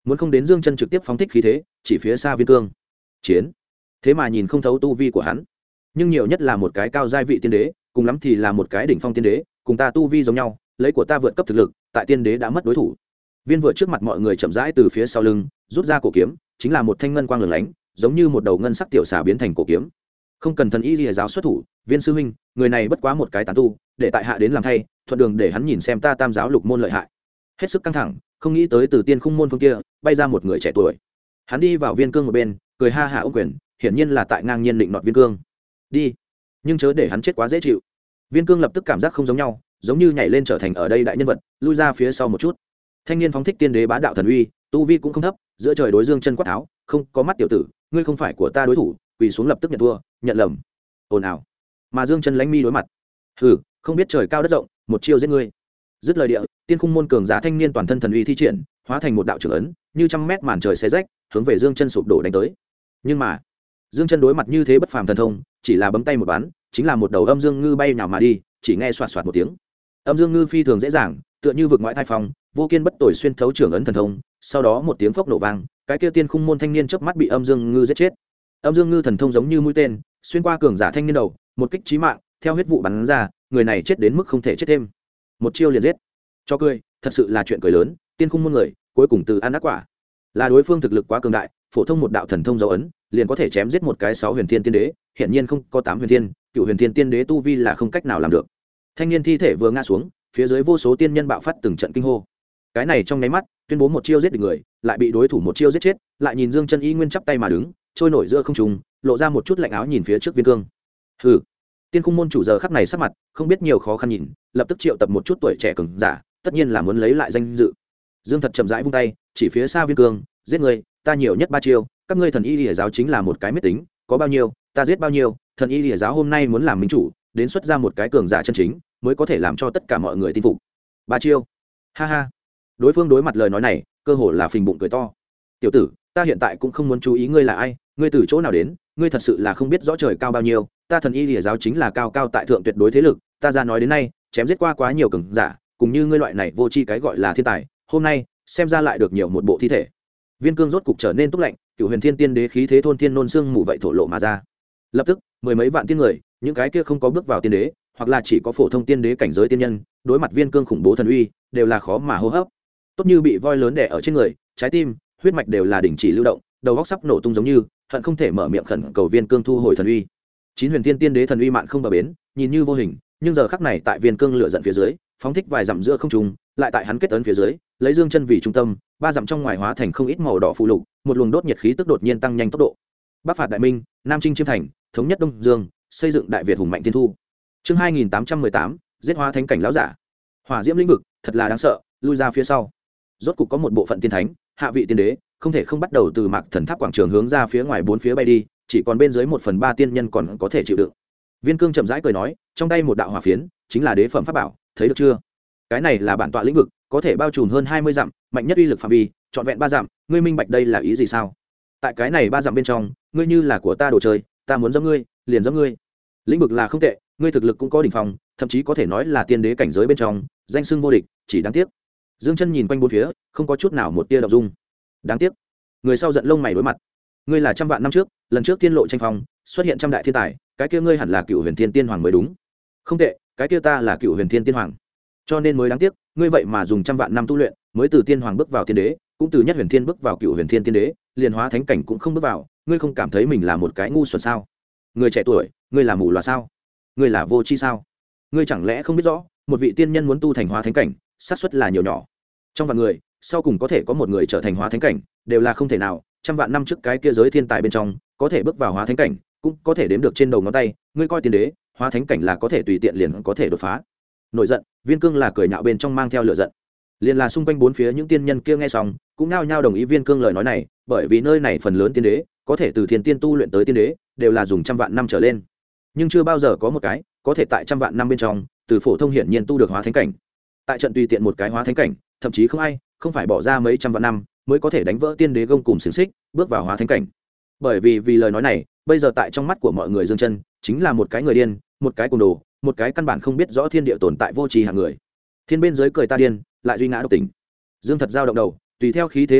muốn không đến Dương Chân trực tiếp phóng thích khí thế chỉ phía xa Viên Cương chiến, thế mà nhìn không thấu tu vi của hắn, nhưng nhiều nhất là một cái cao giai vị tiên đế, cùng lắm thì là một cái đỉnh phong tiên đế, cùng ta tu vi giống nhau, lấy của ta vượt cấp thực lực, tại tiên đế đã mất đối thủ. Viên Vừa trước mặt mọi người chậm rãi từ phía sau lưng rút ra cổ kiếm, chính là một thanh ngân quang lửng lánh, giống như một đầu ngân sắc tiểu xà biến thành cổ kiếm. Không cần thần y lìa giáo xuất thủ, Viên sư huynh, người này bất quá một cái tán tu, để tại hạ đến làm thay, thuận đường để hắn nhìn xem ta Tam giáo lục môn lợi hại. Hết sức căng thẳng, không nghĩ tới từ tiên khung môn phương kia bay ra một người trẻ tuổi. Hắn đi vào Viên Cương một bên, cười ha hả ôm quyền, hiển nhiên là tại ngang nhiên định nọt Viên Cương. Đi, nhưng chớ để hắn chết quá dễ chịu. Viên Cương lập tức cảm giác không giống nhau, giống như nhảy lên trở thành ở đây đại nhân vật, lui ra phía sau một chút. Thanh niên phóng thích tiên đế bá đạo thần uy, tu vi cũng không thấp, giữa trời đối Dương Chân quát tháo, không có mắt tiểu tử, ngươi không phải của ta đối thủ, quỳ xuống lập tức nhận thua, nhận lầm. Ồn ào. Mà Dương Chân lánh mi đối mặt, hừ, không biết trời cao đất rộng, một chiêu giết ngươi. Dứt lời địa, tiên khung môn cường giả thanh niên toàn thân thần uy thi triển, hóa thành một đạo trưởng ấn, như trăm mét màn trời xé rách, hướng về Dương Chân sụp đổ đánh tới. Nhưng mà Dương Chân đối mặt như thế bất phàm thần thông, chỉ là bấm tay một bắn, chính là một đầu âm dương ngư bay nhào mà đi, chỉ nghe xoạt xoạt một tiếng. Âm dương ngư phi thường dễ dàng, tựa như vực ngoại thai phong, vô kiên bất tồi xuyên thấu trưởng ấn thần thông, sau đó một tiếng phốc nổ vang, cái kia tiên khung môn thanh niên chớp mắt bị âm dương ngư giết chết. Âm dương ngư thần thông giống như mũi tên, xuyên qua cường giả thanh niên đầu, một kích chí mạng, theo huyết vụ bắn ra, người này chết đến mức không thể chết thêm. Một chiêu liền giết. Cho cười, thật sự là chuyện cười lớn, tiên khung môn người, cuối cùng từ ăn ác quả. Là đối phương thực lực quá cường đại, phổ thông một đạo thần thông dấu ấn, liền có thể chém giết một cái 6 huyền thiên tiên đế, hiện nhiên không có 8 huyền thiên, cựu huyền thiên tiên đế tu vi là không cách nào làm được. Thanh niên thi thể vừa ngã xuống, phía dưới vô số tiên nhân bạo phát từng trận kinh hô. Cái này trong nháy mắt, tuyên bố một chiêu giết được người, lại bị đối thủ một chiêu giết chết, lại nhìn Dương Chân y nguyên chắp tay mà đứng, trôi nổi giữa không trung, lộ ra một chút lạnh áo nhìn phía trước Viên Cương. Hừ. Tiên khung môn chủ giờ khắc này sắc mặt, không biết nhiều khó khăn nhìn, lập tức triệu tập một chút tuổi trẻ cường giả, tất nhiên là muốn lấy lại danh dự. Dương Thật chậm rãi vung tay, chỉ phía xa Viên Cương, giết người, ta nhiều nhất 3 chiêu, các ngươi thần y lìa giáo chính là một cái miết tính, có bao nhiêu, ta giết bao nhiêu, thần y lìa giáo hôm nay muốn làm minh chủ, đến xuất ra một cái cường giả chân chính, mới có thể làm cho tất cả mọi người tin phục. 3 chiêu. Ha ha. Đối phương đối mặt lời nói này, cơ hồ là phình bụng cười to. Tiểu tử, ta hiện tại cũng không muốn chú ý ngươi là ai, ngươi từ chỗ nào đến, ngươi thật sự là không biết rõ trời cao bao nhiêu, ta thần y lìa giáo chính là cao cao tại thượng tuyệt đối thế lực, ta ra nói đến nay, chém giết qua quá nhiều cường giả, cùng như ngươi loại này vô tri cái gọi là thiên tài, hôm nay, xem ra lại được nhiều một bộ thi thể. Viên Cương rốt cục trở nên túc lạnh, cửu huyền thiên tiên đế khí thế thôn thiên nôn xương mù vậy thổ lộ mà ra. Lập tức, mười mấy vạn tiên người, những cái kia không có bước vào tiên đế, hoặc là chỉ có phổ thông tiên đế cảnh giới tiên nhân, đối mặt Viên Cương khủng bố thần uy, đều là khó mà hô hấp. Tốt như bị voi lớn đè ở trên người, trái tim, huyết mạch đều là đình chỉ lưu động, đầu óc sắp nổ tung giống như, hận không thể mở miệng khẩn cầu Viên Cương thu hồi thần uy. Chín huyền thiên tiên đế thần uy mạn không bờ bến, nhìn như vô hình, nhưng giờ khắc này tại Viên Cương lửa giận phía dưới, phóng thích vài dặm giữa không trung, lại tại hắn kết ấn phía dưới, lấy Dương Chân vì trung tâm, 3 dặm trong ngoài hóa thành không ít màu đỏ phù lục, một luồng đốt nhiệt khí tức đột nhiên tăng nhanh tốc độ. Bắc phạt đại minh, Nam chinh chiêm thành, thống nhất Đông Dương, xây dựng đại Việt hùng mạnh thiên thu. Chương 2818, giết hóa thánh cảnh lão giả. Hỏa diễm lĩnh vực, thật là đáng sợ, lui ra phía sau. Rốt cục có một bộ phận tiên thánh, hạ vị tiên đế, không thể không bắt đầu từ Mạc Thần Tháp quảng trường hướng ra phía ngoài bốn phía bay đi, chỉ còn bên dưới 1/3 tiên nhân còn có thể chịu đựng. Viên Cương chậm rãi cười nói, trong tay một đạo hỏa phiến, chính là đế phẩm pháp bảo, thấy được chưa? Cái này là bản tọa lĩnh vực, có thể bao trùm hơn 20 dặm, mạnh nhất uy lực phạm vi, trọn vẹn 3 dặm, ngươi minh bạch đây là ý gì sao? Tại cái này 3 dặm bên trong, ngươi như là của ta đồ chơi, ta muốn giẫm ngươi, liền giẫm ngươi. Lĩnh vực là không tệ, ngươi thực lực cũng có đỉnh phong, thậm chí có thể nói là tiên đế cảnh giới bên trong, danh xưng vô địch, chỉ đáng tiếc. Dương Chân nhìn quanh bốn phía, không có chút nào một tia động dung. Đáng tiếc. Người sau giận lông mày đối mặt. Ngươi là trăm vạn năm trước, lần trước tiên lộ tranh phong, xuất hiện trăm đại thiên tài, cái kia ngươi hẳn là Cựu Huyền Thiên Tiên Hoàng mới đúng. Không tệ, cái kia ta là Cựu Huyền Thiên Tiên Hoàng. Cho nên mới đáng tiếc, ngươi vậy mà dùng trăm vạn năm tu luyện, mới từ tiên hoàng bước vào tiên đế, cũng từ nhất huyền thiên bước vào Cựu Huyền Thiên Tiên Đế, liền hóa thánh cảnh cũng không bước vào, ngươi không cảm thấy mình là một cái ngu xuẩn sao? Người trẻ tuổi, ngươi là mù loà sao? Ngươi là vô tri sao? Ngươi chẳng lẽ không biết rõ, một vị tiên nhân muốn tu thành hóa thánh cảnh, xác suất là nhiều nhỏ. Trong vạn người, sau cùng có thể có một người trở thành hóa thánh cảnh, đều là không thể nào, trăm vạn năm trước cái kia giới thiên tài bên trong, có thể bước vào hóa thánh cảnh, cũng có thể đếm được trên đầu ngón tay, ngươi coi tiên đế, hóa thánh cảnh là có thể tùy tiện liền có thể đột phá. Nổi giận, Viên Cương là cười nhạo bên trong mang theo lửa giận. Liền là xung quanh bốn phía những tiên nhân kia nghe xong, cũng nao nhao đồng ý Viên Cương lời nói này, bởi vì nơi này phần lớn tiên đế, có thể từ thiên tiên tu luyện tới tiên đế, đều là dùng trăm vạn năm trở lên. Nhưng chưa bao giờ có một cái, có thể tại trăm vạn năm bên trong, từ phổ thông hiển nhiên tu được hóa thánh cảnh. Tại trận tùy tiện một cái hóa thánh cảnh, thậm chí không ai, không phải bỏ ra mấy trăm vạn năm, mới có thể đánh vỡ tiên đế gông cùng xiềng xích, bước vào hóa thánh cảnh. Bởi vì lời nói này, bây giờ tại trong mắt của mọi người Dương Chân, chính là một cái người điên, một cái cuồng đồ, một cái căn bản không biết rõ thiên địa tồn tại vô tri hạng người. Thiên bên dưới cười ta điên, lại duy ngã độc tình. Dương Thật giao động đầu, tùy theo khí thế phóng thích,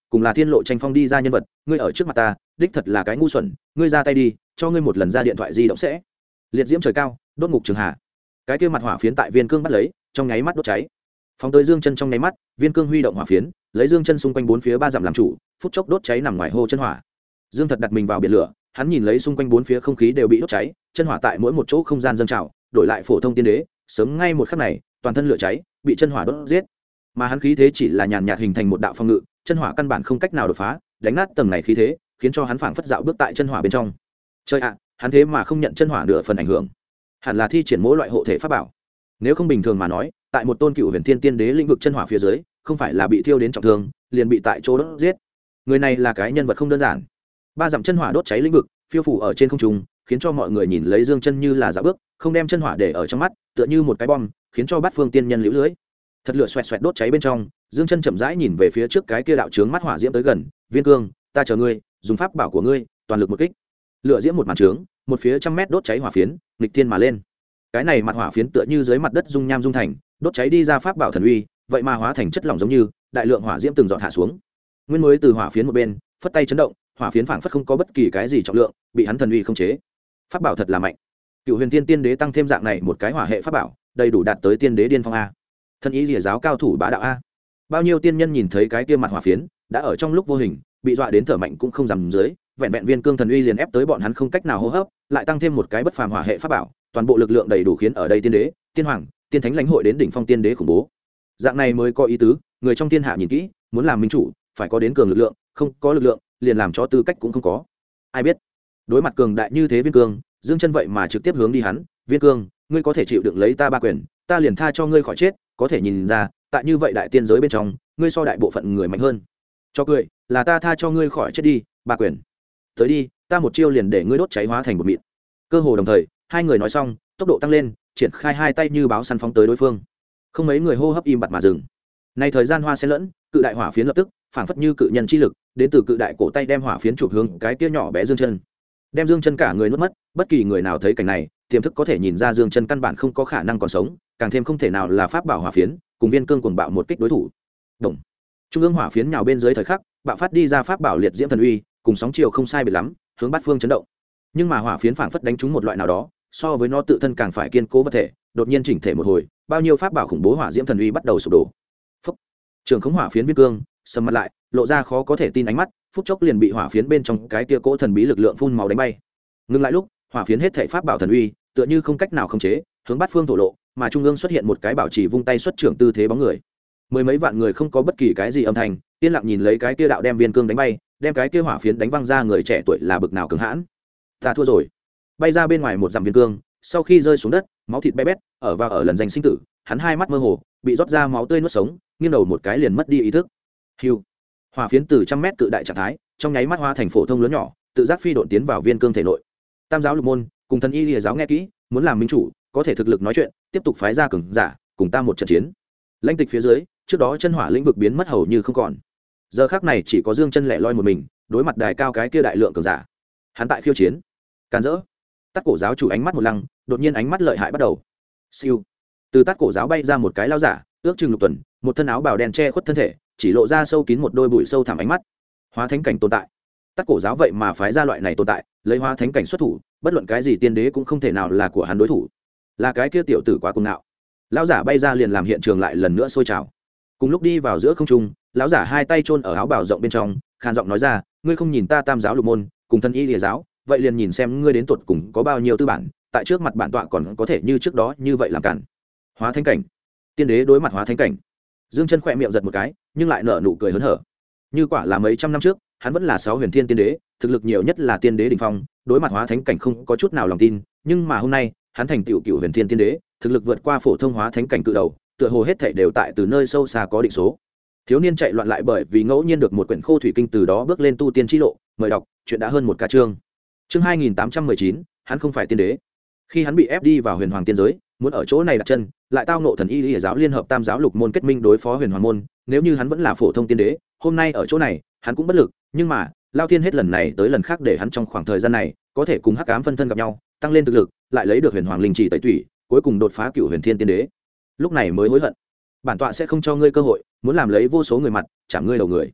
cùng là thiên lộ tranh phong đi ra nhân vật, ngươi ở trước mặt ta đích thật là cái ngu xuẩn, ngươi ra tay đi, cho ngươi một lần ra điện thoại di động sẽ liệt diễm trời cao, đốt ngục trường hạ. Cái kia mặt hỏa phiến tại viên cương bắt lấy, trong nháy mắt đốt cháy. Phóng tới Dương Chân trong nháy mắt, viên cương huy động hỏa phiến, lấy Dương Chân xung quanh bốn phía 3 dặm làm chủ, phút chốc đốt cháy nằm ngoài hô chân hỏa. Dương Thật đặt mình vào biển lửa, hắn nhìn lấy xung quanh bốn phía không khí đều bị đốt cháy, chân hỏa tại mỗi một chỗ không gian dâng trào, đổi lại phổ thông tiên đế, sớm ngay một khắc này, toàn thân lửa cháy, bị chân hỏa đốt giết. Mà hắn khí thế chỉ là nhàn nhạt hình thành một đạo phong ngự, chân hỏa căn bản không cách nào đột phá, đánh nát tầng này khí thế, khiến cho hắn phảng phất dạo bước tại chân hỏa bên trong. Chơi ạ, hắn thế mà không nhận chân hỏa nửa phần ảnh hưởng, hẳn là thi triển mỗi loại hộ thể pháp bảo. Nếu không bình thường mà nói, tại một tôn cựu huyền thiên tiên đế lĩnh vực chân hỏa phía dưới, không phải là bị thiêu đến trọng thương, liền bị tại chỗ đốt giết. Người này là cái nhân vật không đơn giản. 3 dặm chân hỏa đốt cháy lĩnh vực, phiêu phủ ở trên không trung, khiến cho mọi người nhìn lấy Dương Chân như là dạo bước, không đem chân hỏa để ở trong mắt, tựa như một cái bom, khiến cho bát phương tiên nhân liễu lưới. Thật lửa xoẹt xoẹt đốt cháy bên trong, Dương Chân chậm rãi nhìn về phía trước cái kia đạo trướng mắt hỏa diễm tới gần, Viên Cương, ta chờ ngươi, dùng pháp bảo của ngươi, toàn lực một kích. Lửa diễm một màn trướng, một phía trăm mét đốt cháy hỏa phiến, nghịch thiên mà lên. Cái này mặt hỏa phiến tựa như dưới mặt đất dung nham dung thành, đốt cháy đi ra pháp bảo thần uy, vậy mà hóa thành chất lỏng giống như, đại lượng hỏa diễm từng giọt hạ xuống. Nguyên mới từ hỏa phiến một bên, phất tay chấn động, hỏa phiến phảng phất không có bất kỳ cái gì trọng lượng, bị hắn thần uy không chế. Pháp bảo thật là mạnh. Cựu huyền tiên tiên đế tăng thêm dạng này một cái hỏa hệ pháp bảo, đầy đủ đạt tới tiên đế điên phong a. Thân ý lìa giáo cao thủ bá đạo a. Bao nhiêu tiên nhân nhìn thấy cái kia mặt hỏa phiến, đã ở trong lúc vô hình bị dọa đến thở mạnh cũng không dám dưới, vẹn vẹn Viên Cương thần uy liền ép tới bọn hắn không cách nào hô hấp, lại tăng thêm một cái bất phàm hỏa hệ pháp bảo, toàn bộ lực lượng đầy đủ khiến ở đây tiên đế, tiên hoàng, tiên thánh lãnh hội đến đỉnh phong tiên đế khủng bố. Dạng này mới có ý tứ, người trong thiên hạ nhìn kỹ, muốn làm minh chủ, phải có đến cường lực lượng, không có lực lượng, liền làm cho tư cách cũng không có. Ai biết, đối mặt cường đại như thế Viên Cương, Dương Chân vậy mà trực tiếp hướng đi hắn, Viên Cương, ngươi có thể chịu đựng lấy ta 3 quyền, ta liền tha cho ngươi khỏi chết, có thể nhìn ra, tại như vậy đại tiên giới bên trong, ngươi so đại bộ phận người mạnh hơn. Cho cười, là ta tha cho ngươi khỏi chết đi, 3 quyền. Tới đi, ta một chiêu liền để ngươi đốt cháy hóa thành một mịn. Cơ hồ đồng thời, hai người nói xong, tốc độ tăng lên, triển khai hai tay như báo săn phóng tới đối phương. Không mấy người hô hấp im bặt mà dừng. Nay thời gian hoa xen lẫn, cự đại hỏa phiến lập tức, phảng phất như cự nhân chi lực, đến từ cự đại cổ tay đem hỏa phiến chụp hướng cái kia nhỏ bé Dương Chân. Đem Dương Chân cả người nuốt mất, bất kỳ người nào thấy cảnh này, tiềm thức có thể nhìn ra Dương Chân căn bản không có khả năng còn sống, càng thêm không thể nào là pháp bảo hỏa phiến, cùng Viên Cương cuồng bạo một kích đối thủ. Động. Trung ương hỏa phiến nhào bên dưới thời khắc, bạo phát đi ra pháp bảo liệt diễm thần uy, cùng sóng chiều không sai biệt lắm, hướng bát phương chấn động. Nhưng mà hỏa phiến phảng phất đánh trúng một loại nào đó, so với nó tự thân càng phải kiên cố vật thể, đột nhiên chỉnh thể một hồi, bao nhiêu pháp bảo khủng bố hỏa diễm thần uy bắt đầu sụp đổ. Phốc. Trường khống hỏa phiến Viên Cương, sầm mặt lại, lộ ra khó có thể tin ánh mắt, phút chốc liền bị hỏa phiến bên trong cái kia cỗ thần bí lực lượng phun màu đánh bay. Ngừng lại lúc, hỏa phiến hết thảy pháp bảo thần uy, tựa như không cách nào khống chế, hướng bát phương thổ lộ, mà trung ương xuất hiện một cái bảo trì vung tay xuất trưởng tư thế bóng người. Mười mấy vạn người không có bất kỳ cái gì âm thanh, yên lặng nhìn lấy cái kia đạo đem Viên Cương đánh bay, đem cái kia hỏa phiến đánh văng ra, người trẻ tuổi là bực nào cứng hãn. Ta thua rồi. Bay ra bên ngoài một dặm Viên Cương, sau khi rơi xuống đất, máu thịt bé bét, ở lần giành sinh tử, hắn hai mắt mơ hồ, bị rót ra máu tươi nuốt sống, nghiêng đầu một cái liền mất đi ý thức. Hưu. Hỏa phiến từ 100 mét cự đại trạng thái, trong nháy mắt hóa thành phổ thông lớn nhỏ, tự giác phi độn tiến vào Viên Cương thể nội. Tam giáo lục môn, cùng thần y lìa giáo nghe kỹ, muốn làm minh chủ, có thể thực lực nói chuyện, tiếp tục phái ra cường giả, cùng ta một trận chiến. Lãnh tịch phía dưới, trước đó chân hỏa lĩnh vực biến mất hầu như không còn. Giờ khắc này chỉ có Dương Chân lẻ loi một mình, đối mặt đài cao cái kia đại lượng cường giả. Hắn tại khiêu chiến, càn rỡ. Tát cổ giáo chủ ánh mắt một lăng, đột nhiên ánh mắt lợi hại bắt đầu. Siêu. Từ Tát cổ giáo bay ra một cái lao giả, ước chừng lục tuần, một thân áo bào đen che khuất thân thể, chỉ lộ ra sâu kín một đôi bụi sâu thẳm ánh mắt. Hóa thánh cảnh tồn tại. Tát cổ giáo vậy mà phái ra loại này tồn tại, lấy hóa thánh cảnh xuất thủ, bất luận cái gì tiên đế cũng không thể nào là của hắn đối thủ. Là cái kia tiểu tử quá cuồng ngạo. Lão giả bay ra liền làm hiện trường lại lần nữa sôi trào. Cùng lúc đi vào giữa không trung, lão giả hai tay chôn ở áo bào rộng bên trong, khàn giọng nói ra, ngươi không nhìn ta tam giáo lục môn, cùng thân y lìa giáo, vậy liền nhìn xem ngươi đến tuột cùng có bao nhiêu tư bản, tại trước mặt bản tọa còn có thể như trước đó như vậy làm cản. Hóa thánh cảnh. Tiên đế đối mặt hóa thánh cảnh. Dương Chân khẽ miệng giật một cái, nhưng lại nở nụ cười hớn hở. Như quả là mấy trăm năm trước, hắn vẫn là 6 huyền thiên tiên đế, thực lực nhiều nhất là tiên đế đỉnh phong, đối mặt hóa thánh cảnh không có chút nào lòng tin, nhưng mà hôm nay, hắn thành tựu cựu huyền thiên tiên đế, thực lực vượt qua phổ thông hóa thánh cảnh cự đầu, tựa hồ hết thảy đều tại từ nơi sâu xa có định số. Thiếu niên chạy loạn lại bởi vì ngẫu nhiên được một quyển khô thủy kinh, từ đó bước lên tu tiên chi lộ, mời đọc, chuyện đã hơn một ca chương. Chương 2819, hắn không phải tiên đế. Khi hắn bị ép đi vào huyền hoàng tiên giới, muốn ở chỗ này đặt chân, lại tao ngộ thần y lìa giáo liên hợp tam giáo lục môn kết minh đối phó huyền hoàng môn, nếu như hắn vẫn là phổ thông tiên đế, hôm nay ở chỗ này, hắn cũng bất lực, nhưng mà, Lao Thiên hết lần này tới lần khác để hắn trong khoảng thời gian này, có thể cùng Hắc Ám phân thân gặp nhau, tăng lên thực lực, lại lấy được huyền hoàng linh chỉ tẩy tủy, cuối cùng đột phá cựu huyền thiên tiên đế. Lúc này mới hối hận. Bản tọa sẽ không cho ngươi cơ hội, muốn làm lấy vô số người mặt, chạm ngươi đầu người.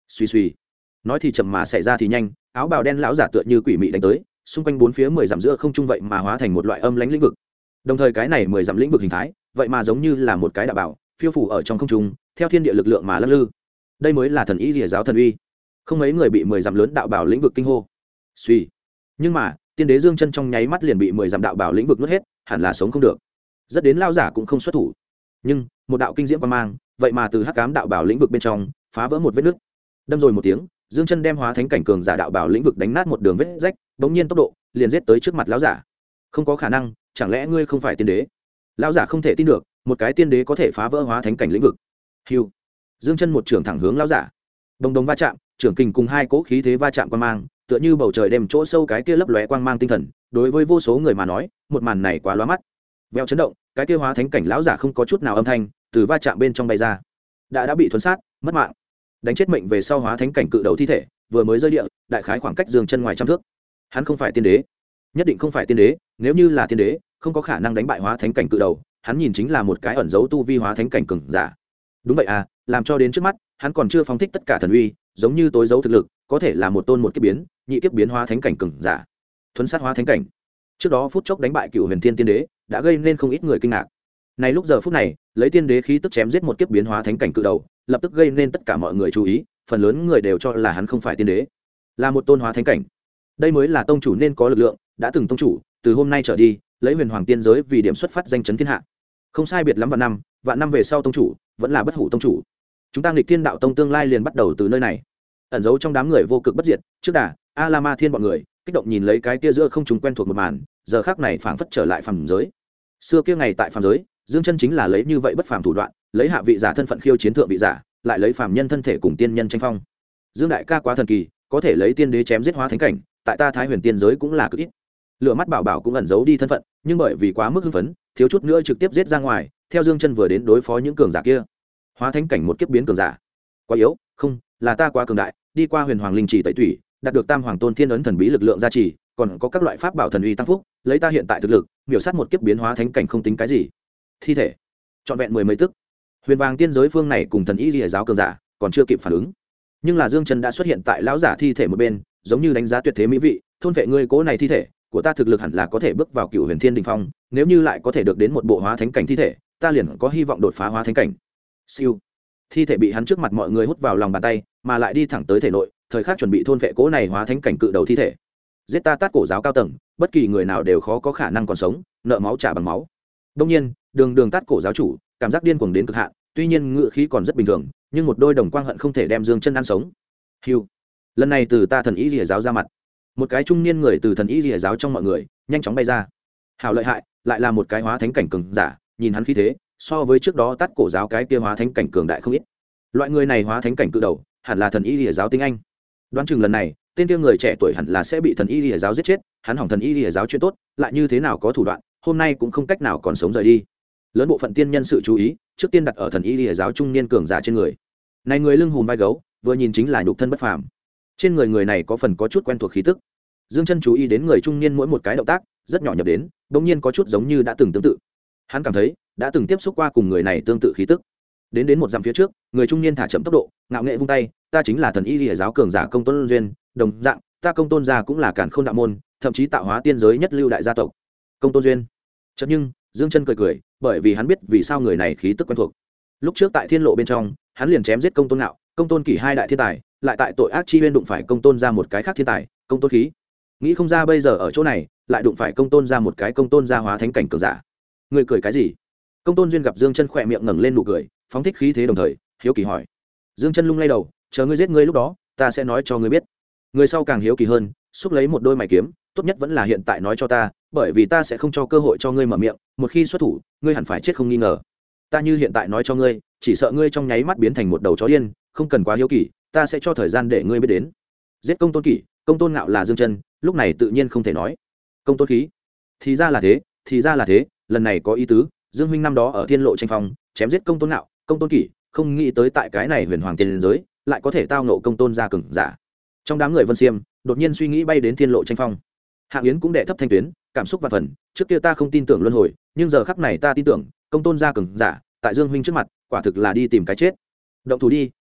suy suy, nói thì chậm mà xảy ra thì nhanh, áo bào đen lão giả tựa như quỷ mị đánh tới, xung quanh bốn phía 10 dặm giữa không trung vậy mà hóa thành một loại âm lãnh lĩnh vực. Đồng thời cái này 10 dặm lĩnh vực hình thái vậy mà giống như là một cái đạo bảo phiêu phủ ở trong không trung, theo thiên địa lực lượng mà lắc lư. Đây mới là thần ý Lìa giáo thần uy. Không mấy người bị 10 dặm lớn đạo bảo lĩnh vực kinh hô. Suy. Nhưng mà tiên đế Dương Chân trong nháy mắt liền bị 10 dặm đạo bảo lĩnh vực nuốt hết, hẳn là sống không được. Rất đến lão giả cũng không xuất thủ. Nhưng một đạo kinh diễm quang mang vậy mà từ hắc ám đạo bảo lĩnh vực bên trong phá vỡ một vết nứt. Đâm rồi một tiếng, Dương Chân đem hóa thánh cảnh cường giả đạo bảo lĩnh vực đánh nát một đường vết rách, bỗng nhiên tốc độ liền giết tới trước mặt lão giả. Không có khả năng, chẳng lẽ ngươi không phải tiên đế? Lão giả không thể tin được, một cái tiên đế có thể phá vỡ hóa thánh cảnh lĩnh vực. Hưu. Dương Chân một trường thẳng hướng lão giả. Đồng đồng va chạm, trường kình cùng hai cỗ khí thế va chạm quang mang, tựa như bầu trời đêm chỗ sâu cái kia lấp lóe quang mang tinh thần, đối với vô số người mà nói, một màn này quá lóa mắt. Veo chấn động, cái kia hóa thánh cảnh lão giả không có chút nào âm thanh, từ va chạm bên trong bay ra. Đã bị thuần sát, mất mạng. Đánh chết mệnh về sau hóa thánh cảnh cự đầu thi thể, vừa mới rơi địa, đại khái khoảng cách Dương Chân ngoài trăm thước. Hắn không phải tiên đế, nhất định không phải tiên đế, nếu như là tiên đế, không có khả năng đánh bại hóa thánh cảnh cự đầu, hắn nhìn chính là một cái ẩn giấu tu vi hóa thánh cảnh cường giả. Đúng vậy à, làm cho đến trước mắt, hắn còn chưa phóng thích tất cả thần uy, giống như tối giấu thực lực, có thể là một tôn một kiếp biến, nhị kiếp biến hóa thánh cảnh cường giả. Thuấn sát hóa thánh cảnh. Trước đó phút chốc đánh bại Cửu Huyền Thiên tiên đế, đã gây nên không ít người kinh ngạc. Này lúc giờ phút này, lấy tiên đế khí tức chém giết một kiếp biến hóa thánh cảnh cự đầu, lập tức gây nên tất cả mọi người chú ý, phần lớn người đều cho là hắn không phải tiên đế, là một tôn hóa thánh cảnh. Đây mới là tông chủ nên có lực lượng, đã từng tông chủ, từ hôm nay trở đi, lấy huyền hoàng tiên giới vì điểm xuất phát danh chấn thiên hạ. Không sai biệt lắm vạn năm về sau tông chủ, vẫn là bất hủ tông chủ. Chúng ta nghịch thiên đạo tông tương lai liền bắt đầu từ nơi này. Ẩn giấu trong đám người vô cực bất diệt, trước đà, A La Ma Thiên bọn người, kích động nhìn lấy cái kia giữa không trùng quen thuộc một màn, giờ khắc này phảng phất trở lại phàm giới. Xưa kia ngày tại phàm giới, Dương Chân chính là lấy như vậy bất phàm thủ đoạn, lấy hạ vị giả thân phận khiêu chiến thượng vị giả, lại lấy phàm nhân thân thể cùng tiên nhân tranh phong. Dương đại ca quá thần kỳ, có thể lấy tiên đế chém giết hóa thánh cảnh, tại ta Thái Huyền tiên giới cũng là cực ít. Lửa mắt bảo bảo cũng ẩn giấu đi thân phận, nhưng bởi vì quá mức hưng phấn, thiếu chút nữa trực tiếp giết ra ngoài, theo Dương Chân vừa đến đối phó những cường giả kia. Hóa thánh cảnh một kiếp biến cường giả, quá yếu, không, là ta quá cường đại, đi qua huyền hoàng linh chỉ tẩy tủy, đạt được tam hoàng tôn thiên ấn thần bí lực lượng gia trì, còn có các loại pháp bảo thần uy tăng phúc, lấy ta hiện tại thực lực, miểu sát một kiếp biến hóa thánh cảnh không tính cái gì. Thi thể trọn vẹn 10 mấy tức. Huyền vàng tiên giới phương này cùng thần y lìa giáo cường giả còn chưa kịp phản ứng, nhưng là Dương Chân đã xuất hiện tại lão giả thi thể một bên, giống như đánh giá tuyệt thế mỹ vị, thôn vệ ngươi cố này thi thể của ta thực lực hẳn là có thể bước vào Cửu Huyền Thiên đỉnh phong, nếu như lại có thể được đến một bộ hóa thánh cảnh thi thể, ta liền có hy vọng đột phá hóa thánh cảnh. Siêu. Thi thể bị hắn trước mặt mọi người hút vào lòng bàn tay, mà lại đi thẳng tới thể nội, thời khắc chuẩn bị thôn vệ cố này hóa thánh cảnh cự đầu thi thể. Giết ta Tát Cổ giáo cao tầng, bất kỳ người nào đều khó có khả năng còn sống, nợ máu trả bằng máu. Đương nhiên, đường Tát Cổ giáo chủ, cảm giác điên cuồng đến cực hạn, tuy nhiên ngựa khí còn rất bình thường, nhưng một đôi đồng quang hận không thể đem Dương Chân ăn sống. Hưu. Lần này từ ta thần ý lìa giáo ra mặt, một cái trung niên người từ thần ý lìa giáo trong mọi người nhanh chóng bay ra. Hảo lợi hại, lại là một cái hóa thánh cảnh cường giả, nhìn hắn khí thế, so với trước đó Tát Cổ giáo cái kia hóa thánh cảnh cường đại không ít. Loại người này hóa thánh cảnh cự đầu, hẳn là thần y lìa giáo tinh anh. Đoán chừng lần này, tên kia người trẻ tuổi hẳn là sẽ bị thần y lìa giáo giết chết, hắn hỏng thần y lìa giáo chuyện tốt, lại như thế nào có thủ đoạn, hôm nay cũng không cách nào còn sống rời đi. Lớn bộ phận tiên nhân sự chú ý, trước tiên đặt ở thần y lìa giáo trung niên cường giả trên người. Này người lưng hùm vai gấu, vừa nhìn chính là nhục thân bất phàm. Trên người này có phần có chút quen thuộc khí tức. Dương Chân chú ý đến người trung niên mỗi một cái động tác, rất nhỏ nhập đến, đột nhiên có chút giống như đã từng tương tự. Hắn cảm thấy, đã từng tiếp xúc qua cùng người này tương tự khí tức. Đến một dặm phía trước, người trung niên thả chậm tốc độ, ngạo nghệ vung tay, ta chính là thần y lìa giáo cường giả Công Tôn Duyên, đồng dạng, ta Công Tôn gia cũng là Càn Khôn đạo môn, thậm chí tạo hóa tiên giới nhất lưu đại gia tộc. Công Tôn Duyên. Chợt nhưng, Dương Chân cười, bởi vì hắn biết vì sao người này khí tức quen thuộc. Lúc trước tại Thiên Lộ bên trong, hắn liền chém giết Công Tôn Nạo, Công Tôn Kỷ hai đại thiên tài, lại tại tội ác chi uyên đụng phải Công Tôn gia một cái khác thiên tài, Công Tôn Khí. Nghĩ không ra bây giờ ở chỗ này, lại đụng phải Công Tôn gia một cái Công Tôn gia hóa thánh cảnh cường giả. Ngươi cười cái gì? Công Tôn Duyên gặp Dương Chân khỏe miệng ngẩng lên nụ cười, phóng thích khí thế đồng thời hiếu kỳ hỏi. Dương Chân lung lay đầu, chờ ngươi giết ngươi lúc đó, ta sẽ nói cho ngươi biết. Người sau càng hiếu kỳ hơn, xúc lấy một đôi mày kiếm, tốt nhất vẫn là hiện tại nói cho ta, bởi vì ta sẽ không cho cơ hội cho ngươi mở miệng, một khi xuất thủ, ngươi hẳn phải chết không nghi ngờ. Ta như hiện tại nói cho ngươi, chỉ sợ ngươi trong nháy mắt biến thành một đầu chó điên, không cần quá hiếu kỳ, ta sẽ cho thời gian để ngươi biết đến. Giết Công Tôn Kỷ, Công Tôn Ngạo là Dương Chân, lúc này tự nhiên không thể nói. Công Tôn Khí, thì ra là thế, lần này có ý tứ. Dương huynh năm đó ở Thiên Lộ tranh phong, chém giết Công Tôn Ngạo, Công Tôn Kỷ, không nghĩ tới tại cái này huyền hoàng tiên giới, lại có thể tao nộ Công Tôn gia cường giả. Trong đám người Vân Xiêm, đột nhiên suy nghĩ bay đến Thiên Lộ tranh phong. Hạng Yến cũng đệ thấp thanh tuyến, cảm xúc và phần, trước kia ta không tin tưởng luân hồi, nhưng giờ khắc này ta tin tưởng, Công Tôn gia cường giả, tại Dương huynh trước mặt, quả thực là đi tìm cái chết. Động thủ đi,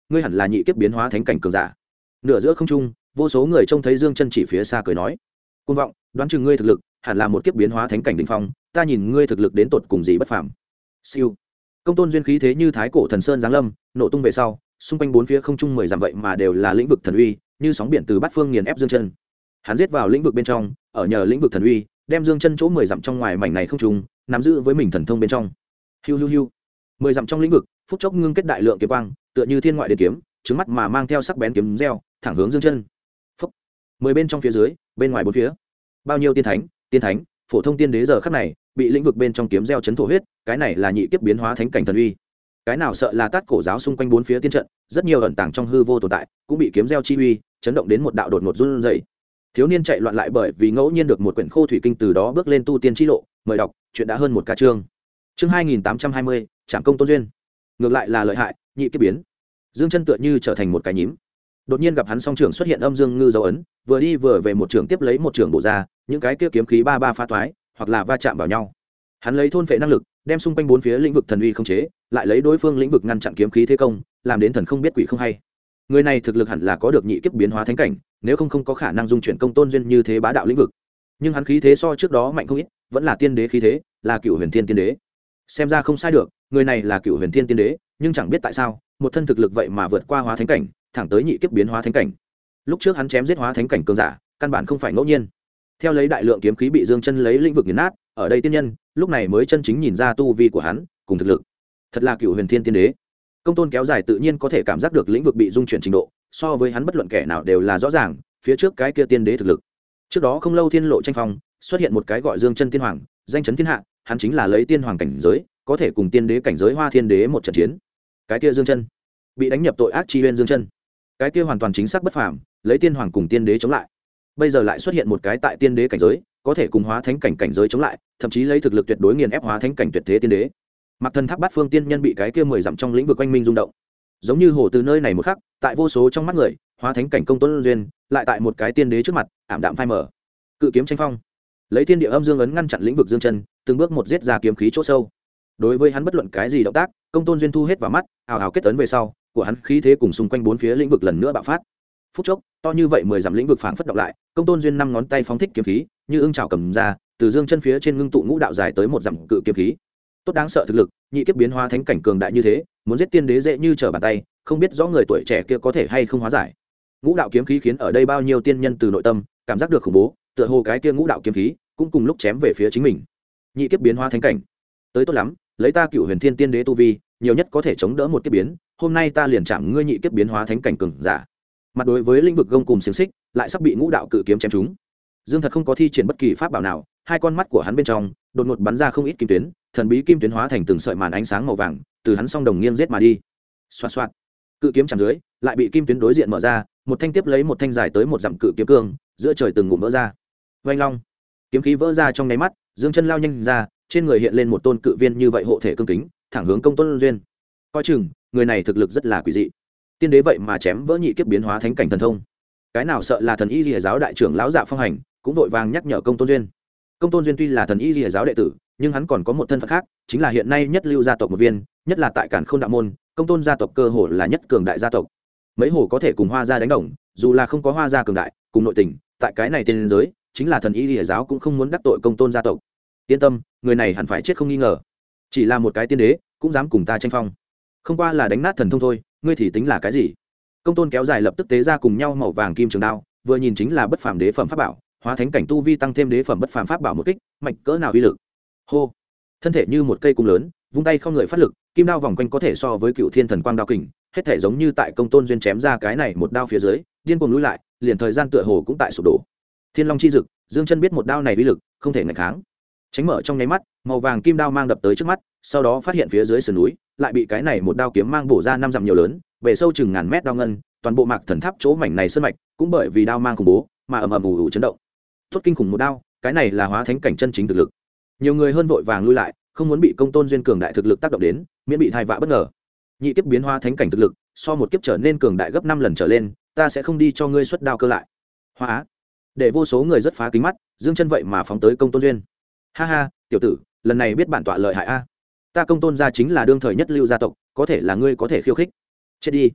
ngươi hẳn là nhị kiếp biến hóa thánh cảnh cường giả. Nửa giữa không trung, vô số người trông thấy Dương Chân chỉ phía xa cười nói: "Côn vọng, đoán chừng ngươi thực lực hẳn là một kiếp biến hóa thánh cảnh đỉnh phong, ta nhìn ngươi thực lực đến tột cùng gì bất phàm." Siêu. Công tôn duyên khí thế như thái cổ thần sơn giáng lâm, nổ tung về sau, xung quanh bốn phía không trung 10 dặm vậy mà đều là lĩnh vực thần uy, như sóng biển từ bát phương nghiền ép Dương Chân. Hắn giết vào lĩnh vực bên trong, ở nhờ lĩnh vực thần uy, đem Dương Chân chỗ 10 dặm trong ngoài mảnh này không trung, nắm giữ với mình thần thông bên trong. Hiu hiu hiu. 10 dặm trong lĩnh vực, phút chốc ngưng kết đại lượng kiếm quang, tựa như thiên ngoại điện kiếm, trứng mắt mà mang theo sắc bén kiếm reo, thẳng hướng Dương Chân. Phốc. 10 bên trong phía dưới, bên ngoài bốn phía. Bao nhiêu tiên thánh, phổ thông tiên đế giờ khắc này, bị lĩnh vực bên trong kiếm reo chấn thổ huyết, cái này là nhị kiếp biến hóa thánh cảnh thần uy. Cái nào sợ là Tát cổ giáo xung quanh bốn phía tiên trận, rất nhiều ẩn tàng trong hư vô tồn tại, cũng bị kiếm reo chi uy chấn động đến một đạo đột ngột run rẩy. Thiếu niên chạy loạn lại bởi vì ngẫu nhiên được một quyển khô thủy kinh, từ đó bước lên tu tiên chi lộ. Mời đọc, chuyện đã hơn một cả chương. Chương 2820, Trảm công tôn duyên. Ngược lại là lợi hại, nhị kiếp biến. Dương Chân tựa như trở thành một cái nhím. Đột nhiên gặp hắn song trưởng xuất hiện âm dương ngư dấu ấn, vừa đi vừa về một trưởng tiếp lấy một trưởng bổ ra, những cái kia kiếm khí ba ba phá toái, hoặc là va chạm vào nhau. Hắn lấy thôn phệ năng lực, đem xung quanh bốn phía lĩnh vực thần uy khống chế, lại lấy đối phương lĩnh vực ngăn chặn kiếm khí thế công, làm đến thần không biết quỷ không hay. Người này thực lực hẳn là có được nhị kiếp biến hóa thánh cảnh, nếu không có khả năng dung chuyển công tôn duyên như thế bá đạo lĩnh vực. Nhưng hắn khí thế so trước đó mạnh không ít, vẫn là tiên đế khí thế, là Cửu Huyền Thiên tiên đế. Xem ra không sai được, người này là Cửu Huyền Thiên tiên đế, nhưng chẳng biết tại sao, một thân thực lực vậy mà vượt qua hóa thánh cảnh, thẳng tới nhị kiếp biến hóa thánh cảnh. Lúc trước hắn chém giết hóa thánh cảnh cường giả, căn bản không phải ngẫu nhiên. Theo lấy đại lượng kiếm khí bị Dương Chân lấy lĩnh vực nghiền nát, ở đây tiên nhân lúc này mới chân chính nhìn ra tu vi của hắn cùng thực lực. Thật là Cửu Huyền Thiên tiên đế. Công tôn kéo dài tự nhiên có thể cảm giác được lĩnh vực bị dung chuyển trình độ, so với hắn bất luận kẻ nào đều là rõ ràng, phía trước cái kia tiên đế thực lực. Trước đó không lâu thiên lộ tranh phong, xuất hiện một cái gọi Dương Chân tiên hoàng, danh chấn thiên hạ, hắn chính là lấy tiên hoàng cảnh giới, có thể cùng tiên đế cảnh giới Hoa Thiên đế một trận chiến. Cái kia Dương Chân bị đánh nhập tội ác chi huyên Dương Chân, cái kia hoàn toàn chính xác bất phàm, lấy tiên hoàng cùng tiên đế chống lại. Bây giờ lại xuất hiện một cái tại tiên đế cảnh giới, có thể cùng hóa thánh cảnh cảnh giới chống lại, thậm chí lấy thực lực tuyệt đối nghiền ép hóa thánh cảnh tuyệt thế tiên đế. Mặc Thần Tháp Bát Phương tiên nhân bị cái kia 10 dặm trong lĩnh vực quanh minh rung động, giống như hồ từ nơi này một khắc, tại vô số trong mắt người, hóa thánh cảnh công tôn duyên, lại tại một cái tiên đế trước mặt, ảm đạm phai mờ. Cự kiếm tranh phong, lấy thiên địa âm dương ấn ngăn chặn lĩnh vực Dương Chân, từng bước một giết ra kiếm khí chỗ sâu. Đối với hắn bất luận cái gì động tác, công tôn duyên thu hết vào mắt, ảo ảo kết ấn về sau, của hắn khí thế cùng xung quanh bốn phía lĩnh vực lần nữa bạo phát. Phút chốc, to như vậy 10 dặm lĩnh vực phảng phất động lại, công tôn duyên 5 ngón tay phóng thích kiếm khí, như ưng chảo cầm ra, từ Dương Chân phía trên ngưng tụ ngũ đạo dài tới 1 dặm cự kiếm khí. Tốt đáng sợ thực lực, nhị kiếp biến hóa thánh cảnh cường đại như thế, muốn giết tiên đế dễ như trở bàn tay, không biết rõ người tuổi trẻ kia có thể hay không hóa giải. Ngũ đạo kiếm khí khiến ở đây bao nhiêu tiên nhân từ nội tâm cảm giác được khủng bố, tựa hồ cái kia ngũ đạo kiếm khí cũng cùng lúc chém về phía chính mình. Nhị kiếp biến hóa thánh cảnh, tới tốt lắm, lấy ta Cửu Huyền Thiên tiên đế tu vi, nhiều nhất có thể chống đỡ một kiếp biến, hôm nay ta liền chạm ngươi nhị kiếp biến hóa thánh cảnh cường giả. Mặt đối với lĩnh vực gông cùng xiềng xích, lại sắp bị ngũ đạo cự kiếm chém trúng. Dương Thật không có thi triển bất kỳ pháp bảo nào, hai con mắt của hắn bên trong đột ngột bắn ra không ít kim tuyến, thần bí kim tuyến hóa thành từng sợi màn ánh sáng màu vàng, từ hắn song đồng nghiêng giết mà đi. Xoạt xoạt, cự kiếm chạm dưới, lại bị kim tuyến đối diện mở ra, một thanh tiếp lấy một thanh dài tới 1 dặm cự kiếm cương, giữa trời từng ngụm vỡ ra. Oanh long, kiếm khí vỡ ra trong nháy mắt, Dương Chân lao nhanh ra, trên người hiện lên một tôn cự viên như vậy hộ thể cương kính, thẳng hướng công tôn duyên. Coi chừng, người này thực lực rất là quỷ dị. Tiên đế vậy mà chém vỡ nhị kiếp biến hóa thánh cảnh thần thông. Cái nào sợ là thần y Lìa giáo đại trưởng lão Dạ Phong Hành, cũng vội vàng nhắc nhở công tôn duyên. Công tôn duyên tuy là thần y Lìa giáo đệ tử, nhưng hắn còn có một thân phận khác, chính là hiện nay nhất lưu gia tộc một viên, nhất là tại Càn Khôn đạo môn, công tôn gia tộc cơ hồ là nhất cường đại gia tộc. Mấy hồ có thể cùng Hoa gia đánh đồng, dù là không có Hoa gia cường đại, cùng nội tình, tại cái này tiên giới, chính là thần y Lìa giáo cũng không muốn đắc tội công tôn gia tộc. Yên tâm, người này hẳn phải chết không nghi ngờ. Chỉ là một cái tiên đế, cũng dám cùng ta tranh phong. Không qua là đánh nát thần thông thôi, ngươi thì tính là cái gì? Công tôn kéo dài lập tức tế ra cùng nhau màu vàng kim trường đao, vừa nhìn chính là bất phàm đế phẩm pháp bảo, hóa thánh cảnh tu vi tăng thêm đế phẩm bất phàm pháp bảo một kích, mạnh cỡ nào uy lực. Hô, thân thể như một cây cung lớn, vung tay không người phát lực, kim đao vòng quanh có thể so với Cựu Thiên Thần Quang đao kình, hết thể giống như tại công tôn duyên chém ra cái này một đao phía dưới, điên cuồng lùi lại, liền thời gian tựa hồ cũng tại sụp đổ. Thiên Long chi dực, Dương Chân biết một đao này uy lực, không thể ngăn kháng. Tránh mở trong nháy mắt, màu vàng kim đao mang đập tới trước mắt, sau đó phát hiện phía dưới sườn núi, lại bị cái này một đao kiếm mang bổ ra 5 dặm nhiều lớn, bề sâu chừng ngàn mét đao ngân, toàn bộ Mạc Thần Tháp chỗ mảnh này sơn mạch, cũng bởi vì đao mang khủng bố, mà ầm ầm ù ù chấn động. Tốt kinh khủng một đao, cái này là hóa thánh cảnh chân chính thực lực. Nhiều người hơn vội vàng lui lại, không muốn bị công tôn duyên cường đại thực lực tác động đến, miễn bị thai vạ bất ngờ. Nhị kiếp biến hóa thánh cảnh thực lực, so một kiếp trở nên cường đại gấp 5 lần trở lên, ta sẽ không đi cho ngươi xuất đao cơ lại. Hóa, để vô số người rất phá kính mắt, Dương Chân vậy mà phóng tới công tôn duyên. Ha ha, tiểu tử, lần này biết bản tọa lợi hại a. Ta công tôn gia chính là đương thời nhất lưu gia tộc, có thể là ngươi có thể khiêu khích. Chết đi.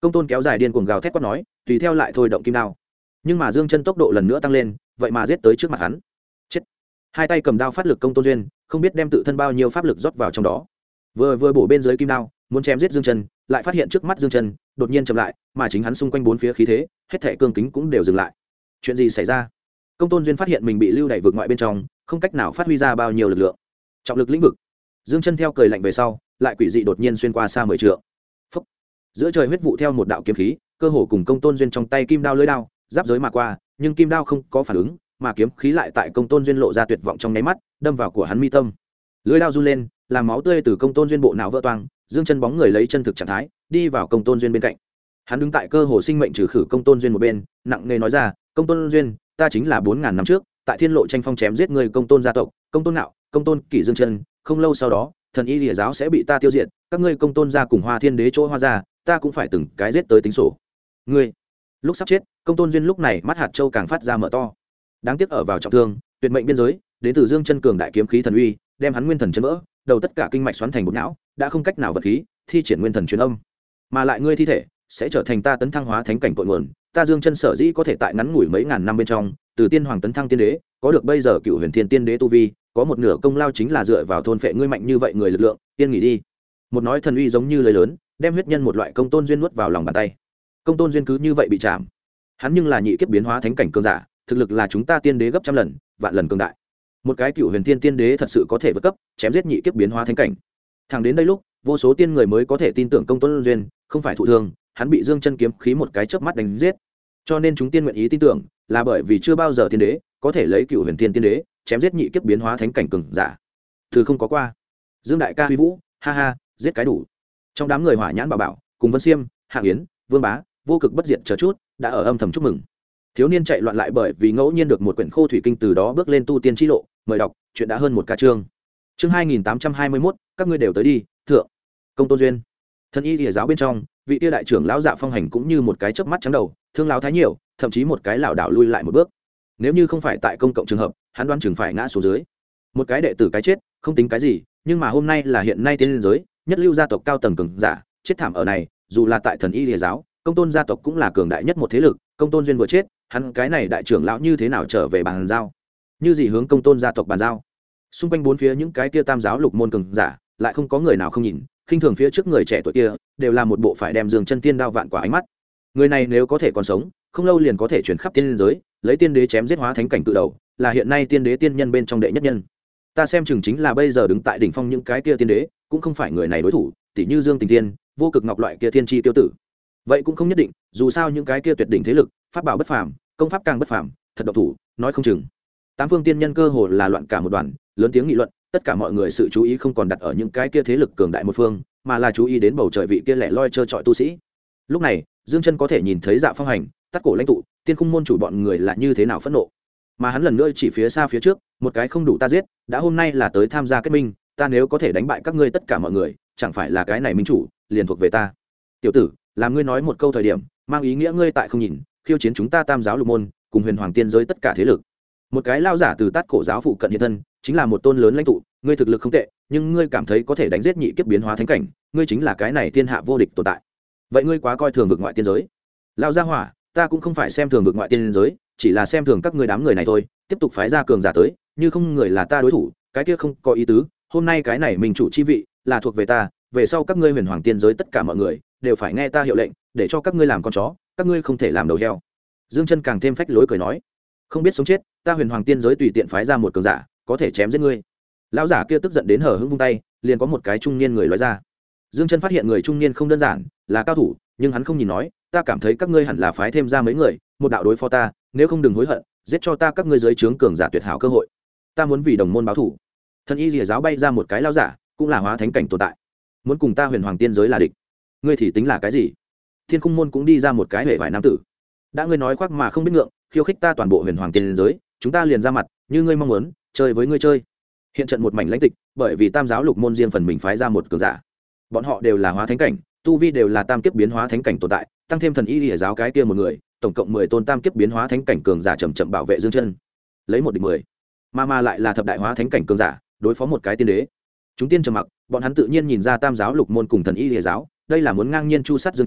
Công tôn kéo dài điên cuồng gào thét quát nói, tùy theo lại thôi động kim đao. Nhưng mà Dương Chân tốc độ lần nữa tăng lên, vậy mà giết tới trước mặt hắn. Chết. Hai tay cầm đao phát lực Công tôn duyên, không biết đem tự thân bao nhiêu pháp lực rót vào trong đó. Vừa bổ bên dưới kim đao, muốn chém giết Dương Chân, lại phát hiện trước mắt Dương Chân đột nhiên chậm lại, mà chính hắn xung quanh bốn phía khí thế, hết thảy cương kính cũng đều dừng lại. Chuyện gì xảy ra? Công tôn duyên phát hiện mình bị lưu đày vượt ngoại bên trong, không cách nào phát huy ra bao nhiêu lực lượng. Trọng lực lĩnh vực. Dương Chân theo cười lạnh về sau, lại quỷ dị đột nhiên xuyên qua xa 10 trượng. Phốc. Giữa trời huyết vụ theo một đạo kiếm khí, cơ hồ cùng Công tôn duyên trong tay kim đao lưỡi đao, giáp giới mà qua, nhưng kim đao không có phản ứng, mà kiếm khí lại tại Công tôn duyên lộ ra tuyệt vọng trong nháy mắt, đâm vào của hắn mi tâm. Lưỡi đao run lên, làm máu tươi từ Công tôn duyên bộ não vỡ toang. Dương Chân bóng người lấy chân thực trạng thái, đi vào Công tôn duyên bên cạnh. Hắn đứng tại cơ hồ sinh mệnh trừ khử Công tôn duyên một bên, nặng nề nói ra, "Công tôn duyên, ta chính là 4000 năm trước, tại Thiên Lộ tranh phong chém giết người Công tôn gia tộc, Công tôn Nạo, Công tôn Kỷ Dương Chân, không lâu sau đó, thần y Lìa giáo sẽ bị ta tiêu diệt, các ngươi Công tôn gia cùng Hoa Thiên Đế chỗ Hoa gia, ta cũng phải từng cái giết tới tính sổ." Ngươi. Lúc sắp chết, Công tôn duyên lúc này mắt hạt châu càng phát ra mở to. Đáng tiếc ở vào trọng thương, tuyệt mệnh biên giới, đến từ Dương Chân cường đại kiếm khí thần uy, đem hắn nguyên thần chấn vỡ, đầu tất cả kinh mạch xoắn thành bột não, đã không cách nào vật khí thi triển nguyên thần truyền âm, mà lại ngươi thi thể sẽ trở thành ta tấn thăng hóa thánh cảnh cội nguồn. Ta Dương Chân sở dĩ có thể tại ngắn ngủi mấy ngàn năm bên trong từ tiên hoàng tấn thăng tiên đế, có được bây giờ cựu huyền thiên tiên đế tu vi, có một nửa công lao chính là dựa vào thôn phệ ngươi mạnh như vậy người lực lượng. Tiên nghỉ đi. Một nói thần uy giống như lời lớn, đem huyết nhân một loại Công tôn duyên nuốt vào lòng bàn tay. Công tôn duyên cứ như vậy bị chạm. Hắn nhưng là nhị kiếp biến hóa thánh cảnh cường giả, thực lực là chúng ta tiên đế gấp trăm lần, vạn lần cường đại. Một cái cựu huyền thiên tiên đế thật sự có thể vượt cấp chém giết nhị kiếp biến hóa thánh cảnh. Thẳng đến đây lúc, vô số tiên người mới có thể tin tưởng Công tôn duyên không phải thụ thương, hắn bị Dương Chân kiếm khí một cái chớp mắt đánh giết. Cho nên chúng tiên nguyện ý tin tưởng, là bởi vì chưa bao giờ tiên đế có thể lấy cựu huyền thiên tiên đế chém giết nhị kiếp biến hóa thánh cảnh cường giả. Từ không có qua. Dương đại ca huy vũ, ha ha, giết cái đủ. Trong đám người Hỏa Nhãn Bảo Bảo, cùng Vân Xiêm, Hạng Yến, Vương Bá, Vô Cực bất diệt chờ chút, đã ở âm thầm chúc mừng. Thiếu niên chạy loạn lại bởi vì ngẫu nhiên được một quyển Khô thủy kinh, từ đó bước lên tu tiên chi lộ. Mời đọc, chuyện đã hơn một cả chương. Chương 2821, các ngươi đều tới đi, thượng. Công tôn duyên. Thần y Lìa giáo bên trong, vị tia đại trưởng lão Dạ Phong Hành cũng như một cái chớp mắt trắng đầu, thương lão thái nhiều, thậm chí một cái lảo đảo lui lại một bước. Nếu như không phải tại công cộng trường hợp, hắn đoán chừng phải ngã xuống dưới. Một cái đệ tử cái chết, không tính cái gì, nhưng mà hôm nay là hiện nay tiên liên giới, nhất lưu gia tộc cao tầng cường giả, chết thảm ở này, dù là tại thần y Lìa giáo, Công tôn gia tộc cũng là cường đại nhất một thế lực. Công tôn duyên vừa chết, hắn cái này đại trưởng lão như thế nào trở về bàn giao? Như gì hướng Công tôn gia tộc bàn giao? Xung quanh bốn phía những cái kia tam giáo lục môn cường giả, lại không có người nào không nhìn, khinh thường phía trước người trẻ tuổi kia, đều là một bộ phải đem Dương Chân tiên đao vạn quả ánh mắt. Người này nếu có thể còn sống, không lâu liền có thể chuyển khắp tiên giới, lấy tiên đế chém giết hóa thánh cảnh cự đầu, là hiện nay tiên đế tiên nhân bên trong đệ nhất nhân. Ta xem chừng chính là bây giờ đứng tại đỉnh phong những cái kia tiên đế, cũng không phải người này đối thủ, tỷ như Dương Tình Tiên, Vô Cực Ngọc loại kia thiên chi tiêu tử. Vậy cũng không nhất định, dù sao những cái kia tuyệt đỉnh thế lực, pháp bảo bất phàm, công pháp càng bất phàm, thật độc thủ, nói không chừng. Tám phương tiên nhân cơ hồ là loạn cả một đoàn, lớn tiếng nghị luận, tất cả mọi người sự chú ý không còn đặt ở những cái kia thế lực cường đại một phương, mà là chú ý đến bầu trời vị kia lẻ loi trơ trọi tu sĩ. Lúc này, Dương Chân có thể nhìn thấy Dạ Phong Hành, Tát Cổ lãnh tụ, Tiên Cung môn chủ bọn người là như thế nào phẫn nộ. Mà hắn lần nữa chỉ phía xa phía trước, một cái không đủ ta giết, đã hôm nay là tới tham gia kết minh, ta nếu có thể đánh bại các ngươi tất cả mọi người, chẳng phải là cái này minh chủ liền thuộc về ta. Tiểu tử, làm ngươi nói một câu thời điểm, mang ý nghĩa ngươi tại không nhìn, khiêu chiến chúng ta tam giáo lục môn, cùng huyền hoàng tiên giới tất cả thế lực. Một cái lao giả từ Tát Cổ giáo phụ cận hiện thân, chính là một tôn lớn lãnh tụ, ngươi thực lực không tệ, nhưng ngươi cảm thấy có thể đánh giết nhị kiếp biến hóa thánh cảnh, ngươi chính là cái này thiên hạ vô địch tồn tại. Vậy ngươi quá coi thường vực ngoại tiên giới. Lao gia hỏa, ta cũng không phải xem thường vực ngoại tiên giới, chỉ là xem thường các ngươi đám người này thôi, tiếp tục phái ra cường giả tới, như không người là ta đối thủ, cái kia không có ý tứ, hôm nay cái này mình chủ chi vị là thuộc về ta, về sau các ngươi huyền hoàng tiên giới tất cả mọi người đều phải nghe ta hiệu lệnh, để cho các ngươi làm con chó, các ngươi không thể làm đầu heo. Dương Chân càng thêm phách lối cười nói, không biết sống chết, ta huyền hoàng tiên giới tùy tiện phái ra một cường giả, có thể chém giết ngươi. Lão giả kia tức giận đến hở hững vung tay, liền có một cái trung niên người nói ra. Dương Chân phát hiện người trung niên không đơn giản, là cao thủ, nhưng hắn không nhìn nói, ta cảm thấy các ngươi hẳn là phái thêm ra mấy người, một đạo đối phó ta, nếu không đừng hối hận, giết cho ta các ngươi dưới trướng cường giả tuyệt hảo cơ hội. Ta muốn vì đồng môn báo thù. Thần y Lìa giáo bay ra một cái lão giả, cũng là hóa thánh cảnh tồn tại, muốn cùng ta huyền hoàng tiên giới là địch. Ngươi thì tính là cái gì? Thiên Cung môn cũng đi ra một cái hề vải nam tử. Đã ngươi nói khoác mà không biết ngượng, khiêu khích ta toàn bộ huyền hoàng tiên giới, chúng ta liền ra mặt, như ngươi mong muốn, chơi với ngươi chơi. Hiện trận một mảnh lãnh tịch, bởi vì tam giáo lục môn riêng phần mình phái ra một cường giả. Bọn họ đều là hóa thánh cảnh, tu vi đều là tam kiếp biến hóa thánh cảnh tồn tại, tăng thêm thần y Lìa giáo cái kia một người, tổng cộng 10 tôn tam kiếp biến hóa thánh cảnh cường giả chậm chậm bảo vệ Dương Chân. Lấy một địch 10, mà lại là thập đại hóa thánh cảnh cường giả, đối phó một cái tiên đế. Chúng tiên trầm mặc, bọn hắn tự nhiên nhìn ra tam giáo lục môn cùng thần y Lìa giáo, đây là muốn ngang nhiên chu sát Dương Chân,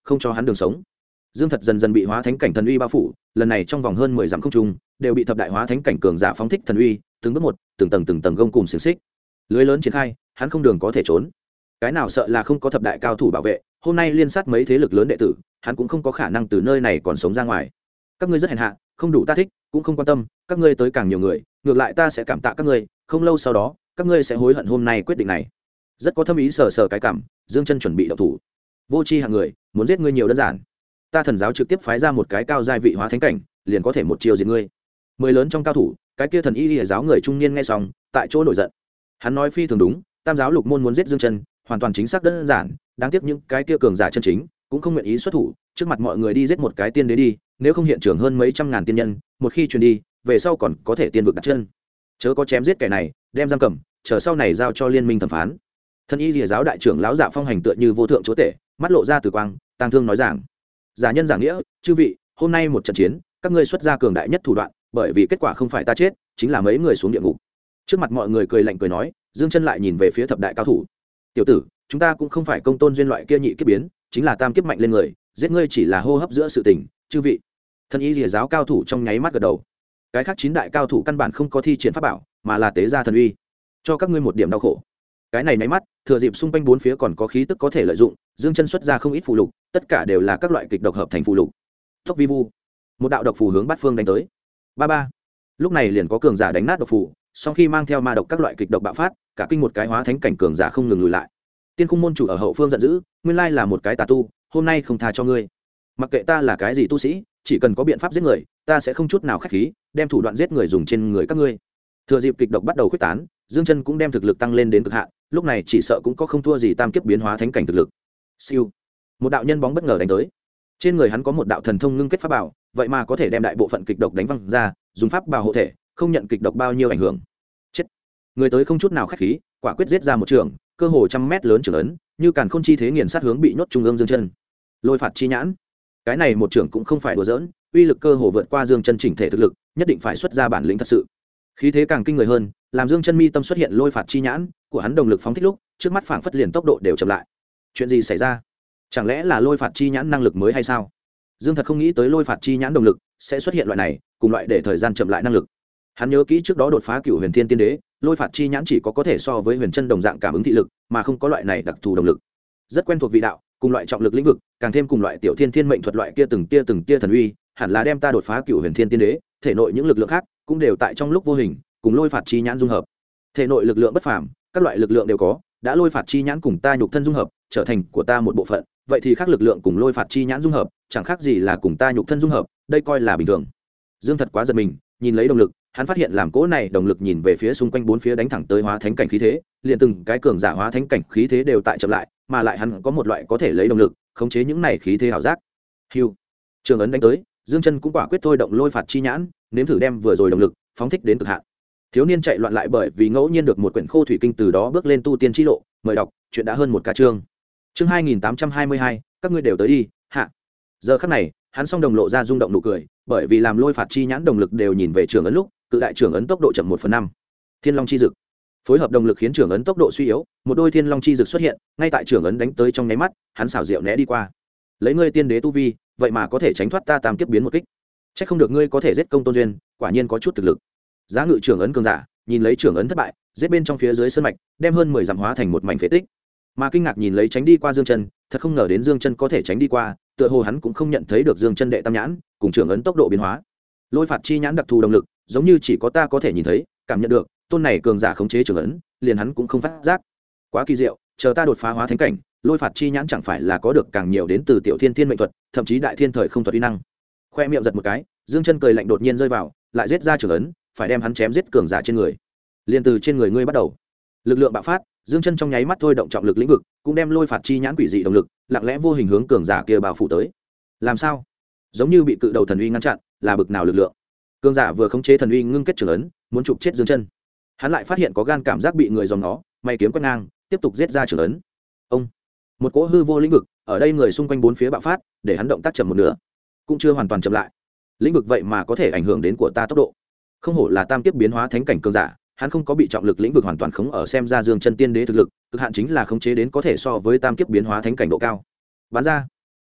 không cho hắn đường sống. Dương Thật dần dần bị hóa thánh cảnh thần uy bao phủ, lần này trong vòng hơn 10 dặm không trung đều bị thập đại hóa thánh cảnh cường giả phóng thích thần uy, từng bước một, từng tầng gông cùng xiềng xích. Lưới lớn triển khai, hắn không đường có thể trốn. Cái nào sợ là không có thập đại cao thủ bảo vệ, hôm nay liên sát mấy thế lực lớn đệ tử, hắn cũng không có khả năng từ nơi này còn sống ra ngoài. Các ngươi rất hèn hạ, không đủ ta thích, cũng không quan tâm, các ngươi tới càng nhiều người, ngược lại ta sẽ cảm tạ các ngươi, không lâu sau đó, các ngươi sẽ hối hận hôm nay quyết định này. Rất có thâm ý sờ cái cảm, Dương Chân chuẩn bị động thủ. Vô tri hạng người, muốn giết ngươi nhiều đơn giản. Ta thần giáo trực tiếp phái ra một cái cao giai vị hóa thánh cảnh, liền có thể một chiêu diệt ngươi. Mười lớn trong cao thủ, cái kia thần y lìa giáo người trung niên nghe xong, tại chỗ nổi giận. Hắn nói phi thường đúng, tam giáo lục môn muốn giết Dương Chân, hoàn toàn chính xác đơn giản, đáng tiếc những cái kia cường giả chân chính cũng không nguyện ý xuất thủ, trước mặt mọi người đi giết một cái tiên đế đi, nếu không hiện trường hơn mấy trăm ngàn tiên nhân, một khi truyền đi, về sau còn có thể tiên vực đặt chân. Chớ có chém giết kẻ này, đem giam cầm, chờ sau này giao cho liên minh thẩm phán. Thần y lìa giáo đại trưởng lão Dạ Phong hành tựa như vô thượng chúa tể, mắt lộ ra từ quang, tang thương nói rằng: giả nhân giảng nghĩa, chư vị, hôm nay một trận chiến, các ngươi xuất ra cường đại nhất thủ đoạn, bởi vì kết quả không phải ta chết, chính là mấy người xuống địa ngục. Trước mặt mọi người cười lạnh cười nói, Dương Chân lại nhìn về phía thập đại cao thủ. Tiểu tử, chúng ta cũng không phải công tôn duyên loại kia nhị kiếp biến, chính là tam kiếp mạnh lên người, giết ngươi chỉ là hô hấp giữa sự tình, chư vị. Thần y lìa giáo cao thủ trong nháy mắt gật đầu. Cái khác 9 đại cao thủ căn bản không có thi triển pháp bảo, mà là tế ra thần uy, cho các ngươi một điểm đau khổ. Cái này nháy mắt, thừa dịp xung quanh bốn phía còn có khí tức có thể lợi dụng, Dương Chân xuất ra không ít phù lục, tất cả đều là các loại kịch độc hợp thành phù lục. Tốc vi vu, một đạo độc phù hướng bát phương đánh tới. Ba. Lúc này liền có cường giả đánh nát độc phù, sau khi mang theo ma độc các loại kịch độc bạo phát, cả kinh một cái hóa thánh cảnh cường giả không ngừng lùi lại. Tiên Cung môn chủ ở hậu phương giận dữ, nguyên lai là một cái tà tu, hôm nay không tha cho ngươi. Mặc kệ ta là cái gì tu sĩ, chỉ cần có biện pháp giết người, ta sẽ không chút nào khách khí, đem thủ đoạn giết người dùng trên người các ngươi. Thừa dịp kịch độc bắt đầu khuếch tán, Dương Chân cũng đem thực lực tăng lên đến cực hạn, lúc này chỉ sợ cũng có không thua gì tam kiếp biến hóa thánh cảnh thực lực. Siêu, một đạo nhân bóng bất ngờ đánh tới. Trên người hắn có một đạo thần thông ngưng kết pháp bảo, vậy mà có thể đem đại bộ phận kịch độc đánh văng ra, dùng pháp bảo hộ thể, không nhận kịch độc bao nhiêu ảnh hưởng. Chết. Người tới không chút nào khách khí, quả quyết giết ra một trường, cơ hồ trăm mét lớn trường ấn, như càn khôn chi thế nghiền sát hướng bị nhốt trung ương Dương Chân. Lôi phạt chi nhãn. Cái này một trường cũng không phải đùa giỡn, uy lực cơ hồ vượt qua Dương Chân chỉnh thể thực lực, nhất định phải xuất ra bản lĩnh thật sự. Khí thế càng kinh người hơn, làm Dương Chân mi tâm xuất hiện lôi phạt chi nhãn của hắn đồng lực phóng thích lúc, trước mắt phảng phất liền tốc độ đều chậm lại. Chuyện gì xảy ra? Chẳng lẽ là lôi phạt chi nhãn năng lực mới hay sao? Dương Thật không nghĩ tới lôi phạt chi nhãn đồng lực sẽ xuất hiện loại này, cùng loại để thời gian chậm lại năng lực. Hắn nhớ kỹ trước đó đột phá Cửu Huyền Thiên Tiên Đế, lôi phạt chi nhãn chỉ có thể so với huyền chân đồng dạng cảm ứng thị lực, mà không có loại này đặc thù đồng lực. Rất quen thuộc vị đạo, cùng loại trọng lực lĩnh vực, càng thêm cùng loại tiểu thiên thiên mệnh thuật loại kia từng tia thần uy, hẳn là đem ta đột phá Cửu Huyền Thiên Tiên Đế, thể nội những lực lượng khác cũng đều tại trong lúc vô hình cùng lôi phạt chi nhãn dung hợp. Thể nội lực lượng bất phàm, các loại lực lượng đều có, đã lôi phạt chi nhãn cùng ta nhục thân dung hợp, trở thành của ta một bộ phận, vậy thì khác lực lượng cùng lôi phạt chi nhãn dung hợp, chẳng khác gì là cùng ta nhục thân dung hợp, đây coi là bình thường. Dương Thật quá giật mình, nhìn lấy động lực, hắn phát hiện làm cỗ này động lực nhìn về phía xung quanh bốn phía đánh thẳng tới hóa thánh cảnh khí thế, liền từng cái cường giả hóa thánh cảnh khí thế đều tại chậm lại, mà lại hắn có một loại có thể lấy động lực khống chế những này khí thế ảo giác. Hưu, trường ấn đánh tới, Dương Chân cũng quả quyết thôi động lôi phạt chi nhãn, nếm thử đem vừa rồi động lực phóng thích đến cực hạn. Thiếu niên chạy loạn lại bởi vì ngẫu nhiên được một quyển khô thủy kinh, từ đó bước lên tu tiên chi lộ, mời đọc, chuyện đã hơn một ca chương. Chương 2822, các ngươi đều tới đi, hạ. Giờ khắc này, hắn song đồng lộ ra rung động nụ cười, bởi vì làm lôi phạt chi nhãn đồng lực đều nhìn về trường ấn lúc, cự đại trường ấn tốc độ chậm 1/5. Thiên Long chi dực. Phối hợp đồng lực khiến trường ấn tốc độ suy yếu, một đôi thiên long chi dực xuất hiện, ngay tại trường ấn đánh tới trong nháy mắt, hắn xảo diệu né đi qua. Lấy ngươi tiên đế tu vi, vậy mà có thể tránh thoát ta tam kiếp biến một kích. Chắc không được ngươi có thể giết công tôn duyên, quả nhiên có chút thực lực. Giá ngự trường ấn cường giả, nhìn lấy trường ấn thất bại, giết bên trong phía dưới sơn mạch, đem hơn 10 dặm hóa thành một mảnh phế tích. Mà kinh ngạc nhìn lấy tránh đi qua Dương Chân, thật không ngờ đến Dương Chân có thể tránh đi qua, tựa hồ hắn cũng không nhận thấy được Dương Chân đệ tam nhãn, cùng trường ấn tốc độ biến hóa. Lôi phạt chi nhãn đặc thù động lực, giống như chỉ có ta có thể nhìn thấy, cảm nhận được, tôn này cường giả khống chế trường ấn, liền hắn cũng không phát giác. Quá kỳ diệu, chờ ta đột phá hóa thánh cảnh, lôi phạt chi nhãn chẳng phải là có được càng nhiều đến từ tiểu thiên thiên mệnh thuật, thậm chí đại thiên thời không thuật uy năng. Khoe miệng giật một cái, Dương Chân cười lạnh đột nhiên rơi vào, lại giết ra trường ấn, phải đem hắn chém giết cường giả trên người. Liên từ trên người ngươi bắt đầu. Lực lượng bạo phát, Dương Chân trong nháy mắt thôi động trọng lực lĩnh vực, cũng đem lôi phạt chi nhãn quỷ dị động lực, lặng lẽ vô hình hướng cường giả kia bao phủ tới. Làm sao? Giống như bị cự đầu thần uy ngăn chặn, là bực nào lực lượng? Cường giả vừa khống chế thần uy ngưng kết trường ấn, muốn chụp chết Dương Chân. Hắn lại phát hiện có gan cảm giác bị người dòm nó, mày kiếm quét ngang, tiếp tục giết ra trường ấn. Ông, một cỗ hư vô lĩnh vực, ở đây người xung quanh bốn phía bạo phát, để hắn động tác chậm một nửa, cũng chưa hoàn toàn chậm lại. Lĩnh vực vậy mà có thể ảnh hưởng đến của ta tốc độ. Không hổ là tam kiếp biến hóa thánh cảnh cường giả, hắn không có bị trọng lực lĩnh vực hoàn toàn khống ở, xem ra Dương Chân tiên đế thực lực, cực hạn chính là khống chế đến có thể so với tam kiếp biến hóa thánh cảnh độ cao. Bán ra,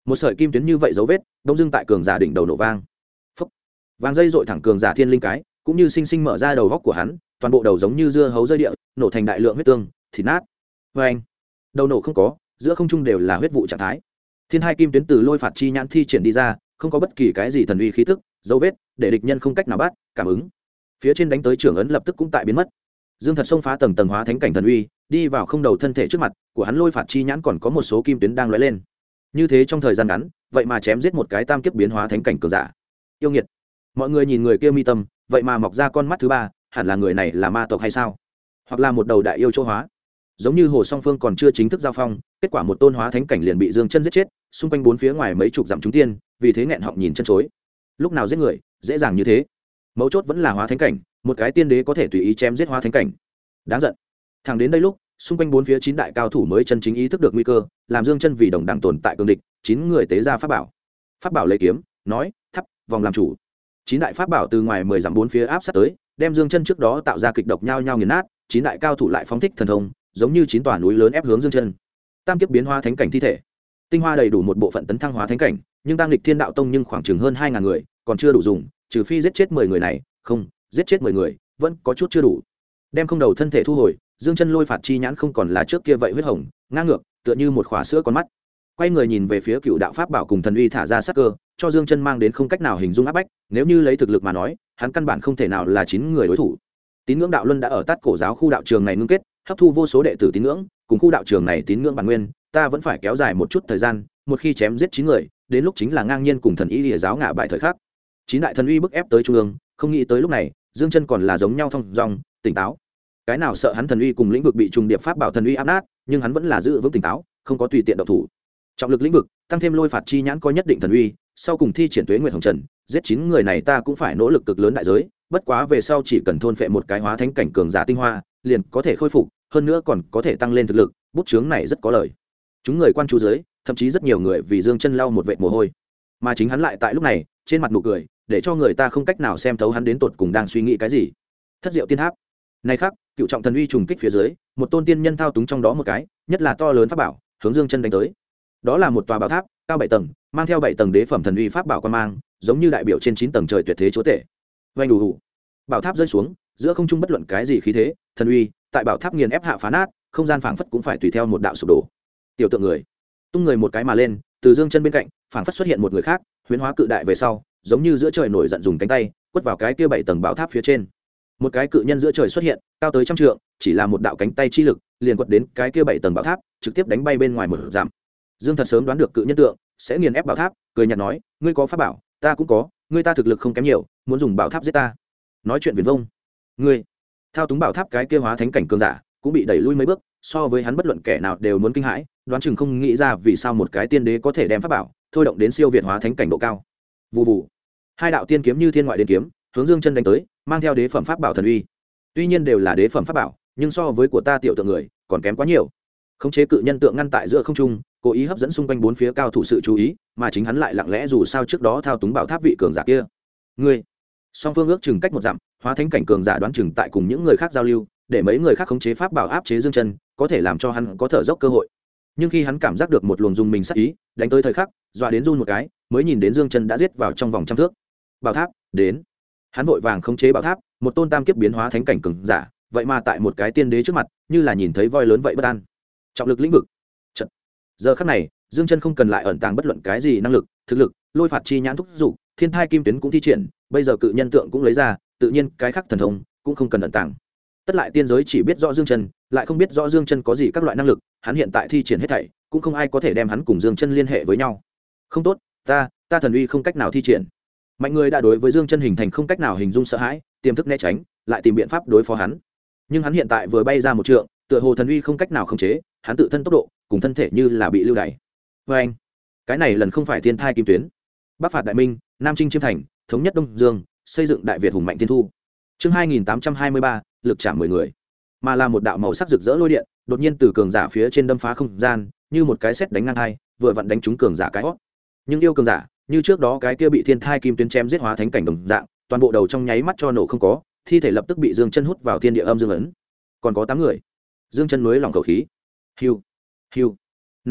một sợi kim tuyến như vậy dấu vết đông dưng tại cường giả đỉnh đầu nổ vang. Phốc. Vàng dây dội thẳng cường giả thiên linh cái, cũng như sinh sinh mở ra đầu góc của hắn, toàn bộ đầu giống như dưa hấu rơi địa, nổ thành đại lượng huyết tương, thịt nát. Vê anh, đầu nổ không có, giữa không trung đều là huyết vụ trạng thái. Thiên hai kim tuyến từ lôi phạt chi nhãn thi triển đi ra, không có bất kỳ cái gì thần uy khí tức, dấu vết, để địch nhân không cách nào bắt, cảm ứng. Phía trên đánh tới trưởng ấn lập tức cũng tại biến mất. Dương Thật xông phá tầng tầng hóa thánh cảnh thần uy, đi vào không đầu thân thể trước mặt của hắn, lôi phạt chi nhãn còn có một số kim tuyến đang lóe lên. Như thế trong thời gian ngắn, vậy mà chém giết một cái tam kiếp biến hóa thánh cảnh cường giả. Yêu nghiệt. Mọi người nhìn người kia mi tâm, vậy mà mọc ra con mắt thứ ba, hẳn là người này là ma tộc hay sao? Hoặc là một đầu đại yêu chỗ hóa? Giống như Hồ Song Phương còn chưa chính thức giao phong, kết quả một tôn hóa thánh cảnh liền bị Dương Chân giết chết, xung quanh bốn phía ngoài mấy chục dặm chúng tiên, vì thế nghẹn họng nhìn chân chối. Lúc nào giết người, dễ dàng như thế. Mấu chốt vẫn là hóa thánh cảnh, một cái tiên đế có thể tùy ý chém giết hóa thánh cảnh. Đáng giận. Thẳng đến đây lúc, xung quanh bốn phía 9 đại cao thủ mới chân chính ý thức được nguy cơ, làm Dương Chân vì đồng đẳng tồn tại cường địch, 9 người tế ra pháp bảo. Pháp bảo lấy kiếm, nói, thắp, vòng làm chủ. 9 đại pháp bảo từ ngoài 10 dặm bốn phía áp sát tới, đem Dương Chân trước đó tạo ra kịch độc nhau nhau nghiền nát, 9 đại cao thủ lại phóng thích thần thông, giống như 9 tòa núi lớn ép hướng Dương Chân. Tam kiếp biến hóa thánh cảnh thi thể. Tinh hoa đầy đủ một bộ phận tấn thăng hóa thánh cảnh, nhưng tăng lịch Thiên Đạo Tông nhưng khoảng chừng hơn 2000 người, còn chưa đủ dùng, trừ phi giết chết 10 người này, không, giết chết 10 người, vẫn có chút chưa đủ. Đem không đầu thân thể thu hồi, Dương Chân lôi phạt chi nhãn không còn là trước kia vậy huyết hồng, ngang ngược, tựa như một khỏa sữa con mắt. Quay người nhìn về phía Cựu đạo pháp bảo cùng thần uy thả ra sát cơ, cho Dương Chân mang đến không cách nào hình dung áp bách, nếu như lấy thực lực mà nói, hắn căn bản không thể nào là 9 người đối thủ. Tín ngưỡng đạo luân đã ở Tát Cổ giáo khu đạo trường này ngưng kết, hấp thu vô số đệ tử tín ngưỡng, cùng khu đạo trường này tín ngưỡng bản nguyên, ta vẫn phải kéo dài một chút thời gian, một khi chém giết 9 người, đến lúc chính là ngang nhiên cùng thần ý Lìa giáo ngã bại thời khắc. 9 đại thần uy bức ép tới trung ương, không nghĩ tới lúc này, Dương Chân còn là giống nhau thông dong, tỉnh táo. Cái nào sợ hắn thần uy cùng lĩnh vực bị trùng điệp pháp bảo thần uy áp nát, nhưng hắn vẫn là giữ vững tỉnh táo, không có tùy tiện động thủ. Trọng lực lĩnh vực, tăng thêm lôi phạt chi nhãn có nhất định thần uy, sau cùng thi triển tuế nguyệt hồng trần, giết 9 người này ta cũng phải nỗ lực cực lớn đại giới, bất quá về sau chỉ cần thôn phệ một cái hóa thánh cảnh cường giả tinh hoa, liền có thể khôi phục, hơn nữa còn có thể tăng lên thực lực, bút chướng này rất có lời. Chúng người quan chú dưới, thậm chí rất nhiều người vì Dương Chân lau một vệt mồ hôi, mà chính hắn lại tại lúc này, trên mặt nụ cười, để cho người ta không cách nào xem thấu hắn đến tột cùng đang suy nghĩ cái gì. Thất diệu tiên tháp. Này khác, cựu trọng thần uy trùng kích phía dưới, một tôn tiên nhân thao túng trong đó một cái, nhất là to lớn pháp bảo, hướng Dương Chân đánh tới. Đó là một tòa bảo tháp, cao 7 tầng, mang theo 7 tầng đế phẩm thần uy pháp bảo quan mang, giống như đại biểu trên 9 tầng trời tuyệt thế chúa tể. Vành đủ đủ. Bảo tháp rơi xuống, giữa không trung bất luận cái gì khí thế, thần uy, tại bảo tháp nghiền ép hạ phá nát, không gian phảng phất cũng phải tùy theo một đạo sụp đổ. Tiểu tượng người, tung người một cái mà lên, từ Dương Chân bên cạnh, phảng phất xuất hiện một người khác, huyễn hóa cự đại về sau, giống như giữa trời nổi giận dùng cánh tay, quất vào cái kia 7 tầng bảo tháp phía trên. Một cái cự nhân giữa trời xuất hiện, cao tới 100 trượng, chỉ là một đạo cánh tay chi lực, liền quật đến cái kia 7 tầng bảo tháp, trực tiếp đánh bay bên ngoài một dặm. Dương Thật sớm đoán được cự nhân tượng sẽ nghiền ép bảo tháp, cười nhạt nói, ngươi có pháp bảo, ta cũng có, ngươi ta thực lực không kém nhiều, muốn dùng bảo tháp giết ta. Nói chuyện viển vông. Ngươi thao túng bảo tháp cái kia hóa thánh cảnh cường giả, cũng bị đẩy lui mấy bước, so với hắn bất luận kẻ nào đều muốn kinh hãi, đoán chừng không nghĩ ra vì sao một cái tiên đế có thể đem pháp bảo thôi động đến siêu việt hóa thánh cảnh độ cao. Vù vù. Hai đạo tiên kiếm như thiên ngoại điện kiếm, hướng Dương Chân đánh tới, mang theo đế phẩm pháp bảo thần uy. Tuy nhiên đều là đế phẩm pháp bảo, nhưng so với của ta tiểu tượng người, còn kém quá nhiều. Khống chế cự nhân tượng ngăn tại giữa không trung, cố ý hấp dẫn xung quanh bốn phía cao thủ sự chú ý, mà chính hắn lại lặng lẽ dù sao trước đó thao túng bảo tháp vị cường giả kia. Ngươi, song phương ước chừng cách một dặm, hóa thánh cảnh cường giả đoán chừng tại cùng những người khác giao lưu, để mấy người khác khống chế pháp bảo áp chế Dương Chân, có thể làm cho hắn có thở dốc cơ hội. Nhưng khi hắn cảm giác được một luồng dùng mình sát ý, đánh tới thời khắc, dọa đến run một cái, mới nhìn đến Dương Chân đã giết vào trong vòng trăm thước. Bảo tháp, đến. Hắn vội vàng khống chế bảo tháp, một tôn tam kiếp biến hóa thánh cảnh cường giả, vậy mà tại một cái tiên đế trước mặt, như là nhìn thấy voi lớn vậy bất an. Trọng lực lĩnh vực. Chật. Giờ khắc này, Dương Chân không cần lại ẩn tàng bất luận cái gì năng lực, thực lực, lôi phạt chi nhãn thúc dục, thiên thai kim tuyến cũng thi triển, bây giờ cự nhân tượng cũng lấy ra, tự nhiên cái khác thần thông cũng không cần ẩn tàng. Tất lại tiên giới chỉ biết rõ Dương Chân, lại không biết rõ Dương Chân có gì các loại năng lực, hắn hiện tại thi triển hết thảy, cũng không ai có thể đem hắn cùng Dương Chân liên hệ với nhau. Không tốt, ta thần uy không cách nào thi triển. Mạnh người đã đối với Dương Chân hình thành không cách nào hình dung sợ hãi, tiềm thức né tránh, lại tìm biện pháp đối phó hắn. Nhưng hắn hiện tại vừa bay ra một trượng, tựa hồ thần uy không cách nào khống chế, hắn tự thân tốc độ cùng thân thể như là bị lưu đày. Với anh, cái này lần không phải thiên thai kim tuyến. Bắc phạt đại minh, Nam chinh chiêm thành, thống nhất Đông Dương, xây dựng đại Việt hùng mạnh thiên thu. Chương 2823, lực chạm 10 người, mà là một đạo màu sắc rực rỡ lôi điện, đột nhiên từ cường giả phía trên đâm phá không gian, như một cái sét đánh ngang hai, vừa vặn đánh trúng cường giả cái hót. Nhưng yêu cường giả, như trước đó cái kia bị thiên thai kim tuyến chém giết hóa thánh cảnh đồng dạng, toàn bộ đầu trong nháy mắt cho nổ không có, thi thể lập tức bị Dương Chân hút vào thiên địa âm dương ấn. Còn có 8 người. Dương Chân mới lòng khẩu khí. Hưu, hưu. Này lúc,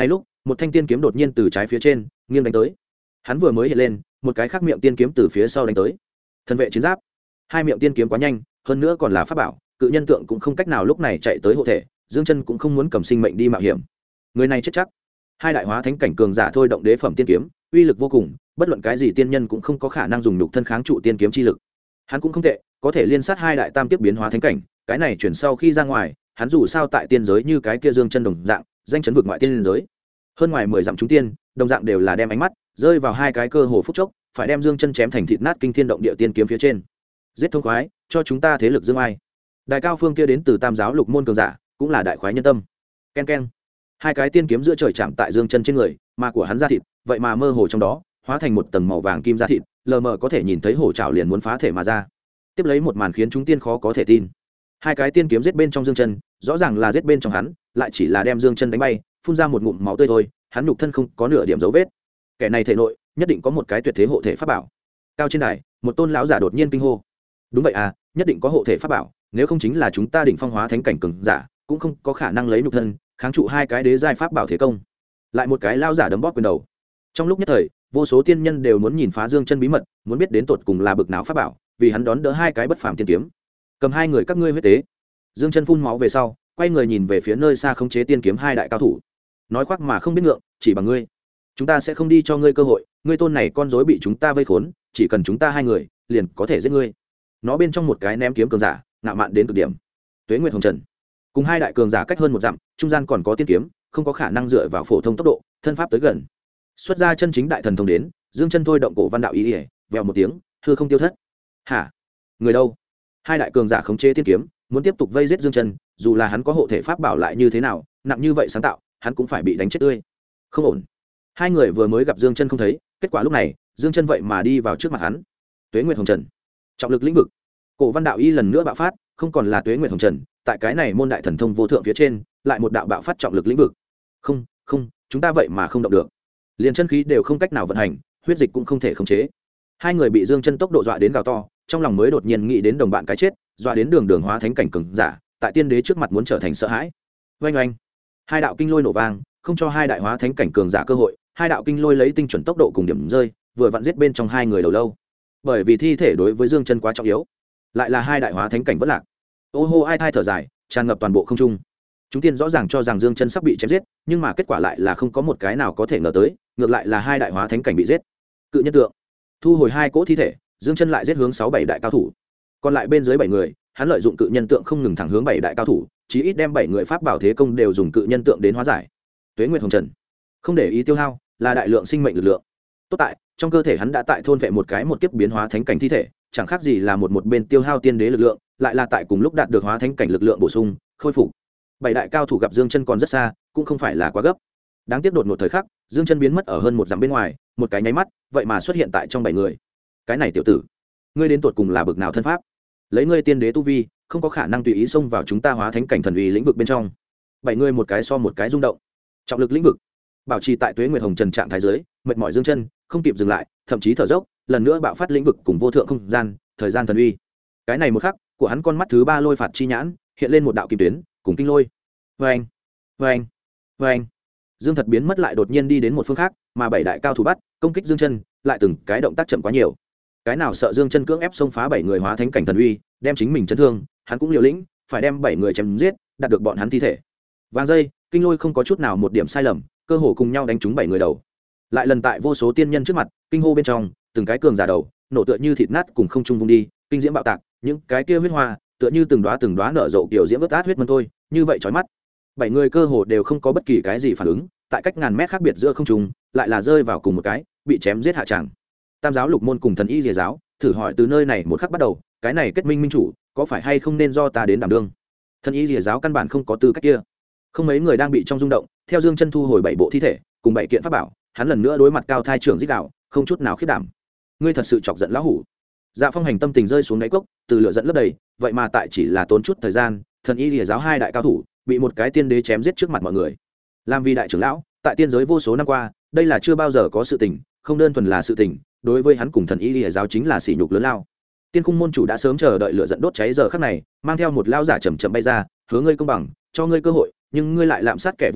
một thanh tiên kiếm đột nhiên từ trái phía trên nghiêng đánh tới. Hắn vừa mới hiện lên, một cái khác miệng tiên kiếm từ phía sau đánh tới. Thần vệ chiến giáp. Hai miệng tiên kiếm quá nhanh, hơn nữa còn là pháp bảo, cự nhân tượng cũng không cách nào lúc này chạy tới hộ thể, Dương Chân cũng không muốn cầm sinh mệnh đi mạo hiểm. Người này chết chắc. Hai đại hóa thánh cảnh cường giả thôi động đế phẩm tiên kiếm, uy lực vô cùng, bất luận cái gì tiên nhân cũng không có khả năng dùng nhục thân kháng trụ tiên kiếm chi lực. Hắn cũng không tệ, có thể liên sát hai đại tam tiếp biến hóa thánh cảnh, cái này chuyển sau khi ra ngoài, hắn dù sao tại tiên giới như cái kia Dương Chân đồng dạng, danh chấn vực ngoại tiên giới. Hơn ngoài 10 dặm chúng tiên, đồng dạng đều là đem ánh mắt rơi vào hai cái cơ hồ phút chốc, phải đem Dương Chân chém thành thịt nát kinh thiên động địa tiên kiếm phía trên. Giết thông khoái, cho chúng ta thế lực dương ai. Đại cao phương kia đến từ Tam giáo lục môn cường giả, cũng là đại khoái nhân tâm. Ken ken. Hai cái tiên kiếm giữa trời chạm tại Dương Chân trên người, mà của hắn da thịt, vậy mà mơ hồ trong đó, hóa thành một tầng màu vàng kim da thịt, lờ mờ có thể nhìn thấy hổ trảo liền muốn phá thể mà ra. Tiếp lấy một màn khiến chúng tiên khó có thể tin. Hai cái tiên kiếm giết bên trong Dương Chân, rõ ràng là giết bên trong hắn, lại chỉ là đem Dương Chân đánh bay, phun ra một ngụm máu tươi thôi, hắn nhục thân không có nửa điểm dấu vết. Kẻ này thể nội nhất định có một cái tuyệt thế hộ thể pháp bảo. Cao trên đài, một tôn lão giả đột nhiên kinh hô. Đúng vậy à, nhất định có hộ thể pháp bảo, nếu không chính là chúng ta đỉnh phong hóa thánh cảnh cường giả, cũng không có khả năng lấy nhục thân kháng trụ hai cái đế giai pháp bảo thế công. Lại một cái lão giả đấm bóp quyền đầu. Trong lúc nhất thời, vô số tiên nhân đều muốn nhìn phá Dương Chân bí mật, muốn biết đến tột cùng là bực nào pháp bảo, vì hắn đón đỡ hai cái bất phàm tiên kiếm. Cầm hai người các ngươi huyết tế. Dương Chân phun máu về sau, quay người nhìn về phía nơi xa khống chế tiên kiếm hai đại cao thủ. Nói khoác mà không biết ngượng, chỉ bằng ngươi, chúng ta sẽ không đi cho ngươi cơ hội, ngươi tôn này con rối bị chúng ta vây khốn, chỉ cần chúng ta hai người, liền có thể giết ngươi. Nó bên trong một cái ném kiếm cường giả, ngạo mạn đến cực điểm. Tuế Nguyệt Hồng Trần, cùng hai đại cường giả cách hơn một dặm, trung gian còn có tiên kiếm, không có khả năng dựa vào phổ thông tốc độ, thân pháp tới gần. Xuất ra chân chính đại thần thông đến, Dương Chân thôi động cổ văn đạo ý, vèo một tiếng, hư không tiêu thất. Hả? Người đâu? Hai đại cường giả khống chế tiên kiếm, muốn tiếp tục vây giết Dương Chân, dù là hắn có hộ thể pháp bảo lại như thế nào, nặng như vậy sáng tạo, hắn cũng phải bị đánh chết tươi. Không ổn. Hai người vừa mới gặp Dương Chân không thấy, kết quả lúc này, Dương Chân vậy mà đi vào trước mặt hắn. Tuế Nguyệt Hồng Trần, trọng lực lĩnh vực. Cổ văn đạo y lần nữa bạo phát, không còn là Tuế Nguyệt Hồng Trần, tại cái này môn đại thần thông vô thượng phía trên, lại một đạo bạo phát trọng lực lĩnh vực. Không, không, chúng ta vậy mà không động được. Liền chân khí đều không cách nào vận hành, huyết dịch cũng không thể khống chế. Hai người bị Dương Chân tốc độ dọa đến gào to, trong lòng mới đột nhiên nghĩ đến đồng bạn cái chết, dọa đến đường đường hóa thánh cảnh cường giả, tại tiên đế trước mặt muốn trở thành sợ hãi. Oanh oanh. Hai đạo kinh lôi nổ vang, không cho hai đại hóa thánh cảnh cường giả cơ hội, hai đạo kinh lôi lấy tinh chuẩn tốc độ cùng điểm rơi, vừa vặn giết bên trong hai người đầu lâu. Bởi vì thi thể đối với Dương Chân quá trọng yếu, lại là hai đại hóa thánh cảnh vất lạc. Ô hô ai thai thở dài, tràn ngập toàn bộ không trung. Chúng tiên rõ ràng cho rằng Dương Chân sắp bị chém giết, nhưng mà kết quả lại là không có một cái nào có thể ngờ tới, ngược lại là hai đại hóa thánh cảnh bị giết. Cự nhân tượng thu hồi hai cỗ thi thể, Dương Chân lại giết hướng 6-7 đại cao thủ. Còn lại bên dưới 7 người, hắn lợi dụng cự nhân tượng không ngừng thẳng hướng 7 đại cao thủ, chí ít đem 7 người pháp bảo thế công đều dùng cự nhân tượng đến hóa giải. Tuế Nguyệt Hồng Trần không để ý tiêu hao, là đại lượng sinh mệnh lực lượng. Tốt tại, trong cơ thể hắn đã tại thôn vệ một cái một kiếp biến hóa thánh cảnh thi thể, chẳng khác gì là một bên tiêu hao tiên đế lực lượng, lại là tại cùng lúc đạt được hóa thánh cảnh lực lượng bổ sung, khôi phục. 7 đại cao thủ gặp Dương Chân còn rất xa, cũng không phải là quá gấp. Đáng tiếc đột ngột thời khắc, Dương Chân biến mất ở hơn một dặm bên ngoài, một cái nháy mắt, vậy mà xuất hiện tại trong 7 người. Cái này tiểu tử, ngươi đến tột cùng là bực nào thân pháp? Lấy ngươi tiên đế tu vi, không có khả năng tùy ý xông vào chúng ta hóa thánh cảnh thần uy lĩnh vực bên trong. 7 người một cái so một cái rung động. Trọng lực lĩnh vực, bảo trì tại Tuế Nguyệt Hồng Trần trạng thái dưới, mệt mỏi Dương Chân, không kịp dừng lại, thậm chí thở dốc, lần nữa bạo phát lĩnh vực cùng vô thượng không gian, thời gian thần uy. Cái này một khắc, của hắn con mắt thứ 3 lôi phạt chi nhãn, hiện lên một đạo kim tuyến, cùng kinh lôi. Oeng, oeng, oeng. Dương Thật biến mất lại đột nhiên đi đến một phương khác, mà 7 đại cao thủ bắt, công kích Dương Chân, lại từng cái động tác chậm quá nhiều. Cái nào sợ Dương Chân cưỡng ép xông phá 7 người hóa thánh cảnh thần uy, đem chính mình chấn thương, hắn cũng liều lĩnh, phải đem 7 người chém giết, đạt được bọn hắn thi thể. Vàng dây, kinh lôi không có chút nào một điểm sai lầm, cơ hồ cùng nhau đánh trúng 7 người đầu. Lại lần tại vô số tiên nhân trước mặt, kinh hô bên trong, từng cái cường giả đầu, nổ tựa như thịt nát cùng không trung vung đi, kinh diễm bạo tạc, những cái kia huyết hoa, tựa như từng đóa nở rộ kiểu diễm vớt át huyết mân thôi, như vậy chói mắt. 7 người cơ hồ đều không có bất kỳ cái gì phản ứng, tại cách ngàn mét khác biệt giữa không trung, lại là rơi vào cùng một cái, bị chém giết hạ tràng. Tam giáo lục môn cùng thần y Diệp giáo, thử hỏi từ nơi này một khắc bắt đầu, cái này kết minh minh chủ, có phải hay không nên do ta đến đảm đương? Thần y Diệp giáo căn bản không có tư cách kia. Không mấy người đang bị trong rung động, theo Dương Chân thu hồi 7 bộ thi thể, cùng 7 kiện pháp bảo, hắn lần nữa đối mặt cao thai trưởng giết đạo, không chút nào khiếp đảm. Ngươi thật sự chọc giận lão hủ. Dạ Phong Hành tâm tình rơi xuống đáy cốc, từ lửa giận lấp đầy, vậy mà tại chỉ là tốn chút thời gian, thần y Diệp giáo hai đại cao thủ, bị một cái tiên đế chém giết trước mặt mọi người. Làm vì đại trưởng lão, tại tiên giới vô số năm qua, đây là chưa bao giờ có sự tình, không đơn thuần là sự tình, đối với hắn cùng thần y Lìa giáo chính là sỉ nhục lớn lao. Tiên Cung môn chủ đã sớm chờ đợi lửa giận đốt cháy giờ khắc này, mang theo một lao giả chậm chậm bay ra, hứa ngươi công bằng, cho ngươi cơ hội, nhưng ngươi lại lạm sát kẻ vô tội,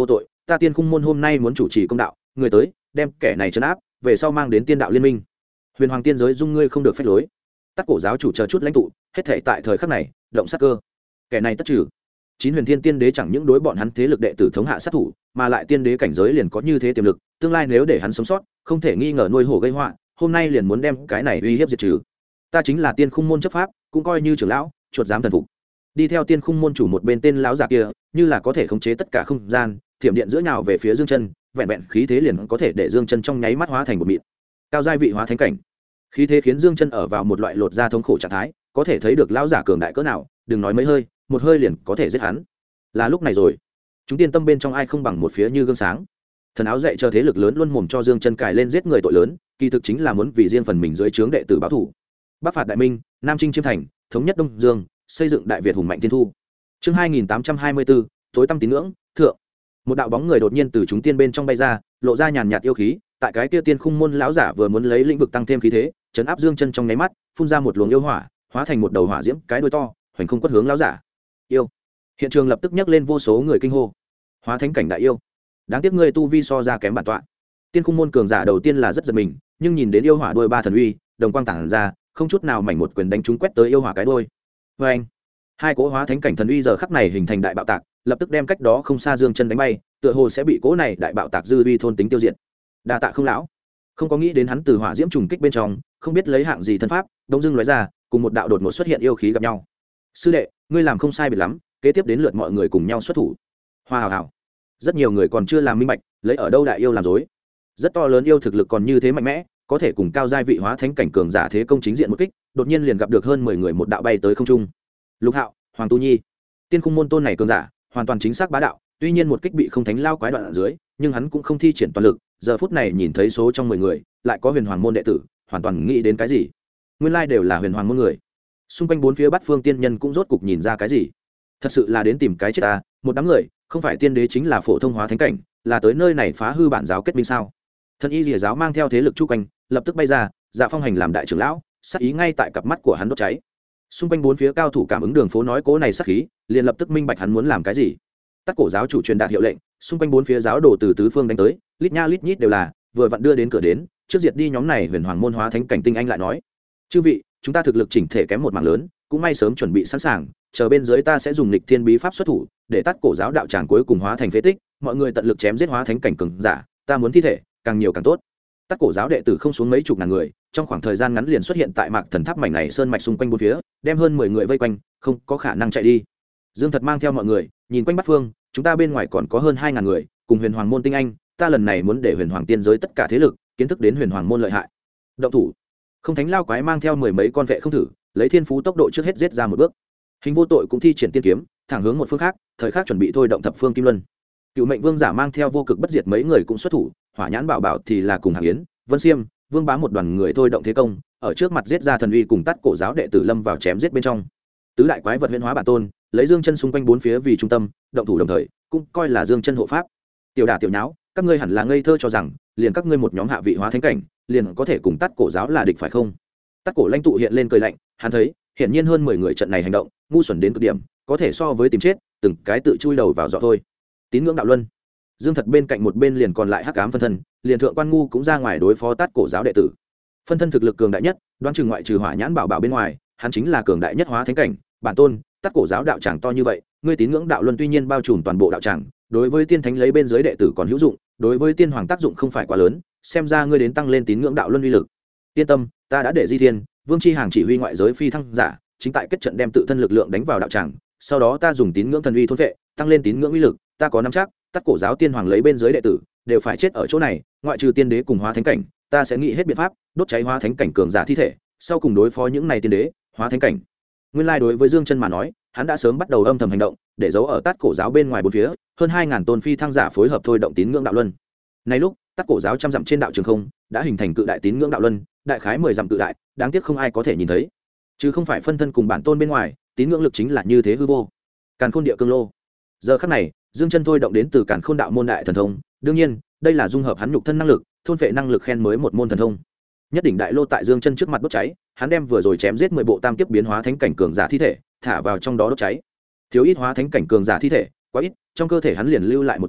ta tiên khung môn hôm nay muốn chủ trì công đạo, người tới đem kẻ này trấn áp, về sau mang đến tiên đạo liên minh. Huyền hoàng tiên giới dung ngươi không được phép lối. Tất cổ giáo chủ chờ chút lãnh tụ, hết thảy tại thời khắc này động sát cơ. Kẻ này tất trừ. Chín huyền thiên tiên đế chẳng những đối bọn hắn thế lực đệ tử thống hạ sát thủ, mà lại tiên đế cảnh giới liền có như thế tiềm lực, tương lai nếu để hắn sống sót, không thể nghi ngờ nuôi hổ gây họa, hôm nay liền muốn đem cái này uy hiếp diệt trừ. Ta chính là tiên khung môn chấp pháp, cũng coi như trưởng lão, chuột dám thần phục. Đi theo tiên khung môn chủ một bên tên lão già kia, như là có thể khống chế tất cả không gian, thiểm điện giữa nhào về phía Dương Chân, vẹn vẹn khí thế liền có thể để Dương Chân trong nháy mắt hóa thành một mịn. Cao giai vị hóa thánh cảnh. Khí thế khiến Dương Chân ở vào một loại lột da thống khổ trạng thái, có thể thấy được lão giả cường đại cỡ nào, đừng nói mấy hơi, một hơi liền có thể giết hắn. Là lúc này rồi, chúng tiên tâm bên trong ai không bằng một phía như gương sáng. Thần áo dạy cho thế lực lớn luôn mồm cho Dương Chân cài lên giết người tội lớn, kỳ thực chính là muốn vì riêng phần mình dưới trướng đệ tử báo thù. Bắc phạt đại minh, Nam chinh chiêm thành, thống nhất Đông Dương, xây dựng đại Việt hùng mạnh tiên thu. Chương 2824, tối tăm tín ngưỡng, thượng. Một đạo bóng người đột nhiên từ chúng tiên bên trong bay ra, lộ ra nhàn nhạt yêu khí, tại cái kia tiên khung môn lão giả vừa muốn lấy lĩnh vực tăng thêm khí thế, chấn áp Dương Chân trong nháy mắt, phun ra một luồng yêu hỏa, hóa thành một đầu hỏa diễm, cái đuôi to, hoành không quất hướng lão giả. Yêu. Hiện trường lập tức nhấc lên vô số người kinh hô. Hóa thánh cảnh đại yêu. Đáng tiếc ngươi tu vi so ra kém bản tọa. Tiên khung môn cường giả đầu tiên là rất giật mình, nhưng nhìn đến yêu hỏa đuôi ba thần uy, đồng quang tản ra, không chút nào mảnh một quyền đánh trúng quét tới yêu hỏa cái đuôi. Và anh, hai cỗ hóa thánh cảnh thần uy giờ khắc này hình thành đại bạo tạc, lập tức đem cách đó không xa Dương Chân đánh bay, tựa hồ sẽ bị cỗ này đại bạo tạc dư uy thôn tính tiêu diệt. Đa tạ không lão. Không có nghĩ đến hắn từ hỏa diễm trùng kích bên trong, không biết lấy hạng gì thân pháp, đông dưng lóe ra, cùng một đạo đột ngột xuất hiện yêu khí gặp nhau. Sư đệ, ngươi làm không sai biệt lắm, kế tiếp đến lượt mọi người cùng nhau xuất thủ. Hoa hào hào. Rất nhiều người còn chưa làm minh bạch, lấy ở đâu đại yêu làm dối. Rất to lớn yêu thực lực còn như thế mạnh mẽ, có thể cùng cao giai vị hóa thánh cảnh cường giả thế công chính diện một kích, đột nhiên liền gặp được hơn 10 người một đạo bay tới không trung. Lục Hạo, Hoàng Tu Nhi, tiên khung môn tôn này cường giả, hoàn toàn chính xác bá đạo, tuy nhiên một kích bị không thánh lao quái đoạn ở dưới, nhưng hắn cũng không thi triển toàn lực, giờ phút này nhìn thấy số trong 10 người, lại có huyền hoàng môn đệ tử, hoàn toàn nghĩ đến cái gì? Nguyên lai đều là huyền hoàng môn người. Xung quanh bốn phía bát phương tiên nhân cũng rốt cục nhìn ra cái gì? Thật sự là đến tìm cái chết ta, một đám người, không phải tiên đế chính là phổ thông hóa thánh cảnh, là tới nơi này phá hư bản giáo kết minh sao? Thần y Lìa giáo mang theo thế lực chu quanh, lập tức bay ra, Dạ Phong hành làm đại trưởng lão, sát ý ngay tại cặp mắt của hắn đốt cháy. Xung quanh bốn phía cao thủ cảm ứng đường phố nói cố này sát khí, liền lập tức minh bạch hắn muốn làm cái gì. Tất cổ giáo chủ truyền đạt hiệu lệnh, xung quanh bốn phía giáo đồ từ tứ phương đánh tới, lít nha lít nhít đều là, vừa vặn đưa đến cửa đến, trước diệt đi nhóm này huyền hoàng môn hóa thánh cảnh tinh anh lại nói: "Chư vị, chúng ta thực lực chỉnh thể kém một mảng lớn, cũng may sớm chuẩn bị sẵn sàng, chờ bên dưới ta sẽ dùng nghịch thiên bí pháp xuất thủ, để tắt cổ giáo đạo tràng cuối cùng hóa thành phế tích, mọi người tận lực chém giết hóa thánh cảnh cường giả, ta muốn thi thể càng nhiều càng tốt." Tắt cổ giáo đệ tử không xuống mấy chục ngàn người, trong khoảng thời gian ngắn liền xuất hiện tại Mạc Thần Tháp mảnh này sơn mạch xung quanh bốn phía, đem hơn 10 người vây quanh, không có khả năng chạy đi. Dương Thật mang theo mọi người, nhìn quanh bát phương, chúng ta bên ngoài còn có hơn 2000 người, cùng huyền hoàng môn tinh anh, ta lần này muốn để huyền hoàng tiên giới tất cả thế lực kiến thức đến huyền hoàng môn lợi hại. Động thủ. Không thánh lao quái mang theo 10 mấy con vệ không thử, lấy thiên phú tốc độ trước hết giết ra một bước. Hình vô tội cũng thi triển tiên kiếm, thẳng hướng một phương khác, thời khắc chuẩn bị thôi động thập phương kim luân. Cựu mệnh vương giả mang theo vô cực bất diệt mấy người cũng xuất thủ, hỏa nhãn bảo bảo thì là cùng hàng yến, vân xiêm, vương bá một đoàn người thôi động thế công, ở trước mặt giết ra thần uy cùng tắt cổ giáo đệ tử lâm vào chém giết bên trong. Tứ đại quái vật huyễn hóa bản tôn, lấy Dương Chân xung quanh bốn phía vì trung tâm, động thủ đồng thời, cũng coi là Dương Chân hộ pháp. Tiểu đả tiểu nháo, các ngươi hẳn là ngây thơ cho rằng, liền các ngươi một nhóm hạ vị hóa thánh cảnh, liền có thể cùng tắt cổ giáo là địch phải không? Tắt cổ lãnh tụ hiện lên cười lạnh, hắn thấy, hiển nhiên hơn 10 người trận này hành động, ngu xuẩn đến cực điểm, có thể so với tìm chết, từng cái tự chui đầu vào giọ thôi. Tín ngưỡng đạo luân. Dương Thật bên cạnh một bên liền còn lại hắc ám phân thân, liền thượng quan ngu cũng ra ngoài đối phó tát cổ giáo đệ tử. Phân thân thực lực cường đại nhất, đoán chừng ngoại trừ hỏa nhãn bảo bảo bên ngoài, hắn chính là cường đại nhất hóa thánh cảnh. Bản tôn, tát cổ giáo đạo tràng to như vậy, ngươi tín ngưỡng đạo luân tuy nhiên bao trùm toàn bộ đạo tràng, đối với tiên thánh lấy bên dưới đệ tử còn hữu dụng, đối với tiên hoàng tác dụng không phải quá lớn, xem ra ngươi đến tăng lên tín ngưỡng đạo luân uy lực. Yên tâm, ta đã để Di Thiên, Vương Chi Hàng chỉ huy ngoại giới phi thăng giả, chính tại kết trận đem tự thân lực lượng đánh vào đạo tràng, sau đó ta dùng tín ngưỡng thần uy thôn vệ, tăng lên tín ngưỡng uy lực, ta có nắm chắc, tất cổ giáo tiên hoàng lấy bên dưới đệ tử đều phải chết ở chỗ này, ngoại trừ tiên đế cùng hóa thánh cảnh, ta sẽ nghĩ hết biện pháp đốt cháy hóa thánh cảnh cường giả thi thể, sau cùng đối phó những này tiên đế, hóa thánh cảnh. Nguyên lai đối với Dương Chân mà nói, hắn đã sớm bắt đầu âm thầm hành động, để giấu ở tát cổ giáo bên ngoài bốn phía, hơn 2000 tôn phi thăng giả phối hợp thôi động tín ngưỡng đạo luân. Nay lúc, tát cổ giáo trăm dặm trên đạo trường không, đã hình thành cự đại tín ngưỡng đạo luân, đại khái 10 dặm cự đại, đáng tiếc không ai có thể nhìn thấy. Chứ không phải phân thân cùng bản tôn bên ngoài, tín ngưỡng lực chính là như thế hư vô. Càn Khôn Địa Cương Lô. Giờ khắc này, Dương Chân thôi động đến từ Càn Khôn đạo môn đại thần thông, đương nhiên, đây là dung hợp hắn nhục thân năng lực, thôn phệ năng lực khen mới một môn thần thông. Nhất định đại lô tại Dương Chân trước mặt đốt cháy, hắn đem vừa rồi chém giết 10 bộ tam kiếp biến hóa thánh cảnh cường giả thi thể, thả vào trong đó đốt cháy. Thiếu ít hóa thánh cảnh cường giả thi thể, quá ít, trong cơ thể hắn liền lưu lại một tôn,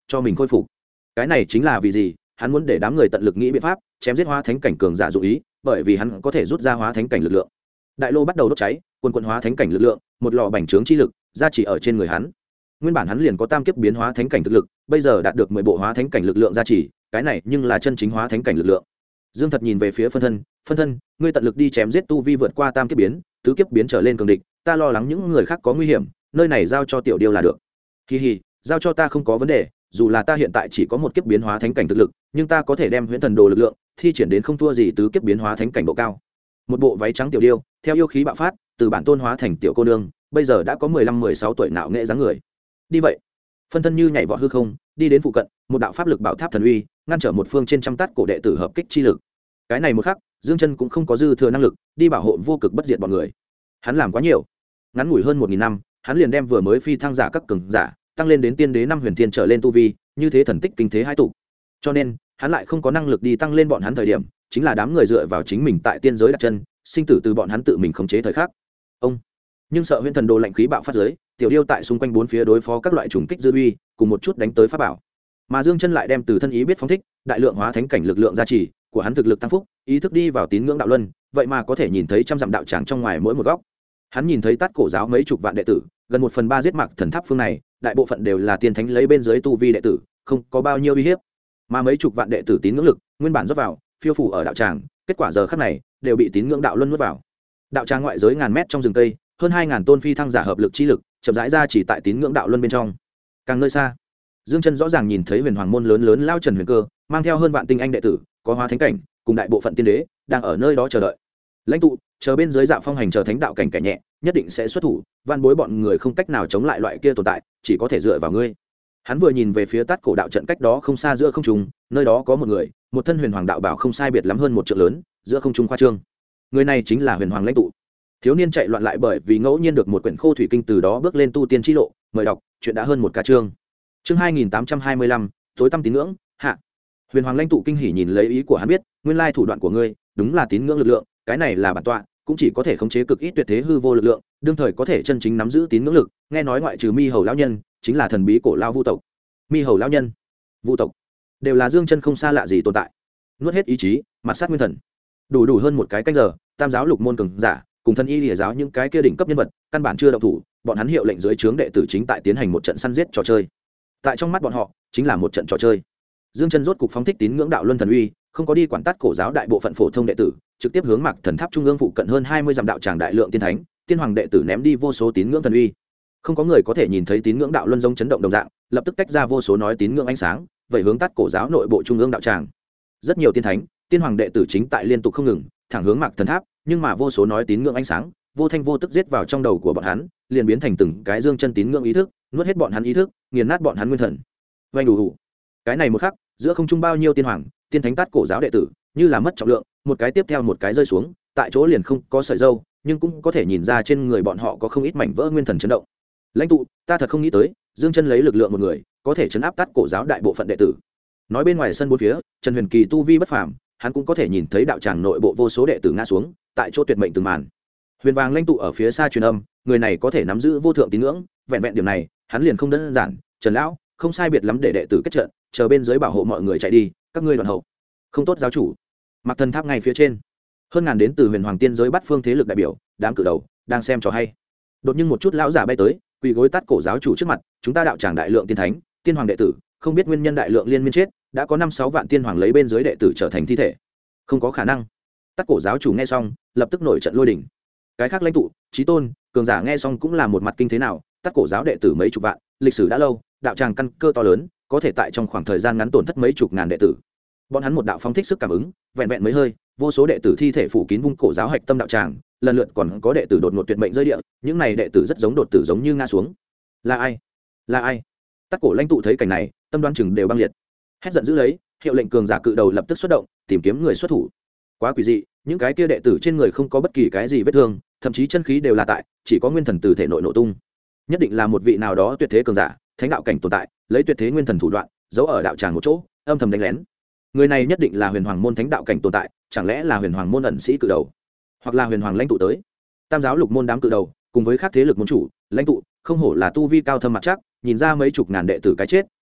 cho mình khôi phục. Cái này chính là vì gì hắn muốn để đám người tận lực nghĩ biện pháp chém giết hóa thánh cảnh cường giả dụ ý, bởi vì hắn có thể rút ra hóa thánh cảnh lực lượng. Đại lô bắt đầu đốt cháy, quần quần hóa thánh cảnh lực lượng, một lò bành trướng chi lực ra chỉ ở trên người hắn. Nguyên bản hắn liền có tam kiếp biến hóa thánh cảnh thực lực, bây giờ đạt được 10 bộ hóa thánh cảnh lực lượng gia trì, cái này nhưng là chân chính hóa thánh cảnh lực lượng. Dương Thật nhìn về phía phân thân, ngươi tận lực đi chém giết tu vi vượt qua tam kiếp biến, tứ kiếp biến trở lên cường địch, ta lo lắng những người khác có nguy hiểm, nơi này giao cho tiểu điêu là được. Hi hi, giao cho ta không có vấn đề, dù là ta hiện tại chỉ có một kiếp biến hóa thánh cảnh thực lực, nhưng ta có thể đem huyễn thần đồ lực lượng thi triển đến không thua gì tứ kiếp biến hóa thánh cảnh độ cao. Một bộ váy trắng tiểu điêu, theo yêu khí bạo phát, từ bản tôn hóa thành tiểu cô nương, bây giờ đã có 15-16 tuổi nạo nghệ dáng người. Đi vậy, phân thân như nhảy vọt hư không, đi đến phụ cận, một đạo pháp lực bảo tháp thần uy, ngăn trở một phương trên trăm tát cổ đệ tử hợp kích chi lực. Cái này một khắc, Dương Chân cũng không có dư thừa năng lực đi bảo hộ vô cực bất diệt bọn người. Hắn làm quá nhiều, ngắn ngủi hơn 1000 năm, hắn liền đem vừa mới phi thăng giả các cường giả tăng lên đến tiên đế năm huyền thiên trở lên tu vi, như thế thần tích kinh thế hai tụ. Cho nên, hắn lại không có năng lực đi tăng lên bọn hắn thời điểm, chính là đám người dựa vào chính mình tại tiên giới đặt chân, sinh tử từ bọn hắn tự mình khống chế thời khắc. Ông, nhưng sợ huyễn thần đồ lạnh khí bạo phát giới, tiểu điêu tại xung quanh bốn phía đối phó các loại trùng kích dư uy, cùng một chút đánh tới pháp bảo. Mà Dương Chân lại đem từ thân ý biết phóng thích, đại lượng hóa thánh cảnh lực lượng gia trì, của hắn thực lực tăng phúc, ý thức đi vào tín ngưỡng đạo luân, vậy mà có thể nhìn thấy trăm dặm đạo tràng trong ngoài mỗi một góc. Hắn nhìn thấy Tát cổ giáo mấy chục vạn đệ tử, gần 1/3 giết Mạc Thần Tháp phương này, đại bộ phận đều là tiên thánh lấy bên dưới tu vi đệ tử, không có bao nhiêu uy hiếp. Mà mấy chục vạn đệ tử tín ngưỡng lực, nguyên bản rót vào, phiêu phủ ở đạo tràng, kết quả giờ khắc này đều bị tín ngưỡng đạo luân nuốt vào. Đạo tràng ngoại giới ngàn mét trong rừng cây, hơn 2000 tôn phi thăng giả hợp lực chi lực, chậm rãi ra chỉ tại tín ngưỡng đạo luân bên trong. Càng nơi xa, Dương Chân rõ ràng nhìn thấy Huyền Hoàng môn lớn lớn lao Trần Huyền Cơ, mang theo hơn vạn tinh anh đệ tử, có hóa thánh cảnh, cùng đại bộ phận tiên đế, đang ở nơi đó chờ đợi. Lãnh tụ, chờ bên dưới Dạ Phong hành chờ thánh đạo cảnh kẻ nhẹ, nhất định sẽ xuất thủ, van bối bọn người không cách nào chống lại loại kia tồn tại, chỉ có thể dựa vào ngươi. Hắn vừa nhìn về phía Tát cổ đạo trận cách đó không xa giữa không trung, nơi đó có một người, một thân Huyền Hoàng đạo bảo không sai biệt lắm hơn một trượng lớn, giữa không trung khoa trương. Người này chính là Huyền Hoàng lãnh tụ. Thiếu niên chạy loạn lại bởi vì ngẫu nhiên được một quyển khô thủy kinh từ đó bước lên tu tiên chi lộ, mời đọc, chuyện đã hơn một ca chương. Chương 2825, tối tăm tín ngưỡng, hạ. Huyền Hoàng lãnh tụ kinh hỉ nhìn lấy ý của hắn biết, nguyên lai thủ đoạn của ngươi, đúng là tín ngưỡng lực lượng, cái này là bản tọa, cũng chỉ có thể khống chế cực ít tuyệt thế hư vô lực lượng, đương thời có thể chân chính nắm giữ tín ngưỡng lực, nghe nói ngoại trừ Mi Hầu lão nhân, chính là thần bí cổ lao Vu tộc. Mi Hầu lão nhân, Vu tộc, đều là Dương Chân không xa lạ gì tồn tại. Nuốt hết ý chí, mặt sát nguyên thần. Đủ hơn một cái canh giờ, Tam giáo lục môn cường giả, cùng thân y lìa giáo những cái kia đỉnh cấp nhân vật, căn bản chưa động thủ, bọn hắn hiệu lệnh dưới trướng đệ tử chính tại tiến hành một trận săn giết trò chơi. Tại trong mắt bọn họ, chính là một trận trò chơi. Dương Chân rốt cục phóng thích tín ngưỡng đạo luân thần uy, không có đi quản Tát cổ giáo đại bộ phận phổ thông đệ tử, trực tiếp hướng Mạc Thần Tháp trung ương phụ cận hơn 20 dặm đạo tràng đại lượng tiên thánh, tiên hoàng đệ tử ném đi vô số tín ngưỡng thần uy. Không có người có thể nhìn thấy tín ngưỡng đạo luân giống chấn động đồng dạng, lập tức tách ra vô số nói tín ngưỡng ánh sáng, vậy hướng Tát cổ giáo nội bộ trung ương đạo tràng. Rất nhiều tiên thánh, tiên hoàng đệ tử chính tại liên tục không ngừng, thẳng hướng Mạc Thần Tháp, nhưng mà vô số nói tín ngưỡng ánh sáng, vô thanh vô tức giết vào trong đầu của bọn hắn, liền biến thành từng cái Dương Chân tín ngưỡng ý thức, nuốt hết bọn hắn ý thức, nghiền nát bọn hắn nguyên thần. Vành đủ. Cái này một khắc, giữa không trung bao nhiêu tiên hoàng, tiên thánh Tát cổ giáo đệ tử, như là mất trọng lượng, một cái tiếp theo một cái rơi xuống, tại chỗ liền không có sợi râu, nhưng cũng có thể nhìn ra trên người bọn họ có không ít mảnh vỡ nguyên thần chấn động. Lãnh tụ, ta thật không nghĩ tới, Dương Chân lấy lực lượng một người, có thể chấn áp Tát cổ giáo đại bộ phận đệ tử. Nói bên ngoài sân bốn phía, Trần Huyền Kỳ tu vi bất phàm, hắn cũng có thể nhìn thấy đạo tràng nội bộ vô số đệ tử ngã xuống, tại chỗ tuyệt mệnh từng màn. Huyền Vàng lãnh tụ ở phía xa truyền âm, người này có thể nắm giữ vô thượng tín ngưỡng, vẹn vẹn điểm này, hắn liền không đơn giản, Trần lão, không sai biệt lắm để đệ tử kết trận, chờ bên dưới bảo hộ mọi người chạy đi, các ngươi đoàn hậu. Không tốt giáo chủ. Mạc Thần Tháp ngay phía trên, hơn ngàn đến từ Huyền Hoàng tiên giới bắt phương thế lực đại biểu, đám cử đầu, đang xem trò hay. Đột nhiên một chút lão giả bay tới, quỳ gối Tát cổ giáo chủ trước mặt, chúng ta đạo tràng đại lượng tiên thánh, tiên hoàng đệ tử, không biết nguyên nhân đại lượng liên miên chết, đã có 5-6 vạn tiên hoàng lấy bên dưới đệ tử trở thành thi thể. Không có khả năng. Tát cổ giáo chủ nghe xong, lập tức nổi trận lôi đình. Cái khác lãnh tụ, chí tôn, cường giả nghe xong cũng là một mặt kinh thế nào, Tát cổ giáo đệ tử mấy chục vạn, lịch sử đã lâu, đạo tràng căn cơ to lớn, có thể tại trong khoảng thời gian ngắn tổn thất mấy chục ngàn đệ tử. Bọn hắn một đạo phóng thích sức cảm ứng, vẹn vẹn mấy hơi, vô số đệ tử thi thể phủ kín vung cổ giáo hạch tâm đạo tràng, lần lượt còn có đệ tử đột ngột tuyệt mệnh rơi địa, những này đệ tử rất giống đột tử giống như ngã xuống. Là ai? Là ai? Tát cổ lãnh tụ thấy cảnh này, tâm đoan chừng đều băng liệt. Hét giận dữ lấy, hiệu lệnh cường giả cự đầu lập tức xuất động, tìm kiếm người xuất thủ. Quá quỷ dị, những cái kia đệ tử trên người không có bất kỳ cái gì vết thương, thậm chí chân khí đều là tại, chỉ có nguyên thần từ thể nội nổ tung. Nhất định là một vị nào đó tuyệt thế cường giả, thánh đạo cảnh tồn tại, lấy tuyệt thế nguyên thần thủ đoạn, giấu ở đạo tràng một chỗ, âm thầm đánh lén. Người này nhất định là Huyền Hoàng môn thánh đạo cảnh tồn tại, chẳng lẽ là Huyền Hoàng môn ẩn sĩ cự đầu, hoặc là Huyền Hoàng lãnh tụ tới. Tam giáo lục môn đám cự đầu, cùng với các thế lực môn chủ, lãnh tụ, không hổ là tu vi cao thâm mặt chắc, nhìn ra mấy chục ngàn đệ tử cái chết,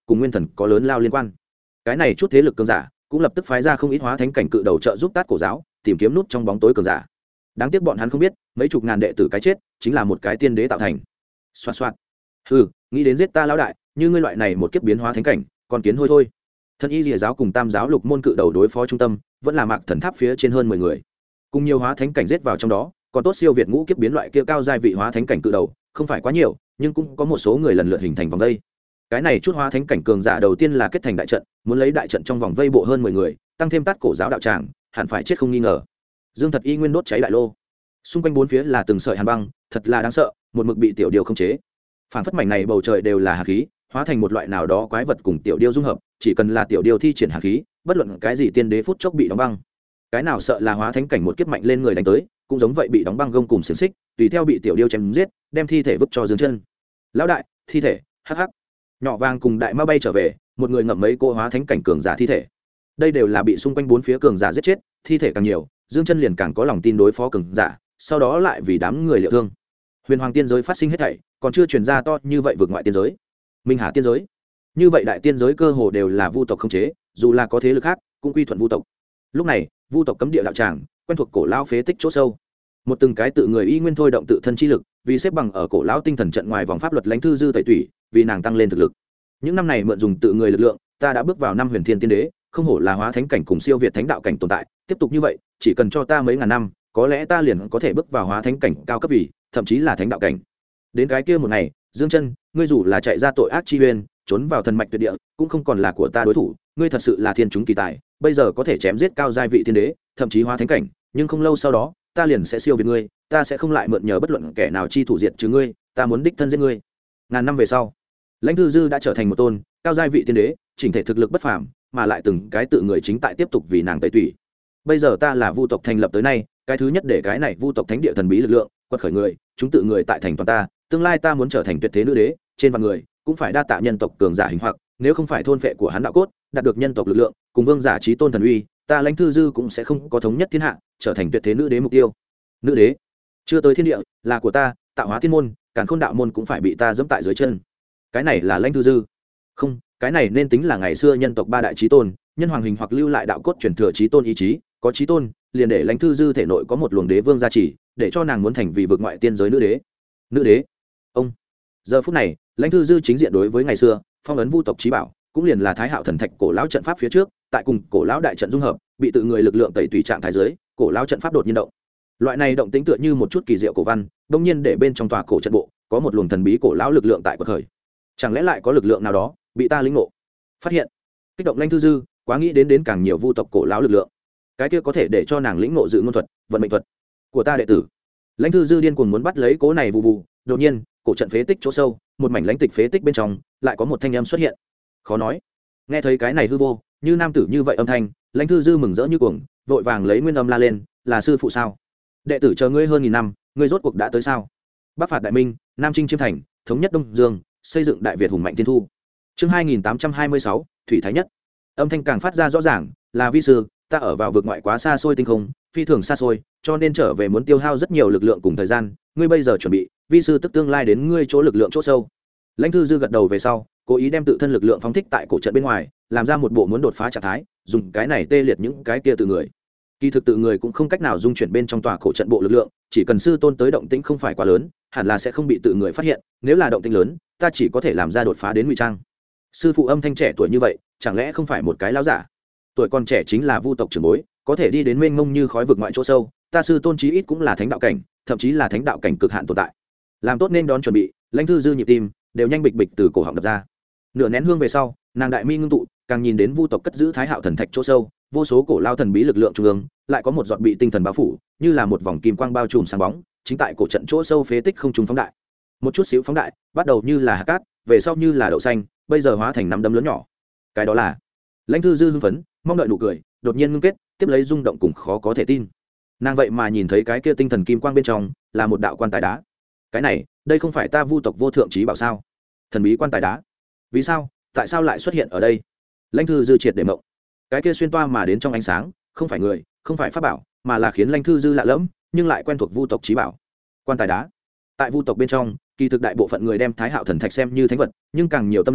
cùng nguyên thần có lớn lao liên quan. Cái này chút thế lực cường giả cũng lập tức phái ra không ít hóa thánh cảnh cự đầu trợ giúp Tát Cổ giáo tìm kiếm nút trong bóng tối cường giả. Đáng tiếc bọn hắn không biết, mấy chục ngàn đệ tử cái chết chính là một cái tiên đế tạo thành. Xoạt xoạt. Hừ, nghĩ đến giết ta lão đại, như ngươi loại này một kiếp biến hóa thánh cảnh, còn kiến hôi thôi. Thân Y Lìa giáo cùng Tam giáo lục môn cự đầu đối phó trung tâm, vẫn là Mạc Thần Tháp phía trên hơn 10 người. Cùng nhiều hóa thánh cảnh giết vào trong đó, còn tốt siêu việt ngũ kiếp biến loại kia cao giai vị hóa thánh cảnh cự đầu, không phải quá nhiều, nhưng cũng có một số người lần lượt hình thành vòng vây. Cái này chút hóa thánh cảnh cường giả đầu tiên là kết thành đại trận, muốn lấy đại trận trong vòng vây bộ hơn 10 người, tăng thêm Tát Cổ giáo đạo tràng, hẳn phải chết không nghi ngờ. Dương Thật Y nguyên đốt cháy đại lô. Xung quanh bốn phía là từng sợi hàn băng, thật là đáng sợ, một mực bị tiểu điêu khống chế. Phản phất mảnh này bầu trời đều là hàn khí, hóa thành một loại nào đó quái vật cùng tiểu điêu dung hợp, chỉ cần là tiểu điêu thi triển hàn khí, bất luận cái gì tiên đế phút chốc bị đóng băng. Cái nào sợ là hóa thánh cảnh một kiếp mạnh lên người đánh tới, cũng giống vậy bị đóng băng gông cùng xiềng xích, tùy theo bị tiểu điêu chém giết, đem thi thể vứt cho Dương Chân. Lão đại, thi thể, hắc hắc. Nhỏ vàng cùng đại ma bay trở về, một người ngậm mấy cô hóa thánh cảnh cường giả thi thể. Đây đều là bị xung quanh bốn phía cường giả giết chết, thi thể càng nhiều, Dương Chân liền càng có lòng tin đối phó cường giả, sau đó lại vì đám người liệu thương. Huyền Hoàng tiên giới phát sinh hết thảy, còn chưa truyền ra to như vậy vượt ngoại tiên giới. Minh Hà tiên giới, như vậy đại tiên giới cơ hồ đều là vu tộc khống chế, dù là có thế lực khác, cũng quy thuận vu tộc. Lúc này, vu tộc cấm địa đạo tràng, quen thuộc cổ lão phế tích chỗ sâu. Một từng cái tự người y nguyên thôi động tự thân chi lực, vì xếp bằng ở cổ lão tinh thần trận ngoài vòng pháp luật lãnh thư dư tẩy tủy, vì nàng tăng lên thực lực. Những năm này mượn dùng tự người lực lượng, ta đã bước vào năm huyền thiên tiên đế, không hổ là hóa thánh cảnh cùng siêu việt thánh đạo cảnh tồn tại, tiếp tục như vậy, chỉ cần cho ta mấy ngàn năm, có lẽ ta liền có thể bước vào hóa thánh cảnh cao cấp vì, thậm chí là thánh đạo cảnh. Đến cái kia một ngày, Dương Chân, ngươi dù là chạy ra tội ác chi uyên, trốn vào thần mạch tuyệt địa, cũng không còn là của ta đối thủ, ngươi thật sự là thiên chúng kỳ tài, bây giờ có thể chém giết cao giai vị tiên đế, thậm chí hóa thánh cảnh, nhưng không lâu sau đó, ta liền sẽ siêu việt ngươi, ta sẽ không lại mượn nhờ bất luận kẻ nào chi thủ diệt trừ ngươi, ta muốn đích thân giết ngươi. Ngàn năm về sau, Lãnh Thư Dư đã trở thành một tôn cao giai vị tiên đế, chỉnh thể thực lực bất phàm, mà lại từng cái tự người chính tại tiếp tục vì nàng tẩy tủy. Bây giờ ta là vu tộc thành lập tới nay, cái thứ nhất để cái này vu tộc thánh địa thần bí lực lượng quật khởi người, chúng tự người tại thành toàn ta, tương lai ta muốn trở thành tuyệt thế nữ đế, trên vạn người cũng phải đa tạ nhân tộc cường giả hình hoặc, nếu không phải thôn phệ của hắn đạo cốt, đạt được nhân tộc lực lượng, cùng vương giả chí tôn thần uy, ta Lãnh Thư Dư cũng sẽ không có thống nhất thiên hạ, trở thành tuyệt thế nữ đế mục tiêu. Nữ đế, chưa tới thiên địa, là của ta, tạo hóa thiên môn, càn khôn đạo môn cũng phải bị ta giẫm tại dưới chân. Cái này là Lãnh Thư Dư. Không, cái này nên tính là ngày xưa nhân tộc ba đại chí tôn, nhân hoàng hình hoặc lưu lại đạo cốt truyền thừa chí tôn ý chí, có chí tôn, liền để Lãnh Thư Dư thể nội có một luồng đế vương gia trì, để cho nàng muốn thành vì vượt ngoại tiên giới nữ đế. Nữ đế? Ông. Giờ phút này, Lãnh Thư Dư chính diện đối với ngày xưa, phong ấn vu tộc chí bảo, cũng liền là Thái Hạo thần thạch cổ lão trận pháp phía trước, tại cùng cổ lão đại trận dung hợp, bị tự người lực lượng tẩy tùy trạng thái dưới, cổ lão trận pháp đột nhiên động. Loại này động tĩnh tựa như một chút kỳ diệu cổ văn, đột nhiên để bên trong tòa cổ trận bộ, có một luồng thần bí cổ lão lực lượng tại bậc khởi. Chẳng lẽ lại có lực lượng nào đó bị ta lĩnh ngộ? Phát hiện, kích động Lãnh Thư Dư, quá nghĩ đến càng nhiều vu tộc cổ lão lực lượng. Cái kia có thể để cho nàng lĩnh ngộ dự ngôn thuật, vận mệnh thuật của ta đệ tử. Lãnh Thư Dư điên cuồng muốn bắt lấy cố này vụ vụ, đột nhiên, cổ trận phế tích chỗ sâu, một mảnh lãnh tịch phế tích bên trong, lại có một thanh âm xuất hiện. Khó nói. Nghe thấy cái này hư vô, như nam tử như vậy âm thanh, Lãnh Thư Dư mừng rỡ như cuồng, vội vàng lấy nguyên âm la lên, là sư phụ sao? Đệ tử chờ ngươi hơn 1000 năm, ngươi rốt cuộc đã tới sao? Bắc phạt đại minh, nam chinh chiêm thành, thống nhất đông dương, xây dựng đại việt hùng mạnh thiên thu. Chương 2826, thủy thái nhất. Âm thanh càng phát ra rõ ràng, là vi sư, ta ở vào vực ngoại quá xa xôi tinh không, phi thường xa xôi, cho nên trở về muốn tiêu hao rất nhiều lực lượng cùng thời gian, ngươi bây giờ chuẩn bị, vi sư tức tương lai đến ngươi chỗ lực lượng chỗ sâu. Lãnh Thư Dư gật đầu về sau, cố ý đem tự thân lực lượng phóng thích tại cổ trận bên ngoài, làm ra một bộ muốn đột phá trạng thái, dùng cái này tê liệt những cái kia tự người. Kỳ thực tự người cũng không cách nào dung chuyển bên trong tòa cổ trận bộ lực lượng, chỉ cần sư tôn tới động tĩnh không phải quá lớn, hẳn là sẽ không bị tự người phát hiện, nếu là động tĩnh lớn, ta chỉ có thể làm ra đột phá đến ngụy trang. Sư phụ âm thanh trẻ tuổi như vậy, chẳng lẽ không phải một cái lão giả? Tuổi còn trẻ chính là vu tộc trưởng bối, có thể đi đến mênh mông như khói vực ngoại chỗ sâu, ta sư tôn chí ít cũng là thánh đạo cảnh, thậm chí là thánh đạo cảnh cực hạn tồn tại. Làm tốt nên đón chuẩn bị, Lãnh Thư Dư nhịp tim đều nhanh bịch bịch từ cổ họng đập ra. Nửa nén hương về sau, nàng đại mi ngưng tụ, càng nhìn đến vu tộc cất giữ Thái Hạo thần thạch chỗ sâu, vô số cổ lao thần bí lực lượng trung ương, lại có một giọt bị tinh thần bao phủ, như là một vòng kim quang bao trùm sáng bóng, chính tại cổ trận chỗ sâu phế tích không trung phóng đại. Một chút xíu phóng đại, bắt đầu như là hạt cát, về sau như là đậu xanh, bây giờ hóa thành nắm đấm lớn nhỏ. Cái đó là Lãnh Thư Dư hưng phấn, mong đợi nụ cười, đột nhiên ngưng kết, tiếp lấy rung động cùng khó có thể tin. Nàng vậy mà nhìn thấy cái kia tinh thần kim quang bên trong là một đạo quan tài đá. Cái này, đây không phải ta vu tộc vô thượng chí bảo sao? Thần bí quan tài đá, vì sao, tại sao lại xuất hiện ở đây? Lãnh Thư Dư triệt để mộng. Cái kia xuyên toa mà đến trong ánh sáng, không phải người, không phải pháp bảo, mà là khiến Lãnh Thư Dư lạ lẫm, nhưng lại quen thuộc vu tộc chí bảo. Quan tài đá. Tại vu tộc bên trong, kỳ thực đại bộ phận người đem Thái Hạo thần thạch xem như thánh vật, nhưng càng nhiều tâm lý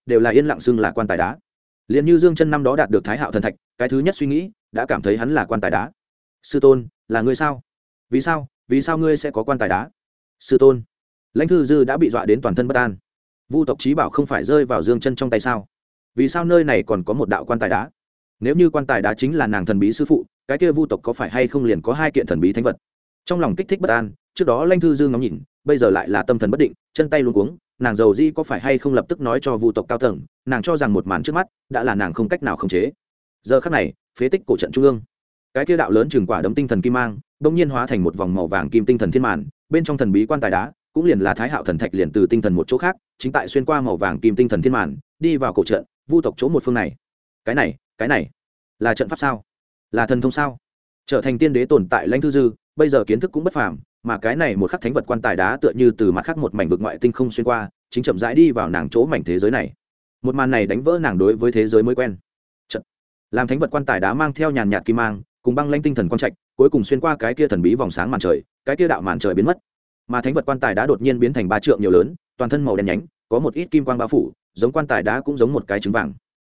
đều là yên lặng xưng là quan tài đá. Liền như Dương Chân năm đó đạt được Thái Hạo thần thạch, cái thứ nhất suy nghĩ đã cảm thấy hắn là quan tài đá. Sư tôn, là ngươi sao? Vì sao ngươi sẽ có quan tài đá? Sư tôn. Lãnh Thư Dư đã bị dọa đến toàn thân bất an. Vu tộc chí bảo không phải rơi vào Dương Chân trong tay sao? Vì sao nơi này còn có một đạo quan tài đá? Nếu như quan tài đá chính là nàng thần bí sư phụ, cái kia Vu tộc có phải hay không liền có hai kiện thần bí thánh vật? Trong lòng kích thích bất an, trước đó Lãnh Thư Dương ngắm nhìn, bây giờ lại là tâm thần bất định, chân tay luống cuống, nàng giàu di có phải hay không lập tức nói cho Vu tộc cao tầng, nàng cho rằng một màn trước mắt đã là nàng không cách nào khống chế. Giờ khắc này, phế tích cổ trận trung ương, cái kia đạo lớn chừng quả đấm tinh thần kim mang, bỗng nhiên hóa thành một vòng màu vàng kim tinh thần thiên màn, bên trong thần bí quan tài đá, cũng liền là Thái Hạo thần thạch liền từ tinh thần một chỗ khác, chính tại xuyên qua màu vàng kim tinh thần thiên màn, đi vào cổ trận, Vu tộc chỗ một phương này. Cái này là trận pháp sao? Là thần thông sao? Trở thành tiên đế tồn tại Lãnh Thư Dư, bây giờ kiến thức cũng bất phàm, mà cái này một khắc thánh vật quan tài đá tựa như từ mặt khác một mảnh vực ngoại tinh không xuyên qua, chính chậm rãi đi vào nàng chỗ mảnh thế giới này. Một màn này đánh vỡ nàng đối với thế giới mới quen. Chật, làm thánh vật quan tài đá mang theo nhàn nhạt kim mang, cùng băng lãnh tinh thần quang trạch, cuối cùng xuyên qua cái kia thần bí vòng sáng màn trời, cái kia đạo màn trời biến mất. Mà thánh vật quan tài đá đột nhiên biến thành 3 trượng nhiều lớn, toàn thân màu đen nhánh, có một ít kim quang bao phủ, giống quan tài đá cũng giống một cái trứng vàng.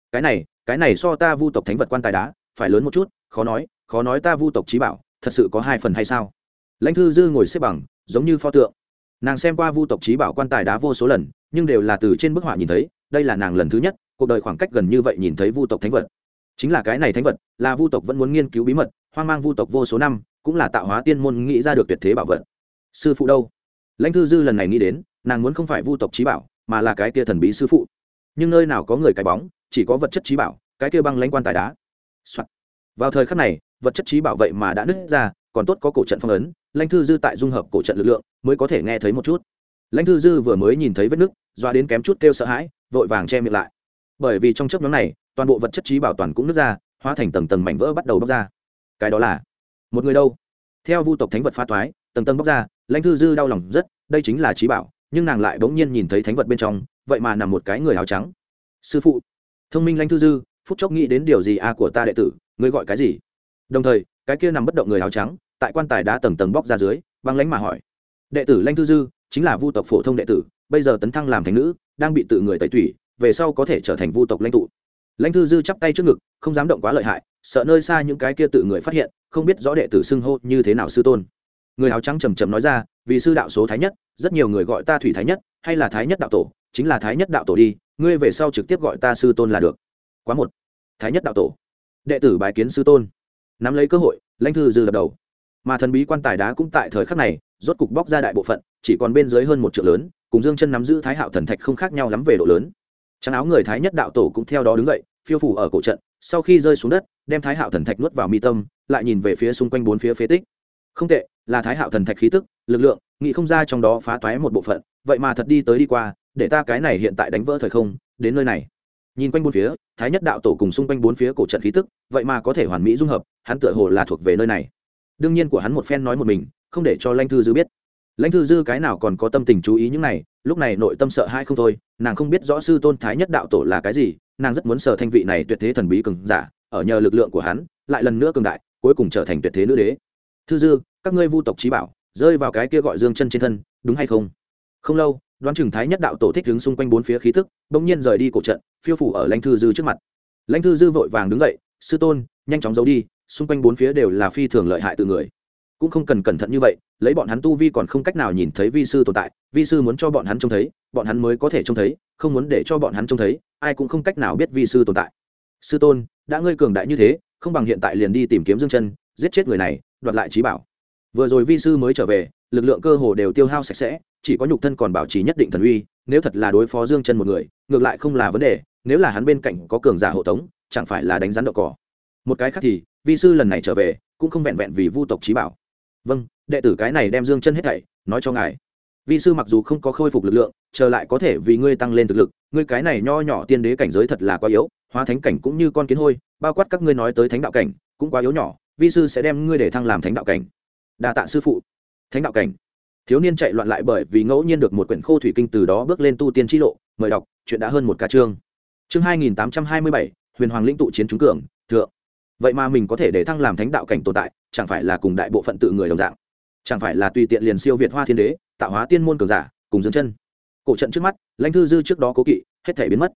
Cái này so ta Vu tộc thánh vật quan tài đá phải lớn một chút, khó nói ta Vu tộc chí bảo thật sự có 2 phần hay sao? Lãnh Thư Dư ngồi xếp bằng, giống như pho tượng. Nàng xem qua Vu tộc chí bảo quan tài đá vô số lần, nhưng đều là từ trên bức họa nhìn thấy, đây là nàng lần thứ nhất cuộc đời khoảng cách gần như vậy nhìn thấy Vu tộc thánh vật. Chính là cái này thánh vật, là Vu tộc vẫn muốn nghiên cứu bí mật, hoang mang Vu tộc vô số năm, cũng là tạo hóa tiên môn nghĩ ra được tuyệt thế bảo vật. Sư phụ đâu? Lãnh Thư Dư lần này nghĩ đến, nàng muốn không phải Vu tộc chí bảo, mà là cái kia thần bí sư phụ. Nhưng nơi nào có người cái bóng, chỉ có vật chất chí bảo, cái kia băng lãnh quan tài đá. Soạn. Vào thời khắc này, vật chất chí bảo vậy mà đã nứt ra, còn tốt có cổ trận phong ấn, Lãnh Thư Dư tại dung hợp cổ trận lực lượng, mới có thể nghe thấy một chút. Lãnh Thư Dư vừa mới nhìn thấy vết nứt, doa đến kém chút kêu sợ hãi, vội vàng che miệng lại. Bởi vì trong chớp nhoáng này, toàn bộ vật chất chí bảo toàn cũng nứt ra, hóa thành tầng tầng mảnh vỡ bắt đầu bóc ra. Cái đó là một người đâu? Theo Vu tộc thánh vật phá toái, tầng tầng bóc ra, Lãnh Thư Dư đau lòng rất, đây chính là chí bảo, nhưng nàng lại bỗng nhiên nhìn thấy thánh vật bên trong, vậy mà nằm một cái người áo trắng. Sư phụ. Thông minh Lãnh Thư Dư, phút chốc nghĩ đến điều gì của ta đệ tử, ngươi gọi cái gì? Đồng thời, cái kia nằm bất động người áo trắng, tại quan tài đá tầng tầng bóc ra dưới, băng lãnh mà hỏi: đệ tử Lãnh Thư Dư chính là Vu tộc phổ thông đệ tử, bây giờ tấn thăng làm thánh nữ, đang bị tự người tẩy tủy, về sau có thể trở thành Vu tộc lãnh tụ. Lãnh Thư Dư chắp tay trước ngực, không dám động quá lợi hại, sợ nơi xa những cái kia tự người phát hiện, không biết rõ đệ tử xưng hô như thế nào sư tôn. Người áo trắng trầm trầm nói ra: vì sư đạo số thái nhất, rất nhiều người gọi ta thủy thái nhất, hay là thái nhất đạo tổ, chính là thái nhất đạo tổ đi, ngươi về sau trực tiếp gọi ta sư tôn là được. Quá một. Thái nhất đạo tổ. Đệ tử bái kiến sư tôn. Nắm lấy cơ hội, Lãnh Thư Dư lập đầu. Mà thần bí quan tài đá cũng tại thời khắc này rốt cục bóc ra đại bộ phận, chỉ còn bên dưới hơn 1 trượng lớn, cùng Dương Chân nắm giữ Thái Hạo thần thạch không khác nhau lắm về độ lớn. Trắng áo người thái nhất đạo tổ cũng theo đó đứng dậy, phiêu phù ở cổ trận, sau khi rơi xuống đất, đem Thái Hạo thần thạch nuốt vào mi tâm, lại nhìn về phía xung quanh 4 phía phế tích. Không tệ, là Thái Hạo thần thạch khí tức, lực lượng, nghĩ không ra trong đó phá toái một bộ phận, vậy mà thật đi tới đi qua, để ta cái này hiện tại đánh vỡ thời không, đến nơi này. Nhìn quanh 4 phía, Thái nhất đạo tổ cùng xung quanh 4 phía cổ trận khí tức, vậy mà có thể hoàn mỹ dung hợp, hắn tựa hồ là thuộc về nơi này. Đương nhiên của hắn một phen nói một mình, không để cho Lãnh Thư Dư biết. Lãnh Thư Dư cái nào còn có tâm tình chú ý những này, lúc này nội tâm sợ hãi không thôi, nàng không biết rõ sư tôn Thái nhất đạo tổ là cái gì, nàng rất muốn sở thanh vị này tuyệt thế thần bí cường giả, ở nhờ lực lượng của hắn, lại lần nữa cường đại, cuối cùng trở thành tuyệt thế nữ đế. Thư Dư, các ngươi Vu tộc chí bảo, rơi vào cái kia gọi Dương Chân trên thân, đúng hay không? Không lâu, đoán chừng Thái nhất đạo tổ thích đứng xung quanh 4 phía khí tức, bỗng nhiên rời đi cổ trận, phiêu phủ ở Lãnh Thư Dư trước mặt. Lãnh Thư Dư vội vàng đứng dậy: sư tôn, nhanh chóng giấu đi, xung quanh 4 phía đều là phi thường lợi hại tự người, cũng không cần cẩn thận như vậy, lấy bọn hắn tu vi còn không cách nào nhìn thấy vi sư tồn tại, vi sư muốn cho bọn hắn trông thấy, bọn hắn mới có thể trông thấy, không muốn để cho bọn hắn trông thấy, ai cũng không cách nào biết vi sư tồn tại. Sư tôn, đã ngươi cường đại như thế, không bằng hiện tại liền đi tìm kiếm Dương Chân, giết chết người này, đoạt lại chí bảo. Vừa rồi vi sư mới trở về, lực lượng cơ hồ đều tiêu hao sạch sẽ, chỉ có nhục thân còn bảo trì nhất định thần uy, nếu thật là đối phó Dương Chân một người, ngược lại không là vấn đề, nếu là hắn bên cạnh có cường giả hộ tống, chẳng phải là đánh rắn đậu cỏ. Một cái khác thì, vi sư lần này trở về, cũng không vẹn vẹn vì Vu tộc chí bảo. Vâng, đệ tử cái này đem Dương Chân hết thảy nói cho ngài. Vi sư mặc dù không có khôi phục lực lượng, chờ lại có thể vì ngươi tăng lên thực lực, ngươi cái này nho nhỏ tiên đế cảnh giới thật là quá yếu, hóa thánh cảnh cũng như con kiến hôi, bao quát các ngươi nói tới thánh đạo cảnh, cũng quá yếu nhỏ, vi sư sẽ đem ngươi để thăng làm thánh đạo cảnh. Đa tạ sư phụ. Thánh đạo cảnh. Thiếu niên chạy loạn lại bởi vì ngẫu nhiên được một quyển khô thủy kinh, từ đó bước lên tu tiên chi lộ, mời đọc, chuyện đã hơn một ca chương. Chương 2827, Huyền Hoàng lĩnh tụ chiến trúng cường, thượng. Vậy mà mình có thể để thăng làm thánh đạo cảnh tồn tại, chẳng phải là cùng đại bộ phận tự người đồng dạng, chẳng phải là tùy tiện liền siêu việt Hoa Thiên Đế, tạo hóa tiên môn cường giả, cùng Dương Chân. Cổ trận trước mắt, Lãnh Thư Dư trước đó cố kỵ, hết thể biến mất.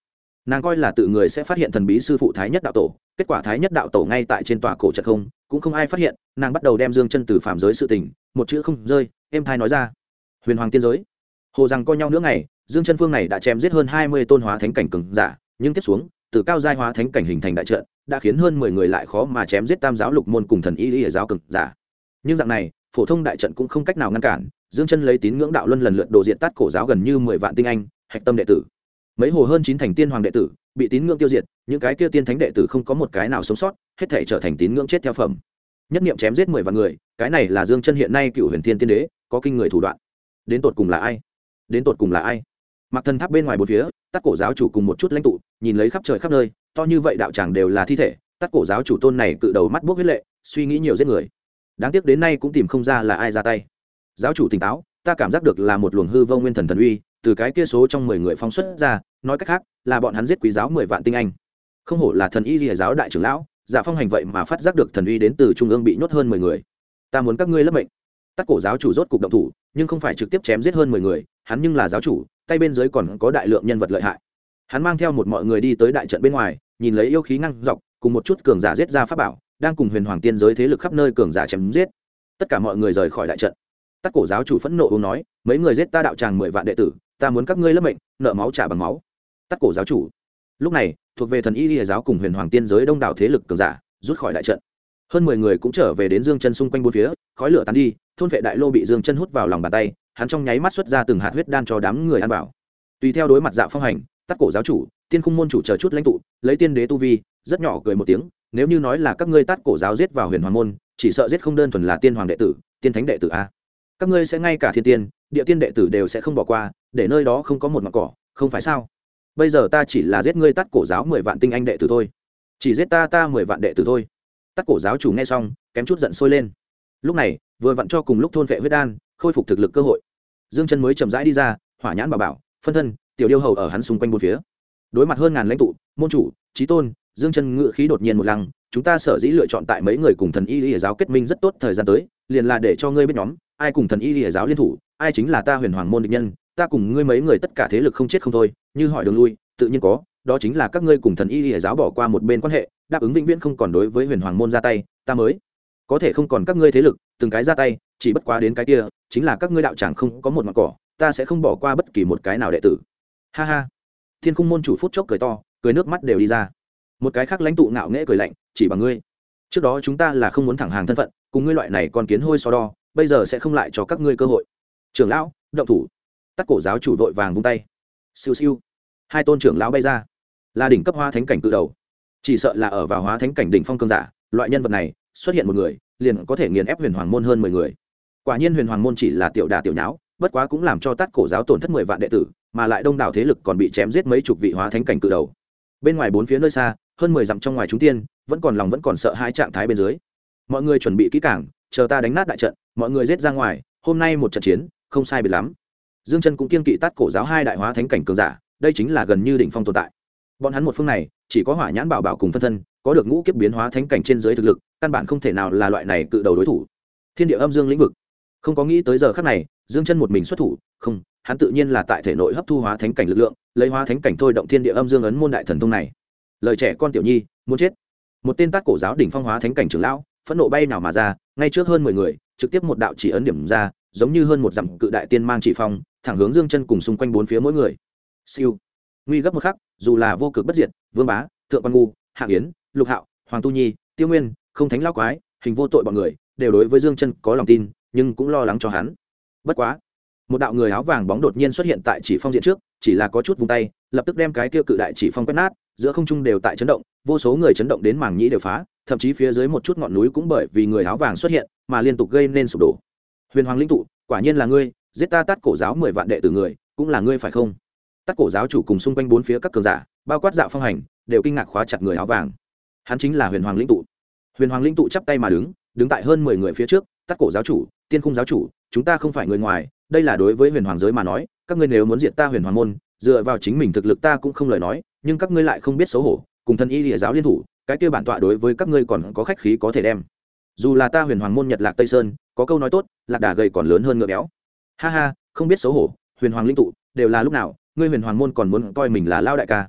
nàng coi là tự người sẽ phát hiện thần bí sư phụ thái nhất đạo tổ, kết quả thái nhất đạo tổ ngay tại trên tòa cổ trận không, cũng không ai phát hiện. Nàng bắt đầu đem Dương Chân từ phàm giới sự tình một chữ không rơi êm thai nói ra. Huyền hoàng tiên giới, hồ rằng coi nhau nữa ngày, Dương Chân phương này đã chém giết hơn 20 tôn hóa thánh cảnh cường giả, nhưng tiếp xuống từ cao giai hóa thánh cảnh hình thành đại trận đã khiến hơn 10 người lại khó mà chém giết tam giáo lục môn cùng thần y giáo cường giả. Nhưng dạng này phổ thông đại trận cũng không cách nào ngăn cản. Dương Chân lấy tín ngưỡng đạo luân lần lượt đồ diện tát cổ giáo gần như 10 vạn tinh anh hạch tâm đệ tử, mấy hồ hơn 9 thành tiên hoàng đệ tử bị tín ngưỡng tiêu diệt. Những cái kia tiên thánh đệ tử không có một cái nào sống sót, hết thảy trở thành tín ngưỡng chết theo phẩm. Nhất niệm chém giết 10 vạn người, cái này là Dương Chân hiện nay cựu huyền thiên tiên đế có kinh người thủ đoạn. Đến tột cùng là ai? Đến tột cùng là ai? Mặc thần tháp bên ngoài bốn phía, tát cổ giáo chủ cùng một chút lãnh tụ nhìn lấy khắp trời khắp nơi, to như vậy đạo tràng đều là thi thể. Tát cổ giáo chủ tôn này cự đầu mắt bốc huyết lệ, suy nghĩ nhiều giết người, đáng tiếc đến nay cũng tìm không ra là ai ra tay. Giáo chủ tỉnh táo, ta cảm giác được là một luồng hư vô nguyên thần thần uy từ cái kia số trong 10 người phóng xuất ra, nói cách khác là bọn hắn giết quý giáo 10 vạn tinh anh. Không hổ là thần y lìa giáo đại trưởng lão, Dạ Phong Hành vậy mà phát giác được thần uy đến từ trung ương bị nhốt hơn 10 người. Ta muốn các ngươi lấp mệnh. Tát cổ giáo chủ rốt cục động thủ, nhưng không phải trực tiếp chém giết hơn 10 người, hắn nhưng là giáo chủ, tay bên dưới còn có đại lượng nhân vật lợi hại. Hắn mang theo một mọi người đi tới đại trận bên ngoài, nhìn lấy yêu khí ngăng dọc, cùng một chút cường giả giết ra pháp bảo, đang cùng huyền hoàng tiên giới thế lực khắp nơi cường giả chém giết. Tất cả mọi người rời khỏi đại trận. Tát cổ giáo chủ phẫn nộ uống nói, mấy người giết ta đạo tràng 10 vạn đệ tử, ta muốn các ngươi lấp mệnh, nợ máu trả bằng máu. Tát cổ giáo chủ. Lúc này, thuộc về thần y lìa giáo cùng huyền hoàng tiên giới đông đảo thế lực cường giả rút khỏi đại trận. Hơn 10 người cũng trở về đến Dương Chân xung quanh bốn phía, khói lửa tán đi, thôn vệ đại lô bị Dương Chân hút vào lòng bàn tay, hắn trong nháy mắt xuất ra từng hạt huyết đan cho đám người ăn vào. Tùy theo đối mặt Dạ Phong Hành, Tát cổ giáo chủ, Tiên Khung môn chủ chờ chút lãnh tụ, lấy tiên đế tu vi, rất nhỏ cười một tiếng, nếu như nói là các ngươi Tát cổ giáo giết vào huyền hoàng môn, chỉ sợ giết không đơn thuần là tiên hoàng đệ tử, tiên thánh đệ tử a. Các ngươi sẽ ngay cả thiên tiên, địa tiên đệ tử đều sẽ không bỏ qua, để nơi đó không có một ngọn cỏ, không phải sao? Bây giờ ta chỉ là giết ngươi Tát cổ giáo 10 vạn tinh anh đệ tử thôi, chỉ giết ta 10 vạn đệ tử thôi. Tát cổ giáo chủ nghe xong kém chút giận sôi lên. Lúc này vừa vặn cho cùng lúc thôn vệ huyết đan khôi phục thực lực cơ hội, Dương Chân mới chậm rãi đi ra, hỏa nhãn bảo bảo phân thân tiểu điêu hầu ở hắn xung quanh bốn phía. Đối mặt hơn ngàn lãnh tụ môn chủ chí tôn, Dương Chân ngự khí đột nhiên một lăng, chúng ta sở dĩ lựa chọn tại mấy người cùng thần y lìa giáo kết minh rất tốt thời gian tới, liền là để cho ngươi biết nhóm ai cùng thần y lìa giáo liên thủ, ai chính là ta huyền hoàng môn địch nhân. Ta cùng ngươi mấy người tất cả thế lực không chết không thôi, như hỏi đường lui tự nhiên có, đó chính là các ngươi cùng thần y lìa giáo bỏ qua một bên quan hệ, đáp ứng vĩnh viễn không còn đối với huyền hoàng môn ra tay, ta mới có thể không còn các ngươi thế lực từng cái ra tay, chỉ bất quá đến cái kia chính là các ngươi đạo tràng không có một mặt cỏ, ta sẽ không bỏ qua bất kỳ một cái nào đệ tử. Ha ha. Thiên Khung môn chủ phút chốc cười to, cười nước mắt đều đi ra. Một cái khác lãnh tụ ngạo nghễ cười lạnh, chỉ bằng ngươi, trước đó chúng ta là không muốn thẳng hàng thân phận, cùng ngươi loại này còn kiến hôi so đo, bây giờ sẽ không lại cho các ngươi cơ hội. Trưởng lão động thủ. Tát cổ giáo chủ vội vàng vung tay, siêu siêu, hai tôn trưởng lão bay ra, là đỉnh cấp hóa thánh cảnh cự đầu. Chỉ sợ là ở vào hóa thánh cảnh đỉnh phong cường giả, loại nhân vật này xuất hiện một người liền có thể nghiền ép huyền hoàng môn hơn 10 người. Quả nhiên huyền hoàng môn chỉ là tiểu đà tiểu nháo, bất quá cũng làm cho Tát cổ giáo tổn thất 10 vạn đệ tử, mà lại đông đảo thế lực còn bị chém giết mấy chục vị hóa thánh cảnh cự đầu. Bên ngoài bốn phía nơi xa, hơn 10 dặm trong ngoài chúng tiên vẫn còn sợ hãi trạng thái bên dưới. Mọi người chuẩn bị kỹ càng, chờ ta đánh nát đại trận, mọi người giết ra ngoài, hôm nay một trận chiến không sai biệt lắm. Dương Chân cũng kiên kỵ Tát cổ giáo hai đại hóa thánh cảnh cường giả, đây chính là gần như đỉnh phong tồn tại. Bọn hắn một phương này chỉ có hỏa nhãn bảo bảo cùng phân thân có được ngũ kiếp biến hóa thánh cảnh trên dưới thực lực, căn bản không thể nào là loại này cự đầu đối thủ. Thiên địa âm dương lĩnh vực, không có nghĩ tới giờ khắc này Dương Chân một mình xuất thủ, không, hắn tự nhiên là tại thể nội hấp thu hóa thánh cảnh lực lượng, lấy hóa thánh cảnh thôi động thiên địa âm dương ấn môn đại thần thông này. Lời trẻ con tiểu nhi muốn chết. Một tên Tát cổ giáo đỉnh phong hóa thánh cảnh trưởng lão phẫn nộ bay nào mà ra, ngay trước hơn 10 người trực tiếp một đạo chỉ ấn điểm ra, giống như hơn một dặm cự đại tiên mang chỉ phong thẳng hướng Dương Chân cùng xung quanh bốn phía mỗi người. Siêu, nguy gấp một khắc, dù là vô cực bất diệt, Vương Bá, Thượng Quan Ngu, Hạng Yến, Lục Hạo, Hoàng Tu Nhi, Tiêu Nguyên, không thánh lão quái, hình vô tội bọn người đều đối với Dương Chân có lòng tin, nhưng cũng lo lắng cho hắn. Bất quá, một đạo người áo vàng bóng đột nhiên xuất hiện tại chỉ phong diện trước, chỉ là có chút vung tay, lập tức đem cái kia cự đại chỉ phong quét nát, giữa không trung đều tại chấn động, vô số người chấn động đến màng nhĩ đều phá, thậm chí phía dưới một chút ngọn núi cũng bởi vì người áo vàng xuất hiện mà liên tục gây nên sụp đổ. Huyền Hoàng linh tụ, quả nhiên là ngươi, giết ta Tát cổ giáo 10 vạn đệ tử người, cũng là ngươi phải không? Tát cổ giáo chủ cùng xung quanh bốn phía các cường giả, bao quát Dạ Phong Hành, đều kinh ngạc khóa chặt người áo vàng. Hắn chính là Huyền Hoàng linh tụ. Huyền Hoàng linh tụ chắp tay mà đứng tại hơn 10 người phía trước, Tát cổ giáo chủ, Tiên Khung giáo chủ, chúng ta không phải người ngoài, đây là đối với huyền hoàng giới mà nói, các ngươi nếu muốn diệt ta huyền hoàng môn, dựa vào chính mình thực lực ta cũng không lời nói, nhưng các ngươi lại không biết xấu hổ, cùng thần y lìa giáo liên thủ, cái kia bản tọa đối với các ngươi còn có khách khí có thể đem. Dù là ta huyền hoàng môn Nhật Lạc Tây Sơn, có câu nói tốt, lạc đà gầy còn lớn hơn ngựa béo. Ha ha, không biết xấu hổ, huyền hoàng linh tụ, đều là lúc nào, ngươi huyền hoàng môn còn muốn coi mình là lao đại ca.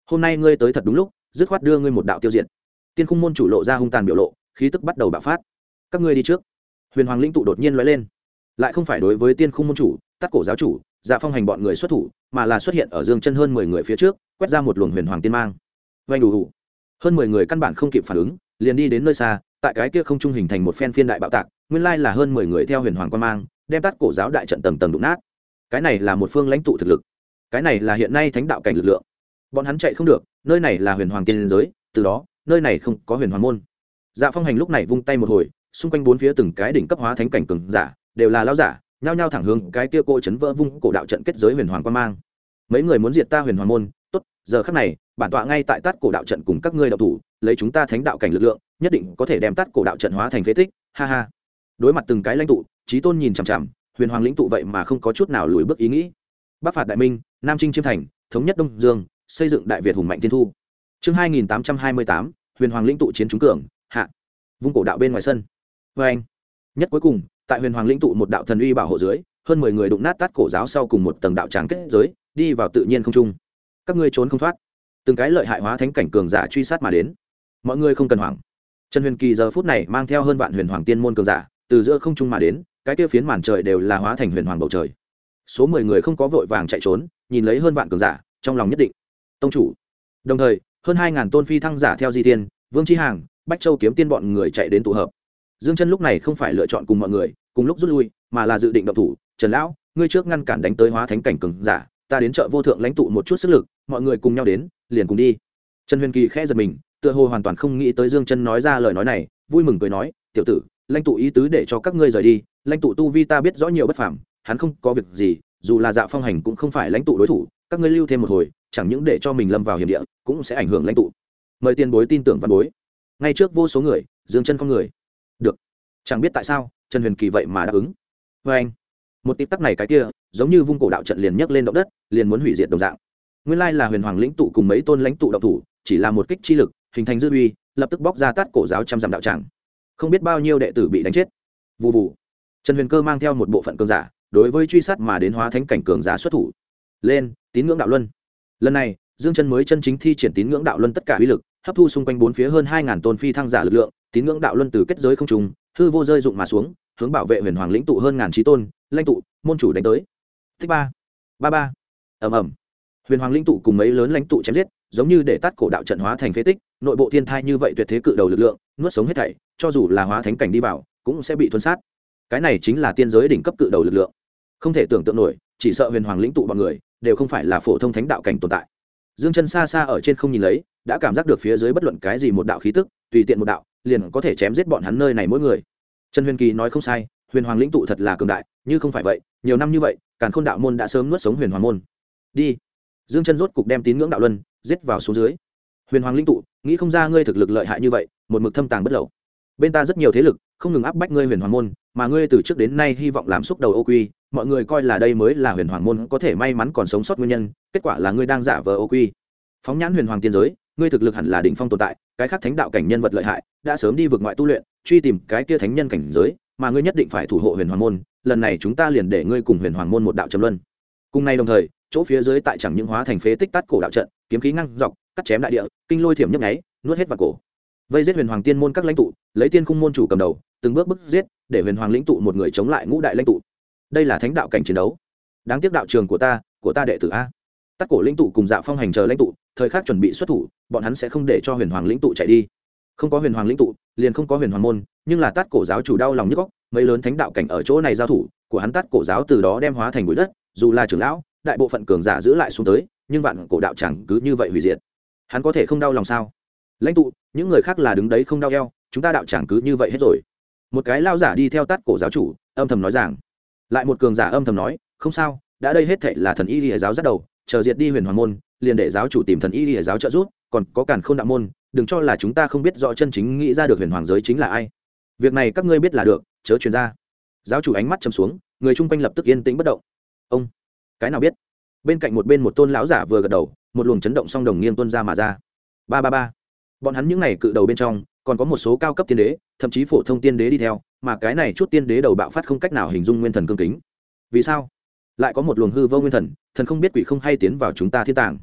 hôm nay ngươi tới thật đúng lúc, dứt khoát đưa ngươi một đạo tiêu diệt. Tiên khung môn chủ lộ ra hung tàn biểu lộ, khí tức bắt đầu bạo phát. Các ngươi đi trước. Huyền hoàng lĩnh tụ đột nhiên lóe lên, lại không phải đối với tiên khung môn chủ, Tát cổ giáo chủ, Dạ Phong hành bọn người xuất thủ, mà là xuất hiện ở Dương Chân hơn 10 người phía trước, quét ra một luồng huyền hoàng tiên mang. Vành đủ đủ. Hơn 10 người căn bản không kịp phản ứng, liền đi đến nơi xa, tại cái kia không trung hình thành một phen phiên đại bạo tạc, nguyên lai là hơn 10 người theo huyền hoàng quan mang, đem Tát cổ giáo đại trận tầng tầng đụng nát. Cái này là một phương lãnh tụ thực lực, cái này là hiện nay thánh đạo cảnh lực lượng. Bọn hắn chạy không được, nơi này là huyền hoàng tiên giới, từ đó, nơi này không có huyền hoàng môn. Dạ Phong hành lúc này vung tay một hồi, xung quanh bốn phía từng cái đỉnh cấp hóa thánh cảnh cường giả, đều là lão giả, nhao nhao thẳng hướng cái kia cô chấn vỡ vung cổ đạo trận kết giới huyền hoàng quan mang. Mấy người muốn diệt ta huyền hoàng môn, tốt, giờ khắc này, bản tọa ngay tại Tát cổ đạo trận cùng các ngươi đạo thủ, lấy chúng ta thánh đạo cảnh lực lượng, nhất định có thể đem Tát cổ đạo trận hóa thành phế tích, ha ha. Đối mặt từng cái lãnh tụ, Chí Tôn nhìn chằm chằm, huyền hoàng lĩnh tụ vậy mà không có chút nào lùi bước ý nghĩ. Bắc phạt đại minh, Nam chinh chiêm thành, thống nhất Đông Dương, xây dựng đại Việt hùng mạnh thiên thu. Chương 2828, huyền hoàng lĩnh tụ chiến chúng cường, hạ. Vung cổ đạo bên ngoài sân. Và anh. Nhất cuối cùng, tại huyền hoàng lĩnh tụ một đạo thần uy bảo hộ dưới, hơn 10 người đụng nát Tát cổ giáo sau cùng một tầng đạo tràng kết giới, đi vào tự nhiên không trung. Các ngươi trốn không thoát. Từng cái lợi hại hóa thánh cảnh cường giả truy sát mà đến. Mọi người không cần hoảng. Trần Huyền Kỳ giờ phút này mang theo hơn vạn huyền hoàng tiên môn cường giả, từ giữa không trung mà đến, cái kia phiến màn trời đều là hóa thành huyền hoàng bầu trời. Số 10 người không có vội vàng chạy trốn, nhìn lấy hơn vạn cường giả, trong lòng nhất định. Tông chủ. Đồng thời, hơn 2000 tôn phi thăng giả theo Di Tiên, Vương Chi Hàng, Bách Châu kiếm tiên bọn người chạy đến tụ hợp. Dương Chân lúc này không phải lựa chọn cùng mọi người cùng lúc rút lui, mà là dự định động thủ. Trần lão, ngươi trước ngăn cản đánh tới hóa thánh cảnh cường giả, ta đến chợ vô thượng lãnh tụ một chút sức lực, mọi người cùng nhau đến, liền cùng đi. Trần Huyền Kỳ khẽ giật mình, tựa hồ hoàn toàn không nghĩ tới Dương Chân nói ra lời nói này, vui mừng cười nói, tiểu tử, lãnh tụ ý tứ để cho các ngươi rời đi, lãnh tụ tu vi ta biết rõ nhiều bất phàm, hắn không có việc gì, dù là Dạ Phong hành cũng không phải lãnh tụ đối thủ, các ngươi lưu thêm một hồi, chẳng những để cho mình lâm vào hiểm địa, cũng sẽ ảnh hưởng lãnh tụ. Mời tiền bối tin tưởng văn bối. Ngay trước vô số người, Dương Chân không người. Được. Chẳng biết tại sao, Trần Huyền Kỳ vậy mà đáp ứng. Và anh, một tịp tắc này cái kia, giống như vung cổ đạo trận liền nhấc lên động đất, liền muốn hủy diệt đồng dạng. Nguyên lai là huyền hoàng lĩnh tụ cùng mấy tôn lãnh tụ đạo thủ, chỉ là một kích chi lực, hình thành dư uy, lập tức bóc ra Tát cổ giáo trăm dặm đạo tràng. Không biết bao nhiêu đệ tử bị đánh chết. Vù vù. Trần Huyền Cơ mang theo một bộ phận cường giả, đối với truy sát mà đến hóa thánh cảnh cường giả xuất thủ. Lên, tín ngưỡng đạo luân. Lần này, Dương Chân mới chân chính thi triển tín ngưỡng đạo luân tất cả uy lực, hấp thu xung quanh bốn phía hơn 2000 tôn phi thăng giả lực lượng, tín ngưỡng đạo luân từ kết giới không trùng, hư vô rơi dụng mà xuống, hướng bảo vệ huyền hoàng lĩnh tụ hơn ngàn chí tôn, lãnh tụ, môn chủ đánh tới. Tích ba, ba ba, ầm ầm. Huyền hoàng lĩnh tụ cùng mấy lớn lãnh tụ chém giết, giống như để Tát cổ đạo trận hóa thành phế tích, nội bộ thiên thai như vậy tuyệt thế cự đầu lực lượng, nuốt sống hết thảy, cho dù là hóa thánh cảnh đi vào, cũng sẽ bị thuần sát. Cái này chính là tiên giới đỉnh cấp cự đầu lực lượng. Không thể tưởng tượng nổi, chỉ sợ huyền hoàng lĩnh tụ bọn người đều không phải là phổ thông thánh đạo cảnh tồn tại. Dương Chân xa xa ở trên không nhìn lấy, đã cảm giác được phía dưới bất luận cái gì một đạo khí tức, tùy tiện một đạo, liền có thể chém giết bọn hắn nơi này mỗi người. Trần Huyền Kỳ nói không sai, huyền hoàng lĩnh tụ thật là cường đại, như không phải vậy, nhiều năm như vậy, Càn Khôn đạo môn đã sớm nuốt sống huyền hoàng môn. Đi. Dương Chân rốt cục đem tín ngưỡng đạo luân giết vào xuống dưới. Huyền hoàng lĩnh tụ, nghĩ không ra ngươi thực lực lợi hại như vậy, một mực thâm tàng bất lậu. Bên ta rất nhiều thế lực, không ngừng áp bách ngươi huyền hoàng môn, mà ngươi từ trước đến nay hy vọng làm xúc đầu ô quy, mọi người coi là đây mới là huyền hoàng môn có thể may mắn còn sống sót nguyên nhân, kết quả là ngươi đang giả vờ ô quy. Phóng nhãn huyền hoàng tiên giới, ngươi thực lực hẳn là đỉnh phong tồn tại, cái khác thánh đạo cảnh nhân vật lợi hại, đã sớm đi vượt ngoại tu luyện, truy tìm cái kia thánh nhân cảnh giới, mà ngươi nhất định phải thủ hộ huyền hoàng môn, lần này chúng ta liền để ngươi cùng huyền hoàng môn một đạo trầm luân. Cùng nay đồng thời, chỗ phía dưới tại chẳng những hóa thành phế tích Tát cổ đạo trận, kiếm khí ngăng dọc, cắt chém đại địa, kinh lôi thiểm nhấp nháy, nuốt hết vào cổ. Vây giết huyền hoàng tiên môn các lãnh tụ, lấy tiên khung môn chủ cầm đầu, từng bước bức giết, để huyền hoàng lĩnh tụ một người chống lại ngũ đại lãnh tụ. Đây là thánh đạo cảnh chiến đấu. Đáng tiếc đạo trường của ta đệ tử a. Tát cổ lĩnh tụ cùng Dạ Phong hành chờ lãnh tụ, thời khắc chuẩn bị xuất thủ, bọn hắn sẽ không để cho huyền hoàng lĩnh tụ chạy đi. Không có huyền hoàng lĩnh tụ, liền không có huyền hoàng môn, nhưng là Tát cổ giáo chủ đau lòng nhức óc, mấy lớn thánh đạo cảnh ở chỗ này giao thủ, của hắn Tát cổ giáo từ đó đem hóa thành bụi đất, dù là trưởng lão, đại bộ phận cường giả giữ lại xuống tới, nhưng vạn cổ đạo chẳng cứ như vậy hủy diệt. Hắn có thể không đau lòng sao? Lãnh tụ, những người khác là đứng đấy không đau eo, chúng ta đạo chẳng cứ như vậy hết rồi. Một cái lao giả đi theo Tát cổ giáo chủ, âm thầm nói rằng, lại một cường giả âm thầm nói, không sao, đã đây hết thảy là thần y lìa giáo dắt đầu, chờ diệt đi huyền hoàng môn, liền để giáo chủ tìm thần y lìa giáo trợ giúp, còn có Càn Khôn đạo môn, đừng cho là chúng ta không biết rõ chân chính nghĩ ra được huyền hoàng giới chính là ai. Việc này các ngươi biết là được, chớ truyền ra. Giáo chủ ánh mắt trầm xuống, người chung quanh lập tức yên tĩnh bất động. Ông, cái nào biết? Bên cạnh một tôn lão giả vừa gật đầu, một luồng chấn động song đồng nghiêng tuôn ra mà ra. Ba ba ba. Bọn hắn những này cự đầu bên trong, còn có một số cao cấp tiên đế, thậm chí phổ thông tiên đế đi theo, mà cái này chút tiên đế đầu bạo phát không cách nào hình dung nguyên thần cương kính. Vì sao? Lại có một luồng hư vô nguyên thần, thần không biết quỷ không hay tiến vào chúng ta thiên tàng.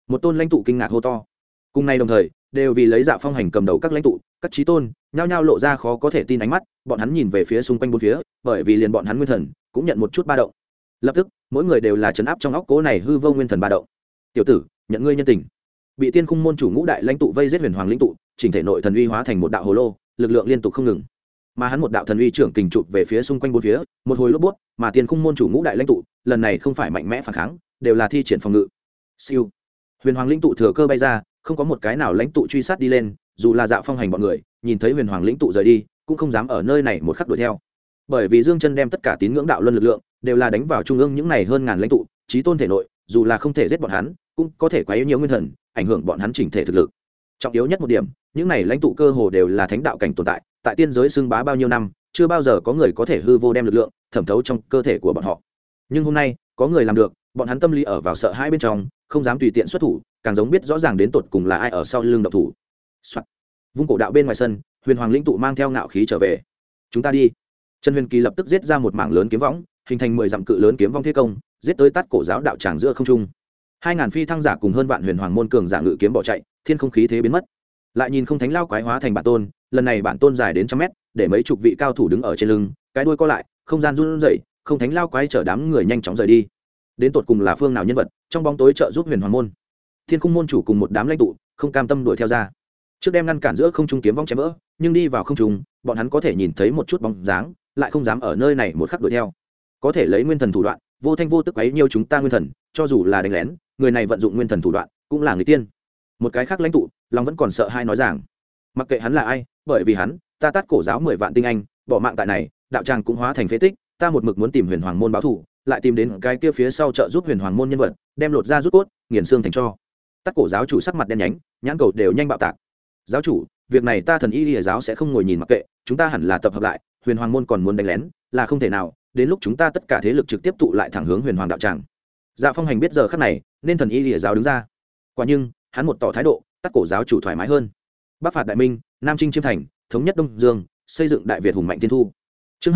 một tôn lãnh tụ kinh ngạc hô to. Cùng nay đồng thời đều vì lấy Dạ Phong Hành cầm đầu các lãnh tụ các trí tôn nhao nhao lộ ra khó có thể tin ánh mắt, bọn hắn nhìn về phía xung quanh bốn phía, bởi vì liền bọn hắn nguyên thần cũng nhận một chút ba động. Lập tức mỗi người đều là chấn áp trong óc cố này hư vô nguyên thần ba động. Tiểu tử, nhận ngươi nhân tình. Bị Tiên Khung môn chủ ngũ đại lãnh tụ vây giết huyền hoàng lĩnh tụ, chỉnh thể nội thần uy hóa thành một đạo hồ lô, lực lượng liên tục không ngừng. Mà hắn một đạo thần uy trưởng kình chụp về phía xung quanh bốn phía, một hồi lốp bút, mà Tiên Khung môn chủ ngũ đại lãnh tụ, lần này không phải mạnh mẽ phản kháng, đều là thi triển phòng ngự. Siêu. Huyền hoàng lĩnh tụ thừa cơ bay ra, không có một cái nào lãnh tụ truy sát đi lên, dù là Dạ Phong Hành bọn người, nhìn thấy huyền hoàng lĩnh tụ rời đi, cũng không dám ở nơi này một khắc đuổi theo. Bởi vì Dương Chân đem tất cả tín ngưỡng đạo luân lực lượng đều là đánh vào trung ương những này hơn ngàn lãnh tụ, chí tôn thể nội, dù là không thể giết bọn hắn, cũng có thể quấy nhiều nguyên thần, ảnh hưởng bọn hắn chỉnh thể thực lực. Trọng yếu nhất một điểm, những này lãnh tụ cơ hồ đều là thánh đạo cảnh tồn tại, tại tiên giới xưng bá bao nhiêu năm, chưa bao giờ có người có thể hư vô đem lực lượng thẩm thấu trong cơ thể của bọn họ. Nhưng hôm nay, có người làm được, bọn hắn tâm lý ở vào sợ hãi bên trong, không dám tùy tiện xuất thủ, càng giống biết rõ ràng đến tột cùng là ai ở sau lưng động thủ. Soạn. Vung cổ đạo bên ngoài sân, huyền hoàng lĩnh tụ mang theo ngạo khí trở về. Chúng ta đi. Trần Huyền Kỳ lập tức giết ra một mảng lớn kiếm võng, hình thành 10 dặm cự lớn kiếm vong thế công, giết tới tát cổ giáo đạo tràng giữa không trung. 2000 phi thăng giả cùng hơn vạn huyền hoàng môn cường giả ngự kiếm bỏ chạy, thiên không khí thế biến mất. Lại nhìn không thánh lao quái hóa thành bản tôn, lần này bản tôn dài đến trăm mét, để mấy chục vị cao thủ đứng ở trên lưng, cái đuôi co lại, không gian run rẩy, không thánh lao quái chở đám người nhanh chóng rời đi. Đến tột cùng là phương nào nhân vật, trong bóng tối trợ giúp huyền hoàng môn. Thiên Khung môn chủ cùng một đám lãnh tụ, không cam tâm đuổi theo ra. Trước đem ngăn cản giữa không trung kiếm vong chém vỡ, nhưng đi vào không trung, bọn hắn có thể nhìn thấy một chút bóng dáng, lại không dám ở nơi này một khắc đuổi theo. Có thể lấy nguyên thần thủ đoạn, vô thanh vô tức ấy nhiều chúng ta nguyên thần, cho dù là đánh lén, người này vận dụng nguyên thần thủ đoạn, cũng là người tiên. Một cái khác lãnh tụ, lòng vẫn còn sợ hai nói rằng, mặc kệ hắn là ai, bởi vì hắn, ta tát cổ giáo 10 vạn tinh anh, bỏ mạng tại này, đạo tràng cũng hóa thành phế tích, ta một mực muốn tìm huyền hoàng môn báo thù, lại tìm đến cái kia phía sau trợ giúp huyền hoàng môn nhân vật, đem lột ra rút cốt, nghiền xương thành tro. Tát cổ giáo chủ sắc mặt đen nhánh, nhãn cầu đều nhanh bạo tạc. Giáo chủ, việc này ta thần y lìa giáo sẽ không ngồi nhìn mặc kệ, chúng ta hẳn là tập hợp lại, huyền hoàng môn còn muốn đánh lén, là không thể nào, đến lúc chúng ta tất cả thế lực trực tiếp tụ lại thẳng hướng huyền hoàng đạo tràng. Dạ Phong Hành biết giờ khắc này, nên thần y lìa giáo đứng ra. Quả nhưng, hắn một tỏ thái độ, Tát cổ giáo chủ thoải mái hơn. Bắc phạt đại minh, nam chinh chiêm thành, thống nhất đông dương, xây dựng đại việt hùng mạnh tiên thu. Chương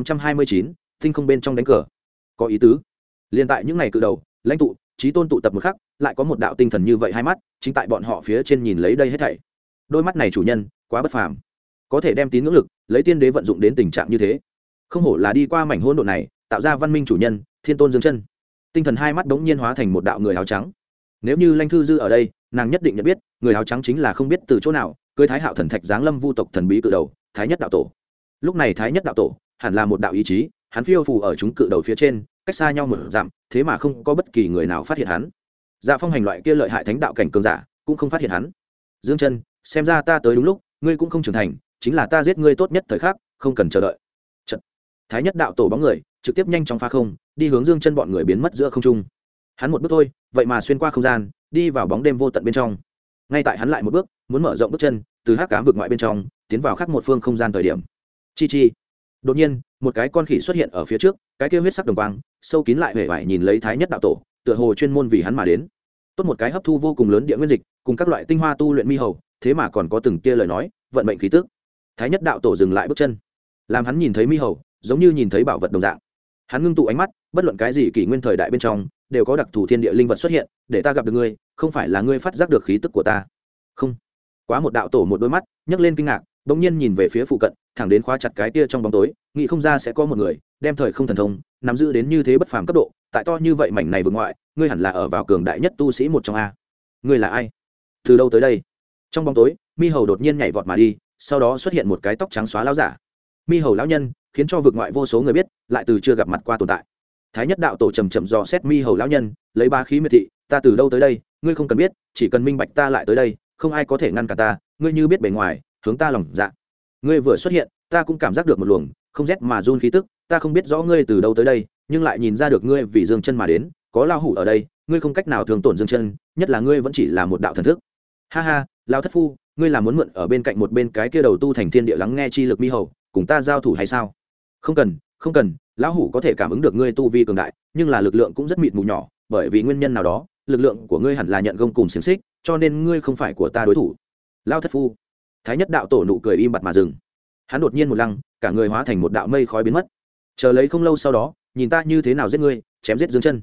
2829, tinh không bên trong đánh cờ. Có ý tứ. Liên tại những ngày cự đầu, lãnh tụ, chí tôn tụ tập một khắc, lại có một đạo tinh thần như vậy hai mắt, chính tại bọn họ phía trên nhìn lấy đây hết thảy. Đôi mắt này chủ nhân, quá bất phàm. Có thể đem tín ngưỡng lực, lấy tiên đế vận dụng đến tình trạng như thế. Không hổ là đi qua mảnh hỗn độn này, tạo ra văn minh chủ nhân, Thiên Tôn Dương Chân. Tinh thần hai mắt đống nhiên hóa thành một đạo người áo trắng. Nếu như Lãnh Thư Dư ở đây, nàng nhất định nhận biết, người áo trắng chính là không biết từ chỗ nào, cưới Thái Hạo thần thạch giáng lâm vu tộc thần bí cự đầu, Thái Nhất đạo tổ. Lúc này Thái Nhất đạo tổ, hẳn là một đạo ý chí, hắn phiêu phù ở chúng cự đầu phía trên, cách xa nhau một dặm, thế mà không có bất kỳ người nào phát hiện hắn. Dạ Phong Hành loại kia lợi hại thánh đạo cảnh cường giả, cũng không phát hiện hắn. Dương Chân, xem ra ta tới đúng lúc, ngươi cũng không trưởng thành, chính là ta giết ngươi tốt nhất thời khắc, không cần chờ đợi. Trận. Thái Nhất đạo tổ bóng người trực tiếp nhanh chóng phá không, đi hướng Dương Chân bọn người biến mất giữa không trung. Hắn một bước thôi, vậy mà xuyên qua không gian, đi vào bóng đêm vô tận bên trong. Ngay tại hắn lại một bước, muốn mở rộng bước chân, từ hắc ám vực ngoại bên trong, tiến vào khác một phương không gian thời điểm. Chi chi. Đột nhiên, một cái con khỉ xuất hiện ở phía trước, cái kia huyết sắc đồng quang, sâu kín lại vẻ vải nhìn lấy Thái Nhất đạo tổ, tựa hồ chuyên môn vì hắn mà đến. Tốt một cái hấp thu vô cùng lớn địa nguyên dịch, cùng các loại tinh hoa tu luyện mi hầu, thế mà còn có từng tia lời nói, vận mệnh khí tức. Thái Nhất đạo tổ dừng lại bước chân, làm hắn nhìn thấy mi hầu, giống như nhìn thấy bảo vật đồng dạng. Hắn ngưng tụ ánh mắt, bất luận cái gì kỷ nguyên thời đại bên trong, đều có đặc thù thiên địa linh vật xuất hiện, để ta gặp được ngươi, không phải là ngươi phát giác được khí tức của ta. Không. Quá một đạo tổ một đôi mắt, nhấc lên kinh ngạc, bỗng nhiên nhìn về phía phụ cận, thẳng đến khóa chặt cái tia trong bóng tối, nghĩ không ra sẽ có một người đem thời không thần thông nắm giữ đến như thế bất phàm cấp độ, tại to như vậy mảnh này vực ngoại, ngươi hẳn là ở vào cường đại nhất tu sĩ một trong a. Ngươi là ai? Từ đâu tới đây? Trong bóng tối, mi hầu đột nhiên nhảy vọt mà đi, sau đó xuất hiện một cái tóc trắng xóa lão giả. Mi hầu lão nhân, khiến cho vực ngoại vô số người biết, lại từ chưa gặp mặt qua tồn tại. Thái Nhất đạo tổ trầm trầm dò xét mi hầu lão nhân, lấy bá khí miệt thị, ta từ đâu tới đây, ngươi không cần biết, chỉ cần minh bạch ta lại tới đây, không ai có thể ngăn cản ta, ngươi như biết bề ngoài, hướng ta lòng dạ. Ngươi vừa xuất hiện, ta cũng cảm giác được một luồng không rét mà run khí tức, ta không biết rõ ngươi từ đâu tới đây, nhưng lại nhìn ra được ngươi vì Dương Chân mà đến, có lao hủ ở đây, ngươi không cách nào thương tổn Dương Chân, nhất là ngươi vẫn chỉ là một đạo thần thức. Ha ha, lão thất phu, ngươi là muốn mượn ở bên cạnh một bên cái kia đầu tu thành thiên địa lắng nghe chi lực mi hầu, cùng ta giao thủ hay sao? Không cần, không cần, lão hủ có thể cảm ứng được ngươi tu vi cường đại, nhưng là lực lượng cũng rất mịt mù nhỏ, bởi vì nguyên nhân nào đó, lực lượng của ngươi hẳn là nhận gông cùng xiềng xích, cho nên ngươi không phải của ta đối thủ. Lão thất phu. Thái Nhất đạo tổ nụ cười im bặt mà dừng. Hắn đột nhiên một lăng, cả người hóa thành một đạo mây khói biến mất. Chờ lấy không lâu sau đó, nhìn ta như thế nào giết ngươi, chém giết Dương Chân.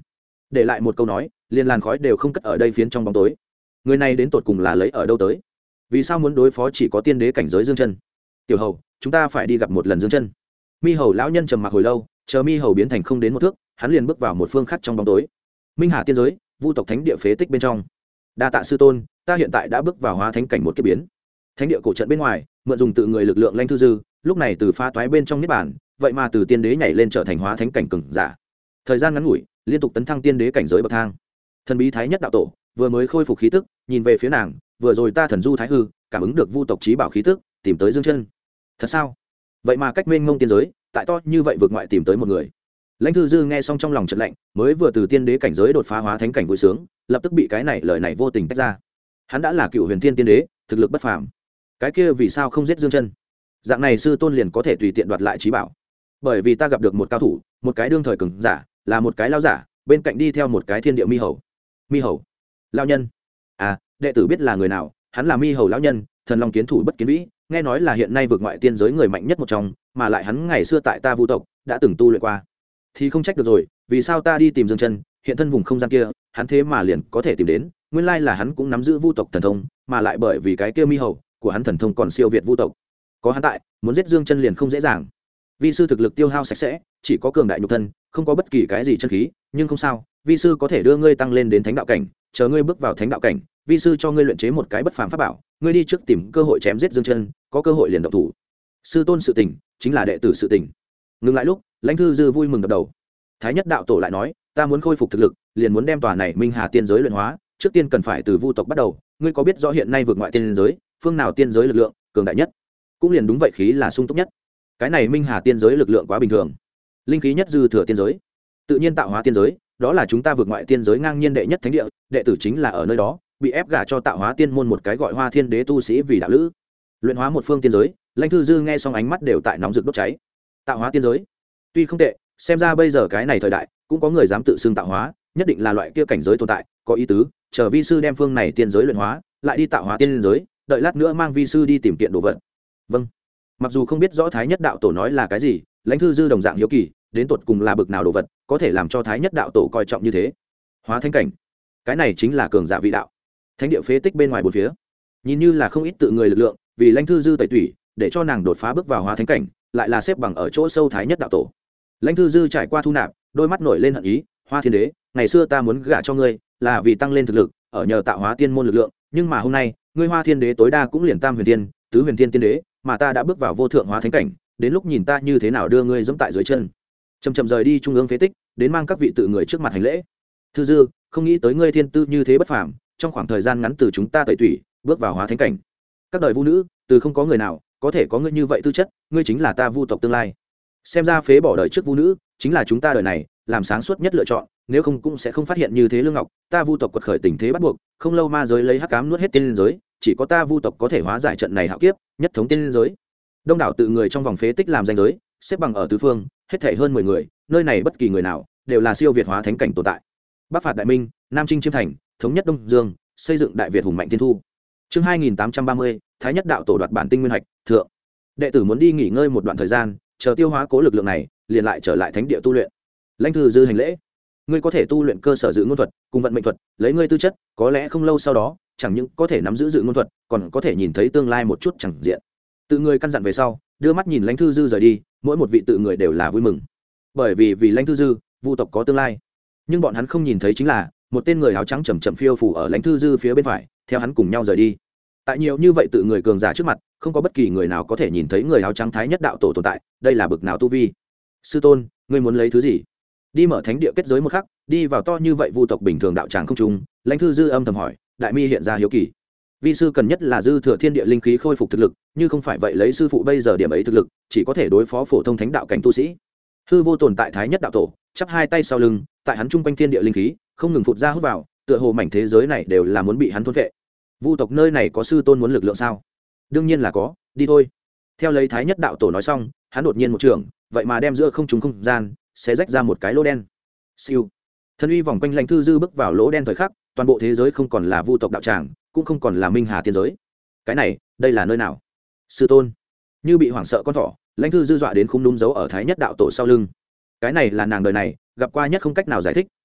để lại một câu nói liền làn khói đều không cất ở đây phiến trong bóng tối. Người này đến tột cùng là lấy ở đâu tới? Vì sao muốn đối phó chỉ có tiên đế cảnh giới Dương Chân? Tiểu hầu, chúng ta phải đi gặp một lần Dương Chân. Mi hầu lão nhân trầm mặc hồi lâu, chờ mi hầu biến thành không đến một thước, hắn liền bước vào một phương khác trong bóng tối. Minh Hà tiên giới, Vu tộc thánh địa phế tích bên trong. Đa tạ sư tôn, ta hiện tại đã bước vào hóa thánh cảnh một kiếp biến. Thánh địa cổ trận bên ngoài, mượn dùng tự người lực lượng Lãnh Thư Dư, lúc này từ phá toái bên trong niết bàn, vậy mà từ tiên đế nhảy lên trở thành hóa thánh cảnh cường giả. Thời gian ngắn ngủi, liên tục tấn thăng tiên đế cảnh giới bậc thang. Thần bí thái nhất đạo tổ vừa mới khôi phục khí tức, nhìn về phía nàng, vừa rồi ta thần du thái hư, cảm ứng được Vu tộc chí bảo khí tức, tìm tới Dương Chân. Thật sao? Vậy mà cách mênh mông tiên giới, tại to như vậy vượt ngoại tìm tới một người. Lãnh Thư Dư nghe xong trong lòng chợt lạnh, mới vừa từ tiên đế cảnh giới đột phá hóa thánh cảnh vui sướng, lập tức bị cái này lời này vô tình tách ra. Hắn đã là cựu huyền thiên tiên đế, thực lực bất phàm. Cái kia vì sao không giết Dương Chân? Dạng này sư tôn liền có thể tùy tiện đoạt lại chí bảo. Bởi vì ta gặp được một cao thủ, một cái đương thời cường giả, là một cái lão giả, bên cạnh đi theo một cái thiên địa mi hầu. Mi hầu? Lão nhân? À, đệ tử biết là người nào, hắn là mi hầu lão nhân, thần long kiến thủ bất kiến vĩ, nghe nói là hiện nay vượt ngoại tiên giới người mạnh nhất một trong, mà lại hắn ngày xưa tại ta Vu tộc đã từng tu luyện qua. Thì không trách được rồi, vì sao ta đi tìm Dương Chân, hiện thân vùng không gian kia, hắn thế mà liền có thể tìm đến, nguyên lai là hắn cũng nắm giữ Vu tộc thần thông, mà lại bởi vì cái kia mi hầu của hắn thần thông còn siêu việt Vu tộc. Có hắn tại, muốn giết Dương Chân liền không dễ dàng. Vi sư thực lực tiêu hao sạch sẽ, chỉ có cường đại nhục thân, không có bất kỳ cái gì chân khí, nhưng không sao, vi sư có thể đưa ngươi tăng lên đến thánh đạo cảnh, chờ ngươi bước vào thánh đạo cảnh, vi sư cho ngươi luyện chế một cái bất phàm pháp bảo, ngươi đi trước tìm cơ hội chém giết Dương Chân, có cơ hội liền động thủ. Sư tôn sự tình, chính là đệ tử sự tình. Ngừng lại lúc, Lãnh Thư Dư vui mừng gật đầu. Thái nhất đạo tổ lại nói, ta muốn khôi phục thực lực, liền muốn đem tòa này Minh Hà tiên giới luyện hóa, trước tiên cần phải từ Vu tộc bắt đầu, ngươi có biết rõ hiện nay vượt ngoại tiên giới, phương nào tiên giới lực lượng cường đại nhất? Cũng liền đúng vậy, khí là sung túc nhất. Cái này Minh Hà tiên giới lực lượng quá bình thường. Linh khí nhất dư thừa tiên giới, tự nhiên tạo hóa tiên giới, đó là chúng ta vượt ngoại tiên giới ngang nhiên đệ nhất thánh địa, đệ tử chính là ở nơi đó, bị ép gả cho tạo hóa tiên môn một cái gọi Hoa Thiên Đế tu sĩ vì đạo lữ. Luyện hóa một phương tiên giới, Lãnh Thư Dư nghe xong ánh mắt đều tại nóng rực đốt cháy. Tạo hóa tiên giới, tuy không tệ, xem ra bây giờ cái này thời đại cũng có người dám tự xưng tạo hóa, nhất định là loại kia cảnh giới tồn tại, có ý tứ, chờ vi sư đem phương này tiên giới luyện hóa, lại đi tạo hóa tiên giới, đợi lát nữa mang vi sư đi tìm kiện đồ vật. Vâng. Mặc dù không biết rõ Thái nhất đạo tổ nói là cái gì, Lãnh Thư Dư đồng dạng hiếu kỳ, đến tột cùng là bực nào đồ vật, có thể làm cho Thái nhất đạo tổ coi trọng như thế. Hóa thánh cảnh, cái này chính là cường giả vị đạo. Thánh địa phế tích bên ngoài bốn phía, nhìn như là không ít tự người lực lượng, vì Lãnh Thư Dư tẩy tủy, để cho nàng đột phá bước vào hóa thánh cảnh, lại là xếp bằng ở chỗ sâu Thái nhất đạo tổ. Lãnh Thư Dư trải qua thu nạp, đôi mắt nổi lên hận ý. Hoa Thiên Đế, ngày xưa ta muốn gả cho ngươi là vì tăng lên thực lực, ở nhờ tạo hóa tiên môn lực lượng, nhưng mà hôm nay ngươi Hoa Thiên Đế tối đa cũng liền tam huyền tiên, tứ huyền tiên tiên đế, mà ta đã bước vào vô thượng hóa thánh cảnh, đến lúc nhìn ta như thế nào đưa ngươi dẫm tại dưới chân. Chầm chậm rời đi trung ương phế tích, đến mang các vị tự người trước mặt hành lễ. Thư Dư, không nghĩ tới ngươi thiên tư như thế bất phàm, trong khoảng thời gian ngắn từ chúng ta tẩy tủy bước vào hóa thánh cảnh. Các đời Vu nữ, từ không có người nào có thể có ngươi như vậy tư chất, ngươi chính là ta Vu tộc tương lai. Xem ra phế bỏ đời trước Vu nữ, chính là chúng ta đời này làm sáng suốt nhất lựa chọn, nếu không cũng sẽ không phát hiện như thế lương ngọc, ta Vu tộc quật khởi tình thế bắt buộc, không lâu ma giới lấy hắc ám nuốt hết tiên giới, chỉ có ta Vu tộc có thể hóa giải trận này hạo kiếp, nhất thống tiên giới. Đông đảo tự người trong vòng phế tích làm danh giới, xếp bằng ở tứ phương, hết thảy hơn 10 người, nơi này bất kỳ người nào đều là siêu việt hóa thánh cảnh tồn tại. Bắc phạt đại minh, nam chinh chiêm thành, thống nhất đông dương, xây dựng đại việt hùng mạnh thiên thu. Chương 2830, Thái nhất đạo tổ đoạt bản tinh nguyên hạch, thượng. Đệ tử muốn đi nghỉ ngơi một đoạn thời gian, chờ tiêu hóa cố lực lượng này, liền lại trở lại thánh địa tu luyện. Lãnh Thư Dư hành lễ. Ngươi có thể tu luyện cơ sở dự ngôn thuật, cùng vận mệnh thuật, lấy ngươi tư chất, có lẽ không lâu sau đó, chẳng những có thể nắm giữ dự ngôn thuật, còn có thể nhìn thấy tương lai một chút chẳng diện. Tự người căn dặn về sau, đưa mắt nhìn Lãnh Thư Dư rời đi, mỗi một vị tự người đều là vui mừng. Bởi vì Lãnh Thư Dư, Vu tộc có tương lai. Nhưng bọn hắn không nhìn thấy chính là, một tên người áo trắng chậm chậm phiêu phù ở Lãnh Thư Dư phía bên phải, theo hắn cùng nhau rời đi. Tại nhiều như vậy tự người cường giả trước mặt, không có bất kỳ người nào có thể nhìn thấy người áo trắng Thái nhất đạo tổ tồn tại, đây là bực nào tu vi. Sư tôn, ngươi muốn lấy thứ gì? Đi mở thánh địa kết giới một khắc, đi vào to như vậy Vu tộc bình thường đạo tràng không trung, Lãnh Thư Dư âm thầm hỏi, đại mi hiện ra hiếu kỳ. Vi sư cần nhất là dư thừa thiên địa linh khí khôi phục thực lực, như không phải vậy lấy sư phụ bây giờ điểm ấy thực lực, chỉ có thể đối phó phổ thông thánh đạo cảnh tu sĩ. Hư vô tồn tại Thái nhất đạo tổ, chắp hai tay sau lưng, tại hắn trung quanh thiên địa linh khí không ngừng phụt ra hút vào, tựa hồ mảnh thế giới này đều là muốn bị hắn thôn phệ. Vu tộc nơi này có sư tôn muốn lực lượng sao? Đương nhiên là có, đi thôi. Theo lấy Thái nhất đạo tổ nói xong, hắn đột nhiên một trường, vậy mà đem giữa không trung không gian sẽ rách ra một cái lỗ đen. Siêu. Thân uy vòng quanh Lãnh Thư Dư bước vào lỗ đen thời khắc, toàn bộ thế giới không còn là Vu tộc đạo tràng, cũng không còn là Minh Hà tiên giới. Cái này, đây là nơi nào? Sư tôn. Như bị hoảng sợ con thỏ, Lãnh Thư Dư dọa đến khung núm giấu ở Thái nhất đạo tổ sau lưng. Cái này là nàng đời này gặp qua nhất không cách nào giải thích,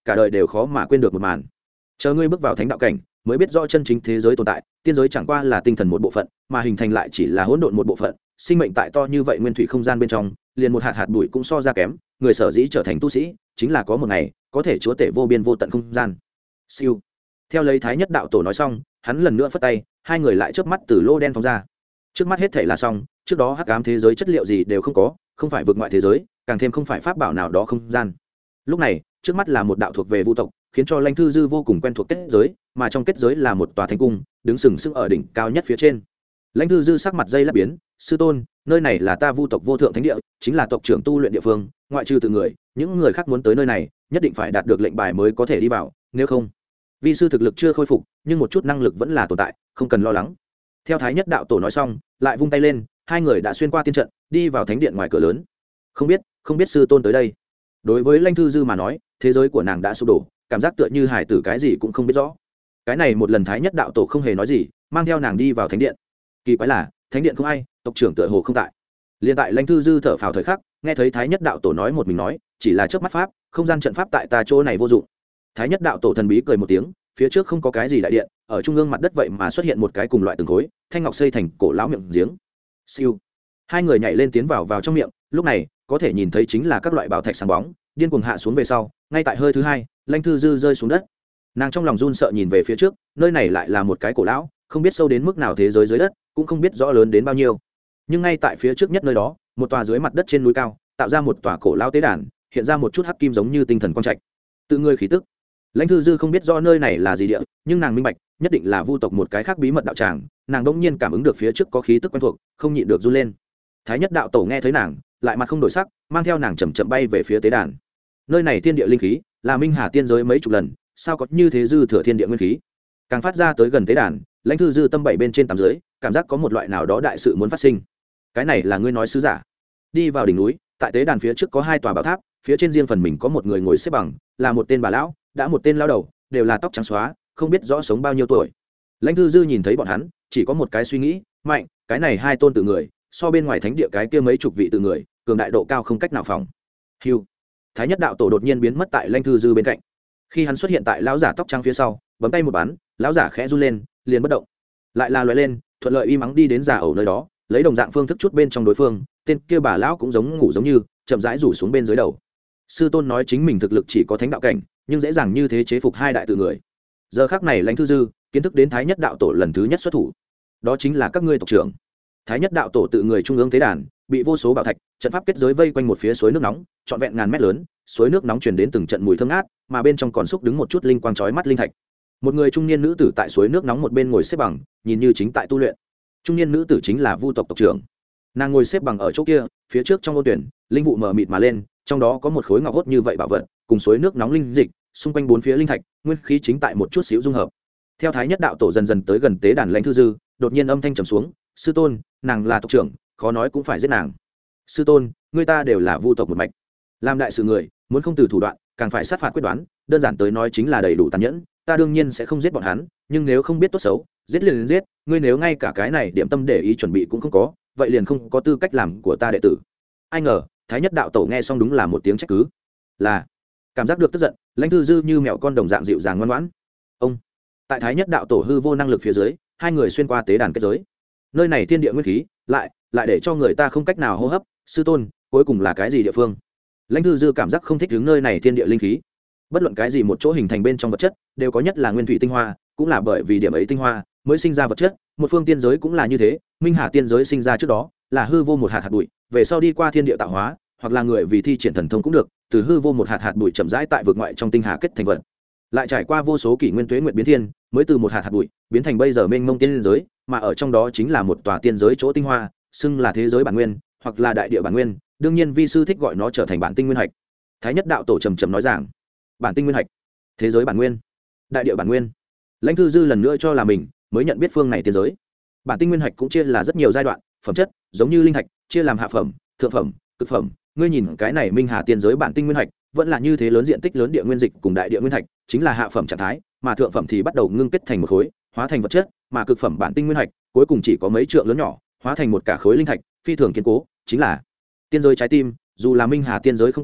cả đời đều khó mà quên được một màn. Chờ ngươi bước vào thánh đạo cảnh mới biết rõ chân chính thế giới tồn tại, tiên giới chẳng qua là tinh thần một bộ phận, mà hình thành lại chỉ là hỗn độn một bộ phận. Sinh mệnh tại to như vậy nguyên thủy không gian bên trong, liền một hạt hạt bụi cũng so ra kém. Người sở dĩ trở thành tu sĩ, chính là có một ngày có thể chúa tể vô biên vô tận không gian. Siêu. Theo lấy Thái Nhất đạo tổ nói xong, hắn lần nữa phất tay, hai người lại chớp mắt từ lô đen phóng ra. Trước mắt hết thảy là xong, trước đó hắc ám thế giới chất liệu gì đều không có, không phải vượt ngoại thế giới, càng thêm không phải pháp bảo nào đó không gian. Lúc này, trước mắt là một đạo thuộc về vu tộc, khiến cho Lãnh Thư Dư vô cùng quen thuộc kết giới, mà trong kết giới là một tòa thánh cung, đứng sừng sững ở đỉnh cao nhất phía trên. Lãnh Thư Dư sắc mặt dây lát biến, sư tôn, nơi này là ta vu tộc vô thượng thánh địa, chính là tộc trưởng tu luyện địa phương, ngoại trừ tự người, những người khác muốn tới nơi này, nhất định phải đạt được lệnh bài mới có thể đi vào, nếu không, vi sư thực lực chưa khôi phục, nhưng một chút năng lực vẫn là tồn tại, không cần lo lắng. Theo Thái Nhất đạo tổ nói xong, lại vung tay lên, hai người đã xuyên qua tiên trận, đi vào thánh điện ngoài cửa lớn. Không biết sư tôn tới đây. Đối với Lãnh Thư Dư mà nói, thế giới của nàng đã sụp đổ, cảm giác tựa như hải tử cái gì cũng không biết rõ. Cái này một lần Thái Nhất đạo tổ không hề nói gì, mang theo nàng đi vào thánh điện. Kỳ quái là, thánh điện không ai, tộc trưởng tựa hồ không tại. Liên tại Lãnh Thư Dư thở phào thời khắc, nghe thấy Thái Nhất đạo tổ nói một mình nói, chỉ là chớp mắt pháp, không gian trận pháp tại ta chỗ này vô dụng. Thái Nhất đạo tổ thần bí cười một tiếng, phía trước không có cái gì đại điện, ở trung ương mặt đất vậy mà xuất hiện một cái cùng loại từng khối thanh ngọc xây thành cổ lão miệng giếng. Siêu. Hai người nhảy lên tiến vào trong miệng, lúc này có thể nhìn thấy chính là các loại bảo thạch sáng bóng, điên cuồng hạ xuống về sau, ngay tại hơi thứ hai, Lãnh Thư Dư rơi xuống đất. Nàng trong lòng run sợ nhìn về phía trước, nơi này lại là một cái cổ lão, không biết sâu đến mức nào thế giới dưới đất, cũng không biết rõ lớn đến bao nhiêu. Nhưng ngay tại phía trước nhất nơi đó, một tòa dưới mặt đất trên núi cao, tạo ra một tòa cổ lão tế đàn, hiện ra một chút hắc kim giống như tinh thần quang trạch. Tự ngươi khí tức. Lãnh Thư Dư không biết rõ nơi này là gì địa, nhưng nàng minh bạch, nhất định là vu tộc một cái khác bí mật đạo tràng, nàng đỗng nhiên cảm ứng được phía trước có khí tức quen thuộc, không nhịn được run lên. Thái Nhất đạo tổ nghe thấy nàng, lại mặt không đổi sắc, mang theo nàng chậm chậm bay về phía tế đàn. Nơi này thiên địa linh khí, là Minh Hà tiên giới mấy chục lần, sao có như thế dư thừa thiên địa nguyên khí. Càng phát ra tới gần tế đàn, Lãnh Thư Dư tâm bảy bên trên tám dưới, cảm giác có một loại nào đó đại sự muốn phát sinh. Cái này là ngươi nói sứ giả. Đi vào đỉnh núi, tại tế đàn phía trước có hai tòa bảo tháp, phía trên riêng phần mình có một người ngồi xếp bằng, là một tên bà lão, đã một tên lao đầu, đều là tóc trắng xóa, không biết rõ sống bao nhiêu tuổi. Lãnh Thư Dư nhìn thấy bọn hắn, chỉ có một cái suy nghĩ, mạnh, cái này hai tôn tự người, so bên ngoài thánh địa cái kia mấy chục vị tự người, cường đại độ cao không cách nào phòng. Hưu. Thái Nhất đạo tổ đột nhiên biến mất tại Lãnh Thư Dư bên cạnh. Khi hắn xuất hiện tại lão giả tóc trắng phía sau, bấm tay một bắn, lão giả khẽ run lên, liền bất động. Lại là lóe lên, thuận lợi y mắng đi đến giả ẩu nơi đó, lấy đồng dạng phương thức chút bên trong đối phương, tên kia bà lão cũng giống ngủ giống như, chậm rãi rủ xuống bên dưới đầu. Sư tôn nói chính mình thực lực chỉ có thánh đạo cảnh, nhưng dễ dàng như thế chế phục hai đại tự người. Giờ khắc này Lãnh Thư Dư kiến thức đến Thái Nhất đạo tổ lần thứ nhất xuất thủ, đó chính là các ngươi tộc trưởng. Thái Nhất đạo tổ tự người trung ương tế đàn, bị vô số bảo thạch trận pháp kết giới vây quanh một phía suối nước nóng, trọn vẹn ngàn mét lớn, suối nước nóng truyền đến từng trận mùi thơm ngát, mà bên trong còn xúc đứng một chút linh quang chói mắt linh thạch. Một người trung niên nữ tử tại suối nước nóng một bên ngồi xếp bằng, nhìn như chính tại tu luyện. Trung niên nữ tử chính là vu tộc tộc trưởng. Nàng ngồi xếp bằng ở chỗ kia, phía trước trong ô tuyển, linh vụ mờ mịt mà lên, trong đó có một khối ngọc hốt như vậy bảo vật, cùng suối nước nóng linh dịch, xung quanh bốn phía linh thạch, nguyên khí chính tại một chút xíu dung hợp. Theo Thái Nhất đạo tổ dần dần tới gần tế đàn Lãnh Thư Dư, đột nhiên âm thanh trầm xuống, sư tôn, nàng là tộc trưởng, khó nói cũng phải giết nàng. Sư tôn, người ta đều là vu tộc một mạch, làm đại sự người, muốn không từ thủ đoạn, càng phải sát phạt quyết đoán, đơn giản tới nói chính là đầy đủ tàn nhẫn. Ta đương nhiên sẽ không giết bọn hắn, nhưng nếu không biết tốt xấu, giết liền giết. Ngươi nếu ngay cả cái này điểm tâm để ý chuẩn bị cũng không có, vậy liền không có tư cách làm của ta đệ tử. Ai ngờ Thái Nhất đạo tổ nghe xong đúng là một tiếng trách cứ, là cảm giác được tức giận, Lãnh Thư Dư như mèo con đồng dạng dịu dàng ngoan ngoãn. Ông tại Thái Nhất đạo tổ hư vô năng lực phía dưới, hai người xuyên qua tế đàn kết giới. Nơi này thiên địa nguyên khí lại để cho người ta không cách nào hô hấp. Sư tôn, cuối cùng là cái gì địa phương? Lãnh Thư Dư cảm giác không thích đứng nơi này thiên địa linh khí. Bất luận cái gì một chỗ hình thành bên trong vật chất, đều có nhất là nguyên thủy tinh hoa, cũng là bởi vì điểm ấy tinh hoa mới sinh ra vật chất. Một phương tiên giới cũng là như thế, Minh Hà tiên giới sinh ra trước đó là hư vô một hạt bụi, về sau đi qua thiên địa tạo hóa, hoặc là người vì thi triển thần thông cũng được, từ hư vô một hạt bụi chậm rãi tại vực ngoại trong tinh hà kết thành vật, lại trải qua vô số kỷ nguyên tuế nguyện biến thiên, mới từ một hạt bụi biến thành bây giờ mênh mông tiên giới, mà ở trong đó chính là một tòa tiên giới chỗ tinh hoa, xưng là thế giới bản nguyên, hoặc là đại địa bản nguyên, đương nhiên vi sư thích gọi nó trở thành bản tinh nguyên hạch. Thái Nhất đạo tổ trầm trầm nói rằng, bản tinh nguyên hạch, thế giới bản nguyên, đại địa bản nguyên. Lãnh Thư Dư lần nữa cho là mình mới nhận biết phương này tiên giới. Bản tinh nguyên hạch cũng chia là rất nhiều giai đoạn, phẩm chất giống như linh hạch chia làm hạ phẩm, thượng phẩm, cực phẩm. Ngươi nhìn cái này Minh Hà tiên giới bản tinh nguyên hạch, vẫn là như thế lớn diện tích lớn địa nguyên dịch cùng đại địa nguyên thạch, chính là hạ phẩm trạng thái, mà thượng phẩm thì bắt đầu ngưng kết thành một khối, hóa thành vật chất, mà cực phẩm bản tinh nguyên hạch, cuối cùng chỉ có mấy trượng lớn nhỏ, hóa thành một cả khối linh thạch, phi thường kiên cố, chính là tiên giới trái tim. Dù là Minh Hà tiên giới không có,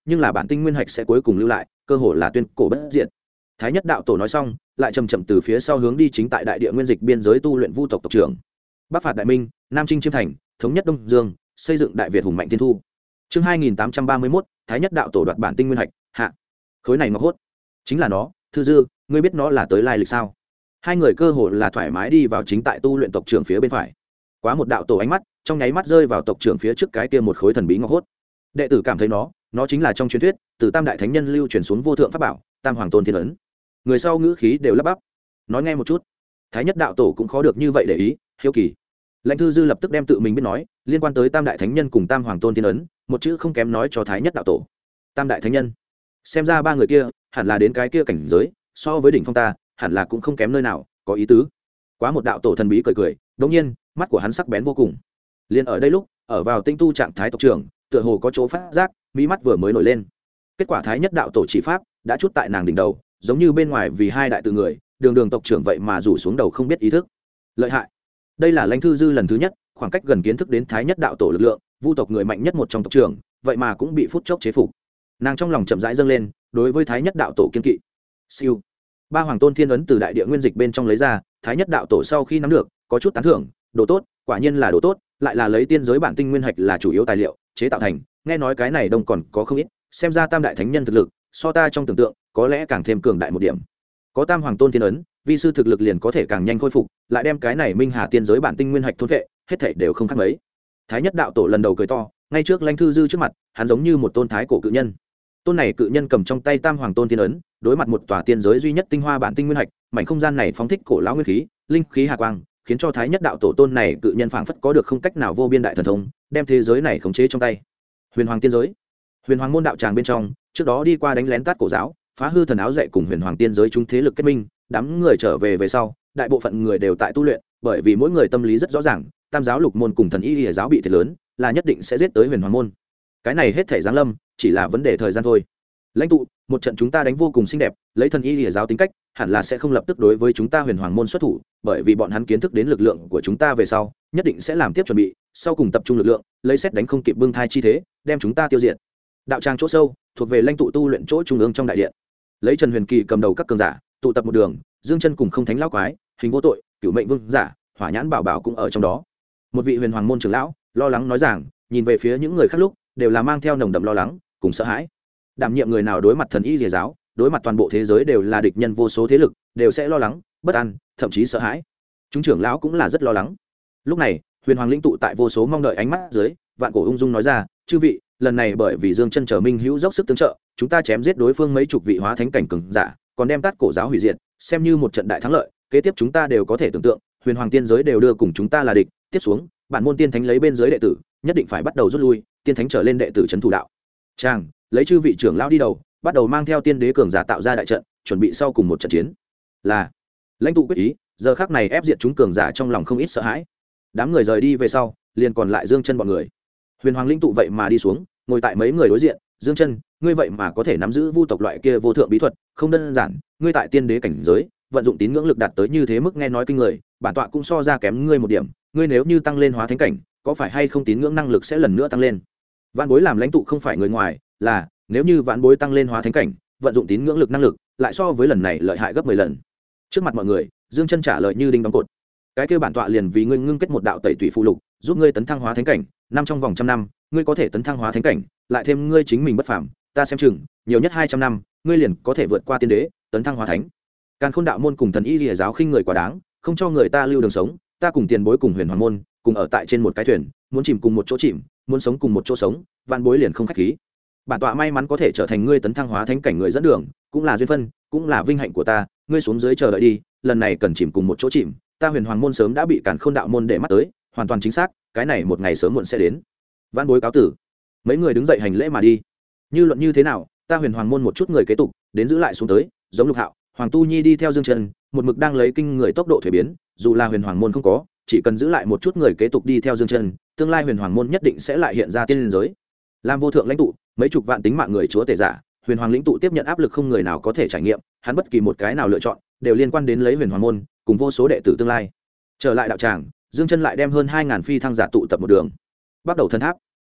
nhưng là bản tinh nguyên hạch sẽ cuối cùng lưu lại, cơ hội là tuyên cổ bất diệt. Thái nhất đạo tổ nói xong, lại chậm chậm từ phía sau hướng đi chính tại đại địa nguyên dịch biên giới tu luyện vu tộc tộc trưởng. Bắc phạt đại minh, nam chinh chiêm thành, thống nhất đông dương, xây dựng đại việt hùng mạnh tiên thu. Chương 2831, Thái nhất đạo tổ đoạt bản tinh nguyên hạch, hạ. Khối này ngọc hốt, chính là nó, Thư Dư, ngươi biết nó là tới lai lịch sao? Hai người cơ hội là thoải mái đi vào chính tại tu luyện tộc trưởng phía bên phải. Quá một đạo tổ ánh mắt, trong nháy mắt rơi vào tộc trưởng phía trước cái kia một khối thần bí ngọc hốt. Đệ tử cảm thấy nó chính là trong truyền thuyết từ tam đại thánh nhân lưu truyền xuống vô thượng pháp bảo, Tam Hoàng Tôn Thiên ấn. Người sau ngữ khí đều lắp bắp. Nói nghe một chút. Thái nhất đạo tổ cũng khó được như vậy để ý, hiếu kỳ. Lãnh Thư Dư lập tức đem tự mình biết nói liên quan tới tam đại thánh nhân cùng Tam Hoàng Tôn Thiên ấn, một chữ không kém nói cho Thái nhất đạo tổ. Tam đại thánh nhân, xem ra ba người kia hẳn là đến cái kia cảnh giới, so với đỉnh phong ta hẳn là cũng không kém nơi nào, có ý tứ. Quá một đạo tổ thần bí cười cười, đống nhiên mắt của hắn sắc bén vô cùng. Liên ở đây lúc ở vào tinh tu trạng thái tộc trưởng, tựa hồ có chỗ phát giác, mí mắt vừa mới nổi lên. Kết quả Thái nhất đạo tổ chỉ pháp đã chút tại nàng đỉnh đầu, giống như bên ngoài vì hai đại tự người, đường tộc trưởng vậy mà rủ xuống đầu không biết ý thức. Lợi hại. Đây là Lãnh Thư Dư lần thứ nhất khoảng cách gần kiến thức đến Thái nhất đạo tổ lực lượng, vu tộc người mạnh nhất một trong tộc trưởng, vậy mà cũng bị phút chốc chế phục. Nàng trong lòng chậm rãi dâng lên, đối với Thái nhất đạo tổ kiên kỵ. Siêu. Ba Hoàng Tôn Thiên ấn từ đại địa nguyên dịch bên trong lấy ra, Thái nhất đạo tổ sau khi nắm được, có chút tán thưởng, đồ tốt, quả nhiên là đồ tốt, lại là lấy tiên giới bản tinh nguyên hạch là chủ yếu tài liệu chế tạo thành, nghe nói cái này đông còn có không ít, xem ra tam đại thánh nhân thực lực so ta trong tưởng tượng có lẽ càng thêm cường đại một điểm. Có Tam Hoàng Tôn Thiên ấn, vi sư thực lực liền có thể càng nhanh khôi phục, lại đem cái này minh hà tiên giới bản tinh nguyên hạch thôn vệ, hết thảy đều không khác mấy. Thái nhất đạo tổ lần đầu cười to, ngay trước Lãnh Thư Dư trước mặt, hắn giống như một tôn thái cổ cự nhân. Tôn này cự nhân cầm trong tay Tam Hoàng Tôn Thiên ấn, đối mặt một tòa tiên giới duy nhất tinh hoa bản tinh nguyên hạch, mảnh không gian này phóng thích cổ lão nguyên khí, linh khí hà quang, khiến cho Thái nhất đạo tổ tôn này cự nhân phảng phất có được không cách nào vô biên đại thần thông, đem thế giới này khống chế trong tay. Huyền Hoàng tiên giới, Huyền Hoàng môn đạo tràng bên trong, trước đó đi qua đánh lén tát cổ giáo, phá hư thần áo dạy cùng Huyền Hoàng tiên giới chúng thế lực kết minh, đám người trở về sau, đại bộ phận người đều tại tu luyện, bởi vì mỗi người tâm lý rất rõ ràng, Tam giáo lục môn cùng thần y lìa giáo bị thiệt lớn, là nhất định sẽ giết tới Huyền Hoàng môn. Cái này hết thể giáng lâm, chỉ là vấn đề thời gian thôi. Lãnh tụ, một trận chúng ta đánh vô cùng xinh đẹp, lấy thần y lìa giáo tính cách, hẳn là sẽ không lập tức đối với chúng ta Huyền Hoàng môn xuất thủ, bởi vì bọn hắn kiến thức đến lực lượng của chúng ta về sau, nhất định sẽ làm tiếp chuẩn bị, sau cùng tập trung lực lượng, lấy xét đánh không kịp bưng thai chi thế, đem chúng ta tiêu diệt. Đạo tràng chỗ sâu, thuộc về lãnh tụ tu luyện chỗ trung ương trong đại điện. Lấy Trần Huyền Kỳ cầm đầu các cường giả, tụ tập một đường, Dương Chân cùng Không Thánh lão quái, Hình Vô Tội, Cửu Mệnh Vương giả, Hỏa Nhãn Bảo Bảo cũng ở trong đó. Một vị Huyền Hoàng môn trưởng lão lo lắng nói rằng, nhìn về phía những người khác lúc, đều là mang theo nồng đậm lo lắng cùng sợ hãi. Đảm nhiệm người nào đối mặt thần y lìa giáo, đối mặt toàn bộ thế giới đều là địch nhân vô số thế lực, đều sẽ lo lắng, bất an, thậm chí sợ hãi. Chúng trưởng lão cũng là rất lo lắng. Lúc này, Huyền Hoàng lĩnh tụ tại vô số mong đợi ánh mắt dưới, vạn cổ ung dung nói ra, chư vị, lần này bởi vì Dương Chân trở minh hữu dốc sức tương trợ, chúng ta chém giết đối phương mấy chục vị hóa thánh cảnh cường giả, còn đem tát cổ giáo hủy diệt, xem như một trận đại thắng lợi. Kế tiếp chúng ta đều có thể tưởng tượng, Huyền Hoàng tiên giới đều đưa cùng chúng ta là địch. Tiếp xuống, bản môn tiên thánh lấy bên dưới đệ tử, nhất định phải bắt đầu rút lui, tiên thánh trở lên đệ tử trấn thủ đạo tràng, lấy chư vị trưởng lão đi đầu, bắt đầu mang theo tiên đế cường giả tạo ra đại trận, chuẩn bị sau cùng một trận chiến. Là lãnh tụ quyết ý, giờ khắc này ép diệt chúng cường giả trong lòng không ít sợ hãi. Đám người rời đi về sau, liền còn lại Dương Chân bọn người. Huyền Hoàng lĩnh tụ vậy mà đi xuống, ngồi tại mấy người đối diện, Dương Chân, ngươi vậy mà có thể nắm giữ vu tộc loại kia vô thượng bí thuật, không đơn giản, ngươi tại tiên đế cảnh giới, vận dụng tín ngưỡng lực đạt tới như thế mức nghe nói kinh người, bản tọa cũng so ra kém ngươi một điểm, ngươi nếu như tăng lên hóa thánh cảnh, có phải hay không tín ngưỡng năng lực sẽ lần nữa tăng lên? Vạn Bối làm lãnh tụ không phải người ngoài, là, nếu như Vạn Bối tăng lên hóa thánh cảnh, vận dụng tín ngưỡng lực năng lực, lại so với lần này lợi hại gấp 10 lần. Trước mặt mọi người, Dương Chân trả lời như đinh đóng cột. Cái kia bản tọa liền vì ngươi ngưng kết một đạo tẩy tủy phụ lục, giúp ngươi tấn thăng hóa thánh cảnh, năm trong vòng 100 năm, ngươi có thể tấn thăng hóa thánh cảnh, lại thêm ngươi chính mình bất phàm, ta xem chừng, nhiều nhất 200 năm, ngươi liền có thể vượt qua tiên đế, tấn thăng hóa thánh. Càn Khôn đạo môn cùng thần y lìa giáo khinh người quá đáng, không cho người ta lưu đường sống, ta cùng tiền bối cùng Huyền Hoàng môn, cùng ở tại trên một cái thuyền, muốn chìm cùng một chỗ chìm, muốn sống cùng một chỗ sống, Vạn Bối liền không khách khí. Bản tọa may mắn có thể trở thành ngươi tấn thăng hóa thánh cảnh người dẫn đường, cũng là duyên phận, cũng là vinh hạnh của ta, ngươi xuống dưới chờ đợi đi, lần này cần chìm cùng một chỗ chìm, ta Huyền Hoàng môn sớm đã bị Càn Khôn đạo môn để mắt tới, hoàn toàn chính xác, cái này một ngày sớm muộn sẽ đến. Vạn Bối cáo tử. Mấy người đứng dậy hành lễ mà đi. Như luận như thế nào, ta Huyền Hoàng môn một chút người kế tục, đến giữ lại xuống tới, giống Lục Hạo, Hoàng Tu Nhi đi theo Dương Chân, một mực đang lấy kinh người tốc độ thuế biến, dù là Huyền Hoàng môn không có, chỉ cần giữ lại một chút người kế tục đi theo Dương Chân, tương lai Huyền Hoàng môn nhất định sẽ lại hiện ra tiên giới. Làm vô thượng lãnh tụ, mấy chục vạn tính mạng người chúa tể giả, Huyền Hoàng lĩnh tụ tiếp nhận áp lực không người nào có thể trải nghiệm, hắn bất kỳ một cái nào lựa chọn, đều liên quan đến lấy Huyền Hoàng môn, cùng vô số đệ tử tương lai. Trở lại đạo tràng, Dương Chân lại đem hơn 2000 phi thăng giả tụ tập một đường. Bắt đầu thần tháp.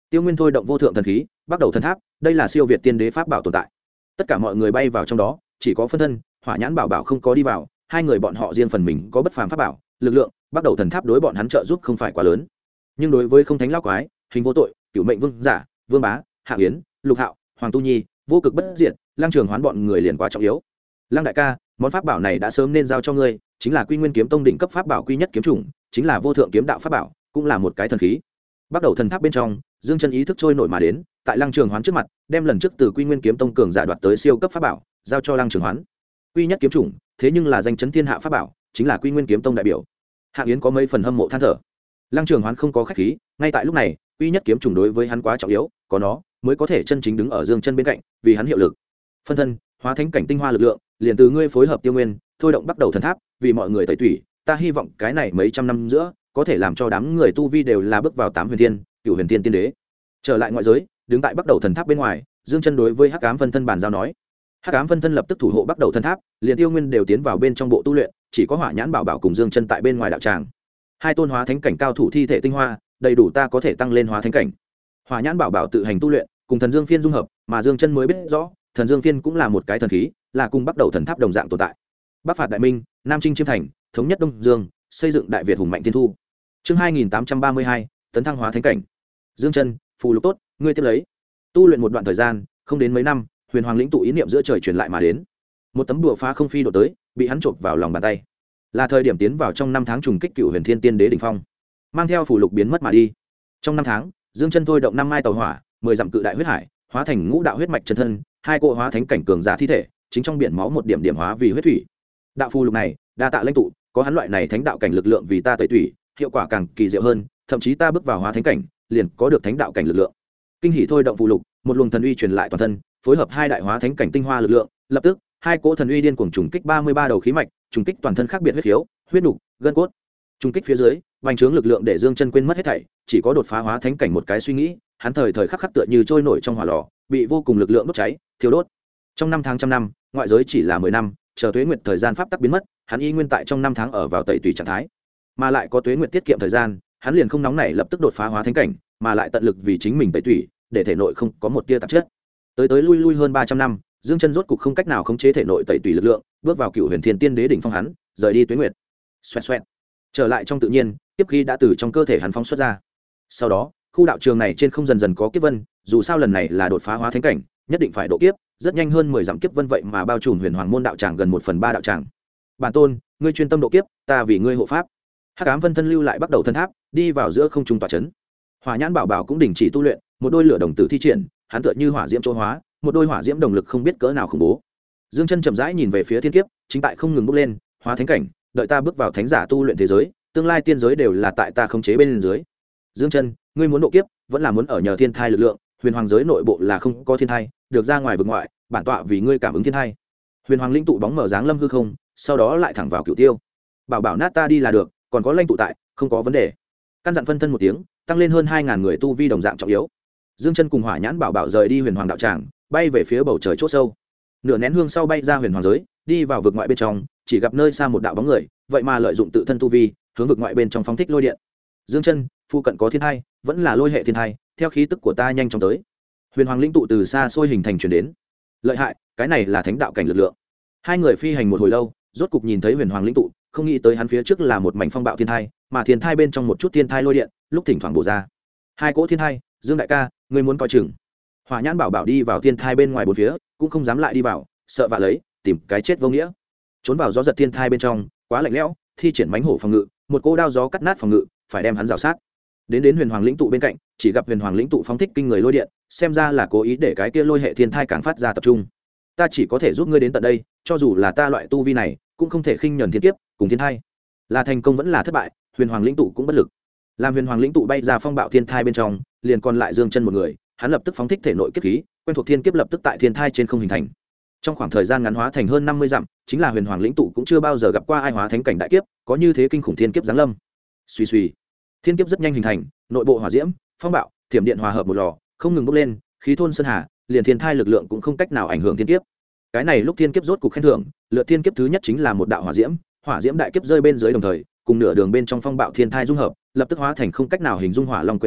Tiêu Nguyên thôi động vô thượng thần khí, bắt đầu thần tháp, đây là siêu việt tiên đế pháp bảo tồn tại. Tất cả mọi người bay vào trong đó, chỉ có phân thân, Hỏa Nhãn Bảo Bảo không có đi vào, hai người bọn họ riêng phần mình có bất phàm pháp bảo, lực lượng, bắt đầu thần tháp đối bọn hắn trợ giúp không phải quá lớn. Nhưng đối với không thánh lão quái, hình vô tội, Cửu Mệnh Vương giả, Vương Bá, Hạ Yến, Lục Hạo, Hoàng Tu Nhi, vô cực bất diệt, Lăng Trường Hoán bọn người liền quá trọng yếu. Lăng đại ca, món pháp bảo này đã sớm nên giao cho ngươi, chính là Quy Nguyên Kiếm Tông đỉnh cấp pháp bảo quy nhất kiếm chủng, chính là vô thượng kiếm đạo pháp bảo, cũng là một cái thần khí. Bắt đầu thần tháp bên trong, Dương Chân ý thức trôi nổi mà đến, tại Lăng Trường Hoán trước mặt, đem lần trước từ Quy Nguyên Kiếm Tông cường giả đoạt tới siêu cấp pháp bảo, giao cho Lăng Trường Hoán. Quy nhất kiếm chủng, thế nhưng là danh chấn thiên hạ pháp bảo, chính là Quy Nguyên Kiếm Tông đại biểu. Hạng Yến có mấy phần hâm mộ than thở. Lăng Trường Hoán không có khách khí, ngay tại lúc này, Quy nhất kiếm chủng đối với hắn quá trọng yếu, có nó mới có thể chân chính đứng ở Dương Chân bên cạnh, vì hắn hiệu lực. Phân thân, hóa thánh cảnh tinh hoa lực lượng, liền từ ngươi phối hợp Tiêu Nguyên, thôi động bắt đầu thần tháp, vì mọi người tẩy tủy, ta hy vọng cái này mấy trăm năm giữa, có thể làm cho đám người tu vi đều là bước vào 8 huyền thiên, Cửu huyền thiên tiên đế. Trở lại ngoại giới, đứng tại bắt đầu thần tháp bên ngoài, Dương Chân đối với Hắc Ám phân thân bàn giao nói. Hắc Ám phân thân lập tức thủ hộ bắt đầu thần tháp, liền Tiêu Nguyên đều tiến vào bên trong bộ tu luyện, chỉ có Hỏa Nhãn Bảo Bảo cùng Dương Chân tại bên ngoài đạo tràng. Hai tôn hóa thánh cảnh cao thủ thi thể tinh hoa, đầy đủ ta có thể tăng lên hóa thánh cảnh. Hỏa Nhãn Bảo Bảo tự hành tu luyện, cùng Thần Dương Phiên dung hợp, mà Dương Chân mới biết rõ, Thần Dương Phiên cũng là một cái thần khí, là cùng bắt đầu thần tháp đồng dạng tồn tại. Bắc phạt đại minh, Nam chinh chiêm thành, thống nhất Đông Dương, xây dựng đại Việt hùng mạnh thiên thu. Chương 2832, tấn thăng hóa thánh cảnh. Dương Chân, phù lục tốt, ngươi tiếp lấy. Tu luyện một đoạn thời gian, không đến mấy năm, Huyền Hoàng lĩnh tụ ý niệm giữa trời truyền lại mà đến. Một tấm đùa phá không phi độ tới, bị hắn chộp vào lòng bàn tay. Là thời điểm tiến vào trong năm tháng trùng kích Cựu Huyền Thiên Tiên Đế đỉnh phong. Mang theo phù lục biến mất mà đi. Trong năm tháng, Dương Chân thôi động 5 mai tàu hỏa, 10 dặm cự đại huyết hải, hóa thành ngũ đạo huyết mạch chân thân, hai cỗ hóa thánh cảnh cường giả thi thể, chính trong biển máu một điểm điểm hóa vì huyết thủy. Đạo phù lục này, đa tạ lãnh tụ, có hắn loại này thánh đạo cảnh lực lượng vì ta tẩy tủy, hiệu quả càng kỳ diệu hơn, thậm chí ta bước vào hóa thánh cảnh, liền có được thánh đạo cảnh lực lượng. Kinh hỉ thôi động phù lục, một luồng thần uy truyền lại toàn thân, phối hợp hai đại hóa thánh cảnh tinh hoa lực lượng, lập tức, hai cỗ thần uy điên cuồng trùng kích 33 đầu khí mạch, trùng kích toàn thân khác biệt huyết khiếu, huyết nục, gân cốt. Trùng kích phía dưới, vành trướng lực lượng để Dương Chân quên mất hết thảy, chỉ có đột phá hóa thánh cảnh một cái suy nghĩ, hắn thời thời khắc khắc tựa như trôi nổi trong hỏa lò, bị vô cùng lực lượng đốt cháy, thiêu đốt. Trong năm tháng trăm năm, ngoại giới chỉ là 10 năm, chờ tuế nguyệt thời gian pháp tắc biến mất, hắn y nguyên tại trong năm tháng ở vào tẩy tùy trạng thái, mà lại có tuế nguyệt tiết kiệm thời gian, hắn liền không nóng nảy lập tức đột phá hóa thánh cảnh, mà lại tận lực vì chính mình tẩy tùy, để thể nội không có một tia tạp chất. Tới lui hơn 300 năm, Dương Chân rốt cục không cách nào khống chế thể nội tẩy tùy lực lượng, bước vào Cựu Huyền Thiên Tiên Đế đỉnh phong hắn, rời đi tuế nguyệt. Xoẹt xoẹt. Trở lại trong tự nhiên, kiếp khí đã từ trong cơ thể hắn phóng xuất ra. Sau đó, khu đạo trường này trên không dần dần có kiếp vân, dù sao lần này là đột phá hóa thánh cảnh, nhất định phải độ kiếp, rất nhanh hơn 10 dặm kiếp vân vậy mà bao trùm Huyền Hoàng môn đạo tràng gần 1/3 đạo tràng. Bản tôn, ngươi chuyên tâm độ kiếp, ta vì ngươi hộ pháp. Hắc Ám phân thân lưu lại bắt đầu thân tháp, đi vào giữa không trung tọa chấn. Hỏa Nhãn Bảo Bảo cũng đình chỉ tu luyện, một đôi lửa đồng tử thi triển, hắn tựa như hỏa diễm chỗ hóa, một đôi hỏa diễm đồng lực không biết cỡ nào khủng bố. Dương Chân chậm rãi nhìn về phía thiên kiếp, chính tại không ngừng bốc lên, hóa thánh cảnh, đợi ta bước vào thánh giả tu luyện thế giới, tương lai tiên giới đều là tại ta khống chế bên dưới. Dương Chân, ngươi muốn độ kiếp, vẫn là muốn ở nhờ thiên thai lực lượng, Huyền Hoàng giới nội bộ là không có thiên thai, được ra ngoài vực ngoại, bản tọa vì ngươi cảm ứng thiên thai. Huyền Hoàng linh tụ bóng mở dáng lâm hư không, sau đó lại thẳng vào Cửu Tiêu. Bảo bảo nát ta đi là được, còn có lãnh tụ tại, không có vấn đề. Căn dặn phân thân một tiếng, tăng lên hơn 2000 người tu vi đồng dạng trọng yếu. Dương Chân cùng Hỏa Nhãn Bảo Bảo rời đi Huyền Hoàng đạo tràng, bay về phía bầu trời chỗ sâu. Nửa nén hương sau bay ra Huyền Hoàng giới, đi vào vực ngoại bên trong, chỉ gặp nơi xa một đạo bóng người, vậy mà lợi dụng tự thân tu vi, hướng vực ngoại bên trong phóng thích lôi điện. Dương Chân, phu cận có thiên thai, vẫn là lôi hệ thiên thai, theo khí tức của ta nhanh chóng tới. Huyền Hoàng linh tụ từ xa xôi hình thành truyền đến. Lợi hại, cái này là thánh đạo cảnh lực lượng. Hai người phi hành một hồi lâu, rốt cục nhìn thấy Huyền Hoàng linh tụ, không nghĩ tới hắn phía trước là một mảnh phong bạo thiên thai, mà thiên thai bên trong một chút thiên thai lôi điện, lúc thỉnh thoảng bổ ra. Hai cỗ thiên thai, Dương đại ca, ngươi muốn coi chừng. Hỏa Nhãn Bảo Bảo đi vào thiên thai bên ngoài bốn phía, cũng không dám lại đi vào, sợ vạ lấy, tìm cái chết vô nghĩa. Trốn vào gió giật thiên thai bên trong, quá lạnh lẽo, thi triển mãnh hổ phòng ngự, một cỗ đao gió cắt nát phòng ngự, phải đem hắn rào sát. Đến Huyền Hoàng lĩnh tụ bên cạnh, chỉ gặp Huyền Hoàng lĩnh tụ phóng thích kinh người lôi điện, xem ra là cố ý để cái kia lôi hệ thiên thai càng phát ra tập trung. Ta chỉ có thể giúp ngươi đến tận đây, cho dù là ta loại tu vi này, cũng không thể khinh nhẫn thiên kiếp, cùng thiên thai. Là thành công vẫn là thất bại, Huyền Hoàng lĩnh tụ cũng bất lực. Làm Huyền Hoàng lĩnh tụ bay ra phong bạo thiên thai bên trong, liền còn lại Dương Chân một người, hắn lập tức phóng thích thể nội kiếp khí, quen thuộc thiên kiếp lập tức tại thiên thai trên không hình thành. Trong khoảng thời gian ngắn hóa thành hơn 50 dặm, chính là Huyền Hoàng lĩnh tụ cũng chưa bao giờ gặp qua ai hóa thánh cảnh đại kiếp, có như thế kinh khủng thiên kiếp giáng lâm. Suy suy, thiên kiếp rất nhanh hình thành, nội bộ hỏa diễm, phong bạo, thiểm điện hòa hợp một lò, không ngừng bốc lên, khí thôn sơn hà, liền thiên thai lực lượng cũng không cách nào ảnh hưởng thiên kiếp. Cái này lúc thiên kiếp rốt cục khen thưởng, lượt thiên kiếp thứ nhất chính là một đạo hỏa diễm đại kiếp rơi bên dưới đồng thời, cùng nửa đường bên trong phong bạo thiên thai dung hợp, lập tức hóa thành không cách nào hình dung hỏa long quyển thiên kiếp,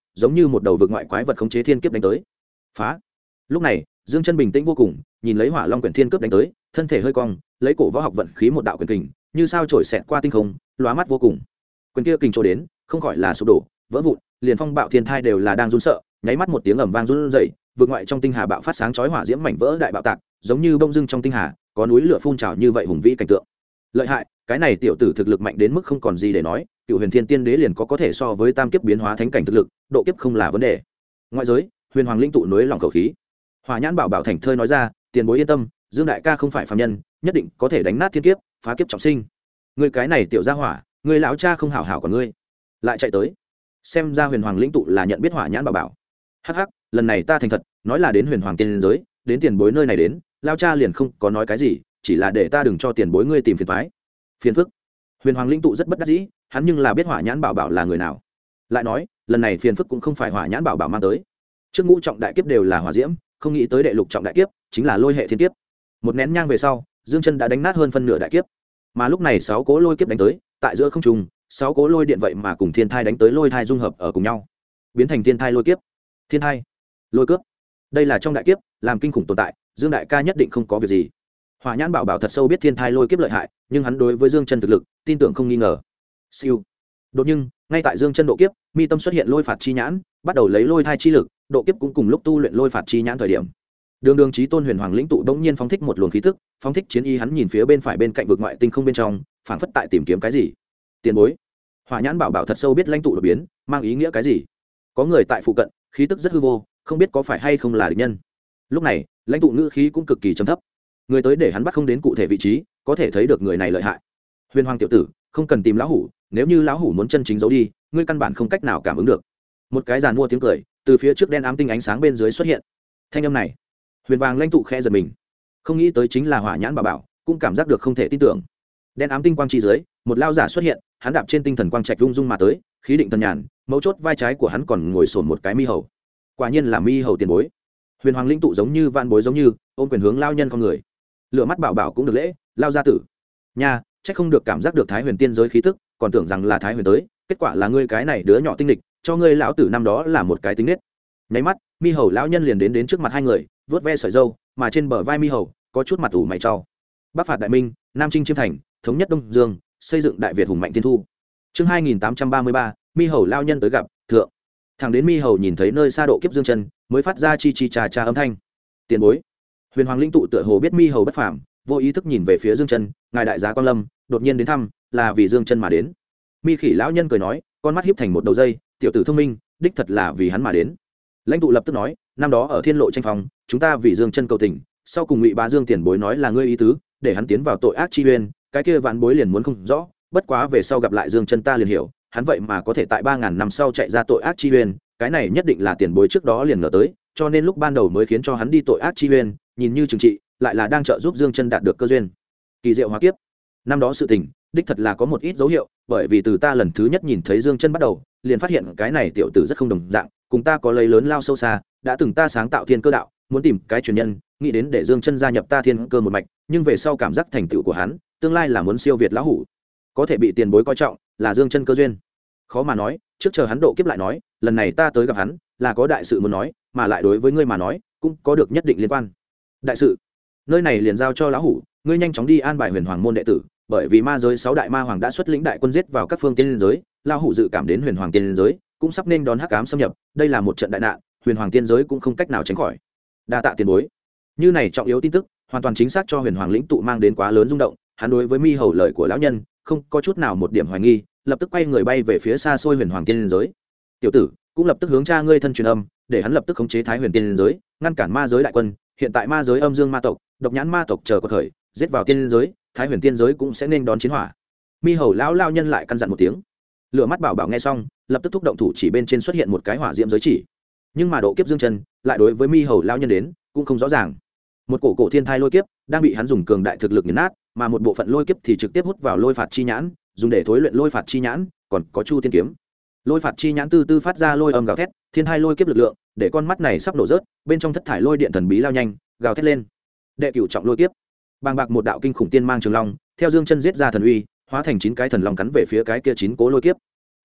giống như một đầu vực ngoại quái vật khống chế thiên kiếp đánh tới. Phá. Lúc này Dương Chân bình tĩnh vô cùng, nhìn lấy Hỏa Long Quyển Thiên cướp đánh tới, thân thể hơi cong, lấy cổ võ học vận khí một đạo quyền kình, như sao chổi xẹt qua tinh không, lóa mắt vô cùng. Quyền kia kình trổ đến, không khỏi là sụp đổ, vỡ vụn, liền phong bạo thiên thai đều là đang run sợ, nháy mắt một tiếng ầm vang run rẩy, vượt ngoại trong tinh hà bạo phát sáng chói hỏa diễm mảnh vỡ đại bạo tạc, giống như bông dưng trong tinh hà, có núi lửa phun trào như vậy hùng vĩ cảnh tượng. Lợi hại, cái này tiểu tử thực lực mạnh đến mức không còn gì để nói, Cựu Huyền Thiên Tiên Đế liền có thể so với tam kiếp biến hóa thánh cảnh thực lực, độ kiếp không là vấn đề. Ngoại giới, Huyền Hoàng linh tụ núi lòng khẩu khí. Hỏa Nhãn Bảo Bảo thành thơi nói ra, tiền bối yên tâm, Dương đại ca không phải phàm nhân, nhất định có thể đánh nát thiên kiếp, phá kiếp trọng sinh. Ngươi cái này tiểu gia hỏa, ngươi lão cha không hảo hảo của ngươi, lại chạy tới. Xem ra Huyền Hoàng linh tụ là nhận biết Hỏa Nhãn Bảo Bảo. Hắc hắc, lần này ta thành thật, nói là đến Huyền Hoàng tiên giới, đến tiền bối nơi này đến, lão cha liền không có nói cái gì, chỉ là để ta đừng cho tiền bối ngươi tìm phiền toái. Phiền phức. Huyền Hoàng linh tụ rất bất đắc dĩ, hắn nhưng là biết Hỏa Nhãn Bảo Bảo là người nào. Lại nói, lần này phiền phức cũng không phải Hỏa Nhãn Bảo Bảo mang tới. Trước ngũ trọng đại kiếp đều là hỏa diễm, không nghĩ tới đệ lục trọng đại kiếp chính là lôi hệ thiên kiếp. Một nén nhang về sau, Dương Chân đã đánh nát hơn phân nửa đại kiếp. Mà lúc này 6 cỗ lôi kiếp đánh tới, tại giữa không trung, 6 cỗ lôi điện vậy mà cùng thiên thai đánh tới lôi thai dung hợp ở cùng nhau, biến thành thiên thai lôi kiếp. Thiên thai, lôi cướp. Đây là trong đại kiếp, làm kinh khủng tồn tại, Dương đại ca nhất định không có việc gì. Hỏa Nhãn Bảo Bảo thật sâu biết thiên thai lôi kiếp lợi hại, nhưng hắn đối với Dương Chân thực lực, tin tưởng không nghi ngờ. Siêu. Đột nhiên, ngay tại Dương Chân độ kiếp, mi tâm xuất hiện lôi phạt chi nhãn, bắt đầu lấy lôi thai chi lực, độ kiếp cũng cùng lúc tu luyện lôi phạt chi nhãn thời điểm. Đường Chí Tôn Huyền Hoàng lĩnh tụ đống nhiên phóng thích một luồng khí tức, phóng thích chiến ý, hắn nhìn phía bên phải bên cạnh vực ngoại tinh không bên trong, phảng phất tại tìm kiếm cái gì. Tiền bối. Hỏa Nhãn Bảo Bảo thật sâu biết lãnh tụ đột biến, mang ý nghĩa cái gì. Có người tại phụ cận, khí tức rất hư vô, không biết có phải hay không là địch nhân. Lúc này, lãnh tụ ngữ khí cũng cực kỳ trầm thấp. Người tới để hắn bắt không đến cụ thể vị trí, có thể thấy được người này lợi hại. Huyền Hoàng tiểu tử, không cần tìm lão hủ, nếu như lão hủ muốn chân chính giấu đi, ngươi căn bản không cách nào cảm ứng được. Một cái giàn mua tiếng cười từ phía trước đen ám tinh ánh sáng bên dưới xuất hiện. Thanh âm này, Huyền Vàng lãnh tụ khẽ giật mình, không nghĩ tới chính là Hỏa Nhãn Bảo Bảo, cũng cảm giác được không thể tin tưởng. Đen ám tinh quang chi dưới, một lao giả xuất hiện, hắn đạp trên tinh thần quang trạch rung rung mà tới, khí định thần nhàn, mấu chốt vai trái của hắn còn ngồi xổm một cái mi hầu. Quả nhiên là mi hầu tiền bối. Huyền Hoàng linh tụ giống như vạn bối giống như, ôm quyền hướng lao nhân con người. Lửa mắt Bảo Bảo cũng được lễ, lao gia tử. Nha, chắc không được cảm giác được Thái Huyền tiên giới khí tức, còn tưởng rằng là Thái Huyền tới, kết quả là ngươi cái này đứa nhỏ tinh lịch, cho ngươi lão tử năm đó là một cái tính nết. Nháy mắt, mi hầu lão nhân liền đến trước mặt hai người, vớt ve sợi râu, mà trên bờ vai mi hầu có chút mặt ủ mày trao. Bắc phạt đại minh, nam chinh chiêm thành, thống nhất đông dương, xây dựng đại việt hùng mạnh thiên thu. Chương 2833, mi hầu lão nhân tới gặp thượng. Thằng đến mi hầu nhìn thấy nơi xa độ kiếp Dương Chân, mới phát ra chi chi trà trà âm thanh. Tiền bối. Huyền Hoàng linh tụ tựa hồ biết mi hầu bất phàm, vô ý thức nhìn về phía Dương Chân, ngài đại giá Quang Lâm, đột nhiên đến thăm, là vì Dương Chân mà đến. Mi khỉ lão nhân cười nói, con mắt híp thành một đầu dây, tiểu tử thông minh, đích thật là vì hắn mà đến. Lãnh tụ lập tức nói, năm đó ở Thiên Lộ tranh phòng, chúng ta vì Dương Chân cầu tình, sau cùng Ngụy Bá Dương tiền bối nói là ngươi ý tứ, để hắn tiến vào tội ác chi uyên, cái kia vạn bối liền muốn không rõ, bất quá về sau gặp lại Dương Chân ta liền hiểu, hắn vậy mà có thể tại 3000 năm sau chạy ra tội ác chi uyên, cái này nhất định là tiền bối trước đó liền ngờ tới, cho nên lúc ban đầu mới khiến cho hắn đi tội ác chi uyên, nhìn như trừng trị, lại là đang trợ giúp Dương Chân đạt được cơ duyên. Kỳ diệu hóa kiếp. Năm đó sự tình, đích thật là có một ít dấu hiệu, bởi vì từ ta lần thứ nhất nhìn thấy Dương Chân bắt đầu, liền phát hiện cái này tiểu tử rất không đồng dạng, cùng ta có lấy lớn lao sâu xa, đã từng ta sáng tạo thiên cơ đạo, muốn tìm cái truyền nhân, nghĩ đến để Dương Chân gia nhập ta thiên cơ một mạch, nhưng về sau cảm giác thành tựu của hắn, tương lai là muốn siêu việt lão hủ, có thể bị tiền bối coi trọng, là Dương Chân cơ duyên. Khó mà nói, trước chờ hắn độ kiếp lại nói, lần này ta tới gặp hắn, là có đại sự muốn nói, mà lại đối với ngươi mà nói, cũng có được nhất định liên quan. Đại sự, nơi này liền giao cho lão hủ, ngươi nhanh chóng đi an bài Huyền Hoàng môn đệ tử, bởi vì ma giới 6 đại ma hoàng đã xuất lĩnh đại quân giết vào các phương tiên giới, lão hủ dự cảm đến Huyền Hoàng tiên giới cũng sắp nên đón hắc ám xâm nhập, đây là một trận đại nạn, Huyền Hoàng tiên giới cũng không cách nào tránh khỏi. Đa tạ tiền bối. Như này trọng yếu tin tức, hoàn toàn chính xác cho Huyền Hoàng lĩnh tụ mang đến quá lớn rung động, hắn đối với mi hầu lời của lão nhân không có chút nào một điểm hoài nghi, lập tức quay người bay về phía xa xôi Huyền Hoàng tiên giới. Tiểu tử, cũng lập tức hướng cha ngươi thân truyền âm, để hắn lập tức khống chế Thái Huyền tiên giới, ngăn cản ma giới đại quân, hiện tại ma giới âm dương ma tộc, độc nhãn ma tộc chờ có khởi, giết vào tiên giới, Thái Huyền tiên giới cũng sẽ nên đón chiến hỏa. Mi hầu lão nhân lại căn dặn một tiếng. Lửa mắt Bảo Bảo nghe xong, lập tức thúc động thủ chỉ bên trên xuất hiện một cái hỏa diễm giới chỉ, nhưng mà độ kiếp Dương Chân lại đối với mi hầu lão nhân đến cũng không rõ ràng. Một cổ thiên thai lôi kiếp đang bị hắn dùng cường đại thực lực nghiền nát, mà một bộ phận lôi kiếp thì trực tiếp hút vào lôi phạt chi nhãn, dùng để thối luyện lôi phạt chi nhãn, còn có chu tiên kiếm. Lôi phạt chi nhãn từ từ phát ra lôi âm gào thét, thiên thai lôi kiếp lực lượng, để con mắt này sắp nổ rớt, bên trong thất thải lôi điện thần bí lao nhanh, gào thét lên. Đệ cửu trọng lôi kiếp, bàng bạc một đạo kinh khủng tiên mang trường long, theo Dương Chân giết ra thần uy, hóa thành 9 cái thần long cắn về phía cái kia 9 cố lôi kiếp.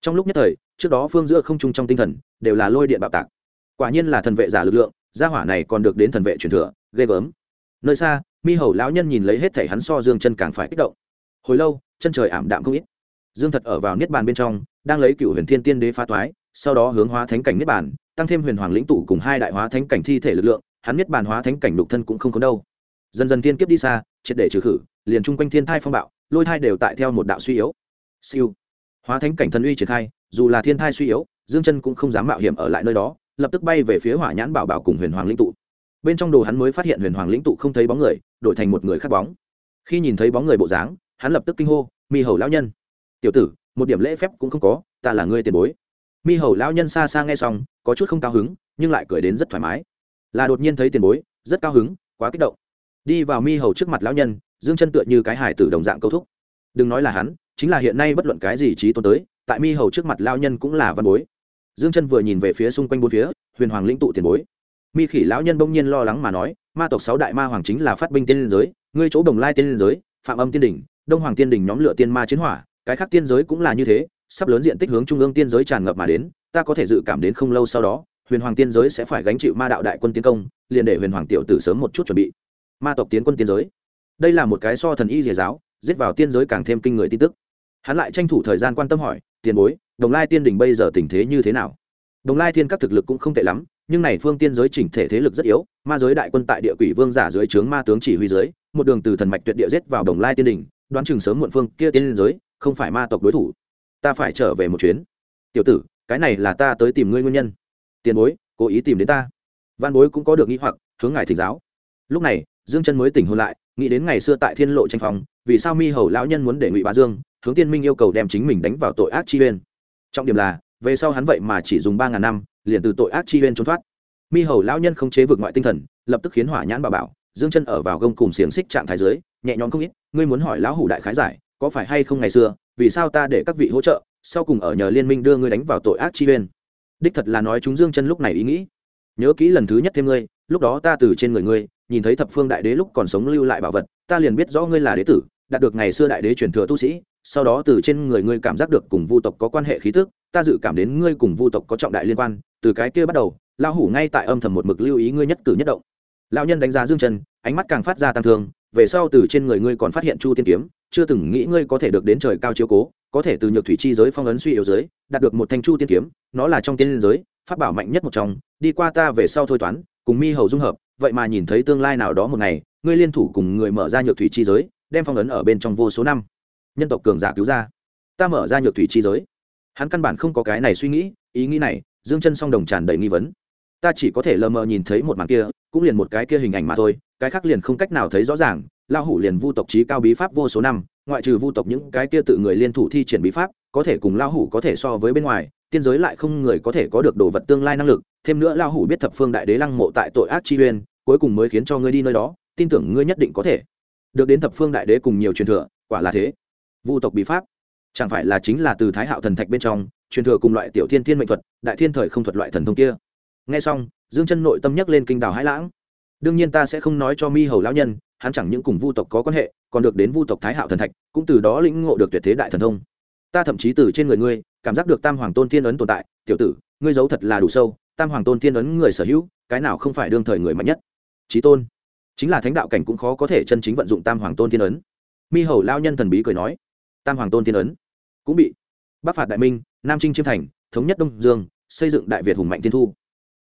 Trong lúc nhất thời, trước đó phương giữa không trung trong tinh thần đều là lôi điện bạo tạc. Quả nhiên là thần vệ giả lực lượng, gia hỏa này còn được đến thần vệ truyền thừa, ghê gớm. Nơi xa, Mi Hầu lão nhân nhìn lấy hết thảy hắn so Dương Chân càng phải kích động. Hồi lâu, chân trời ảm đạm không ít. Dương Thật ở vào niết bàn bên trong, đang lấy Cửu Huyền Thiên Tiên Đế phá toái, sau đó hướng hóa thánh cảnh niết bàn, tăng thêm Huyền Hoàng lĩnh tụ cùng hai đại hóa thánh cảnh thi thể lực lượng, hắn niết bàn hóa thánh cảnh lục thân cũng không có đâu. Dần dần tiên kiếp đi xa, triệt để trừ khử, liền trung quanh thiên thai phong bạo, lôi thai đều tại theo một đạo suy yếu. Siêu. Hóa thánh cảnh thần uy triển khai, dù là thiên thai suy yếu, Dương Chân cũng không dám mạo hiểm ở lại nơi đó, lập tức bay về phía Hỏa Nhãn Bảo Bảo cùng Huyền Hoàng lĩnh tụ. Bên trong đồ hắn mới phát hiện Huyền Hoàng lĩnh tụ không thấy bóng người, đổi thành một người khác bóng. Khi nhìn thấy bóng người bộ dáng, hắn lập tức kinh hô, Mi Hầu lão nhân. Tiểu tử, một điểm lễ phép cũng không có, ta là ngươi tiền bối. Mi Hầu lão nhân xa xa nghe xong, có chút không cao hứng, nhưng lại cười đến rất thoải mái. Là đột nhiên thấy tiền bối, rất cao hứng, quá kích động. Đi vào Mi Hầu trước mặt lão nhân, Dương Chân tựa như cái hài tử đồng dạng câu thúc. Đừng nói là hắn, chính là hiện nay bất luận cái gì trí tôn tới, tại Mi Hầu trước mặt lão nhân cũng là văn bối. Dương Chân vừa nhìn về phía xung quanh bốn phía, Huyền Hoàng lĩnh tụ tiền bối. Mi Khỉ lão nhân bỗng nhiên lo lắng mà nói, ma tộc 6 đại ma hoàng chính là phát binh tiên giới, ngươi chỗ Đồng Lai tiên giới, Phạm Âm tiên đỉnh, Đông Hoàng tiên đỉnh nhóm lửa tiên ma chiến hỏa, cái khác tiên giới cũng là như thế, sắp lớn diện tích hướng trung ương tiên giới tràn ngập mà đến, ta có thể dự cảm đến không lâu sau đó, Huyền Hoàng tiên giới sẽ phải gánh chịu ma đạo đại quân tiến công, liền để Huyền Hoàng tiểu tử sớm một chút chuẩn bị. Ma tộc tiến quân tiên giới. Đây là một cái so thần y Diệ giáo, giết vào tiên giới càng thêm kinh người tin tức. Hắn lại tranh thủ thời gian quan tâm hỏi, tiền bối, Đồng Lai tiên đỉnh bây giờ tình thế như thế nào? Đồng Lai thiên các thực lực cũng không tệ lắm, nhưng này phương tiên giới chỉnh thể thế lực rất yếu, ma giới đại quân tại địa quỷ vương giả dưới trướng ma tướng chỉ huy dưới, một đường từ thần mạch tuyệt địa giết vào Đồng Lai tiên đỉnh, đoán chừng sớm muộn phương kia tiên giới không phải ma tộc đối thủ. Ta phải trở về một chuyến. Tiểu tử, cái này là ta tới tìm ngươi nguyên nhân. Tiền bối, cố ý tìm đến ta. Văn bối cũng có được nghi hoặc, hướng ngài thỉnh giáo. Lúc này, Dương Chân mới tỉnh hồn lại, nghĩ đến ngày xưa tại Thiên Lộ tranh phòng, vì sao Mi Hầu lão nhân muốn để Ngụy Bá Dương, hướng Tiên Minh yêu cầu đem chính mình đánh vào tội ác chi uyên. Trọng điểm là, về sau hắn vậy mà chỉ dùng 3000 năm, liền từ tội ác chi uyên trốn thoát. Mi Hầu lão nhân không chế vực ngoại tinh thần, lập tức khiến Hỏa Nhãn Bảo Bảo, Dương Chân ở vào gông cùng xiềng xích trạng thái dưới, nhẹ nhõm không ít, ngươi muốn hỏi lão hủ đại khái giải, có phải hay không ngày xưa, vì sao ta để các vị hỗ trợ, sau cùng ở nhờ liên minh đưa ngươi đánh vào tội ác chi uyên. Đích thật là nói chúng Dương Chân lúc này ý nghĩ. Nhớ kỹ lần thứ nhất thêm ngươi, lúc đó ta từ trên người ngươi, nhìn thấy thập phương đại đế lúc còn sống lưu lại bảo vật, ta liền biết rõ ngươi là đế tử, đạt được ngày xưa đại đế truyền thừa tu sĩ, sau đó từ trên người ngươi cảm giác được cùng vu tộc có quan hệ khí tức, ta dự cảm đến ngươi cùng vu tộc có trọng đại liên quan, từ cái kia bắt đầu, lão hủ ngay tại âm thầm một mực lưu ý ngươi nhất cử nhất động. Lão nhân đánh giá Dương Chân, ánh mắt càng phát ra tăng thương, về sau từ trên người ngươi còn phát hiện Chu Tiên kiếm, chưa từng nghĩ ngươi có thể được đến trời cao chiếu cố, có thể từ nhược thủy chi giới phong ấn suy yếu giới, đạt được một thanh Chu Tiên kiếm, nó là trong tiên giới pháp bảo mạnh nhất một trong, đi qua ta về sau thôi toán, cùng Mi Hầu dung hợp, vậy mà nhìn thấy tương lai nào đó một ngày, ngươi liên thủ cùng người mở ra nhược thủy chi giới, đem phong ấn ở bên trong vô số năm. Nhân tộc cường giả cứu ra, ta mở ra nhược thủy chi giới. Hắn căn bản không có cái này suy nghĩ, ý nghĩ này, Dương Chân song đồng tràn đầy nghi vấn. Ta chỉ có thể lờ mờ nhìn thấy một màn kia, cũng liền một cái kia hình ảnh mà thôi, cái khác liền không cách nào thấy rõ ràng. Lão hủ liền vu tộc chí cao bí pháp vô số năm, ngoại trừ vu tộc những cái kia tự người liên thủ thi triển bí pháp, có thể cùng lão hủ có thể so với bên ngoài, tiên giới lại không người có thể có được đồ vật tương lai năng lực, thêm nữa lão hủ biết thập phương đại đế lăng mộ tại tội ác chi uyên, cuối cùng mới khiến cho ngươi đi nơi đó, tin tưởng ngươi nhất định có thể được đến thập phương đại đế cùng nhiều truyền thừa, quả là thế. Vu tộc bí pháp, chẳng phải là chính là từ Thái Hạo thần thạch bên trong truyền thừa cùng loại tiểu thiên thiên mệnh thuật, đại thiên thời không thuật loại thần thông kia. Nghe xong, Dương Chân nội tâm nhấc lên kinh đào hãi lãng. Đương nhiên ta sẽ không nói cho Mi Hầu lão nhân, hắn chẳng những cùng vu tộc có quan hệ, còn được đến vu tộc Thái Hạo thần thạch, cũng từ đó lĩnh ngộ được tuyệt thế đại thần thông. Ta thậm chí từ trên người ngươi cảm giác được Tam Hoàng Tôn Thiên ấn tồn tại, tiểu tử, ngươi giấu thật là đủ sâu, Tam Hoàng Tôn Thiên ấn người sở hữu, cái nào không phải đương thời người mạnh nhất. Chí tôn, chính là thánh đạo cảnh cũng khó có thể chân chính vận dụng Tam Hoàng Tôn Thiên ấn. Mi Hầu lão nhân thần bí cười nói, Tam Hoàng Tôn Thiên ấn cũng bị Bắc phạt đại minh, Nam chinh chiêm thành, thống nhất Đông Dương, xây dựng đại Việt hùng mạnh thiên thu.